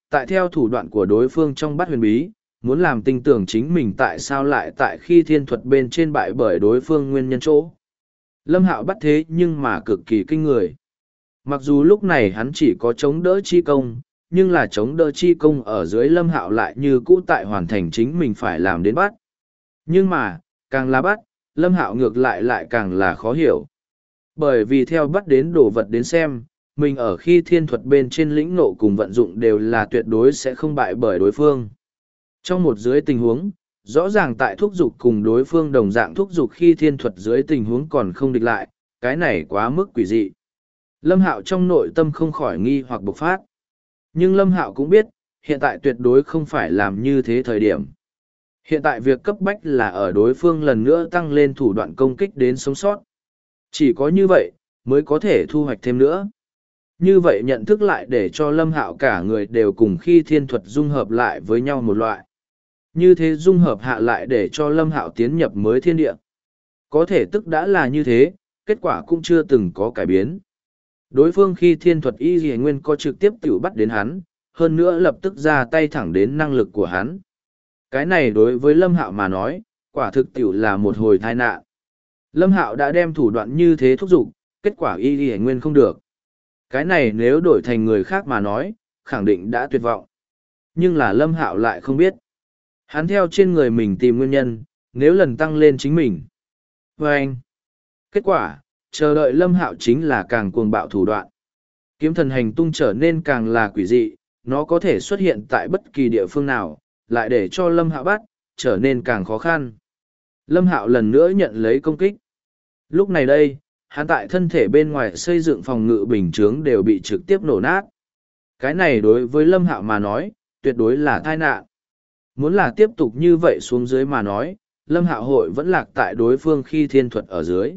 S1: tại theo thủ đoạn của đối phương trong bắt huyền bí, muốn làm tin tưởng chính mình tại sao lại tại khi thiên thuật bên trên bại bởi đối phương nguyên nhân chỗ. Lâm Hạo bắt thế nhưng mà cực kỳ kinh người. Mặc dù lúc này hắn chỉ có chống đỡ chi công, nhưng là chống đỡ chi công ở dưới Lâm Hạo lại như cũ tại hoàn thành chính mình phải làm đến bắt. Nhưng mà, càng là bắt, Lâm Hạo ngược lại càng là khó hiểu. Bởi vì theo bắt đến đồ vật đến xem, mình ở khi thiên thuật bên trên lĩnh ngộ cùng vận dụng đều là tuyệt đối sẽ không bại bởi đối phương. Trong một dưới tình huống, rõ ràng tại thúc dục cùng đối phương đồng dạng thúc dục khi thiên thuật dưới tình huống còn không địch lại, cái này quá mức quỷ dị. Lâm Hạo trong nội tâm không khỏi nghi hoặc bộc phát. Nhưng Lâm Hạo cũng biết, hiện tại tuyệt đối không phải làm như thế thời điểm. Hiện tại việc cấp bách là ở đối phương lần nữa tăng lên thủ đoạn công kích đến sống sót. Chỉ có như vậy, mới có thể thu hoạch thêm nữa. Như vậy nhận thức lại để cho Lâm Hạo cả người đều cùng khi thiên thuật dung hợp lại với nhau một loại. Như thế dung hợp hạ lại để cho Lâm Hạo tiến nhập mới thiên địa. Có thể tức đã là như thế, kết quả cũng chưa từng có cải biến. Đối phương khi thiên thuật y dì nguyên có trực tiếp tiểu bắt đến hắn, hơn nữa lập tức ra tay thẳng đến năng lực của hắn. Cái này đối với Lâm Hạo mà nói, quả thực tiểu là một hồi tai nạn. Lâm Hạo đã đem thủ đoạn như thế thúc giục, kết quả y dì nguyên không được. Cái này nếu đổi thành người khác mà nói, khẳng định đã tuyệt vọng. Nhưng là Lâm Hạo lại không biết. Hắn theo trên người mình tìm nguyên nhân, nếu lần tăng lên chính mình. Và anh, kết quả, chờ đợi Lâm Hạo chính là càng cuồng bạo thủ đoạn. Kiếm thần hành tung trở nên càng là quỷ dị, nó có thể xuất hiện tại bất kỳ địa phương nào, lại để cho Lâm Hạo bắt, trở nên càng khó khăn. Lâm Hạo lần nữa nhận lấy công kích. Lúc này đây, hắn tại thân thể bên ngoài xây dựng phòng ngự bình chướng đều bị trực tiếp nổ nát. Cái này đối với Lâm Hạo mà nói, tuyệt đối là tai nạn. Muốn là tiếp tục như vậy xuống dưới mà nói, Lâm Hạo hội vẫn lạc tại đối phương khi thiên thuật ở dưới.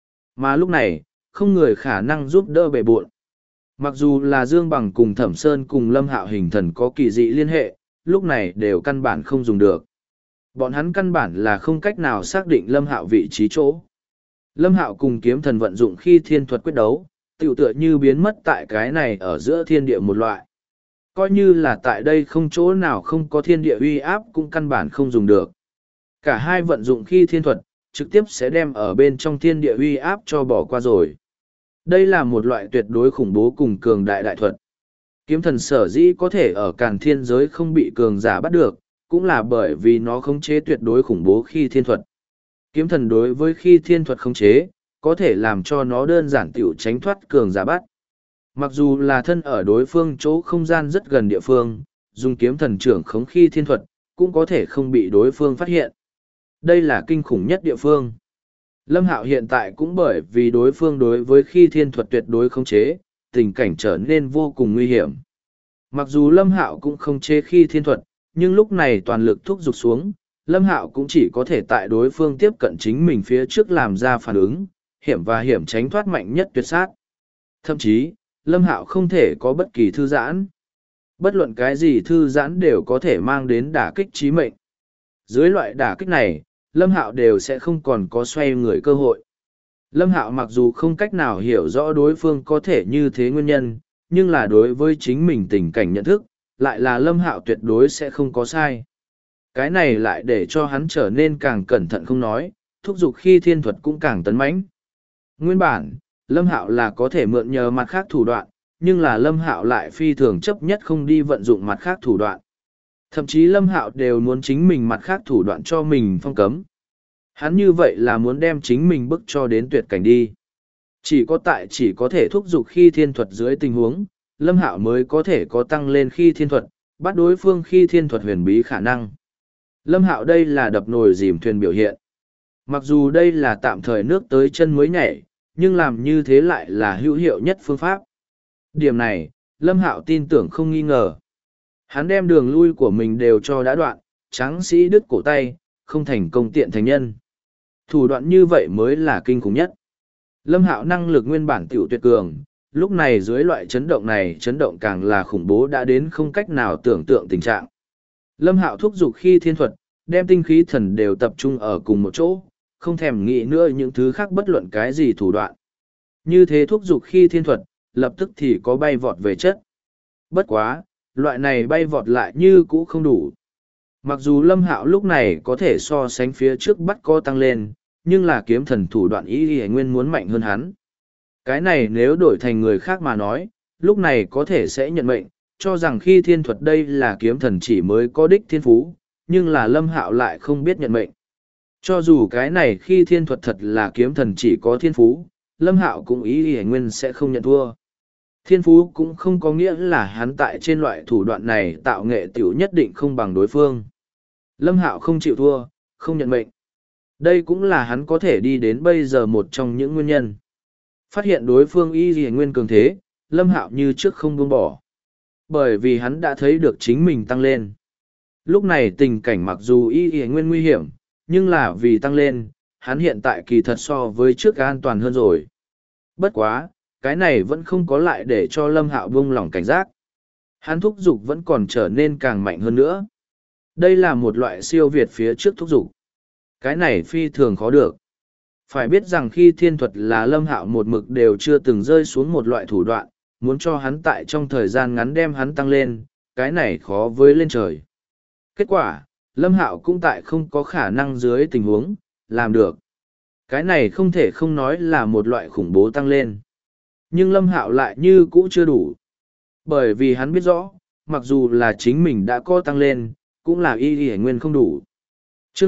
S1: Mà lúc này, không người khả năng giúp đỡ bề bộn. Mặc dù là Dương Bằng cùng Thẩm Sơn cùng Lâm Hạo hình thần có kỳ dị liên hệ, lúc này đều căn bản không dùng được. Bọn hắn căn bản là không cách nào xác định Lâm Hạo vị trí chỗ. Lâm Hạo cùng kiếm thần vận dụng khi thiên thuật quyết đấu, tựu tựa như biến mất tại cái này ở giữa thiên địa một loại. Coi như là tại đây không chỗ nào không có thiên địa uy áp cũng căn bản không dùng được. Cả hai vận dụng khi thiên thuật, trực tiếp sẽ đem ở bên trong thiên địa uy áp cho bỏ qua rồi. Đây là một loại tuyệt đối khủng bố cùng cường đại đại thuật. Kiếm thần sở dĩ có thể ở càn thiên giới không bị cường giả bắt được, cũng là bởi vì nó khống chế tuyệt đối khủng bố khi thiên thuật. Kiếm thần đối với khi thiên thuật khống chế, có thể làm cho nó đơn giản tiểu tránh thoát cường giả bắt. Mặc dù là thân ở đối phương chỗ không gian rất gần địa phương, dùng kiếm thần trưởng khống khi thiên thuật, cũng có thể không bị đối phương phát hiện. Đây là kinh khủng nhất địa phương. Lâm Hạo hiện tại cũng bởi vì đối phương đối với khi thiên thuật tuyệt đối khống chế, tình cảnh trở nên vô cùng nguy hiểm. Mặc dù Lâm Hạo cũng không chế khi thiên thuật, nhưng lúc này toàn lực thúc giục xuống, Lâm Hạo cũng chỉ có thể tại đối phương tiếp cận chính mình phía trước làm ra phản ứng, hiểm tránh thoát mạnh nhất tuyệt sát. Thậm chí, Lâm Hạo không thể có bất kỳ thư giãn. Bất luận cái gì thư giãn đều có thể mang đến đả kích chí mệnh. Dưới loại đả kích này, Lâm Hạo đều sẽ không còn có xoay người cơ hội. Lâm Hạo mặc dù không cách nào hiểu rõ đối phương có thể như thế nguyên nhân, nhưng là đối với chính mình tình cảnh nhận thức, lại là Lâm Hạo tuyệt đối sẽ không có sai. Cái này lại để cho hắn trở nên càng cẩn thận không nói, thúc giục khi thiên thuật cũng càng tấn mãnh. Nguyên bản, Lâm Hạo là có thể mượn nhờ mặt khác thủ đoạn, nhưng là Lâm Hạo lại phi thường chấp nhất không đi vận dụng mặt khác thủ đoạn. Thậm chí Lâm Hạo đều muốn chính mình mặt khác thủ đoạn cho mình phong cấm. Hắn như vậy là muốn đem chính mình bức cho đến tuyệt cảnh đi. Chỉ có thể thúc giục khi thiên thuật dưới tình huống, Lâm Hạo mới có thể có tăng lên khi thiên thuật, bắt đối phương khi thiên thuật huyền bí khả năng. Lâm Hạo đây là đập nồi dìm thuyền biểu hiện. Mặc dù đây là tạm thời nước tới chân mới nhảy, nhưng làm như thế lại là hữu hiệu nhất phương pháp. Điểm này, Lâm Hạo tin tưởng không nghi ngờ. Hắn đem đường lui của mình đều cho đã đoạn, tráng sĩ đứt cổ tay, không thành công tiện thành nhân. Thủ đoạn như vậy mới là kinh khủng nhất. Lâm Hạo năng lực nguyên bản tiểu tuyệt cường, lúc này dưới loại chấn động này chấn động càng là khủng bố đã đến không cách nào tưởng tượng tình trạng. Lâm Hạo thúc giục khi thiên thuật, đem tinh khí thần đều tập trung ở cùng một chỗ, không thèm nghĩ nữa những thứ khác bất luận cái gì thủ đoạn. Như thế thúc giục khi thiên thuật, lập tức thì có bay vọt về chất. Bất quá, loại này bay vọt lại như cũ không đủ. Mặc dù Lâm Hạo lúc này có thể so sánh phía trước bắt co tăng lên, nhưng là kiếm thần thủ đoạn Y Y Nguyên muốn mạnh hơn hắn. Cái này nếu đổi thành người khác mà nói, lúc này có thể sẽ nhận mệnh, cho rằng khi thiên thuật đây là kiếm thần chỉ mới có đích thiên phú, nhưng là Lâm Hạo lại không biết nhận mệnh. Cho dù cái này khi thiên thuật thật là kiếm thần chỉ có thiên phú, Lâm Hạo cũng Y Y Nguyên sẽ không nhận thua. Thiên phú cũng không có nghĩa là hắn tại trên loại thủ đoạn này tạo nghệ tiểu nhất định không bằng đối phương. Lâm Hạo không chịu thua, không nhận mệnh. Đây cũng là hắn có thể đi đến bây giờ một trong những nguyên nhân. Phát hiện đối phương Y Y Nguyên cường thế, Lâm Hạo như trước không buông bỏ. Bởi vì hắn đã thấy được chính mình tăng lên. Lúc này tình cảnh mặc dù Y Y Nguyên nguy hiểm, nhưng là vì tăng lên, hắn hiện tại kỳ thật so với trước an toàn hơn rồi. Bất quá, cái này vẫn không có lại để cho Lâm Hạo buông lỏng cảnh giác. Hắn thúc dục vẫn còn trở nên càng mạnh hơn nữa. Đây là một loại siêu việt phía trước thúc dục. Cái này phi thường khó được. Phải biết rằng khi thiên thuật là Lâm Hạo một mực đều chưa từng rơi xuống một loại thủ đoạn, muốn cho hắn tại trong thời gian ngắn đem hắn tăng lên, cái này khó với lên trời. Kết quả, Lâm Hạo cũng tại không có khả năng dưới tình huống, làm được. Cái này không thể không nói là một loại khủng bố tăng lên. Nhưng Lâm Hạo lại như cũ chưa đủ. Bởi vì hắn biết rõ, mặc dù là chính mình đã có tăng lên, cũng là Y Y Nguyên không đủ. Chương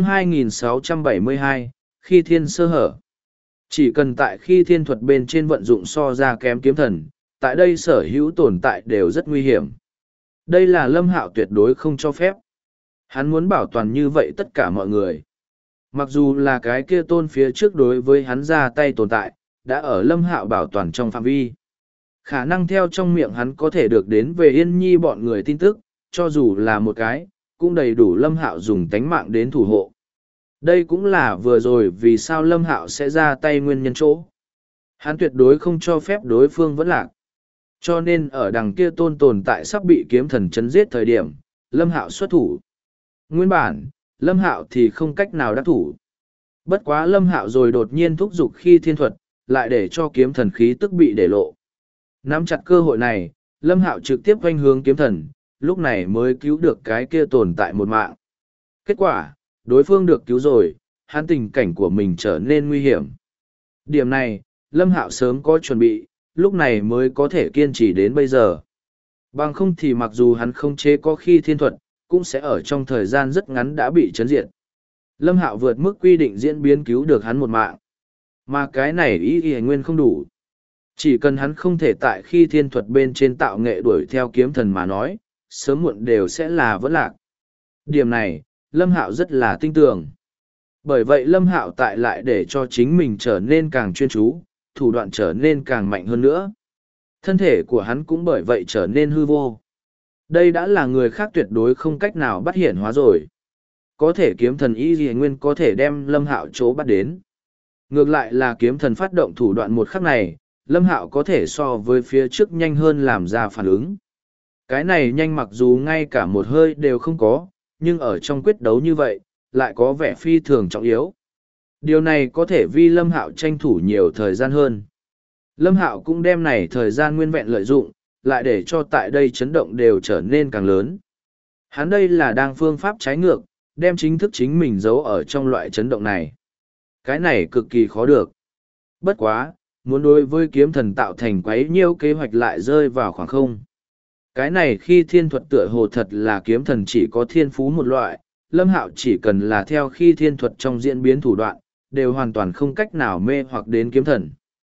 S1: 2672, khi thiên sơ hở. Chỉ cần tại khi thiên thuật bên trên vận dụng so ra kém kiếm thần, tại đây sở hữu tồn tại đều rất nguy hiểm. Đây là Lâm Hạo tuyệt đối không cho phép. Hắn muốn bảo toàn như vậy tất cả mọi người. Mặc dù là cái kia tôn phía trước đối với hắn ra tay tồn tại, đã ở Lâm Hạo bảo toàn trong phạm vi. Khả năng theo trong miệng hắn có thể được đến về Yên Nhi bọn người tin tức, cho dù là một cái, cũng đầy đủ Lâm Hạo dùng tánh mạng đến thủ hộ. Đây cũng là vừa rồi vì sao Lâm Hạo sẽ ra tay nguyên nhân chỗ. Hắn tuyệt đối không cho phép đối phương vẫn lạc. Cho nên ở đằng kia tôn tồn tại sắp bị kiếm thần chấn giết thời điểm, Lâm Hạo xuất thủ. Nguyên bản, Lâm Hạo thì không cách nào đắc thủ. Bất quá Lâm Hạo rồi đột nhiên thúc giục khi thiên thuật, lại để cho kiếm thần khí tức bị để lộ. Nắm chặt cơ hội này, Lâm Hạo trực tiếp quanh hướng kiếm thần, lúc này mới cứu được cái kia tồn tại một mạng. Kết quả, đối phương được cứu rồi, hắn tình cảnh của mình trở nên nguy hiểm. Điểm này, Lâm Hạo sớm có chuẩn bị, lúc này mới có thể kiên trì đến bây giờ. Bằng không thì mặc dù hắn không chế có khi thiên thuật, cũng sẽ ở trong thời gian rất ngắn đã bị chấn diệt. Lâm Hạo vượt mức quy định diễn biến cứu được hắn một mạng. Mà cái này Y Y Nguyên không đủ. Chỉ cần hắn không thể tại khi thiên thuật bên trên tạo nghệ đuổi theo kiếm thần mà nói, sớm muộn đều sẽ là vẫn lạc. Điểm này, Lâm Hạo rất là tin tưởng. Bởi vậy Lâm Hạo tại lại để cho chính mình trở nên càng chuyên chú, thủ đoạn trở nên càng mạnh hơn nữa. Thân thể của hắn cũng bởi vậy trở nên hư vô. Đây đã là người khác tuyệt đối không cách nào bắt hiển hóa rồi. Có thể kiếm thần Y Y Nguyên có thể đem Lâm Hạo chỗ bắt đến. Ngược lại là kiếm thần phát động thủ đoạn một khắc này, Lâm Hạo có thể so với phía trước nhanh hơn làm ra phản ứng. Cái này nhanh mặc dù ngay cả một hơi đều không có, nhưng ở trong quyết đấu như vậy, lại có vẻ phi thường trọng yếu. Điều này có thể vì Lâm Hạo tranh thủ nhiều thời gian hơn. Lâm Hạo cũng đem này thời gian nguyên vẹn lợi dụng, lại để cho tại đây chấn động đều trở nên càng lớn. Hắn đây là đang phương pháp trái ngược, đem chính thức chính mình giấu ở trong loại chấn động này. Cái này cực kỳ khó được. Bất quá, muốn đối với kiếm thần tạo thành quấy nhiêu kế hoạch lại rơi vào khoảng không. Cái này khi thiên thuật tựa hồ thật là kiếm thần chỉ có thiên phú một loại, Lâm Hạo chỉ cần là theo khi thiên thuật trong diễn biến thủ đoạn, đều hoàn toàn không cách nào mê hoặc đến kiếm thần.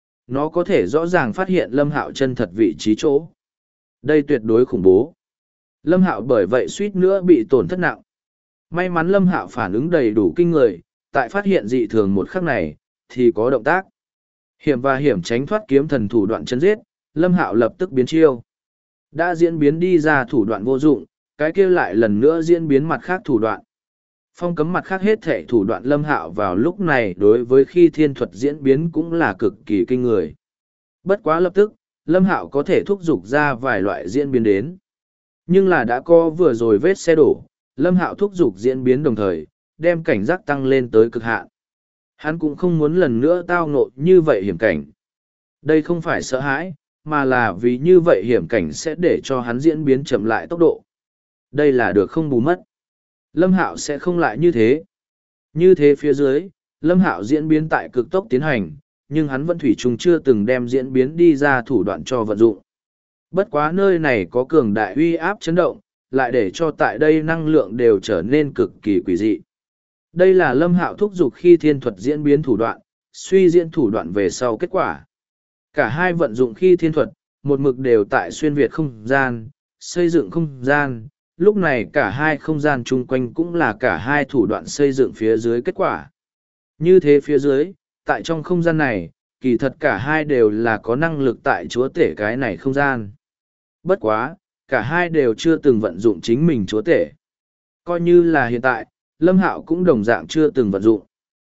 S1: Nó có thể rõ ràng phát hiện Lâm Hạo chân thật vị trí chỗ. Đây tuyệt đối khủng bố. Lâm Hạo bởi vậy suýt nữa bị tổn thất nặng. May mắn Lâm Hạo phản ứng đầy đủ kinh người, tại phát hiện dị thường một khắc này, thì có động tác. Hiểm và hiểm tránh thoát kiếm thần thủ đoạn chân giết, Lâm Hạo lập tức biến chiêu. Đã diễn biến đi ra thủ đoạn vô dụng, cái kia lại lần nữa diễn biến mặt khác thủ đoạn. Phong cấm mặt khác hết thể thủ đoạn Lâm Hạo vào lúc này đối với khi thiên thuật diễn biến cũng là cực kỳ kinh người. Bất quá lập tức, Lâm Hạo có thể thúc giục ra vài loại diễn biến đến. Nhưng là đã có vừa rồi vết xe đổ, Lâm Hạo thúc giục diễn biến đồng thời, đem cảnh giác tăng lên tới cực hạn. Hắn cũng không muốn lần nữa tao ngộ như vậy hiểm cảnh. Đây không phải sợ hãi, mà là vì như vậy hiểm cảnh sẽ để cho hắn diễn biến chậm lại tốc độ. Đây là được không bù mất. Lâm Hạo sẽ không lại như thế. Như thế phía dưới, Lâm Hạo diễn biến tại cực tốc tiến hành, nhưng hắn vẫn thủy chung chưa từng đem diễn biến đi ra thủ đoạn cho vận dụng. Bất quá nơi này có cường đại uy áp chấn động, lại để cho tại đây năng lượng đều trở nên cực kỳ quỷ dị. Đây là Lâm Hạo thúc giục khi thiên thuật diễn biến thủ đoạn, suy diễn thủ đoạn về sau kết quả. Cả hai vận dụng khi thiên thuật, một mực đều tại xuyên việt không gian, xây dựng không gian, lúc này cả hai không gian chung quanh cũng là cả hai thủ đoạn xây dựng phía dưới kết quả. Như thế phía dưới, tại trong không gian này, kỳ thật cả hai đều là có năng lực tại chúa tể cái này không gian. Bất quá, cả hai đều chưa từng vận dụng chính mình chúa tể. Coi như là hiện tại, Lâm Hạo cũng đồng dạng chưa từng vận dụng.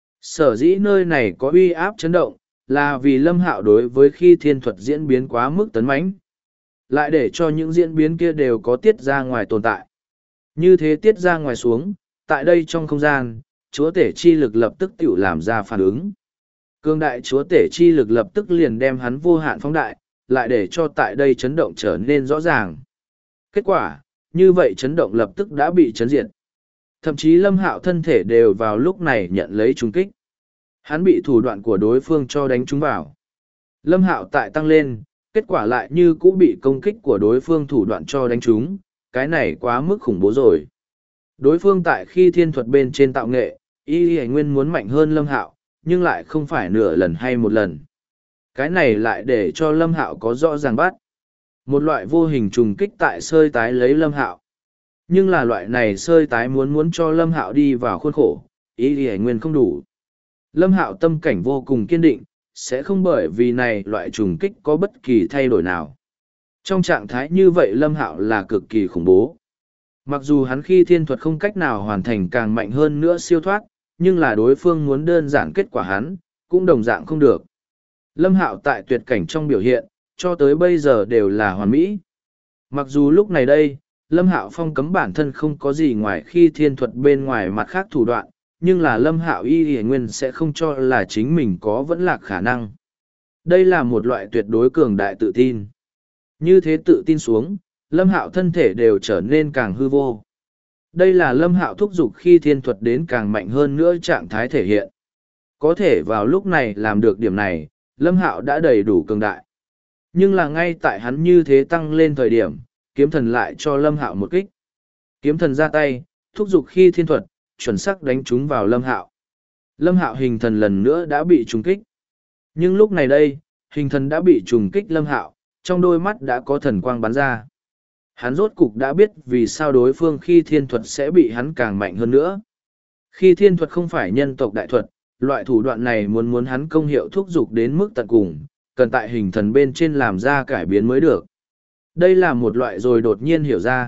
S1: Sở dĩ nơi này có uy áp chấn động, là vì Lâm Hạo đối với khi thiên thuật diễn biến quá mức tấn mãnh, lại để cho những diễn biến kia đều có tiết ra ngoài tồn tại. Như thế tiết ra ngoài xuống, tại đây trong không gian, chúa tể chi lực lập tức tự làm ra phản ứng. Cương đại chúa tể chi lực lập tức liền đem hắn vô hạn phóng đại, lại để cho tại đây chấn động trở nên rõ ràng. Kết quả, như vậy chấn động lập tức đã bị chấn diệt. Thậm chí Lâm Hạo thân thể đều vào lúc này nhận lấy trúng kích. Hắn bị thủ đoạn của đối phương cho đánh trúng vào. Lâm Hạo tại tăng lên, kết quả lại như cũ bị công kích của đối phương thủ đoạn cho đánh trúng, cái này quá mức khủng bố rồi. Đối phương tại khi thiên thuật bên trên tạo nghệ, y nguyên muốn mạnh hơn Lâm Hạo, nhưng lại không phải nửa lần hay một lần. Cái này lại để cho Lâm Hạo có rõ ràng bắt. Một loại vô hình trùng kích tại sơi tái lấy Lâm Hạo. Nhưng là loại này sơi tái muốn cho Lâm Hạo đi vào khuôn khổ, y nguyên không đủ. Lâm Hạo tâm cảnh vô cùng kiên định, sẽ không bởi vì này loại trùng kích có bất kỳ thay đổi nào. Trong trạng thái như vậy Lâm Hạo là cực kỳ khủng bố. Mặc dù hắn khi thiên thuật không cách nào hoàn thành càng mạnh hơn nữa siêu thoát, nhưng là đối phương muốn đơn giản kết quả hắn, cũng đồng dạng không được. Lâm Hạo tại tuyệt cảnh trong biểu hiện, cho tới bây giờ đều là hoàn mỹ. Mặc dù lúc này đây, Lâm Hạo phong cấm bản thân không có gì ngoài khi thiên thuật bên ngoài mặt khác thủ đoạn, nhưng là Lâm Hạo y nguyên sẽ không cho là chính mình có vẫn lạc khả năng. Đây là một loại tuyệt đối cường đại tự tin. Như thế tự tin xuống, Lâm Hạo thân thể đều trở nên càng hư vô. Đây là Lâm Hạo thúc giục khi thiên thuật đến càng mạnh hơn nữa trạng thái thể hiện. Có thể vào lúc này làm được điểm này, Lâm Hạo đã đầy đủ cường đại. Nhưng là ngay tại hắn như thế tăng lên thời điểm, kiếm thần lại cho Lâm Hạo một kích. Kiếm thần ra tay, thúc giục khi thiên thuật, chuẩn xác đánh trúng vào Lâm Hạo. Lâm Hạo hình thần lần nữa đã bị trùng kích. Nhưng lúc này đây, hình thần đã bị trùng kích Lâm Hạo, trong đôi mắt đã có thần quang bắn ra. Hắn rốt cục đã biết vì sao đối phương khi thiên thuật sẽ bị hắn càng mạnh hơn nữa. Khi thiên thuật không phải nhân tộc đại thuật, loại thủ đoạn này muốn hắn công hiệu thúc giục đến mức tận cùng, cần tại hình thần bên trên làm ra cải biến mới được. Đây là một loại rồi đột nhiên hiểu ra.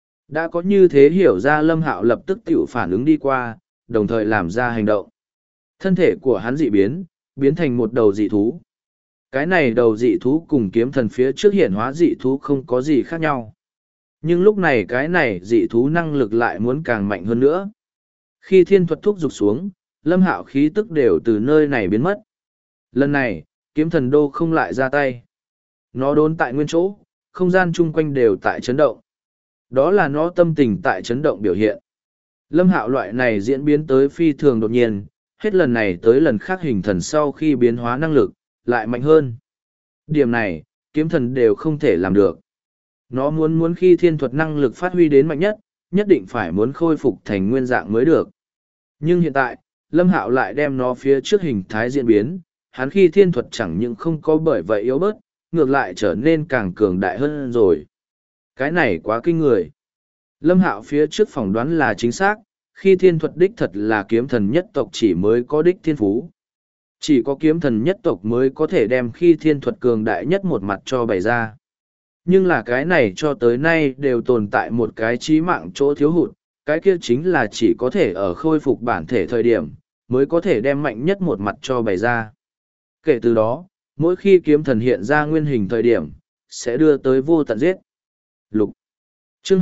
S1: Đã có như thế hiểu ra Lâm Hạo lập tức tiểu phản ứng đi qua, đồng thời làm ra hành động. Thân thể của hắn dị biến, biến thành một đầu dị thú. Cái này đầu dị thú cùng kiếm thần phía trước hiển hóa dị thú không có gì khác nhau. Nhưng lúc này cái này dị thú năng lực lại muốn càng mạnh hơn nữa. Khi thiên thuật thúc giục xuống, Lâm Hạo khí tức đều từ nơi này biến mất. Lần này, kiếm thần đô không lại ra tay. Nó đốn tại nguyên chỗ, không gian chung quanh đều tại chấn động. Đó là nó tâm tình tại chấn động biểu hiện. Lâm Hạo loại này diễn biến tới phi thường đột nhiên, hết lần này tới lần khác hình thần sau khi biến hóa năng lực, lại mạnh hơn. Điểm này, kiếm thần đều không thể làm được. Nó muốn khi thiên thuật năng lực phát huy đến mạnh nhất, nhất định phải muốn khôi phục thành nguyên dạng mới được. Nhưng hiện tại, Lâm Hạo lại đem nó phía trước hình thái diễn biến, hắn khi thiên thuật chẳng những không có bởi vậy yếu bớt, ngược lại trở nên càng cường đại hơn rồi. Cái này quá kinh người. Lâm Hạo phía trước phỏng đoán là chính xác, khi thiên thuật đích thật là kiếm thần nhất tộc chỉ mới có đích thiên phú. Chỉ có kiếm thần nhất tộc mới có thể đem khi thiên thuật cường đại nhất một mặt cho bày ra. Nhưng là cái này cho tới nay đều tồn tại một cái chí mạng chỗ thiếu hụt, cái kia chính là chỉ có thể ở khôi phục bản thể thời điểm, mới có thể đem mạnh nhất một mặt cho bày ra. Kể từ đó, mỗi khi kiếm thần hiện ra nguyên hình thời điểm, sẽ đưa tới vô tận giết. Lục. Chương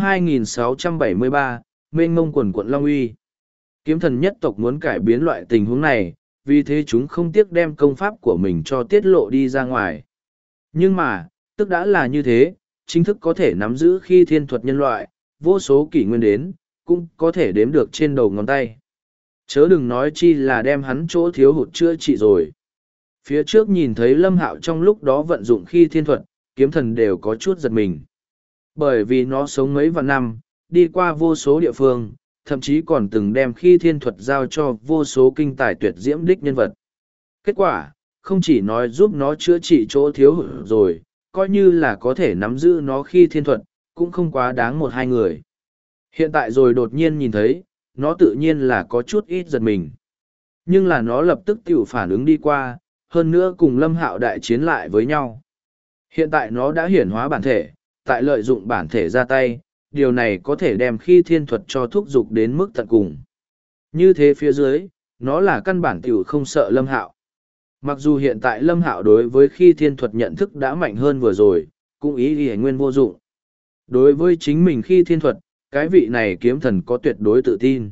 S1: 2673, mênh mông quần quận Long Uy. Kiếm thần nhất tộc muốn cải biến loại tình huống này, vì thế chúng không tiếc đem công pháp của mình cho tiết lộ đi ra ngoài. Nhưng mà, Tức đã là như thế, chính thức có thể nắm giữ khi thiên thuật nhân loại, vô số kỷ nguyên đến, cũng có thể đếm được trên đầu ngón tay. Chớ đừng nói chi là đem hắn chỗ thiếu hụt chữa trị rồi. Phía trước nhìn thấy Lâm Hạo trong lúc đó vận dụng khi thiên thuật, kiếm thần đều có chút giật mình. Bởi vì nó sống mấy vạn năm, đi qua vô số địa phương, thậm chí còn từng đem khi thiên thuật giao cho vô số kinh tài tuyệt diễm đích nhân vật. Kết quả, không chỉ nói giúp nó chữa trị chỗ thiếu hụt rồi, coi như là có thể nắm giữ nó khi thiên thuật, cũng không quá đáng một hai người. Hiện tại rồi đột nhiên nhìn thấy, nó tự nhiên là có chút ít giật mình. Nhưng là nó lập tức tự phản ứng đi qua, hơn nữa cùng Lâm Hạo đại chiến lại với nhau. Hiện tại nó đã hiển hóa bản thể, tại lợi dụng bản thể ra tay, điều này có thể đem khi thiên thuật cho thúc dục đến mức tận cùng. Như thế phía dưới, nó là căn bản tiểu không sợ Lâm Hạo. Mặc dù hiện tại Lâm Hạo đối với khi thiên thuật nhận thức đã mạnh hơn vừa rồi, cũng ý nghĩa nguyên vô dụng. Đối với chính mình khi thiên thuật, cái vị này kiếm thần có tuyệt đối tự tin.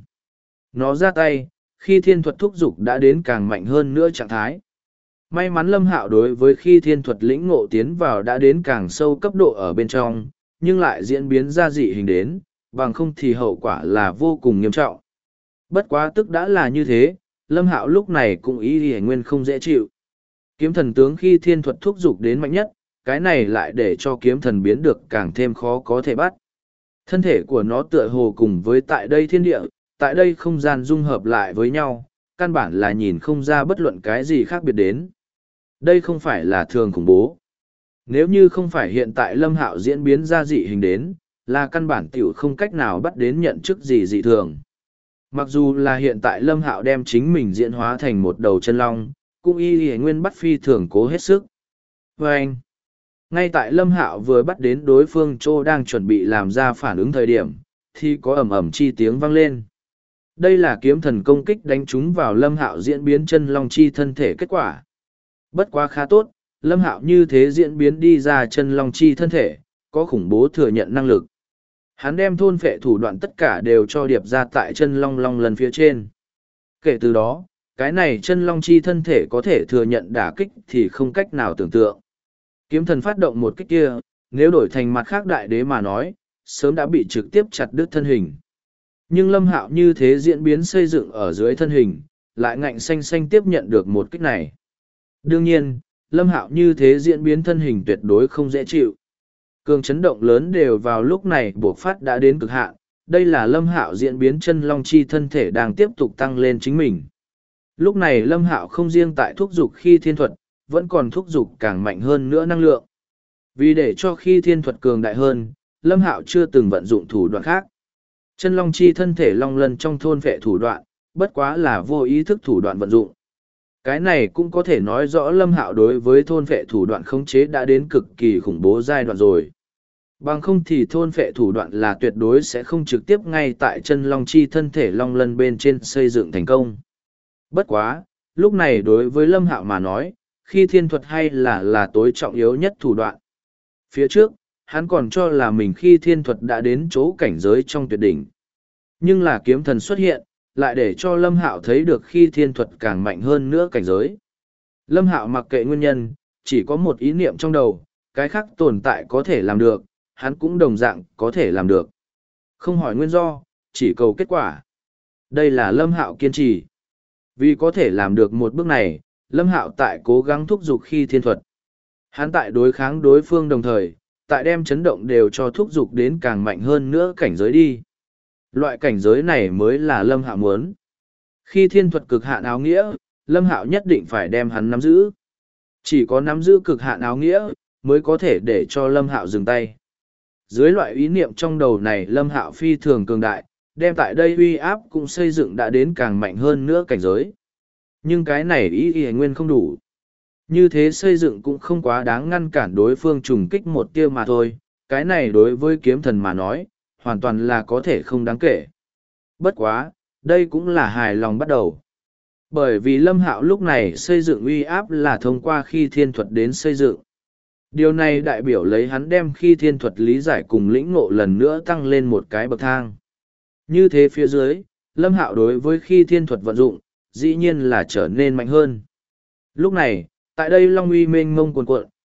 S1: Nó ra tay, khi thiên thuật thúc dục đã đến càng mạnh hơn nữa trạng thái. May mắn Lâm Hạo đối với khi thiên thuật lĩnh ngộ tiến vào đã đến càng sâu cấp độ ở bên trong, nhưng lại diễn biến ra dị hình đến, bằng không thì hậu quả là vô cùng nghiêm trọng. Bất quá tức đã là như thế, Lâm Hạo lúc này cũng ý ý nguyên không dễ chịu. Kiếm thần tướng khi thiên thuật thúc dục đến mạnh nhất, cái này lại để cho kiếm thần biến được càng thêm khó có thể bắt. Thân thể của nó tựa hồ cùng với tại đây thiên địa, tại đây không gian dung hợp lại với nhau, căn bản là nhìn không ra bất luận cái gì khác biệt đến. Đây không phải là thường khủng bố. Nếu như không phải hiện tại Lâm Hạo diễn biến ra dị hình đến, là căn bản tiểu không cách nào bắt đến nhận chức gì dị thường. Mặc dù là hiện tại Lâm Hạo đem chính mình diễn hóa thành một đầu chân long, cũng y nguyên bắt phi thường cố hết sức. Và anh, ngay tại Lâm Hạo vừa bắt đến đối phương Trô đang chuẩn bị làm ra phản ứng thời điểm, thì có ầm ầm chi tiếng vang lên. Đây là kiếm thần công kích đánh trúng vào Lâm Hạo diễn biến chân long chi thân thể kết quả. Bất quá khá tốt, Lâm Hạo như thế diễn biến đi ra chân long chi thân thể, có khủng bố thừa nhận năng lực. Hắn đem thôn phệ thủ đoạn tất cả đều cho điệp ra tại chân long long lần phía trên. Kể từ đó, cái này chân long chi thân thể có thể thừa nhận đả kích thì không cách nào tưởng tượng. Kiếm thần phát động một kích kia, nếu đổi thành mặt khác đại đế mà nói, sớm đã bị trực tiếp chặt đứt thân hình. Nhưng Lâm Hạo như thế diễn biến xây dựng ở dưới thân hình, lại ngạnh xanh xanh tiếp nhận được một kích này. Đương nhiên, Lâm Hạo như thế diễn biến thân hình tuyệt đối không dễ chịu. Cường chấn động lớn đều vào lúc này buộc phát đã đến cực hạn, đây là Lâm Hạo diễn biến chân long chi thân thể đang tiếp tục tăng lên chính mình. Lúc này Lâm Hạo không riêng tại thúc dục khi thiên thuật, vẫn còn thúc dục càng mạnh hơn nữa năng lượng. Vì để cho khi thiên thuật cường đại hơn, Lâm Hạo chưa từng vận dụng thủ đoạn khác. Chân long chi thân thể long lân trong thôn vệ thủ đoạn, bất quá là vô ý thức thủ đoạn vận dụng. Cái này cũng có thể nói rõ Lâm Hạo đối với thôn vệ thủ đoạn khống chế đã đến cực kỳ khủng bố giai đoạn rồi. Bằng không thì thôn vệ thủ đoạn là tuyệt đối sẽ không trực tiếp ngay tại chân long chi thân thể long lân bên trên xây dựng thành công. Bất quá, lúc này đối với Lâm Hạo mà nói, khi thiên thuật hay là tối trọng yếu nhất thủ đoạn. Phía trước, hắn còn cho là mình khi thiên thuật đã đến chỗ cảnh giới trong tuyệt đỉnh. Nhưng là kiếm thần xuất hiện, lại để cho Lâm Hạo thấy được khi thiên thuật càng mạnh hơn nữa cảnh giới. Lâm Hạo mặc kệ nguyên nhân, chỉ có một ý niệm trong đầu, cái khác tồn tại có thể làm được, hắn cũng đồng dạng có thể làm được. Không hỏi nguyên do, chỉ cầu kết quả. Đây là Lâm Hạo kiên trì. Vì có thể làm được một bước này, Lâm Hạo tại cố gắng thúc giục khi thiên thuật. Hắn tại đối kháng đối phương đồng thời, tại đem chấn động đều cho thúc giục đến càng mạnh hơn nữa cảnh giới đi. Loại cảnh giới này mới là Lâm Hạo muốn. Khi thiên thuật cực hạn áo nghĩa, Lâm Hạo nhất định phải đem hắn nắm giữ. Chỉ có nắm giữ cực hạn áo nghĩa, mới có thể để cho Lâm Hạo dừng tay. Dưới loại ý niệm trong đầu này Lâm Hạo phi thường cường đại, đem tại đây uy áp cũng xây dựng đã đến càng mạnh hơn nữa cảnh giới. Nhưng cái này ý nguyên không đủ. Như thế xây dựng cũng không quá đáng ngăn cản đối phương trùng kích một tia mà thôi, cái này đối với kiếm thần mà nói, hoàn toàn là có thể không đáng kể. Bất quá, đây cũng là hài lòng bắt đầu. Bởi vì Lâm Hạo lúc này xây dựng uy áp là thông qua khi thiên thuật đến xây dựng. Điều này đại biểu lấy hắn đem khi thiên thuật lý giải cùng lĩnh ngộ lần nữa tăng lên một cái bậc thang. Như thế phía dưới, Lâm Hạo đối với khi thiên thuật vận dụng, dĩ nhiên là trở nên mạnh hơn. Lúc này, tại đây long uy mênh mông cuồn cuộn,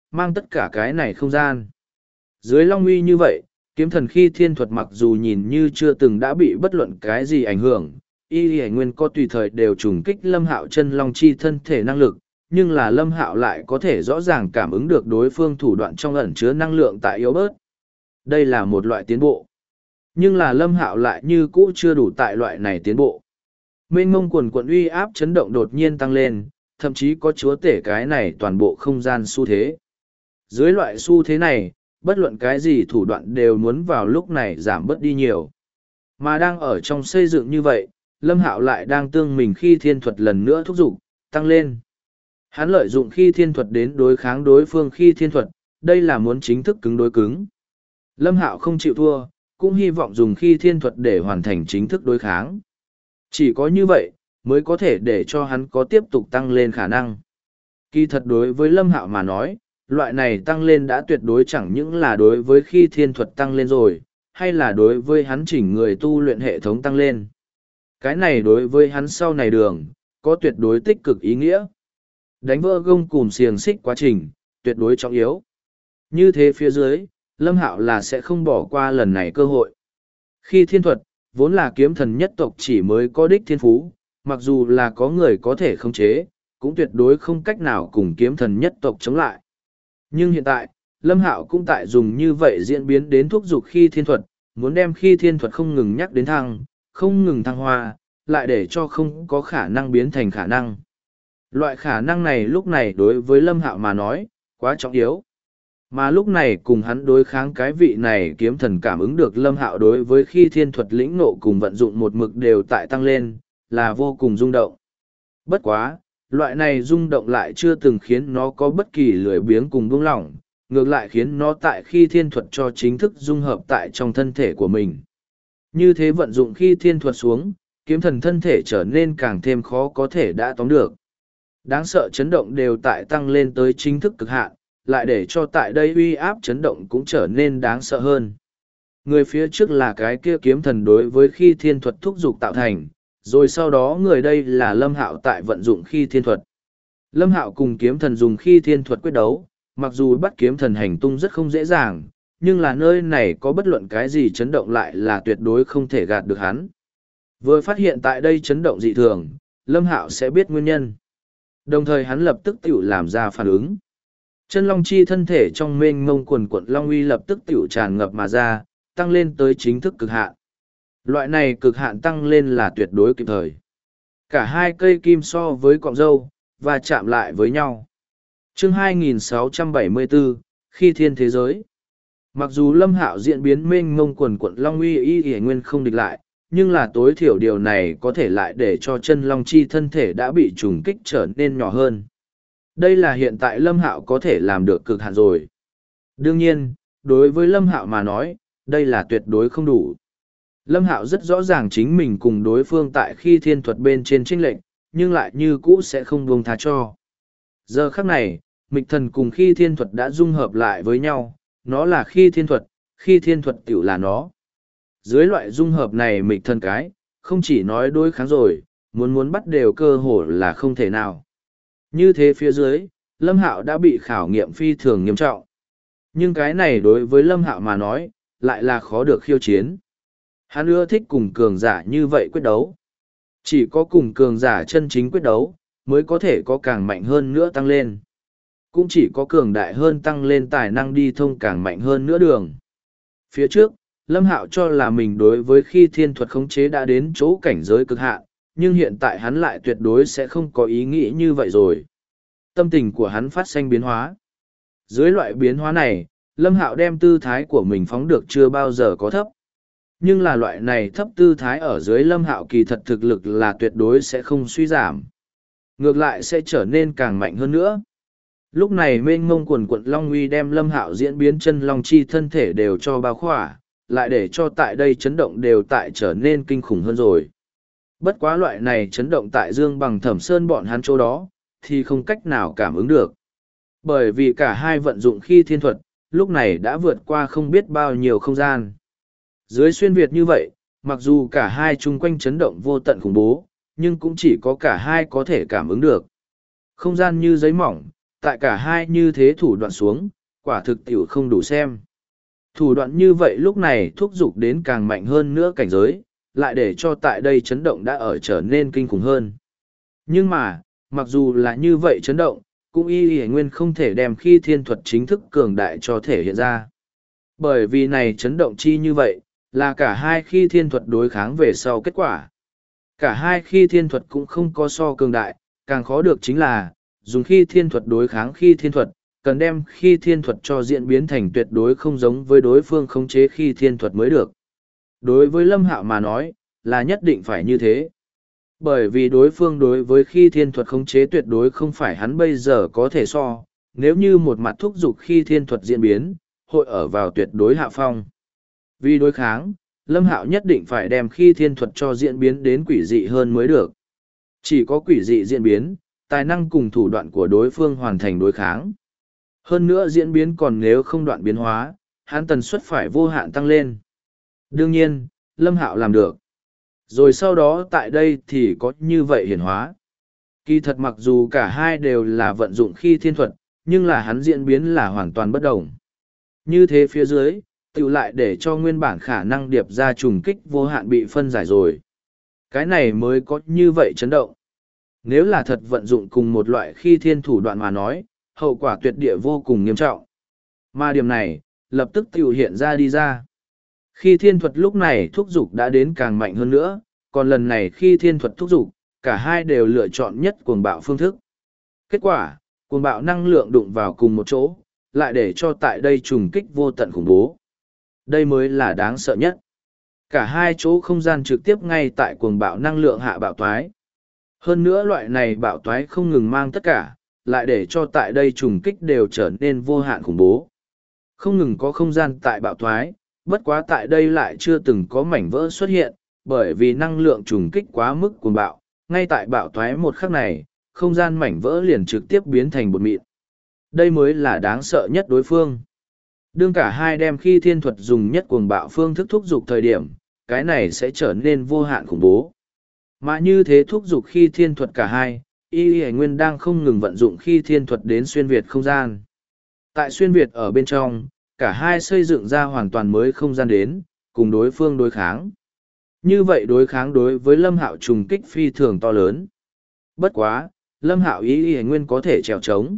S1: mang tất cả cái này không gian. Dưới long uy như vậy, kiếm thần khi thiên thuật mặc dù nhìn như chưa từng đã bị bất luận cái gì ảnh hưởng, y hải nguyên có tùy thời đều trùng kích Lâm Hạo chân long chi thân thể năng lực, nhưng là Lâm Hạo lại có thể rõ ràng cảm ứng được đối phương thủ đoạn trong ẩn chứa năng lượng tại yếu bớt. Đây là một loại tiến bộ. Nhưng là Lâm Hạo lại như cũ chưa đủ tại loại này tiến bộ. Mênh mông quần quận uy áp chấn động đột nhiên tăng lên, thậm chí có chúa tể cái này toàn bộ không gian xu thế. Dưới loại xu thế này, bất luận cái gì thủ đoạn đều muốn vào lúc này giảm bớt đi nhiều. Mà đang ở trong xây dựng như vậy, Lâm Hạo lại đang tương mình khi thiên thuật lần nữa thúc giục, tăng lên. Hắn lợi dụng khi thiên thuật đến đối kháng đối phương khi thiên thuật, đây là muốn chính thức cứng đối cứng. Lâm Hạo không chịu thua, cũng hy vọng dùng khi thiên thuật để hoàn thành chính thức đối kháng. Chỉ có như vậy, mới có thể để cho hắn có tiếp tục tăng lên khả năng. Kỳ thật đối với Lâm Hạo mà nói, loại này tăng lên đã tuyệt đối chẳng những là đối với khi thiên thuật tăng lên rồi, hay là đối với hắn chỉnh người tu luyện hệ thống tăng lên. Cái này đối với hắn sau này đường, có tuyệt đối tích cực ý nghĩa. Đánh vỡ gông cùm xiềng xích quá trình, tuyệt đối trọng yếu. Như thế phía dưới, Lâm Hạo là sẽ không bỏ qua lần này cơ hội. Khi thiên thuật, vốn là kiếm thần nhất tộc chỉ mới có đích thiên phú, mặc dù là có người có thể khống chế, cũng tuyệt đối không cách nào cùng kiếm thần nhất tộc chống lại. Nhưng hiện tại, Lâm Hạo cũng tại dùng như vậy diễn biến đến thúc giục khi thiên thuật, muốn đem khi thiên thuật không ngừng nhắc đến thăng, không ngừng thăng hoa, lại để cho không có khả năng biến thành khả năng. Loại khả năng này lúc này đối với Lâm Hạo mà nói, quá trọng yếu. Mà lúc này cùng hắn đối kháng cái vị này kiếm thần cảm ứng được Lâm Hạo đối với khi thiên thuật lĩnh nộ cùng vận dụng một mực đều tại tăng lên, là vô cùng rung động. Bất quá, loại này rung động lại chưa từng khiến nó có bất kỳ lười biếng cùng buông lỏng, ngược lại khiến nó tại khi thiên thuật cho chính thức dung hợp tại trong thân thể của mình. Như thế vận dụng khi thiên thuật xuống, kiếm thần thân thể trở nên càng thêm khó có thể đã tóm được. Đáng sợ chấn động đều tại tăng lên tới chính thức cực hạn, lại để cho tại đây uy áp chấn động cũng trở nên đáng sợ hơn. Người phía trước là cái kia kiếm thần đối với khi thiên thuật thúc dục tạo thành, rồi sau đó người đây là Lâm Hạo tại vận dụng khi thiên thuật. Lâm Hạo cùng kiếm thần dùng khi thiên thuật quyết đấu, mặc dù bắt kiếm thần hành tung rất không dễ dàng, nhưng là nơi này có bất luận cái gì chấn động lại là tuyệt đối không thể gạt được hắn. Vừa phát hiện tại đây chấn động dị thường, Lâm Hạo sẽ biết nguyên nhân. Đồng thời hắn lập tức tiểu làm ra phản ứng. Chân long chi thân thể trong mênh mông quần quận long uy lập tức tiểu tràn ngập mà ra, tăng lên tới chính thức cực hạn. Loại này cực hạn tăng lên là tuyệt đối kịp thời. Cả hai cây kim so với cọng râu, và chạm lại với nhau. Chương 2674, khi thiên thế giới. Mặc dù Lâm Hạo diễn biến mênh mông quần quận long uy y nguyên không địch lại, nhưng là tối thiểu điều này có thể lại để cho chân long chi thân thể đã bị trùng kích trở nên nhỏ hơn. Đây là hiện tại Lâm Hạo có thể làm được cực hạn rồi. Đương nhiên, đối với Lâm Hạo mà nói, đây là tuyệt đối không đủ. Lâm Hạo rất rõ ràng chính mình cùng đối phương tại khi thiên thuật bên trên chênh lệnh, nhưng lại như cũ sẽ không buông tha cho. Giờ khắc này, Mịch Thần cùng khi thiên thuật đã dung hợp lại với nhau, nó là khi thiên thuật tiểu là nó. Dưới loại dung hợp này Mịch Thần cái, không chỉ nói đối kháng rồi, muốn bắt đều cơ hội là không thể nào. Như thế phía dưới, Lâm Hạo đã bị khảo nghiệm phi thường nghiêm trọng. Nhưng cái này đối với Lâm Hạo mà nói, lại là khó được khiêu chiến. Hắn ưa thích cùng cường giả như vậy quyết đấu. Chỉ có cùng cường giả chân chính quyết đấu, mới có thể có càng mạnh hơn nữa tăng lên. Cũng chỉ có cường đại hơn tăng lên tài năng đi thông càng mạnh hơn nữa đường. Phía trước, Lâm Hạo cho là mình đối với khi thiên thuật khống chế đã đến chỗ cảnh giới cực hạn, nhưng hiện tại hắn lại tuyệt đối sẽ không có ý nghĩ như vậy rồi. Tâm tình của hắn phát sinh biến hóa. Dưới loại biến hóa này, Lâm Hạo đem tư thái của mình phóng được chưa bao giờ có thấp. Nhưng là loại này thấp tư thái ở dưới Lâm Hạo kỳ thật thực lực là tuyệt đối sẽ không suy giảm. Ngược lại sẽ trở nên càng mạnh hơn nữa. Lúc này mênh mông quần quận Long Uy đem Lâm Hạo diễn biến chân Long Chi thân thể đều cho bao khỏa, lại để cho tại đây chấn động đều tại trở nên kinh khủng hơn rồi. Bất quá loại này chấn động tại Dương Bằng Thẩm Sơn bọn hắn chỗ đó, thì không cách nào cảm ứng được. Bởi vì cả hai vận dụng khi thiên thuật, lúc này đã vượt qua không biết bao nhiêu không gian. Dưới xuyên Việt như vậy, mặc dù cả hai chung quanh chấn động vô tận khủng bố, nhưng cũng chỉ có cả hai có thể cảm ứng được. Không gian như giấy mỏng, Tại cả hai như thế thủ đoạn xuống, quả thực tiểu không đủ xem. Thủ đoạn như vậy lúc này thúc giục đến càng mạnh hơn nữa cảnh giới, lại để cho tại đây chấn động đã ở trở nên kinh khủng hơn. Nhưng mà, mặc dù là như vậy chấn động, cũng y nguyên không thể đem khi thiên thuật chính thức cường đại cho thể hiện ra. Bởi vì này chấn động chi như vậy, là cả hai khi thiên thuật đối kháng về sau kết quả. Cả hai khi thiên thuật cũng không có so cường đại, càng khó được chính là, dùng khi thiên thuật đối kháng khi thiên thuật, cần đem khi thiên thuật cho diễn biến thành tuyệt đối không giống với đối phương khống chế khi thiên thuật mới được. Đối với Lâm Hạo mà nói, là nhất định phải như thế. Bởi vì đối phương đối với khi thiên thuật khống chế tuyệt đối không phải hắn bây giờ có thể so, nếu như một mặt thúc giục khi thiên thuật diễn biến, hội ở vào tuyệt đối hạ phong. Vì đối kháng, Lâm Hạo nhất định phải đem khi thiên thuật cho diễn biến đến quỷ dị hơn mới được. Chỉ có quỷ dị diễn biến, tài năng cùng thủ đoạn của đối phương hoàn thành đối kháng. Hơn nữa diễn biến còn nếu không đoạn biến hóa, hắn tần suất phải vô hạn tăng lên. Đương nhiên, Lâm Hạo làm được. Rồi sau đó tại đây thì có như vậy hiển hóa. Kỳ thật mặc dù cả hai đều là vận dụng khi thiên thuật, nhưng là hắn diễn biến là hoàn toàn bất đồng. Như thế phía dưới, tự lại để cho nguyên bản khả năng điệp ra trùng kích vô hạn bị phân giải rồi. Cái này mới có như vậy chấn động. Nếu là thật vận dụng cùng một loại khi thiên thủ đoạn mà nói, hậu quả tuyệt địa vô cùng nghiêm trọng. Mà điểm này, lập tức tự hiện ra đi ra. Khi thiên thuật lúc này thúc dục đã đến càng mạnh hơn nữa, còn lần này khi thiên thuật thúc dục, cả hai đều lựa chọn nhất cuồng bạo phương thức. Kết quả, cuồng bạo năng lượng đụng vào cùng một chỗ, lại để cho tại đây trùng kích vô tận khủng bố. Đây mới là đáng sợ nhất. Cả hai chỗ không gian trực tiếp ngay tại cuồng bạo năng lượng hạ bạo toái. Hơn nữa loại này bạo toái không ngừng mang tất cả, lại để cho tại đây trùng kích đều trở nên vô hạn khủng bố. Không ngừng có không gian tại bạo toái, bất quá tại đây lại chưa từng có mảnh vỡ xuất hiện, bởi vì năng lượng trùng kích quá mức cuồng bạo, ngay tại bạo toái một khắc này, không gian mảnh vỡ liền trực tiếp biến thành bột mịn. Đây mới là đáng sợ nhất đối phương. Đương cả hai đem khi thiên thuật dùng nhất cuồng bạo phương thức thúc dục thời điểm, cái này sẽ trở nên vô hạn khủng bố. Mà như thế thúc dục khi thiên thuật cả hai, Y Nguyên đang không ngừng vận dụng khi thiên thuật đến xuyên Việt không gian. Tại xuyên Việt ở bên trong, cả hai xây dựng ra hoàn toàn mới không gian đến, cùng đối phương đối kháng. Như vậy đối kháng đối với Lâm Hạo trùng kích phi thường to lớn. Bất quá, Lâm Hạo Y Nguyên có thể trèo trống.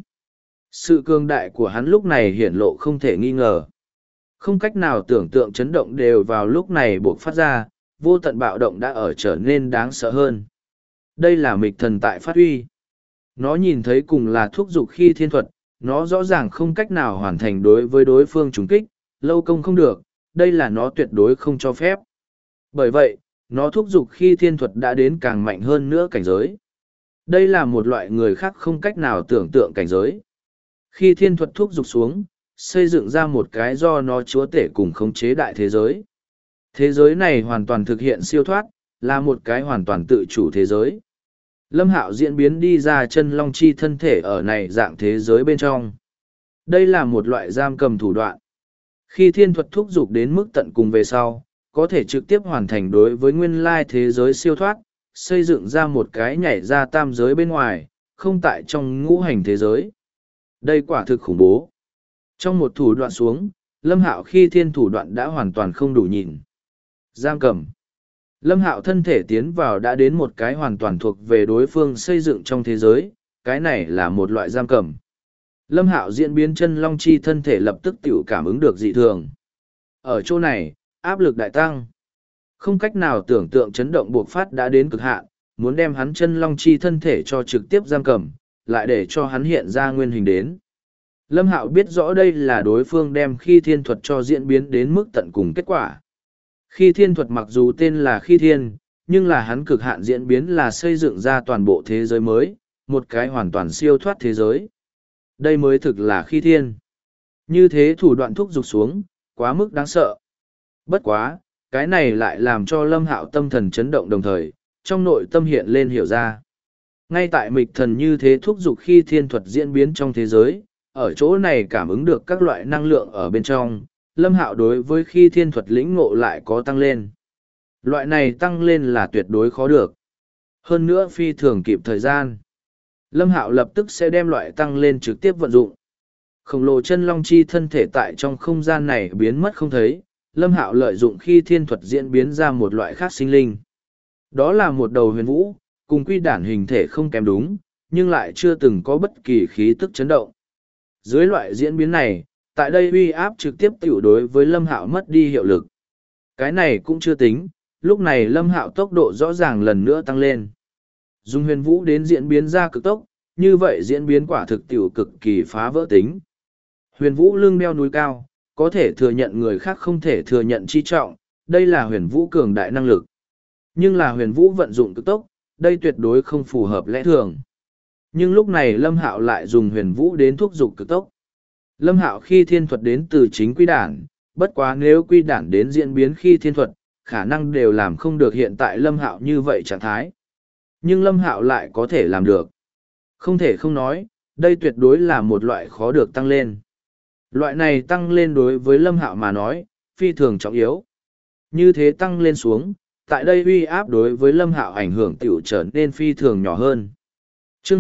S1: Sự cường đại của hắn lúc này hiển lộ không thể nghi ngờ. Không cách nào tưởng tượng chấn động đều vào lúc này buộc phát ra, vô tận bạo động đã ở trở nên đáng sợ hơn. Đây là mịch thần tại phát huy. Nó nhìn thấy cùng là thúc dục khi thiên thuật, nó rõ ràng không cách nào hoàn thành đối với đối phương trùng kích, lâu công không được, đây là nó tuyệt đối không cho phép. Bởi vậy, nó thúc dục khi thiên thuật đã đến càng mạnh hơn nữa cảnh giới. Đây là một loại người khác không cách nào tưởng tượng cảnh giới. Khi thiên thuật thúc dục xuống, xây dựng ra một cái do nó chúa tể cùng khống chế đại thế giới. Thế giới này hoàn toàn thực hiện siêu thoát, là một cái hoàn toàn tự chủ thế giới. Lâm Hạo diễn biến đi ra chân long chi thân thể ở này dạng thế giới bên trong. Đây là một loại giam cầm thủ đoạn. Khi thiên thuật thúc dục đến mức tận cùng về sau, có thể trực tiếp hoàn thành đối với nguyên lai thế giới siêu thoát, xây dựng ra một cái nhảy ra tam giới bên ngoài, không tại trong ngũ hành thế giới. Đây quả thực khủng bố. Trong một thủ đoạn xuống, Lâm Hạo khi thiên thủ đoạn đã hoàn toàn không đủ nhìn. Giam cầm. Lâm Hạo thân thể tiến vào đã đến một cái hoàn toàn thuộc về đối phương xây dựng trong thế giới, cái này là một loại giam cầm. Lâm Hạo diễn biến chân long chi thân thể lập tức tự cảm ứng được dị thường. Ở chỗ này, áp lực đại tăng. Không cách nào tưởng tượng chấn động buộc phát đã đến cực hạn, muốn đem hắn chân long chi thân thể cho trực tiếp giam cầm, lại để cho hắn hiện ra nguyên hình đến. Lâm Hạo biết rõ đây là đối phương đem khi thiên thuật cho diễn biến đến mức tận cùng kết quả. Khi thiên thuật mặc dù tên là khi thiên, nhưng là hắn cực hạn diễn biến là xây dựng ra toàn bộ thế giới mới, một cái hoàn toàn siêu thoát thế giới. Đây mới thực là khi thiên. Như thế thủ đoạn thúc giục xuống, quá mức đáng sợ. Bất quá, cái này lại làm cho Lâm Hạo tâm thần chấn động đồng thời, trong nội tâm hiện lên hiểu ra. Ngay tại mịch thần như thế thúc giục khi thiên thuật diễn biến trong thế giới, ở chỗ này cảm ứng được các loại năng lượng ở bên trong, Lâm Hạo đối với khi thiên thuật lĩnh ngộ lại có tăng lên. Loại này tăng lên là tuyệt đối khó được. Hơn nữa phi thường kịp thời gian. Lâm Hạo lập tức sẽ đem loại tăng lên trực tiếp vận dụng. Khổng lồ chân long chi thân thể tại trong không gian này biến mất không thấy, Lâm Hạo lợi dụng khi thiên thuật diễn biến ra một loại khác sinh linh. Đó là một đầu huyền vũ, cùng quy đản hình thể không kém đúng, nhưng lại chưa từng có bất kỳ khí tức chấn động. Dưới loại diễn biến này, tại đây uy áp trực tiếp tiểu đối với Lâm Hạo mất đi hiệu lực. Cái này cũng chưa tính, lúc này Lâm Hạo tốc độ rõ ràng lần nữa tăng lên. Dùng huyền vũ đến diễn biến ra cực tốc, như vậy diễn biến quả thực tiểu cực kỳ phá vỡ tính. Huyền vũ lưng đeo núi cao, có thể thừa nhận người khác không thể thừa nhận chi trọng, đây là huyền vũ cường đại năng lực. Nhưng là huyền vũ vận dụng cực tốc, đây tuyệt đối không phù hợp lẽ thường. Nhưng lúc này Lâm Hạo lại dùng huyền vũ đến thúc giục cực tốc. Lâm Hạo khi thiên thuật đến từ chính quy đản, bất quá nếu quy đản đến diễn biến khi thiên thuật, khả năng đều làm không được hiện tại Lâm Hạo như vậy trạng thái. Nhưng Lâm Hạo lại có thể làm được. Không thể không nói, đây tuyệt đối là một loại khó được tăng lên. Loại này tăng lên đối với Lâm Hạo mà nói, phi thường trọng yếu. Như thế tăng lên xuống, tại đây uy áp đối với Lâm Hạo ảnh hưởng tiểu trở nên phi thường nhỏ hơn. Chương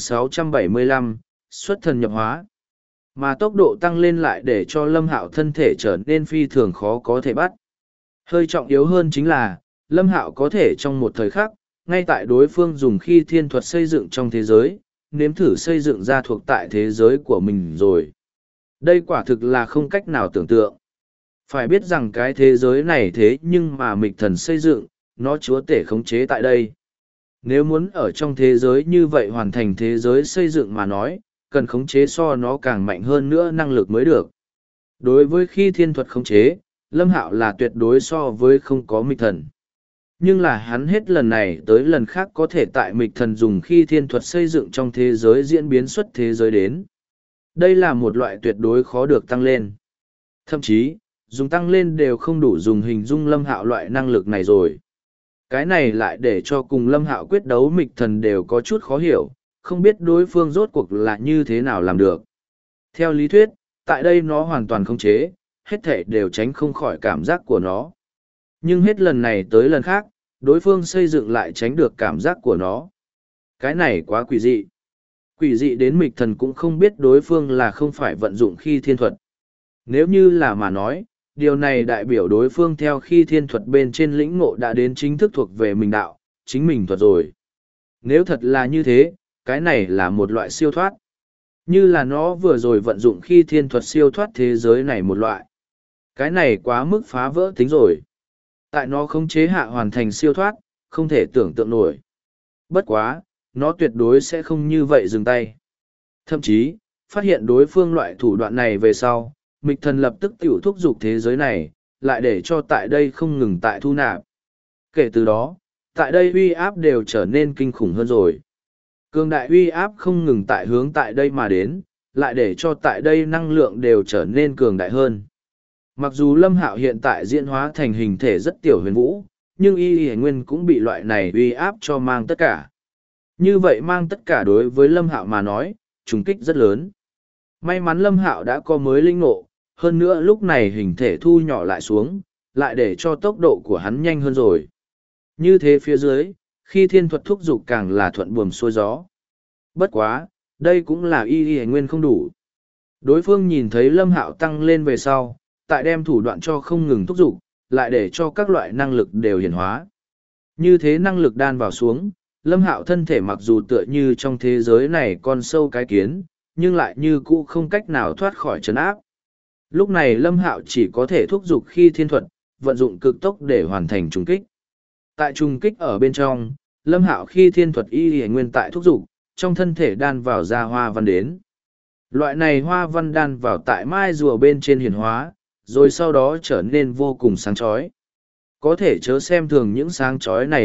S1: 2675, xuất thần nhập hóa. Mà tốc độ tăng lên lại để cho Lâm Hạo thân thể trở nên phi thường khó có thể bắt. Hơi trọng yếu hơn chính là, Lâm Hạo có thể trong một thời khắc, ngay tại đối phương dùng khi thiên thuật xây dựng trong thế giới, nếm thử xây dựng ra thuộc tại thế giới của mình rồi. Đây quả thực là không cách nào tưởng tượng. Phải biết rằng cái thế giới này thế nhưng mà mịch thần xây dựng, nó chúa tể khống chế tại đây. Nếu muốn ở trong thế giới như vậy hoàn thành thế giới xây dựng mà nói, cần khống chế so nó càng mạnh hơn nữa năng lực mới được. Đối với khi thiên thuật khống chế, Lâm Hạo là tuyệt đối so với không có mịch thần. Nhưng là hắn hết lần này tới lần khác có thể tại mịch thần dùng khi thiên thuật xây dựng trong thế giới diễn biến xuất thế giới đến. Đây là một loại tuyệt đối khó được tăng lên. Thậm chí, dùng tăng lên đều không đủ dùng hình dung Lâm Hạo loại năng lực này rồi. Cái này lại để cho cùng Lâm Hạo quyết đấu mịch thần đều có chút khó hiểu, không biết đối phương rốt cuộc là như thế nào làm được. Theo lý thuyết, tại đây nó hoàn toàn khống chế, hết thể đều tránh không khỏi cảm giác của nó. Nhưng hết lần này tới lần khác, đối phương xây dựng lại tránh được cảm giác của nó. Cái này quá quỷ dị. Quỷ dị đến mịch thần cũng không biết đối phương là không phải vận dụng khi thiên thuật. Nếu như là mà nói, điều này đại biểu đối phương theo khi thiên thuật bên trên lĩnh ngộ đã đến chính thức thuộc về mình đạo, chính mình thuật rồi. Nếu thật là như thế, cái này là một loại siêu thoát. Như là nó vừa rồi vận dụng khi thiên thuật siêu thoát thế giới này một loại. Cái này quá mức phá vỡ tính rồi. Tại nó khống chế hạ hoàn thành siêu thoát, không thể tưởng tượng nổi. Bất quá, nó tuyệt đối sẽ không như vậy dừng tay. Thậm chí, phát hiện đối phương loại thủ đoạn này về sau, mịch thần lập tức tiểu thúc giục thế giới này, lại để cho tại đây không ngừng tại thu nạp. Kể từ đó, tại đây uy áp đều trở nên kinh khủng hơn rồi. Cường đại uy áp không ngừng tại hướng tại đây mà đến, lại để cho tại đây năng lượng đều trở nên cường đại hơn. Mặc dù Lâm Hạo hiện tại diễn hóa thành hình thể rất tiểu huyền vũ, nhưng y nguyên cũng bị loại này uy áp cho mang tất cả. Như vậy mang tất cả đối với Lâm Hạo mà nói, trùng kích rất lớn. May mắn Lâm Hạo đã có mới linh ngộ, hơn nữa lúc này hình thể thu nhỏ lại xuống, lại để cho tốc độ của hắn nhanh hơn rồi. Như thế phía dưới, khi thiên thuật thúc dục càng là thuận buồm xuôi gió. Bất quá, đây cũng là y nguyên không đủ. Đối phương nhìn thấy Lâm Hạo tăng lên về sau, tại đem thủ đoạn cho không ngừng thúc dục, lại để cho các loại năng lực đều hiển hóa. Như thế năng lực đan vào xuống, Lâm Hạo thân thể mặc dù tựa như trong thế giới này con sâu cái kiến, nhưng lại như cũ không cách nào thoát khỏi trấn áp. Lúc này Lâm Hạo chỉ có thể thúc dục khi thiên thuật, vận dụng cực tốc để hoàn thành trùng kích. Tại trùng kích ở bên trong, Lâm Hạo khi thiên thuật y nguyên tại thúc dục, trong thân thể đan vào ra hoa văn đến. Loại này hoa văn đan vào tại mai rùa bên trên hiển hóa, rồi sau đó trở nên vô cùng sáng chói. Có thể chớ xem thường những sáng chói này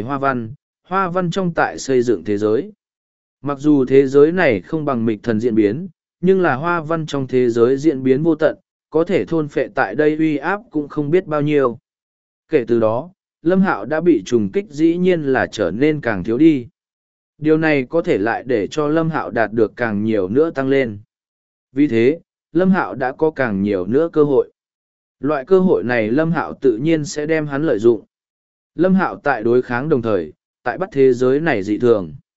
S1: hoa văn trong tại xây dựng thế giới. Mặc dù thế giới này không bằng mịch thần diễn biến, nhưng là hoa văn trong thế giới diễn biến vô tận, có thể thôn phệ tại đây uy áp cũng không biết bao nhiêu. Kể từ đó, Lâm Hạo đã bị trùng kích dĩ nhiên là trở nên càng thiếu đi. Điều này có thể lại để cho Lâm Hạo đạt được càng nhiều nữa tăng lên. Vì thế, Lâm Hạo đã có càng nhiều nữa cơ hội. Loại cơ hội này Lâm Hạo tự nhiên sẽ đem hắn lợi dụng. Lâm Hạo tại đối kháng đồng thời, tại bắt thế giới này dị thường.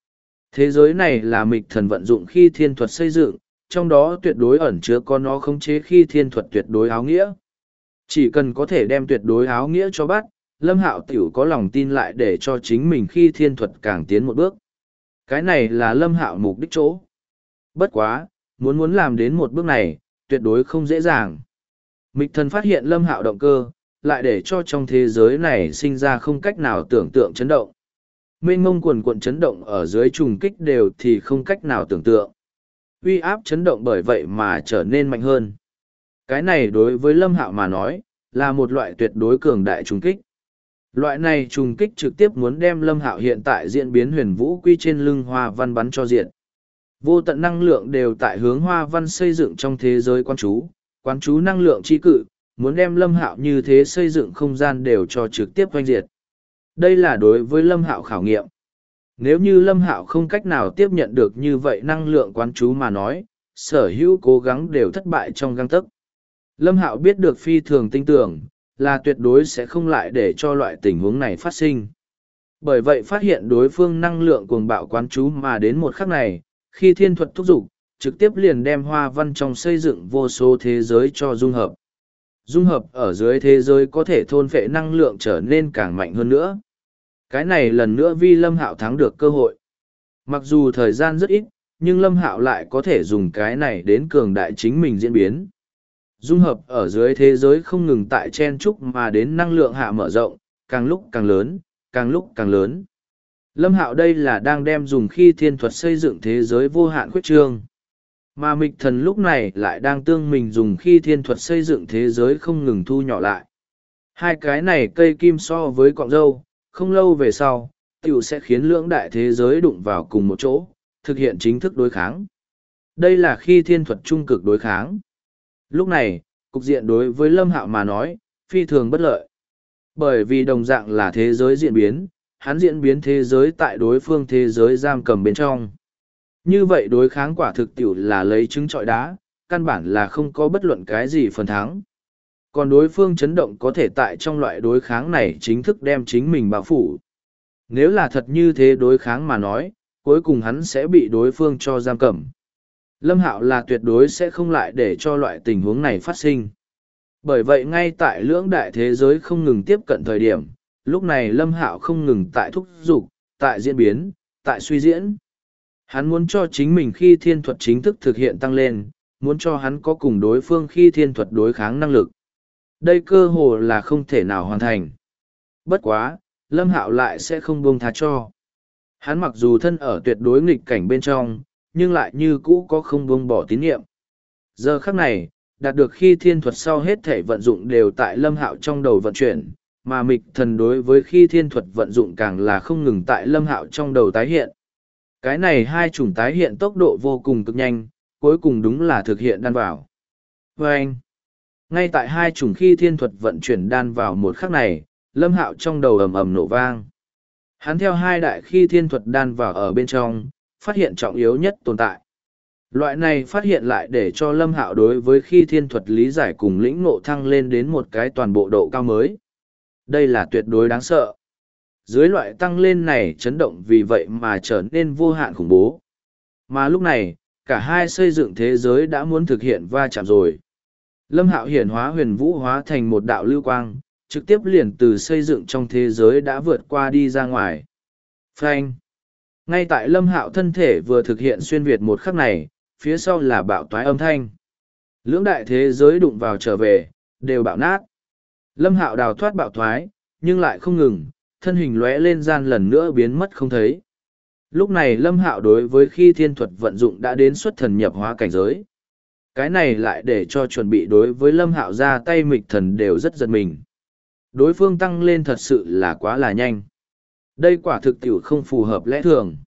S1: Thế giới này là mịch thần vận dụng khi thiên thuật xây dựng, trong đó tuyệt đối ẩn chứa có nó khống chế khi thiên thuật tuyệt đối áo nghĩa. Chỉ cần có thể đem tuyệt đối áo nghĩa cho bắt, Lâm Hạo tiểu có lòng tin lại để cho chính mình khi thiên thuật càng tiến một bước. Cái này là Lâm Hạo mục đích chỗ. Bất quá, muốn làm đến một bước này, tuyệt đối không dễ dàng. Mịch thần phát hiện Lâm Hạo động cơ, lại để cho trong thế giới này sinh ra không cách nào tưởng tượng chấn động. Mênh mông quần cuộn chấn động ở dưới trùng kích đều thì không cách nào tưởng tượng. Uy áp chấn động bởi vậy mà trở nên mạnh hơn. Cái này đối với Lâm Hạo mà nói, là một loại tuyệt đối cường đại trùng kích. Loại này trùng kích trực tiếp muốn đem Lâm Hạo hiện tại diễn biến huyền vũ quy trên lưng hoa văn bắn cho diện. Vô tận năng lượng đều tại hướng hoa văn xây dựng trong thế giới quán chú năng lượng chi cự, muốn đem Lâm Hạo như thế xây dựng không gian đều cho trực tiếp oanh diệt. Đây là đối với Lâm Hạo khảo nghiệm. Nếu như Lâm Hạo không cách nào tiếp nhận được như vậy năng lượng quán chú mà nói, sở hữu cố gắng đều thất bại trong gang tấc. Lâm Hạo biết được phi thường tinh tưởng, là tuyệt đối sẽ không lại để cho loại tình huống này phát sinh. Bởi vậy phát hiện đối phương năng lượng cuồng bạo quán chú mà đến một khắc này, khi thiên thuật thúc giục, trực tiếp liền đem hoa văn trong xây dựng vô số thế giới cho dung hợp. Dung hợp ở dưới thế giới có thể thôn phệ năng lượng trở nên càng mạnh hơn nữa. Cái này lần nữa vi Lâm Hạo thắng được cơ hội. Mặc dù thời gian rất ít, nhưng Lâm Hạo lại có thể dùng cái này đến cường đại chính mình diễn biến. Dung hợp ở dưới thế giới không ngừng tại chen trúc mà đến năng lượng hạ mở rộng, càng lúc càng lớn, càng lúc càng lớn. Lâm Hạo đây là đang đem dùng khi thiên thuật xây dựng thế giới vô hạn khuyết trương. Mà mịch thần lúc này lại đang tương mình dùng khi thiên thuật xây dựng thế giới không ngừng thu nhỏ lại. Hai cái này cây kim so với cọng râu, không lâu về sau, tiểu sẽ khiến lưỡng đại thế giới đụng vào cùng một chỗ, thực hiện chính thức đối kháng. Đây là khi thiên thuật trung cực đối kháng. Lúc này, cục diện đối với Lâm Hạo mà nói, phi thường bất lợi. Bởi vì đồng dạng là thế giới diễn biến, hắn diễn biến thế giới tại đối phương thế giới giam cầm bên trong. Như vậy đối kháng quả thực tiểu là lấy trứng trọi đá, căn bản là không có bất luận cái gì phần thắng. Còn đối phương chấn động có thể tại trong loại đối kháng này chính thức đem chính mình bao phủ. Nếu là thật như thế đối kháng mà nói, cuối cùng hắn sẽ bị đối phương cho giam cầm. Lâm Hạo là tuyệt đối sẽ không lại để cho loại tình huống này phát sinh. Bởi vậy ngay tại lưỡng đại thế giới không ngừng tiếp cận thời điểm, lúc này Lâm Hạo không ngừng tại thúc giục, tại diễn biến, tại suy diễn. Hắn muốn cho chính mình khi thiên thuật chính thức thực hiện tăng lên, muốn cho hắn có cùng đối phương khi thiên thuật đối kháng năng lực. Đây cơ hồ là không thể nào hoàn thành. Bất quá, Lâm Hạo lại sẽ không buông tha cho. Hắn mặc dù thân ở tuyệt đối nghịch cảnh bên trong, nhưng lại như cũ có không buông bỏ tín nhiệm. Giờ khắc này, đạt được khi thiên thuật sau hết thể vận dụng đều tại Lâm Hạo trong đầu vận chuyển, mà mịch thần đối với khi thiên thuật vận dụng càng là không ngừng tại Lâm Hạo trong đầu tái hiện. Cái này hai chủng tái hiện tốc độ vô cùng cực nhanh, cuối cùng đúng là thực hiện đan vào. Và anh, ngay tại hai chủng khi thiên thuật vận chuyển đan vào một khắc này, Lâm Hạo trong đầu ầm ầm nổ vang. Hắn theo hai đại khi thiên thuật đan vào ở bên trong, phát hiện trọng yếu nhất tồn tại. Loại này phát hiện lại để cho Lâm Hạo đối với khi thiên thuật lý giải cùng lĩnh ngộ thăng lên đến một cái toàn bộ độ cao mới. Đây là tuyệt đối đáng sợ. Dưới loại tăng lên này chấn động vì vậy mà trở nên vô hạn khủng bố. Mà lúc này, cả hai xây dựng thế giới đã muốn thực hiện va chạm rồi. Lâm Hạo hiển hóa huyền vũ hóa thành một đạo lưu quang, trực tiếp liền từ xây dựng trong thế giới đã vượt qua đi ra ngoài. Phanh! Ngay tại Lâm Hạo thân thể vừa thực hiện xuyên việt một khắc này, phía sau là bạo toái âm thanh. Lưỡng đại thế giới đụng vào trở về, đều bạo nát. Lâm Hạo đào thoát bạo toái, nhưng lại không ngừng, thân hình lóe lên gian lần nữa biến mất không thấy. Lúc này Lâm Hạo đối với khi thiên thuật vận dụng đã đến xuất thần nhập hóa cảnh giới. Cái này lại để cho chuẩn bị đối với Lâm Hạo ra tay mịch thần đều rất giật mình. Đối phương tăng lên thật sự là quá là nhanh. Đây quả thực tiểu không phù hợp lẽ thường.